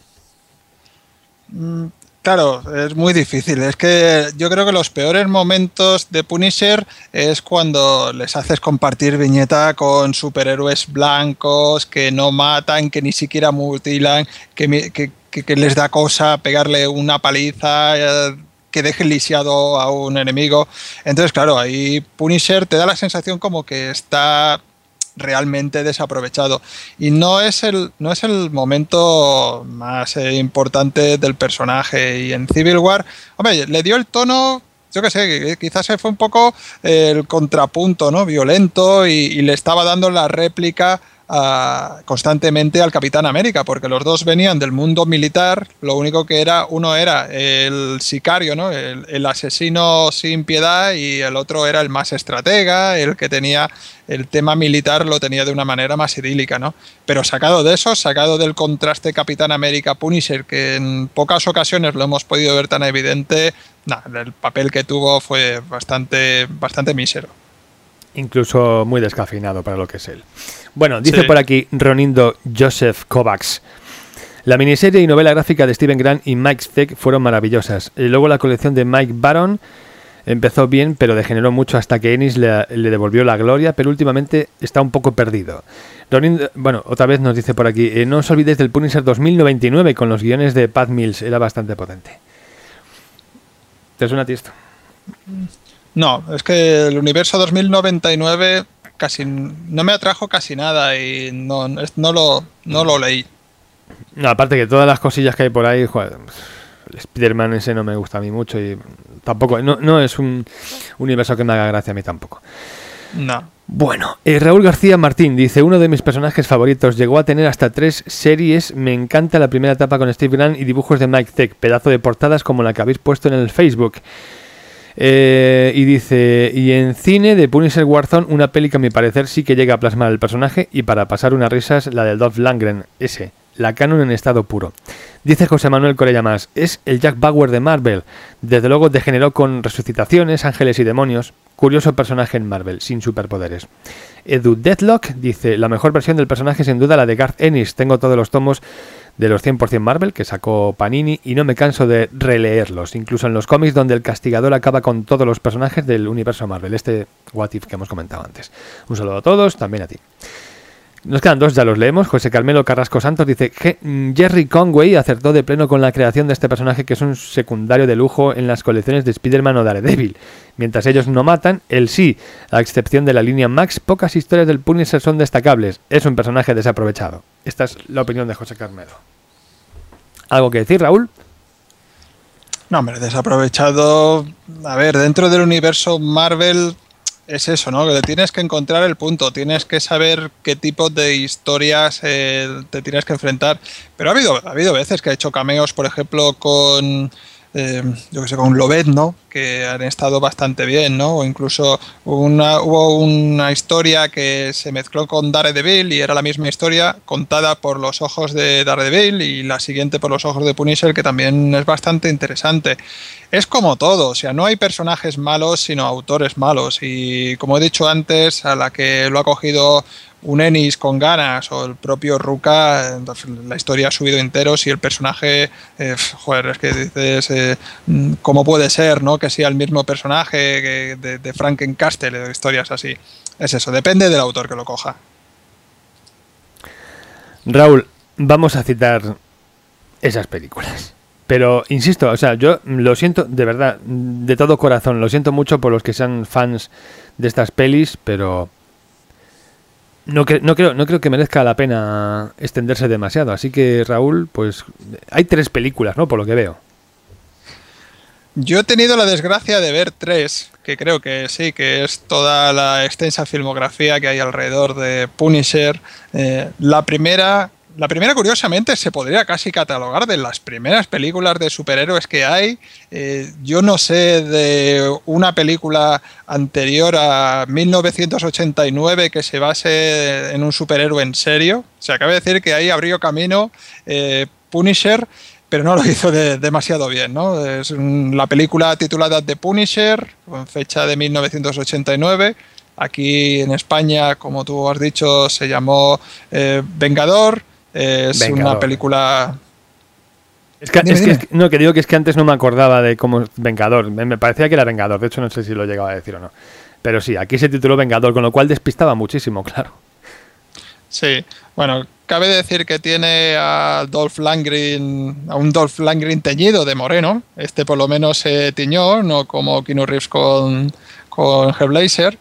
[SPEAKER 7] Claro, es muy difícil. Es que yo creo que los peores momentos de Punisher es cuando les haces compartir viñeta con superhéroes blancos que no matan, que ni siquiera mutilan, que les da cosa pegarle una paliza, que dejen lisiado a un enemigo. Entonces, claro, ahí Punisher te da la sensación como que está realmente desaprovechado y no es el momento más importante del personaje. Y en Civil War, hombre, le dio el tono, yo qué sé, quizás fue un poco el contrapunto, ¿no? Violento y le estaba dando la réplica constantemente al Capitán América, porque los dos venían del mundo militar. Lo único que uno era el sicario, ¿no? El asesino sin piedad, y el otro era el más estratega, el que tenía el tema militar, lo tenía de una manera más idílica, ¿no? Pero sacado de eso, sacado del contraste Capitán América Punisher, que en pocas ocasiones lo hemos podido ver tan evidente, el papel que tuvo fue bastante mísero.
[SPEAKER 3] Incluso muy descafeinado para lo que es él. Bueno, dice por aquí Ronindo Joseph Kovacs. La miniserie y novela gráfica de Steven Grant y Mike Zeck fueron maravillosas. Y luego la colección de Mike Baron empezó bien, pero degeneró mucho hasta que Ennis le devolvió la gloria, pero últimamente está un poco perdido. Ronindo, bueno, otra vez nos dice por aquí, no os olvidéis del Punisher 2099 con los guiones de Pat Mills, era bastante potente. ¿Te suena a ti esto?
[SPEAKER 7] No, es que el universo 2099 casi no me atrajo casi nada y no lo leí.
[SPEAKER 3] No, aparte que todas las cosillas que hay por ahí, joder, el Spider-Man ese no me gusta a mí mucho y tampoco, no es un universo que me haga gracia a mí tampoco.
[SPEAKER 7] No.
[SPEAKER 3] Bueno, Raúl García Martín dice, uno de mis personajes favoritos, llegó a tener hasta 3 series, me encanta la primera etapa con Steve Grant y dibujos de Mike Zeck, pedazo de portadas como la que habéis puesto en el Facebook. Y dice, y en cine de Punisher Warzone, una peli que a mi parecer sí que llega a plasmar el personaje y para pasar unas risas, la del Dolph Lundgren, la canon en estado puro. Dice José Manuel Corella Más, es el Jack Bauer de Marvel, desde luego degeneró con resucitaciones, ángeles y demonios, curioso personaje en Marvel, sin superpoderes. Edu Deathlock dice, la mejor versión del personaje sin duda la de Garth Ennis, tengo todos los tomos de los 100% Marvel que sacó Panini y no me canso de releerlos, incluso en los cómics donde el castigador acaba con todos los personajes del universo Marvel, este What If que hemos comentado antes. Un saludo a todos, también a ti. Nos quedan dos, ya los leemos. José Carmelo Carrasco Santos dice que Jerry Conway acertó de pleno con la creación de este personaje que es un secundario de lujo en las colecciones de Spider-Man o Daredevil. Mientras ellos no matan, él sí. A excepción de la línea Max, pocas historias del Punisher son destacables. Es un personaje desaprovechado. Esta es la opinión de José Carmelo. ¿Algo que decir, Raúl?
[SPEAKER 7] No, hombre, desaprovechado. A ver, dentro del universo Marvel es eso, ¿no? Que le tienes que encontrar el punto, tienes que saber qué tipo de historias te tienes que enfrentar. Pero ha habido veces que ha hecho cameos, por ejemplo, con yo que sé, con Lobet, ¿no? Que han estado bastante bien, ¿no? O incluso hubo una historia que se mezcló con Daredevil y era la misma historia contada por los ojos de Daredevil y la siguiente por los ojos de Punisher, que también es bastante interesante. Es como todo, o sea, no hay personajes malos, sino autores malos. Y como he dicho antes, a la que lo ha cogido un Ennis con ganas o el propio Rucka, la historia ha subido enteros y el personaje, joder, es que dices, ¿cómo puede ser, no? Que sea el mismo personaje de Frankencastle, de historias así. Es eso, depende del autor que lo coja.
[SPEAKER 3] Raúl, vamos a citar esas películas. Pero, insisto, o sea, yo lo siento, de verdad, de todo corazón, lo siento mucho por los que sean fans de estas pelis, pero no creo que merezca la pena extenderse demasiado. Así que, Raúl, pues hay 3 películas, ¿no? Por lo que veo.
[SPEAKER 7] Yo he tenido la desgracia de ver 3, que creo que sí, que es toda la extensa filmografía que hay alrededor de Punisher. La primera, curiosamente, se podría casi catalogar de las primeras películas de superhéroes que hay. Yo no sé de una película anterior a 1989 que se base en un superhéroe en serio. O sea, cabe decir que ahí abrió camino Punisher, pero no lo hizo demasiado bien, ¿no? Es la película titulada The Punisher, con fecha de 1989. Aquí en España, como tú has dicho, se llamó Vengador. Es Vengador. Una película...
[SPEAKER 3] No, que digo que es que antes no me acordaba de cómo Vengador. Me parecía que era Vengador, de hecho no sé si lo llegaba a decir o no. Pero sí, aquí se tituló Vengador, con lo cual despistaba muchísimo, claro.
[SPEAKER 7] Sí, bueno, cabe decir que tiene a un Dolph Lundgren teñido de moreno. Este por lo menos se tiñó, no como Keanu Reeves con Hellblazer.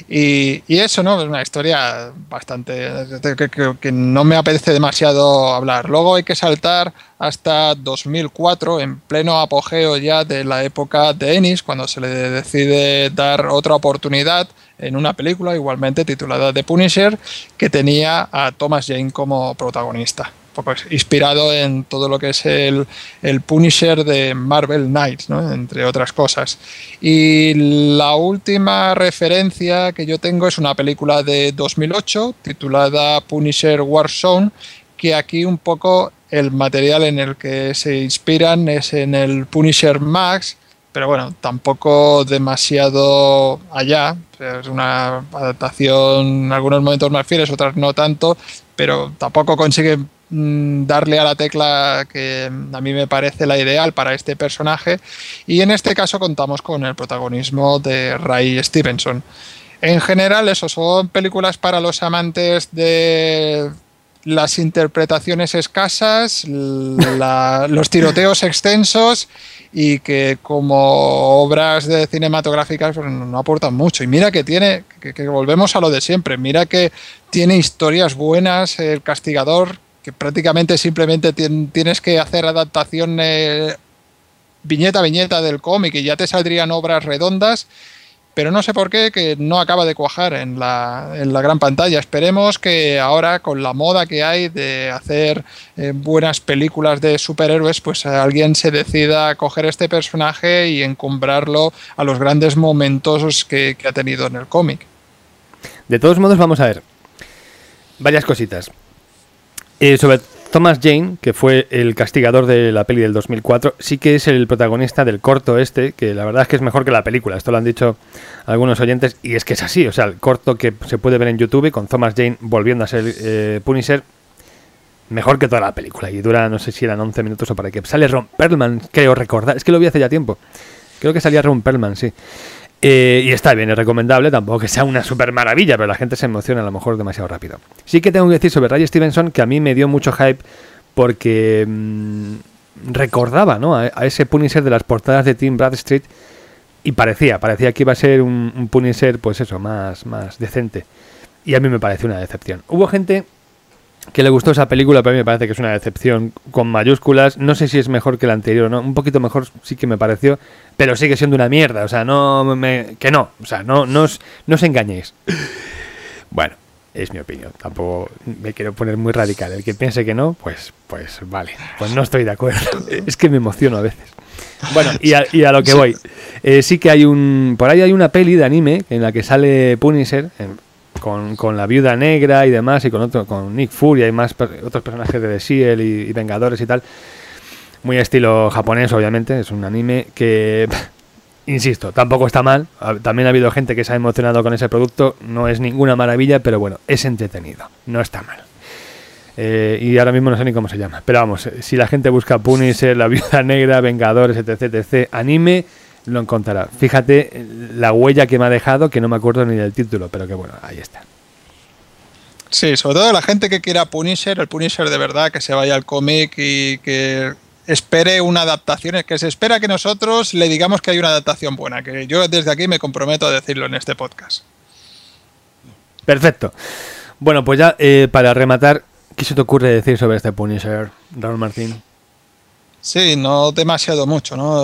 [SPEAKER 7] Y eso, ¿no? Es una historia bastante... que no me apetece demasiado hablar. Luego hay que saltar hasta 2004, en pleno apogeo ya de la época de Ennis, cuando se le decide dar otra oportunidad en una película igualmente titulada The Punisher, que tenía a Thomas Jane como protagonista. Pues inspirado en todo lo que es el Punisher de Marvel Knights, ¿no? Entre otras cosas. Y la última referencia que yo tengo es una película de 2008 titulada Punisher Warzone, que aquí un poco el material en el que se inspiran es en el Punisher Max, pero bueno, tampoco demasiado allá. Es una adaptación en algunos momentos más fieles, otras no tanto, pero tampoco consigue darle a la tecla que a mí me parece la ideal para este personaje, y en este caso contamos con el protagonismo de Ray Stevenson. En general, eso son películas para los amantes de las interpretaciones escasas, los tiroteos extensos, y que como obras de cinematográficas pues no aportan mucho. Y mira que tiene, que volvemos a lo de siempre, mira que tiene historias buenas, El Castigador, que prácticamente simplemente tienes que hacer adaptación viñeta a viñeta del cómic y ya te saldrían obras redondas, pero no sé por qué que no acaba de cuajar en la gran pantalla. Esperemos que ahora, con la moda que hay de hacer buenas películas de superhéroes, pues alguien se decida a coger este personaje y encumbrarlo a los grandes momentos que ha tenido en el cómic.
[SPEAKER 3] De todos modos, vamos a ver varias cositas. Sobre Thomas Jane, que fue el castigador de la peli del 2004, sí que es el protagonista del corto este, que la verdad es que es mejor que la película. Esto lo han dicho algunos oyentes, y es que es así. O sea, el corto que se puede ver en YouTube con Thomas Jane volviendo a ser Punisher Mejor que toda la película. Y dura, no sé si eran 11 minutos o para qué. Sale Ron Perlman, creo recordar. Es que lo vi hace ya tiempo. Creo que salía Ron Perlman, sí. Y está bien, es recomendable. Tampoco que sea una super maravilla, pero la gente se emociona a lo mejor demasiado rápido. Sí que tengo que decir sobre Ray Stevenson que a mí me dio mucho hype porque recordaba, ¿no?, a ese Punisher de las portadas de Tim Bradstreet. Y parecía que iba a ser un Punisher, pues eso, más decente. Y a mí me pareció una decepción. Hubo gente que le gustó esa película, pero a mí me parece que es una decepción con mayúsculas. No sé si es mejor que la anterior o no. Un poquito mejor sí que me pareció, pero sigue siendo una mierda. O sea, no os engañéis. Bueno, es mi opinión. Tampoco me quiero poner muy radical. El que piense que no, pues vale. Pues no estoy de acuerdo. Es que me emociono a veces. Bueno, y a lo que voy. Sí que por ahí hay una peli de anime en la que sale Punisher con la Viuda Negra y demás, y con Nick Fury y más otros personajes de The Shield y Vengadores y tal. Muy estilo japonés, obviamente. Es un anime que, insisto, tampoco está mal. También ha habido gente que se ha emocionado con ese producto. No es ninguna maravilla, pero bueno, es entretenido. No está mal. Y ahora mismo no sé ni cómo se llama. Pero vamos, si la gente busca Punisher, la Viuda Negra, Vengadores, etc, anime, lo encontrará. Fíjate la huella que me ha dejado, que no me acuerdo ni del título, pero que bueno, ahí está.
[SPEAKER 7] Sí, sobre todo la gente que quiera Punisher, el Punisher de verdad, que se vaya al cómic y que espere una adaptación, que se espera que nosotros le digamos que hay una adaptación buena, que yo desde aquí me comprometo a decirlo en este podcast.
[SPEAKER 3] Perfecto. Bueno, pues ya para rematar, ¿qué se te ocurre decir sobre este Punisher, Raúl Martín?
[SPEAKER 7] Sí, no demasiado mucho, ¿no?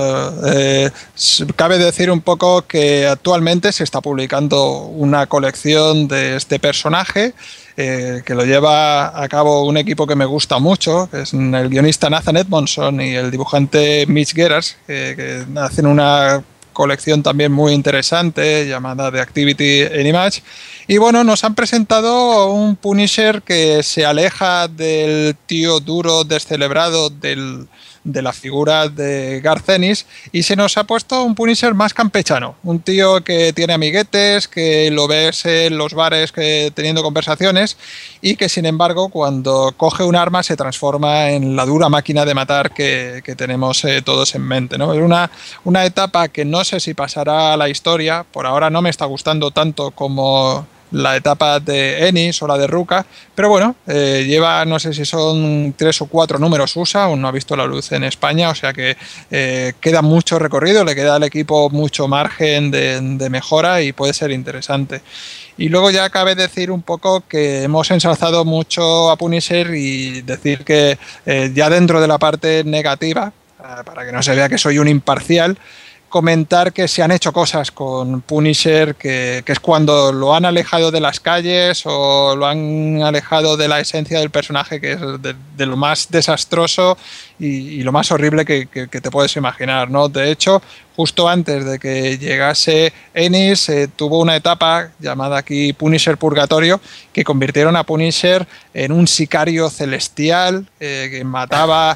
[SPEAKER 7] Cabe decir un poco que actualmente se está publicando una colección de este personaje que lo lleva a cabo un equipo que me gusta mucho, que es el guionista Nathan Edmondson y el dibujante Mitch Gerads, que hacen una colección también muy interesante llamada The Activity in Image. Y bueno, nos han presentado un Punisher que se aleja del tío duro descelebrado de la figura de Garth Ennis y se nos ha puesto un Punisher más campechano, un tío que tiene amiguetes, que lo ves en los bares teniendo conversaciones y que sin embargo cuando coge un arma se transforma en la dura máquina de matar que tenemos todos en mente, ¿no? Es una etapa que no sé si pasará a la historia, por ahora no me está gustando tanto como la etapa de Ennis o la de Ruka, pero bueno, lleva, no sé si son 3 o 4 números USA, aún no ha visto la luz en España, o sea que queda mucho recorrido, le queda al equipo mucho margen de mejora y puede ser interesante. Y luego ya cabe decir un poco que hemos ensalzado mucho a Punisher y decir que ya dentro de la parte negativa, para que no se vea que soy un imparcial, comentar que se han hecho cosas con Punisher que es cuando lo han alejado de las calles o lo han alejado de la esencia del personaje, que es de lo más desastroso y lo más horrible que te puedes imaginar, ¿no? De hecho, justo antes de que llegase Ennis, tuvo una etapa llamada aquí Punisher Purgatorio, que convirtieron a Punisher en un sicario celestial que mataba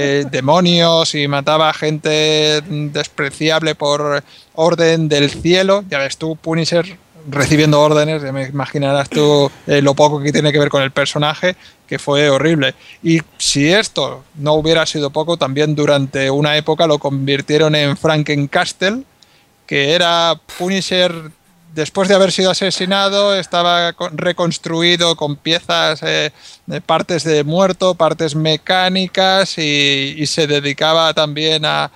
[SPEAKER 7] demonios y mataba gente despreciable por orden del cielo. Ya ves tú, Punisher recibiendo órdenes, ya me imaginarás tú lo poco que tiene que ver con el personaje, que fue horrible. Y si esto no hubiera sido poco, también durante una época lo convirtieron en Frankencastle, que era Punisher después de haber sido asesinado, estaba reconstruido con piezas, de partes de muerto, partes mecánicas y se dedicaba también a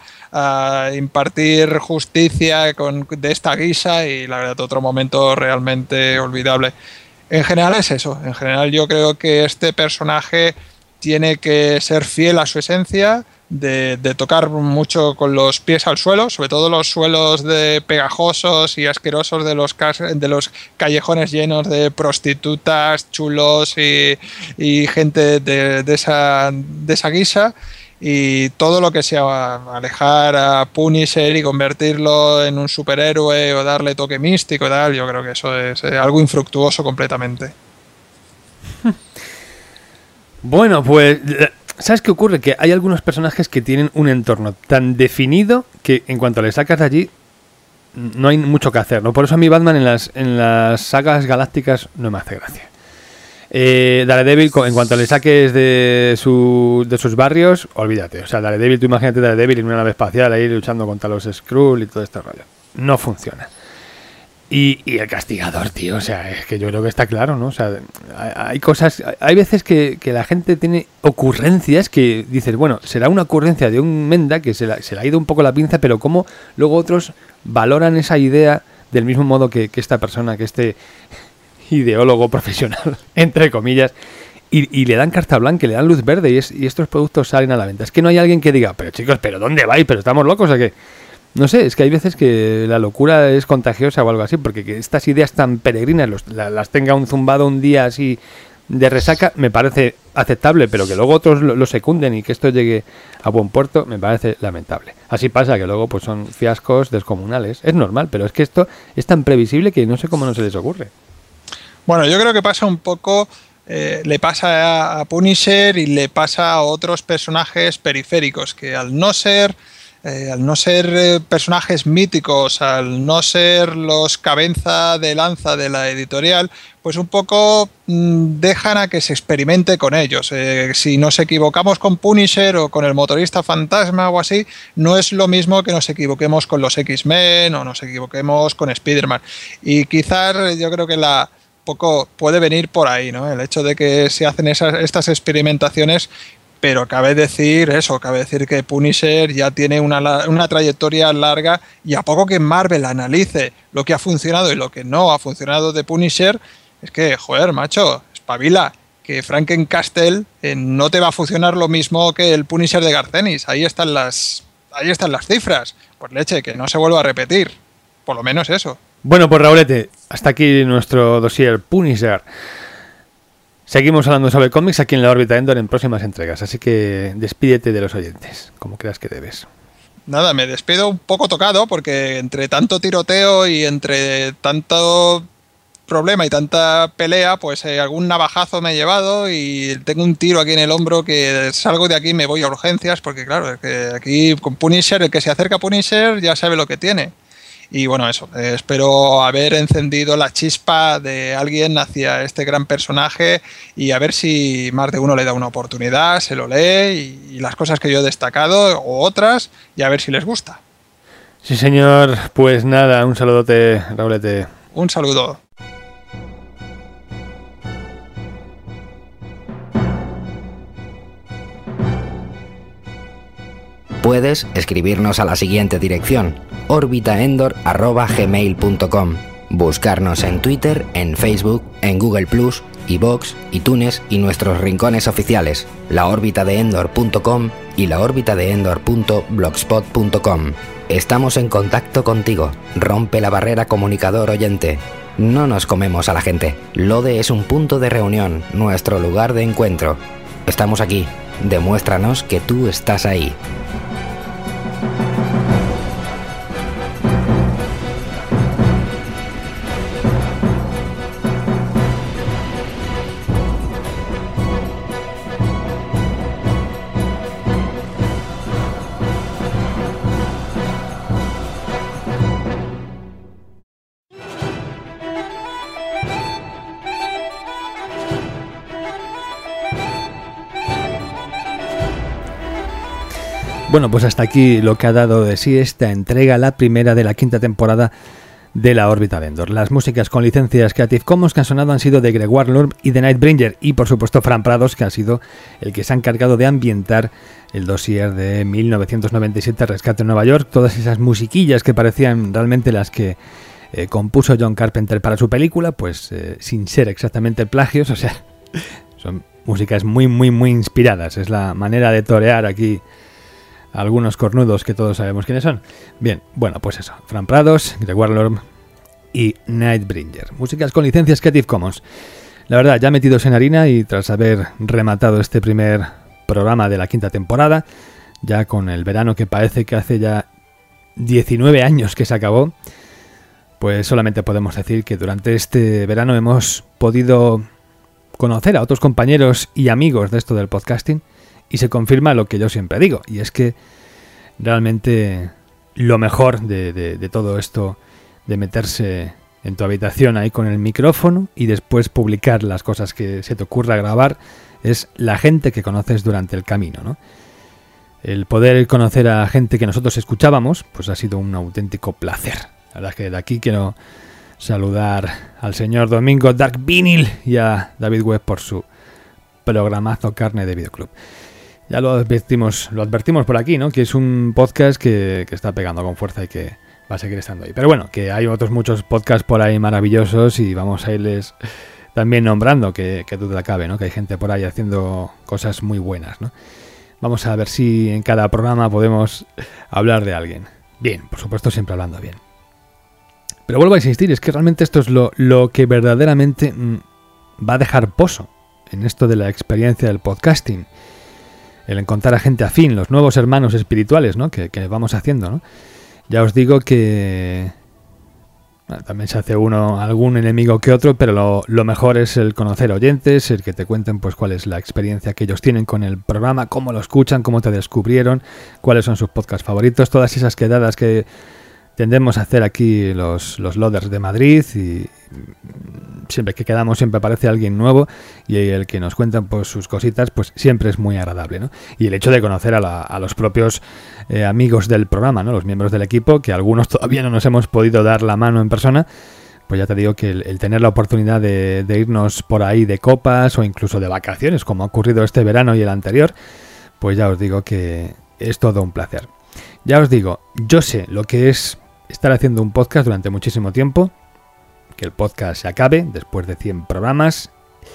[SPEAKER 7] impartir justicia de esta guisa y la verdad otro momento realmente olvidable. En general es eso, en general yo creo que este personaje tiene que ser fiel a su esencia, de tocar mucho con los pies al suelo, sobre todo los suelos pegajosos y asquerosos de los callejones llenos de prostitutas, chulos y gente de esa guisa. Y todo lo que sea alejar a Punisher y convertirlo en un superhéroe o darle toque místico y tal, yo creo que eso es algo infructuoso completamente.
[SPEAKER 3] Bueno, pues ¿sabes qué ocurre? Que hay algunos personajes que tienen un entorno tan definido que en cuanto le sacas de allí no hay mucho que hacer, ¿no? Por eso a mí Batman en las sagas galácticas no me hace gracia. Daredevil, en cuanto le saques de sus barrios, olvídate. O sea, Daredevil, tú imagínate Daredevil en una nave espacial ahí luchando contra los Skrull y todo este rollo. No funciona. Y el castigador, tío, o sea, es que yo creo que está claro, ¿no? O sea, hay cosas, hay veces que la gente tiene ocurrencias que dices, bueno, será una ocurrencia de un Menda que se le ha ido un poco la pinza, pero cómo luego otros valoran esa idea del mismo modo que esta persona, que este ideólogo profesional, entre comillas, y le dan carta blanca, le dan luz verde y estos productos salen a la venta. Es que no hay alguien que diga, pero chicos, ¿pero dónde vais? ¿Pero estamos locos o qué? No sé, es que hay veces que la locura es contagiosa o algo así, porque que estas ideas tan peregrinas las tenga un zumbado un día así de resaca, me parece aceptable, pero que luego otros lo secunden y que esto llegue a buen puerto, me parece lamentable. Así pasa, que luego pues son fiascos descomunales. Es normal, pero es que esto es tan previsible que no sé cómo no se les ocurre. Bueno, yo creo que pasa un poco... le pasa a Punisher y le pasa a otros personajes periféricos que al no ser personajes míticos, al no ser los cabeza de lanza de la editorial, pues un poco dejan a que se experimente con ellos. Si nos equivocamos con Punisher o con el motorista fantasma o así, no es lo mismo que nos equivoquemos con los X-Men o nos equivoquemos con Spider-Man. Y quizás yo creo que poco puede venir por ahí, ¿no? El hecho de que se hacen estas experimentaciones, pero cabe decir que Punisher ya tiene una trayectoria larga, y a poco que Marvel analice lo que ha funcionado y lo que no ha funcionado de Punisher, es que, joder, macho, espabila, que Frankencastle no te va a funcionar lo mismo que el Punisher de Garth Ennis. Ahí están las cifras. Pues leche, que no se vuelva a repetir. Por lo menos eso. Bueno, pues Raulete, hasta aquí nuestro dossier Punisher. Seguimos hablando sobre cómics aquí en la órbita Endor en próximas entregas, así que despídete de los oyentes, como creas que debes. Nada, me despido un poco tocado porque entre tanto tiroteo y entre tanto problema y tanta pelea, pues algún navajazo me he llevado y tengo un tiro aquí en el hombro que salgo de aquí y me voy a urgencias porque claro, es que aquí con Punisher, el que se acerca a Punisher ya sabe lo que tiene. Y bueno, eso, espero haber encendido la chispa de alguien hacia este gran personaje y a ver si más de uno le da una oportunidad, se lo lee y las cosas que yo he destacado o otras, y a ver si les gusta. Sí, señor, pues nada, un saludote, Raulete. Un saludo.
[SPEAKER 2] Puedes escribirnos a la siguiente dirección: orbitaendor@gmail.com. Buscarnos en Twitter, en Facebook, en Google+, iVoox, iTunes y nuestros rincones oficiales, laorbitadeendor.com y laorbitadeendor.blogspot.com. Estamos en contacto contigo. Rompe la barrera comunicador oyente. No nos comemos a la gente. Lode es un punto de reunión, nuestro lugar de encuentro. Estamos aquí. Demuéstranos que tú estás ahí.
[SPEAKER 3] Bueno, pues hasta aquí lo que ha dado de sí esta entrega, la primera de la quinta temporada de la órbita de Endor. Las músicas con licencias Creative Commons que han sonado han sido de Greg Warlord y de Nightbringer, y por supuesto Fran Prados, que ha sido el que se ha encargado de ambientar el dossier de 1997 Rescate en Nueva York. Todas esas musiquillas que parecían realmente las que compuso John Carpenter para su película, pues sin ser exactamente plagios, o sea, son músicas muy inspiradas. Es la manera de torear aquí algunos cornudos que todos sabemos quiénes son. Bien, bueno, pues eso. Fran Prados, Greg Warlord y Nightbringer. Músicas con licencias Creative Commons. La verdad, ya metidos en harina y tras haber rematado este primer programa de la quinta temporada, ya con el verano que parece que hace ya 19 años que se acabó, pues solamente podemos decir que durante este verano hemos podido conocer a otros compañeros y amigos de esto del podcasting. Y se confirma lo que yo siempre digo, y es que realmente lo mejor de todo esto, de meterse en tu habitación ahí con el micrófono y después publicar las cosas que se te ocurra grabar, es la gente que conoces durante el camino, ¿no? El poder conocer a gente que nosotros escuchábamos, pues ha sido un auténtico placer. La verdad es que de aquí quiero saludar al señor Domingo Dark Vinyl y a David Webb por su programazo Carne de Videoclub. Ya lo advertimos por aquí, ¿no? Que es un podcast que está pegando con fuerza y que va a seguir estando ahí. Pero bueno, que hay otros muchos podcasts por ahí maravillosos y vamos a irles también nombrando, que duda cabe, ¿no? Que hay gente por ahí haciendo cosas muy buenas, ¿no? Vamos a ver si en cada programa podemos hablar de alguien. Bien, por supuesto, siempre hablando bien. Pero vuelvo a insistir, es que realmente esto es lo que verdaderamente va a dejar pozo en esto de la experiencia del podcasting. El encontrar a gente afín, los nuevos hermanos espirituales, ¿no? que vamos haciendo, ¿no? Ya os digo que también se hace algún enemigo que otro, pero lo mejor es el conocer oyentes, el que te cuenten pues cuál es la experiencia que ellos tienen con el programa, cómo lo escuchan, cómo te descubrieron, cuáles son sus podcasts favoritos, todas esas quedadas que tendemos a hacer aquí los loaders de Madrid, y siempre que quedamos siempre aparece alguien nuevo y el que nos cuentan pues sus cositas pues siempre es muy agradable, ¿no? Y el hecho de conocer a los propios amigos del programa, ¿no? Los miembros del equipo, que algunos todavía no nos hemos podido dar la mano en persona, pues ya te digo que el tener la oportunidad de irnos por ahí de copas o incluso de vacaciones, como ha ocurrido este verano y el anterior, pues ya os digo que es todo un placer. Ya os digo, yo sé lo que es estar haciendo un podcast durante muchísimo tiempo, que el podcast se acabe después de 100 programas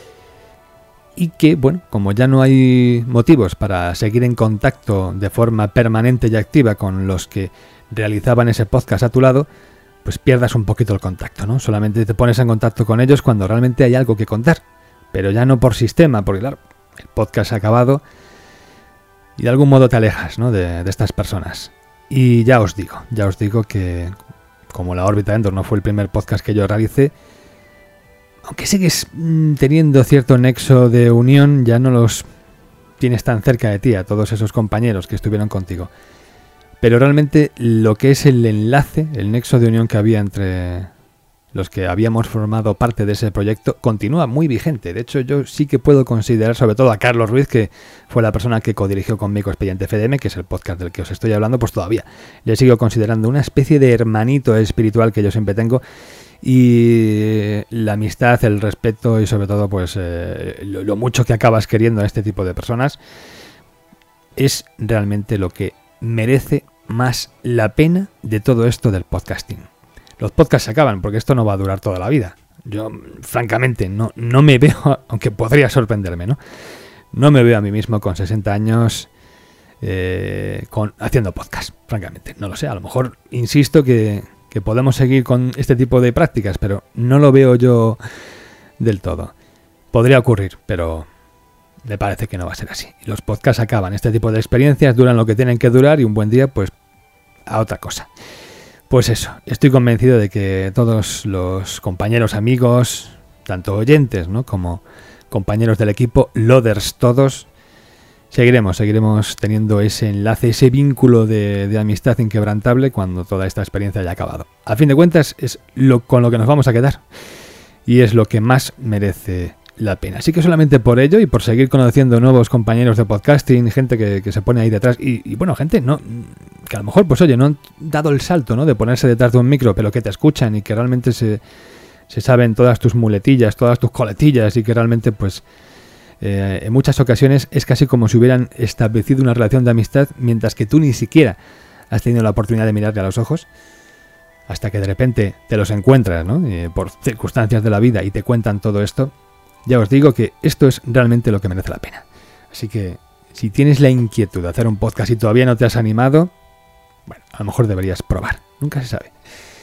[SPEAKER 3] y que, bueno, como ya no hay motivos para seguir en contacto de forma permanente y activa con los que realizaban ese podcast a tu lado, pues pierdas un poquito el contacto, ¿no? Solamente te pones en contacto con ellos cuando realmente hay algo que contar, pero ya no por sistema, porque claro, el podcast se ha acabado y de algún modo te alejas, ¿no? de estas personas. Y ya os digo que como La órbita de Endor no fue el primer podcast que yo realicé, aunque sigues teniendo cierto nexo de unión, ya no los tienes tan cerca de ti a todos esos compañeros que estuvieron contigo. Pero realmente lo que es el enlace, el nexo de unión que había entre los que habíamos formado parte de ese proyecto, continúa muy vigente. De hecho, yo sí que puedo considerar, sobre todo a Carlos Ruiz, que fue la persona que codirigió conmigo Expediente FDM, que es el podcast del que os estoy hablando, pues todavía le sigo considerando una especie de hermanito espiritual que yo siempre tengo. Y la amistad, el respeto y sobre todo pues lo mucho que acabas queriendo a este tipo de personas es realmente lo que merece más la pena de todo esto del podcasting. Los podcasts se acaban porque esto no va a durar toda la vida. Yo, francamente, no me veo, aunque podría sorprenderme, ¿no? No me veo a mí mismo con 60 años haciendo podcast, francamente. No lo sé, a lo mejor insisto que podemos seguir con este tipo de prácticas, pero no lo veo yo del todo. Podría ocurrir, pero me parece que no va a ser así. Los podcasts acaban, este tipo de experiencias duran lo que tienen que durar y un buen día, pues, a otra cosa. Pues eso, estoy convencido de que todos los compañeros, amigos, tanto oyentes, ¿no?, como compañeros del equipo, loaders todos, seguiremos teniendo ese enlace, ese vínculo de amistad inquebrantable cuando toda esta experiencia haya acabado. A fin de cuentas es con lo que nos vamos a quedar y es lo que más merece la pena. Así que solamente por ello y por seguir conociendo nuevos compañeros de podcasting, gente que se pone ahí detrás y bueno, gente que a lo mejor pues oye, no han dado el salto, ¿no?, de ponerse detrás de un micro, pero que te escuchan y que realmente se saben todas tus muletillas, todas tus coletillas y que realmente pues en muchas ocasiones es casi como si hubieran establecido una relación de amistad mientras que tú ni siquiera has tenido la oportunidad de mirarle a los ojos, hasta que de repente te los encuentras, ¿no?, por circunstancias de la vida y te cuentan todo esto. Ya os digo que esto es realmente lo que merece la pena. Así que si tienes la inquietud de hacer un podcast y todavía no te has animado, bueno, a lo mejor deberías probar, nunca se sabe.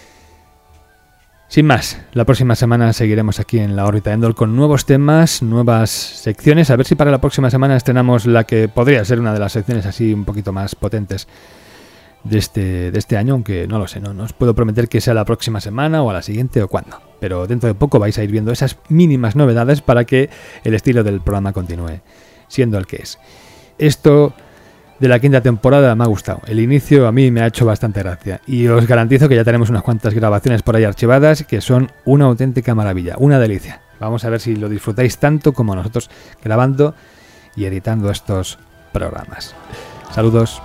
[SPEAKER 3] Sin más, la próxima semana seguiremos aquí en La órbita de Endor con nuevos temas, nuevas secciones. A ver si para la próxima semana estrenamos la que podría ser una de las secciones así un poquito más potentes de este año, aunque no lo sé, no os puedo prometer que sea la próxima semana o a la siguiente o cuándo, pero dentro de poco vais a ir viendo esas mínimas novedades para que el estilo del programa continúe siendo el que es. Esto de la quinta temporada me ha gustado. El inicio a mí me ha hecho bastante gracia. Y os garantizo que ya tenemos unas cuantas grabaciones por ahí archivadas que son una auténtica maravilla, una delicia. Vamos a ver si lo disfrutáis tanto como nosotros grabando y editando estos programas. Saludos.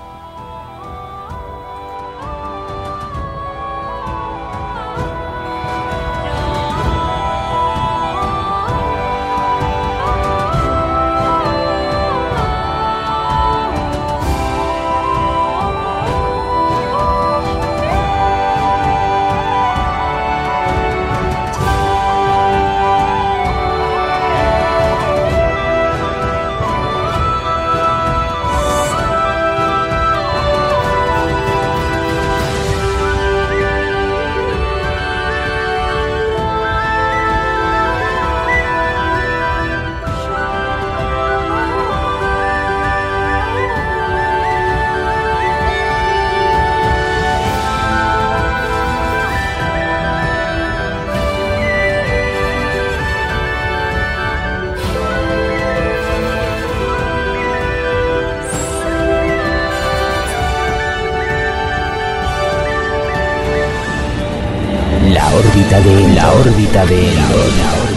[SPEAKER 2] La órbita de Endor.